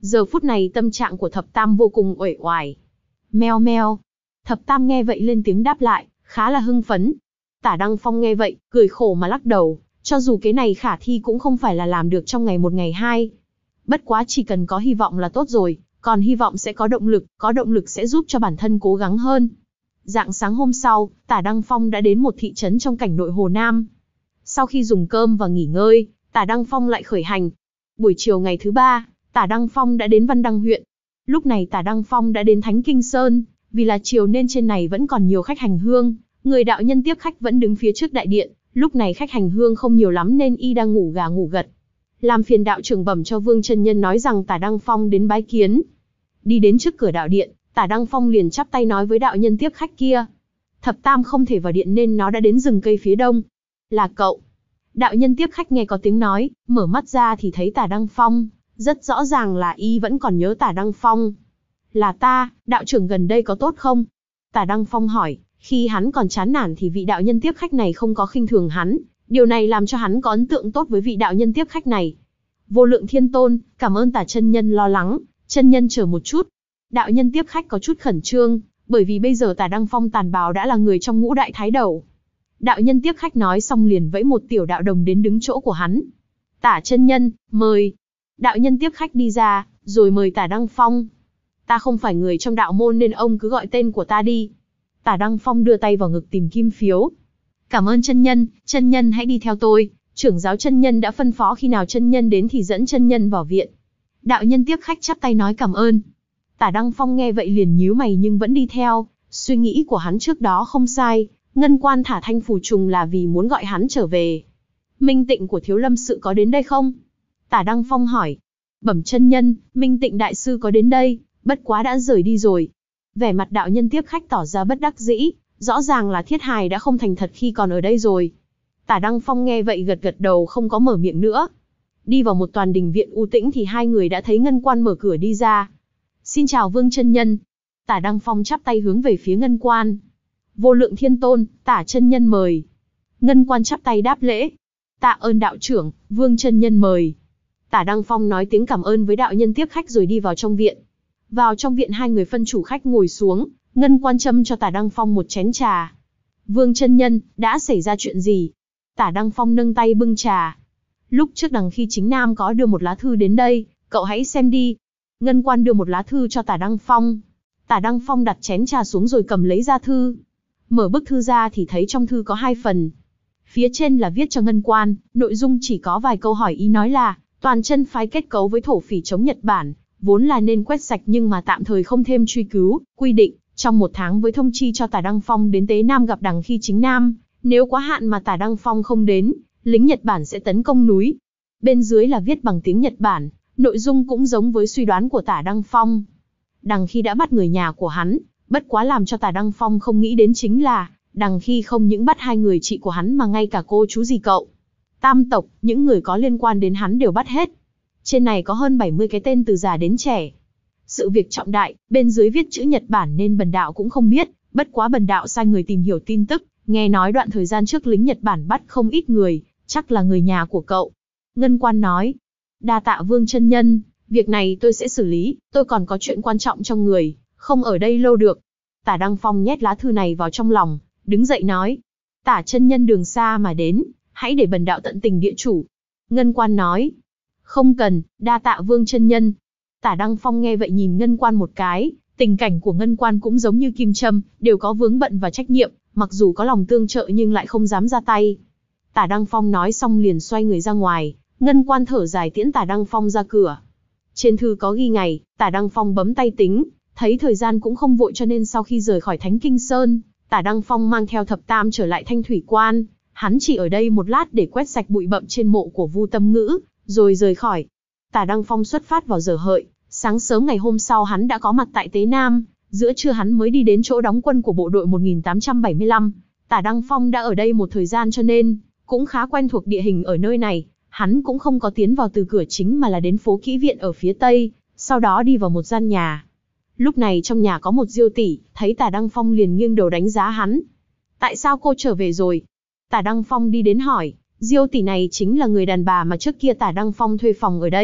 Giờ phút này tâm trạng của Thập Tam vô cùng uể oải. Meo meo. Thập Tam nghe vậy lên tiếng đáp lại, khá là hưng phấn. Tả Đăng Phong nghe vậy, cười khổ mà lắc đầu, cho dù cái này khả thi cũng không phải là làm được trong ngày một ngày hai. Bất quá chỉ cần có hy vọng là tốt rồi, còn hy vọng sẽ có động lực, có động lực sẽ giúp cho bản thân cố gắng hơn. Rạng sáng hôm sau, Tả Đăng Phong đã đến một thị trấn trong cảnh nội Hồ Nam. Sau khi dùng cơm và nghỉ ngơi, Tả Đăng Phong lại khởi hành. Buổi chiều ngày thứ ba, Tả Đăng Phong đã đến Văn Đăng huyện. Lúc này Tả Đăng Phong đã đến Thánh Kinh Sơn, vì là chiều nên trên này vẫn còn nhiều khách hành hương, người đạo nhân tiếp khách vẫn đứng phía trước đại điện, lúc này khách hành hương không nhiều lắm nên y đang ngủ gà ngủ gật. Làm phiền đạo trưởng bẩm cho Vương chân nhân nói rằng Tả Đăng Phong đến bái kiến. Đi đến trước cửa đạo điện, Tả Đăng Phong liền chắp tay nói với đạo nhân tiếp khách kia. Thập Tam không thể vào điện nên nó đã đến rừng cây phía đông. Là cậu. Đạo nhân tiếp khách nghe có tiếng nói, mở mắt ra thì thấy Tả Đăng Phong, rất rõ ràng là y vẫn còn nhớ Tả Đăng Phong. Là ta, đạo trưởng gần đây có tốt không? Tả Đăng Phong hỏi, khi hắn còn chán nản thì vị đạo nhân tiếp khách này không có khinh thường hắn, điều này làm cho hắn có ấn tượng tốt với vị đạo nhân tiếp khách này. Vô Lượng Thiên Tôn, cảm ơn Tả chân nhân lo lắng, chân nhân chờ một chút. Đạo nhân tiếp khách có chút khẩn trương, bởi vì bây giờ Tả Đăng Phong tàn bào đã là người trong ngũ đại thái đầu. Đạo nhân tiếp khách nói xong liền vẫy một tiểu đạo đồng đến đứng chỗ của hắn. Tả chân nhân, mời. Đạo nhân tiếp khách đi ra, rồi mời Tả Đăng Phong. Ta không phải người trong đạo môn nên ông cứ gọi tên của ta đi. Tả Đăng Phong đưa tay vào ngực tìm kim phiếu. Cảm ơn chân nhân, chân nhân hãy đi theo tôi, trưởng giáo chân nhân đã phân phó khi nào chân nhân đến thì dẫn chân nhân vào viện. Đạo nhân tiếp khách chắp tay nói cảm ơn. Tả Đăng Phong nghe vậy liền nhíu mày nhưng vẫn đi theo, suy nghĩ của hắn trước đó không sai, Ngân Quan thả thanh phù trùng là vì muốn gọi hắn trở về. Minh Tịnh của Thiếu Lâm Sự có đến đây không? Tả Đăng Phong hỏi. Bẩm chân nhân, Minh Tịnh đại sư có đến đây, bất quá đã rời đi rồi. Vẻ mặt đạo nhân tiếp khách tỏ ra bất đắc dĩ, rõ ràng là Thiết Hài đã không thành thật khi còn ở đây rồi. Tả Đăng Phong nghe vậy gật gật đầu không có mở miệng nữa. Đi vào một toàn đình viện u tĩnh thì hai người đã thấy Ngân Quan mở cửa đi ra. Xin chào Vương chân nhân. Tả Đăng Phong chắp tay hướng về phía Ngân Quan. Vô Lượng Thiên Tôn, Tả chân nhân mời. Ngân Quan chắp tay đáp lễ. Tạ ơn đạo trưởng, Vương chân nhân mời. Tả Đăng Phong nói tiếng cảm ơn với đạo nhân tiếp khách rồi đi vào trong viện. Vào trong viện hai người phân chủ khách ngồi xuống, Ngân Quan châm cho Tả Đăng Phong một chén trà. Vương chân nhân, đã xảy ra chuyện gì? Tả Đăng Phong nâng tay bưng trà. Lúc trước đằng khi Chính Nam có đưa một lá thư đến đây, cậu hãy xem đi. Ngân Quan đưa một lá thư cho Tả Đăng Phong. Tả Đăng Phong đặt chén trà xuống rồi cầm lấy ra thư. Mở bức thư ra thì thấy trong thư có hai phần. Phía trên là viết cho Ngân Quan, nội dung chỉ có vài câu hỏi ý nói là, toàn chân phái kết cấu với thổ phỉ chống Nhật Bản, vốn là nên quét sạch nhưng mà tạm thời không thêm truy cứu, quy định, trong một tháng với thông chi cho Tả Đăng Phong đến Tế Nam gặp đằng khi Chính Nam, nếu quá hạn mà Tả Đăng Phong không đến, lính Nhật Bản sẽ tấn công núi. Bên dưới là viết bằng tiếng Nhật Bản, nội dung cũng giống với suy đoán của Tả Đăng Phong. Đằng khi đã bắt người nhà của hắn, bất quá làm cho Tả Đăng Phong không nghĩ đến chính là, đằng khi không những bắt hai người chị của hắn mà ngay cả cô chú dì cậu. Tam tộc, những người có liên quan đến hắn đều bắt hết. Trên này có hơn bảy mươi cái tên từ già đến trẻ. Sự việc trọng đại, bên dưới viết chữ Nhật Bản nên bần đạo cũng không biết, bất quá bần đạo sai người tìm hiểu tin tức, nghe nói đoạn thời gian trước lính Nhật Bản bắt không ít người, chắc là người nhà của cậu. Ngân Quan nói, đa tạ Vương chân nhân, việc này tôi sẽ xử lý, tôi còn có chuyện quan trọng trong người, không ở đây lâu được. Tả Đăng Phong nhét lá thư này vào trong lòng, đứng dậy nói, Tả chân nhân đường xa mà đến, hãy để bần đạo tận tình địa chủ. Ngân Quan nói, không cần, đa tạ Vương chân nhân. Tả Đăng Phong nghe vậy nhìn Ngân Quan một cái, tình cảnh của Ngân Quan cũng giống như Kim Châm, đều có vướng bận và trách nhiệm, mặc dù có lòng tương trợ nhưng lại không dám ra tay. Tả Đăng Phong nói xong liền xoay người ra ngoài, Ngân Quan thở dài tiễn Tả Đăng Phong ra cửa. Trên thư có ghi ngày, Tả Đăng Phong bấm tay tính, thấy thời gian cũng không vội cho nên sau khi rời khỏi Thánh Kinh Sơn, Tả Đăng Phong mang theo Thập Tam trở lại Thanh Thủy Quan, hắn chỉ ở đây một lát để quét sạch bụi bặm trên mộ của Vu Tâm Ngữ, rồi rời khỏi. Tả Đăng Phong xuất phát vào giờ hợi, sáng sớm ngày hôm sau hắn đã có mặt tại Tế Nam, giữa trưa hắn mới đi đến chỗ đóng quân của bộ đội một nghìn tám trăm bảy mươi lăm. Tả Đăng Phong đã ở đây một thời gian cho nên cũng khá quen thuộc địa hình ở nơi này, hắn cũng không có tiến vào từ cửa chính mà là đến phố Kỹ Viện ở phía tây, sau đó đi vào một gian nhà. Lúc này trong nhà có một Diêu tỷ, thấy Tả Đăng Phong liền nghiêng đầu đánh giá hắn. Tại sao cô trở về rồi? Tả Đăng Phong đi đến hỏi, Diêu tỷ này chính là người đàn bà mà trước kia Tả Đăng Phong thuê phòng ở đây,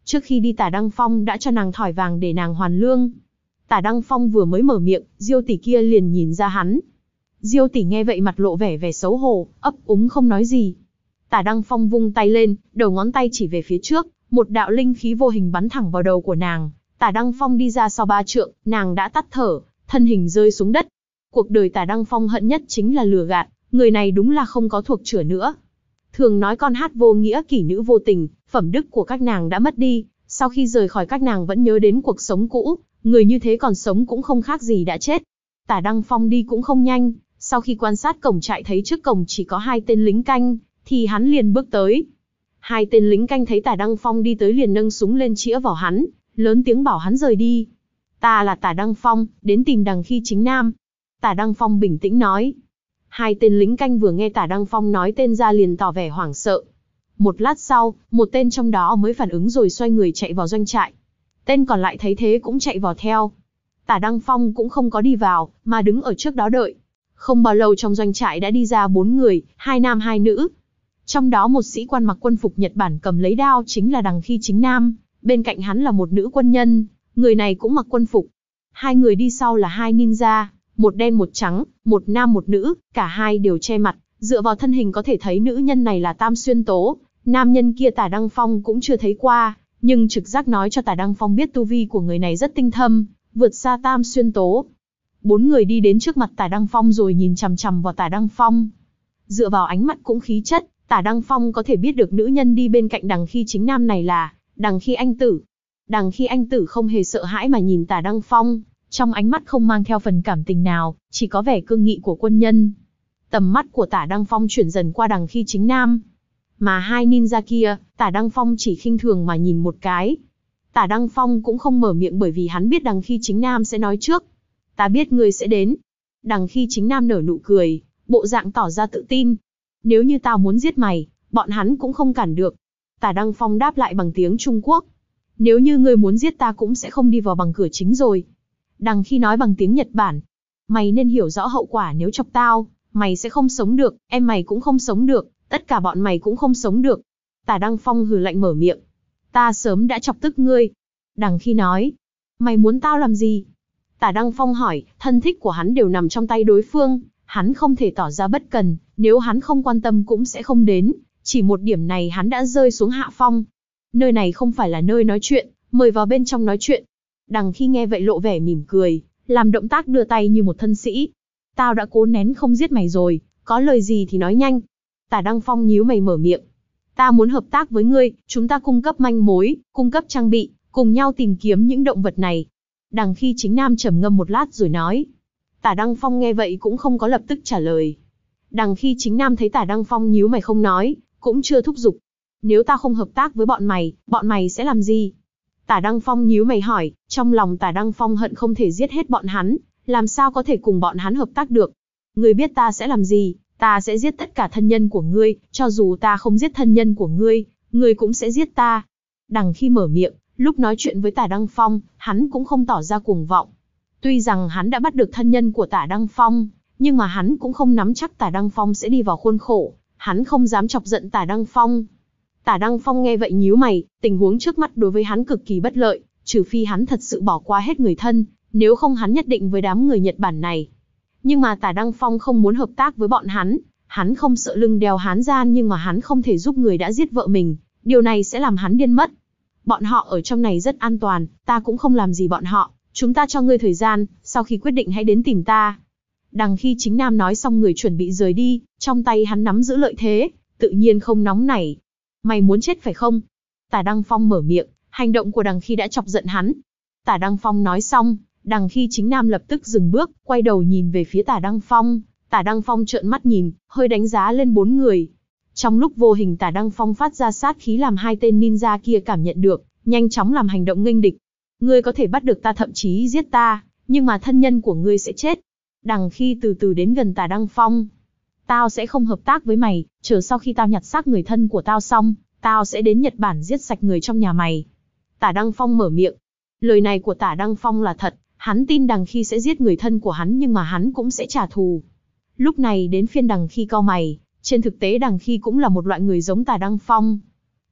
Trước khi đi Tả Đăng Phong đã cho nàng thỏi vàng để nàng hoàn lương. Tả Đăng Phong vừa mới mở miệng, Diêu tỷ kia liền nhìn ra hắn. Diêu tỷ nghe vậy mặt lộ vẻ vẻ xấu hổ, ấp úng không nói gì. Tả Đăng Phong vung tay lên, đầu ngón tay chỉ về phía trước, một đạo linh khí vô hình bắn thẳng vào đầu của nàng. Tả Đăng Phong đi ra sau ba trượng, nàng đã tắt thở, thân hình rơi xuống đất. Cuộc đời Tả Đăng Phong hận nhất chính là lừa gạt, người này đúng là không có thuộc chửa nữa. Thường nói con hát vô nghĩa kỷ nữ vô tình, phẩm đức của các nàng đã mất đi, sau khi rời khỏi các nàng vẫn nhớ đến cuộc sống cũ, người như thế còn sống cũng không khác gì đã chết. Tả Đăng Phong đi cũng không nhanh, sau khi quan sát cổng trại thấy trước cổng chỉ có hai tên lính canh, thì hắn liền bước tới. Hai tên lính canh thấy Tả Đăng Phong đi tới liền nâng súng lên chĩa vào hắn, lớn tiếng bảo hắn rời đi. Ta là Tả Đăng Phong, đến tìm Đằng Khi Chính Nam. Tả Đăng Phong bình tĩnh nói. Hai tên lính canh vừa nghe Tả Đăng Phong nói tên ra liền tỏ vẻ hoảng sợ. Một lát sau, một tên trong đó mới phản ứng rồi xoay người chạy vào doanh trại. Tên còn lại thấy thế cũng chạy vào theo. Tả Đăng Phong cũng không có đi vào, mà đứng ở trước đó đợi. Không bao lâu trong doanh trại đã đi ra bốn người, hai nam hai nữ. Trong đó một sĩ quan mặc quân phục Nhật Bản cầm lấy đao chính là Đằng Khi Chính Nam, bên cạnh hắn là một nữ quân nhân, người này cũng mặc quân phục. Hai người đi sau là hai ninja, một đen một trắng, một nam một nữ, cả hai đều che mặt, dựa vào thân hình có thể thấy nữ nhân này là Tam Xuyên Tố, nam nhân kia Tả Đăng Phong cũng chưa thấy qua, nhưng trực giác nói cho Tả Đăng Phong biết tu vi của người này rất tinh thâm, vượt xa Tam Xuyên Tố. Bốn người đi đến trước mặt Tả Đăng Phong rồi nhìn chằm chằm vào Tả Đăng Phong. Dựa vào ánh mắt cũng khí chất, Tả Đăng Phong có thể biết được nữ nhân đi bên cạnh Đằng Khi Chính Nam này là Đằng Khi Anh Tử. Đằng Khi Anh Tử không hề sợ hãi mà nhìn Tả Đăng Phong, trong ánh mắt không mang theo phần cảm tình nào, chỉ có vẻ cương nghị của quân nhân. Tầm mắt của Tả Đăng Phong chuyển dần qua Đằng Khi Chính Nam. Mà hai ninja kia, Tả Đăng Phong chỉ khinh thường mà nhìn một cái. Tả Đăng Phong cũng không mở miệng bởi vì hắn biết Đằng Khi Chính Nam sẽ nói trước. Ta biết ngươi sẽ đến. Đằng Khi Chính Nam nở nụ cười, bộ dạng tỏ ra tự tin. Nếu như tao muốn giết mày, bọn hắn cũng không cản được. Tả Đăng Phong đáp lại bằng tiếng Trung Quốc. Nếu như ngươi muốn giết ta cũng sẽ không đi vào bằng cửa chính rồi. Đằng Khi nói bằng tiếng Nhật Bản. Mày nên hiểu rõ hậu quả nếu chọc tao, mày sẽ không sống được, em mày cũng không sống được, tất cả bọn mày cũng không sống được. Tả Đăng Phong hừ lạnh mở miệng. Ta sớm đã chọc tức ngươi. Đằng Khi nói. Mày muốn tao làm gì? Tả Đăng Phong hỏi, thân thích của hắn đều nằm trong tay đối phương, hắn không thể tỏ ra bất cần, nếu hắn không quan tâm cũng sẽ không đến, chỉ một điểm này hắn đã rơi xuống hạ phong. Nơi này không phải là nơi nói chuyện, mời vào bên trong nói chuyện. Đằng Khi nghe vậy lộ vẻ mỉm cười, làm động tác đưa tay như một thân sĩ. Tao đã cố nén không giết mày rồi, có lời gì thì nói nhanh. Tả Đăng Phong nhíu mày mở miệng. Ta muốn hợp tác với ngươi, chúng ta cung cấp manh mối, cung cấp trang bị, cùng nhau tìm kiếm những động vật này. Đằng Khi Chính Nam trầm ngâm một lát rồi nói. Tả Đăng Phong nghe vậy cũng không có lập tức trả lời. Đằng Khi Chính Nam thấy Tả Đăng Phong nhíu mày không nói, cũng chưa thúc giục. Nếu ta không hợp tác với bọn mày, bọn mày sẽ làm gì? Tả Đăng Phong nhíu mày hỏi, trong lòng Tả Đăng Phong hận không thể giết hết bọn hắn, làm sao có thể cùng bọn hắn hợp tác được? Ngươi biết ta sẽ làm gì? Ta sẽ giết tất cả thân nhân của ngươi, cho dù ta không giết thân nhân của ngươi, ngươi cũng sẽ giết ta. Đằng Khi mở miệng, lúc nói chuyện với Tả Đăng Phong, hắn cũng không tỏ ra cuồng vọng. Tuy rằng hắn đã bắt được thân nhân của Tả Đăng Phong, nhưng mà hắn cũng không nắm chắc Tả Đăng Phong sẽ đi vào khuôn khổ, hắn không dám chọc giận Tả Đăng Phong. Tả Đăng Phong nghe vậy nhíu mày, tình huống trước mắt đối với hắn cực kỳ bất lợi, trừ phi hắn thật sự bỏ qua hết người thân, nếu không hắn nhất định với đám người Nhật Bản này. Nhưng mà Tả Đăng Phong không muốn hợp tác với bọn hắn, hắn không sợ lưng đeo hán gian nhưng mà hắn không thể giúp người đã giết vợ mình, điều này sẽ làm hắn điên mất. Bọn họ ở trong này rất an toàn, ta cũng không làm gì bọn họ, chúng ta cho ngươi thời gian, sau khi quyết định hãy đến tìm ta. Đằng Khi Chính Nam nói xong người chuẩn bị rời đi, trong tay hắn nắm giữ lợi thế, tự nhiên không nóng nảy. Mày muốn chết phải không? Tả Đăng Phong mở miệng, hành động của Đằng Khi đã chọc giận hắn. Tả Đăng Phong nói xong, Đằng Khi Chính Nam lập tức dừng bước, quay đầu nhìn về phía Tả Đăng Phong. Tả Đăng Phong trợn mắt nhìn, hơi đánh giá lên bốn người. Trong lúc vô hình Tả Đăng Phong phát ra sát khí làm hai tên ninja kia cảm nhận được, nhanh chóng làm hành động nghênh địch. Ngươi có thể bắt được ta thậm chí giết ta, nhưng mà thân nhân của ngươi sẽ chết. Đằng Khi từ từ đến gần Tả Đăng Phong. Tao sẽ không hợp tác với mày, chờ sau khi tao nhặt xác người thân của tao xong, tao sẽ đến Nhật Bản giết sạch người trong nhà mày. Tả Đăng Phong mở miệng. Lời này của Tả Đăng Phong là thật, hắn tin Đằng Khi sẽ giết người thân của hắn nhưng mà hắn cũng sẽ trả thù. Lúc này đến phiên Đằng Khi cau mày, trên thực tế Đằng Khi cũng là một loại người giống Tả Đăng Phong.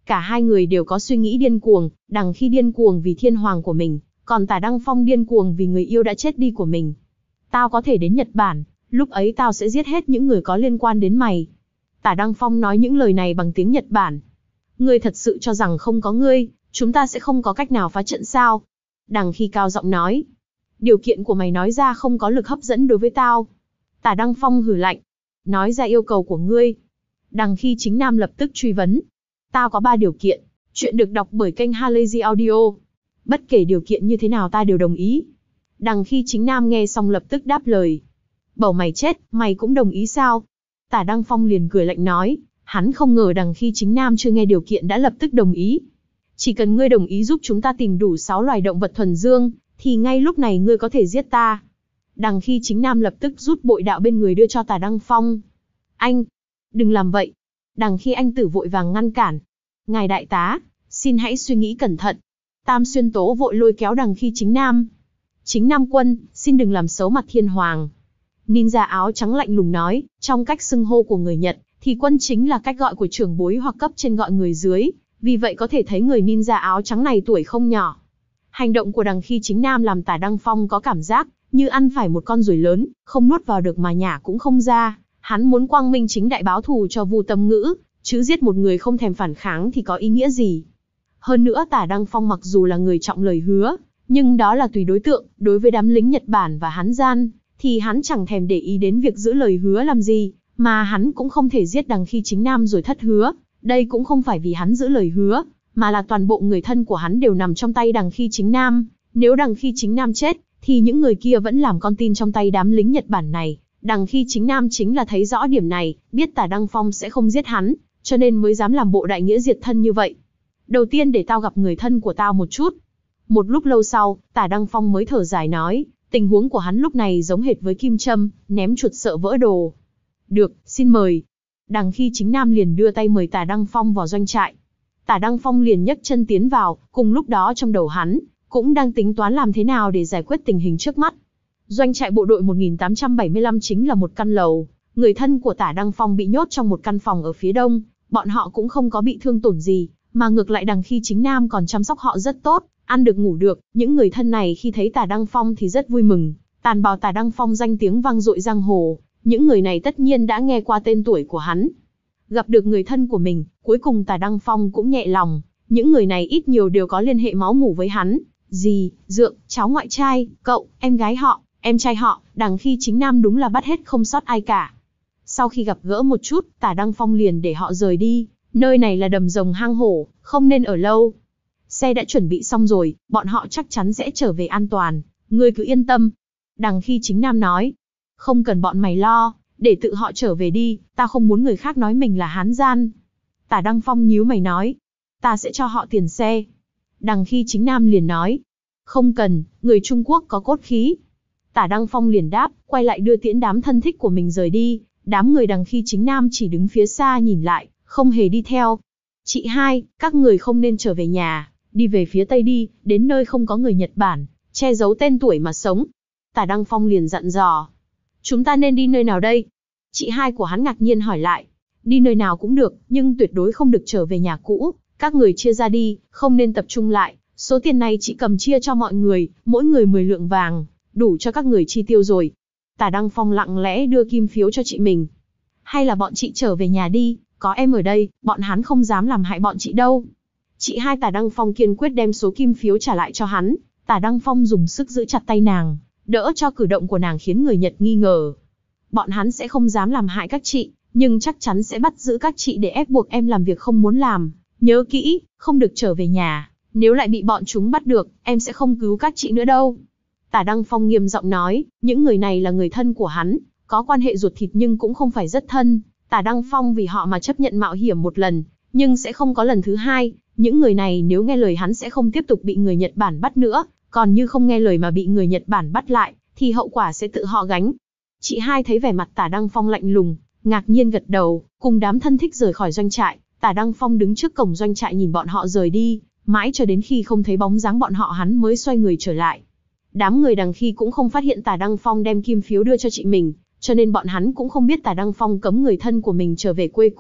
Cả hai người đều có suy nghĩ điên cuồng, Đằng Khi điên cuồng vì thiên hoàng của mình, còn Tả Đăng Phong điên cuồng vì người yêu đã chết đi của mình. Tao có thể đến Nhật Bản, lúc ấy tao sẽ giết hết những người có liên quan đến mày. Tả Đăng Phong nói những lời này bằng tiếng Nhật Bản. Ngươi thật sự cho rằng không có ngươi, chúng ta sẽ không có cách nào phá trận sao? Đằng Khi cao giọng nói. Điều kiện của mày nói ra không có lực hấp dẫn đối với tao. Tả Đăng Phong hừ lạnh. Nói ra yêu cầu của ngươi. Đằng Khi Chính Nam lập tức truy vấn. Tao có ba điều kiện. Chuyện được đọc bởi kênh Halazy Audio. Bất kể điều kiện như thế nào ta đều đồng ý. Đằng Khi Chính Nam nghe xong lập tức đáp lời. Bảo mày chết, mày cũng đồng ý sao? Tả Đăng Phong liền cười lạnh nói. Hắn không ngờ Đằng Khi Chính Nam chưa nghe điều kiện đã lập tức đồng ý. Chỉ cần ngươi đồng ý giúp chúng ta tìm đủ sáu loài động vật thuần dương, thì ngay lúc này ngươi có thể giết ta. Đằng Khi Chính Nam lập tức rút bội đạo bên người đưa cho Tả Đăng Phong. Anh, đừng làm vậy. Đằng Khi Anh Tử vội vàng ngăn cản. Ngài đại tá, xin hãy suy nghĩ cẩn thận. Tam Xuyên Tố vội lôi kéo Đằng Khi Chính Nam. Chính Nam quân, xin đừng làm xấu mặt thiên hoàng. Ninja áo trắng lạnh lùng nói, trong cách xưng hô của người Nhật, thì quân chính là cách gọi của trưởng bối hoặc cấp trên gọi người dưới, vì vậy có thể thấy người ninja áo trắng này tuổi không nhỏ. Hành động của Đằng Khi Chính Nam làm Tả Đăng Phong có cảm giác như ăn phải một con ruồi lớn, không nuốt vào được mà nhả cũng không ra. Hắn muốn quang minh chính đại báo thù cho Vu Tâm Ngữ, chứ giết một người không thèm phản kháng thì có ý nghĩa gì. Hơn nữa Tả Đăng Phong mặc dù là người trọng lời hứa, nhưng đó là tùy đối tượng, đối với đám lính Nhật Bản và Hán gian, thì hắn chẳng thèm để ý đến việc giữ lời hứa làm gì, mà hắn cũng không thể giết Đằng Khi Chính Nam rồi thất hứa. Đây cũng không phải vì hắn giữ lời hứa, mà là toàn bộ người thân của hắn đều nằm trong tay Đằng Khi Chính Nam. Nếu Đằng Khi Chính Nam chết, thì những người kia vẫn làm con tin trong tay đám lính Nhật Bản này. Đằng Khi Chính Nam chính là thấy rõ điểm này, biết Tả Đăng Phong sẽ không giết hắn, cho nên mới dám làm bộ đại nghĩa diệt thân như vậy. Đầu tiên để tao gặp người thân của tao một chút. Một lúc lâu sau, Tả Đăng Phong mới thở dài nói, tình huống của hắn lúc này giống hệt với kim châm, ném chuột sợ vỡ đồ. Được, xin mời. Đằng Khi Chính Nam liền đưa tay mời Tả Đăng Phong vào doanh trại. Tả Đăng Phong liền nhấc chân tiến vào, cùng lúc đó trong đầu hắn cũng đang tính toán làm thế nào để giải quyết tình hình trước mắt. Doanh trại bộ đội một nghìn tám trăm bảy mươi lăm chính là một căn lầu, người thân của Tả Đăng Phong bị nhốt trong một căn phòng ở phía đông, bọn họ cũng không có bị thương tổn gì, mà ngược lại Đằng Khi Chính Nam còn chăm sóc họ rất tốt, ăn được ngủ được. Những người thân này khi thấy Tả Đăng Phong thì rất vui mừng, tàn bào Tả Đăng Phong danh tiếng vang dội giang hồ, những người này tất nhiên đã nghe qua tên tuổi của hắn. Gặp được người thân của mình, cuối cùng Tả Đăng Phong cũng nhẹ lòng, những người này ít nhiều đều có liên hệ máu mủ với hắn, dì, dượng, cháu ngoại trai, cậu, em gái họ, em trai họ, Đằng Khi Chính Nam đúng là bắt hết không sót ai cả. Sau khi gặp gỡ một chút, Tả Đăng Phong liền để họ rời đi, nơi này là đầm rồng hang hổ, không nên ở lâu. Xe đã chuẩn bị xong rồi, bọn họ chắc chắn sẽ trở về an toàn, ngươi cứ yên tâm. Đằng Khi Chính Nam nói, không cần bọn mày lo, để tự họ trở về đi, ta không muốn người khác nói mình là Hán gian. Tả Đăng Phong nhíu mày nói, ta sẽ cho họ tiền xe. Đằng Khi Chính Nam liền nói, không cần, người Trung Quốc có cốt khí. Tả Đăng Phong liền đáp, quay lại đưa tiễn đám thân thích của mình rời đi. Đám người Đằng Khi Chính Nam chỉ đứng phía xa nhìn lại, không hề đi theo. Chị hai, các người không nên trở về nhà, đi về phía tây đi, đến nơi không có người Nhật Bản, che giấu tên tuổi mà sống. Tả Đăng Phong liền dặn dò, chúng ta nên đi nơi nào đây? Chị hai của hắn ngạc nhiên hỏi lại, đi nơi nào cũng được, nhưng tuyệt đối không được trở về nhà cũ, các người chia ra đi, không nên tập trung lại, số tiền này chị cầm chia cho mọi người, mỗi người mười lượng vàng, đủ cho các người chi tiêu rồi. Tả Đăng Phong lặng lẽ đưa kim phiếu cho chị mình. Hay là bọn chị trở về nhà đi, có em ở đây, bọn hắn không dám làm hại bọn chị đâu. Chị hai Tả Đăng Phong kiên quyết đem số kim phiếu trả lại cho hắn. Tả Đăng Phong dùng sức giữ chặt tay nàng, đỡ cho cử động của nàng khiến người Nhật nghi ngờ. Bọn hắn sẽ không dám làm hại các chị, nhưng chắc chắn sẽ bắt giữ các chị để ép buộc em làm việc không muốn làm. Nhớ kỹ, không được trở về nhà, nếu lại bị bọn chúng bắt được, em sẽ không cứu các chị nữa đâu. Tả Đăng Phong nghiêm giọng nói, những người này là người thân của hắn, có quan hệ ruột thịt nhưng cũng không phải rất thân. Tả Đăng Phong vì họ mà chấp nhận mạo hiểm một lần, nhưng sẽ không có lần thứ hai. Những người này nếu nghe lời hắn sẽ không tiếp tục bị người Nhật Bản bắt nữa, còn như không nghe lời mà bị người Nhật Bản bắt lại, thì hậu quả sẽ tự họ gánh. Chị hai thấy vẻ mặt Tả Đăng Phong lạnh lùng, ngạc nhiên gật đầu, cùng đám thân thích rời khỏi doanh trại. Tả Đăng Phong đứng trước cổng doanh trại nhìn bọn họ rời đi, mãi cho đến khi không thấy bóng dáng bọn họ hắn mới xoay người trở lại. Đám người Đằng Khi cũng không phát hiện Tả Đăng Phong đem kim phiếu đưa cho chị mình, cho nên bọn hắn cũng không biết Tả Đăng Phong cấm người thân của mình trở về quê cũ.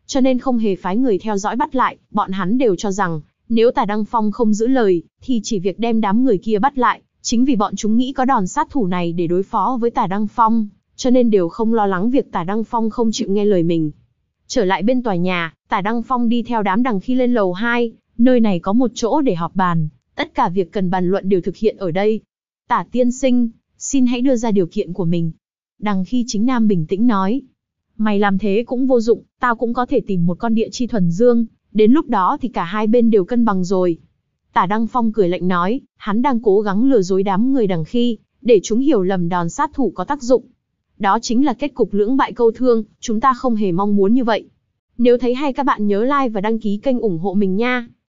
cho nên không hề phái người theo dõi bắt lại, bọn hắn đều cho rằng, nếu Tả Đăng Phong không giữ lời, thì chỉ việc đem đám người kia bắt lại, chính vì bọn chúng nghĩ có đòn sát thủ này để đối phó với Tả Đăng Phong, cho nên đều không lo lắng việc Tả Đăng Phong không chịu nghe lời mình. Trở lại bên tòa nhà, Tả Đăng Phong đi theo đám Đằng Khi lên lầu hai, nơi này có một chỗ để họp bàn, tất cả việc cần bàn luận đều thực hiện ở đây. Tả tiên sinh, xin hãy đưa ra điều kiện của mình. Đằng Khi Chính Nam bình tĩnh nói. Mày làm thế cũng vô dụng, tao cũng có thể tìm một con địa chi thuần dương, đến lúc đó thì cả hai bên đều cân bằng rồi. Tả Đăng Phong cười lạnh nói, hắn đang cố gắng lừa dối đám người Đằng Khi, để chúng hiểu lầm đòn sát thủ có tác dụng. Đó chính là kết cục lưỡng bại câu thương, chúng ta không hề mong muốn như vậy. Nếu thấy hay các bạn nhớ like và đăng ký kênh ủng hộ mình nha.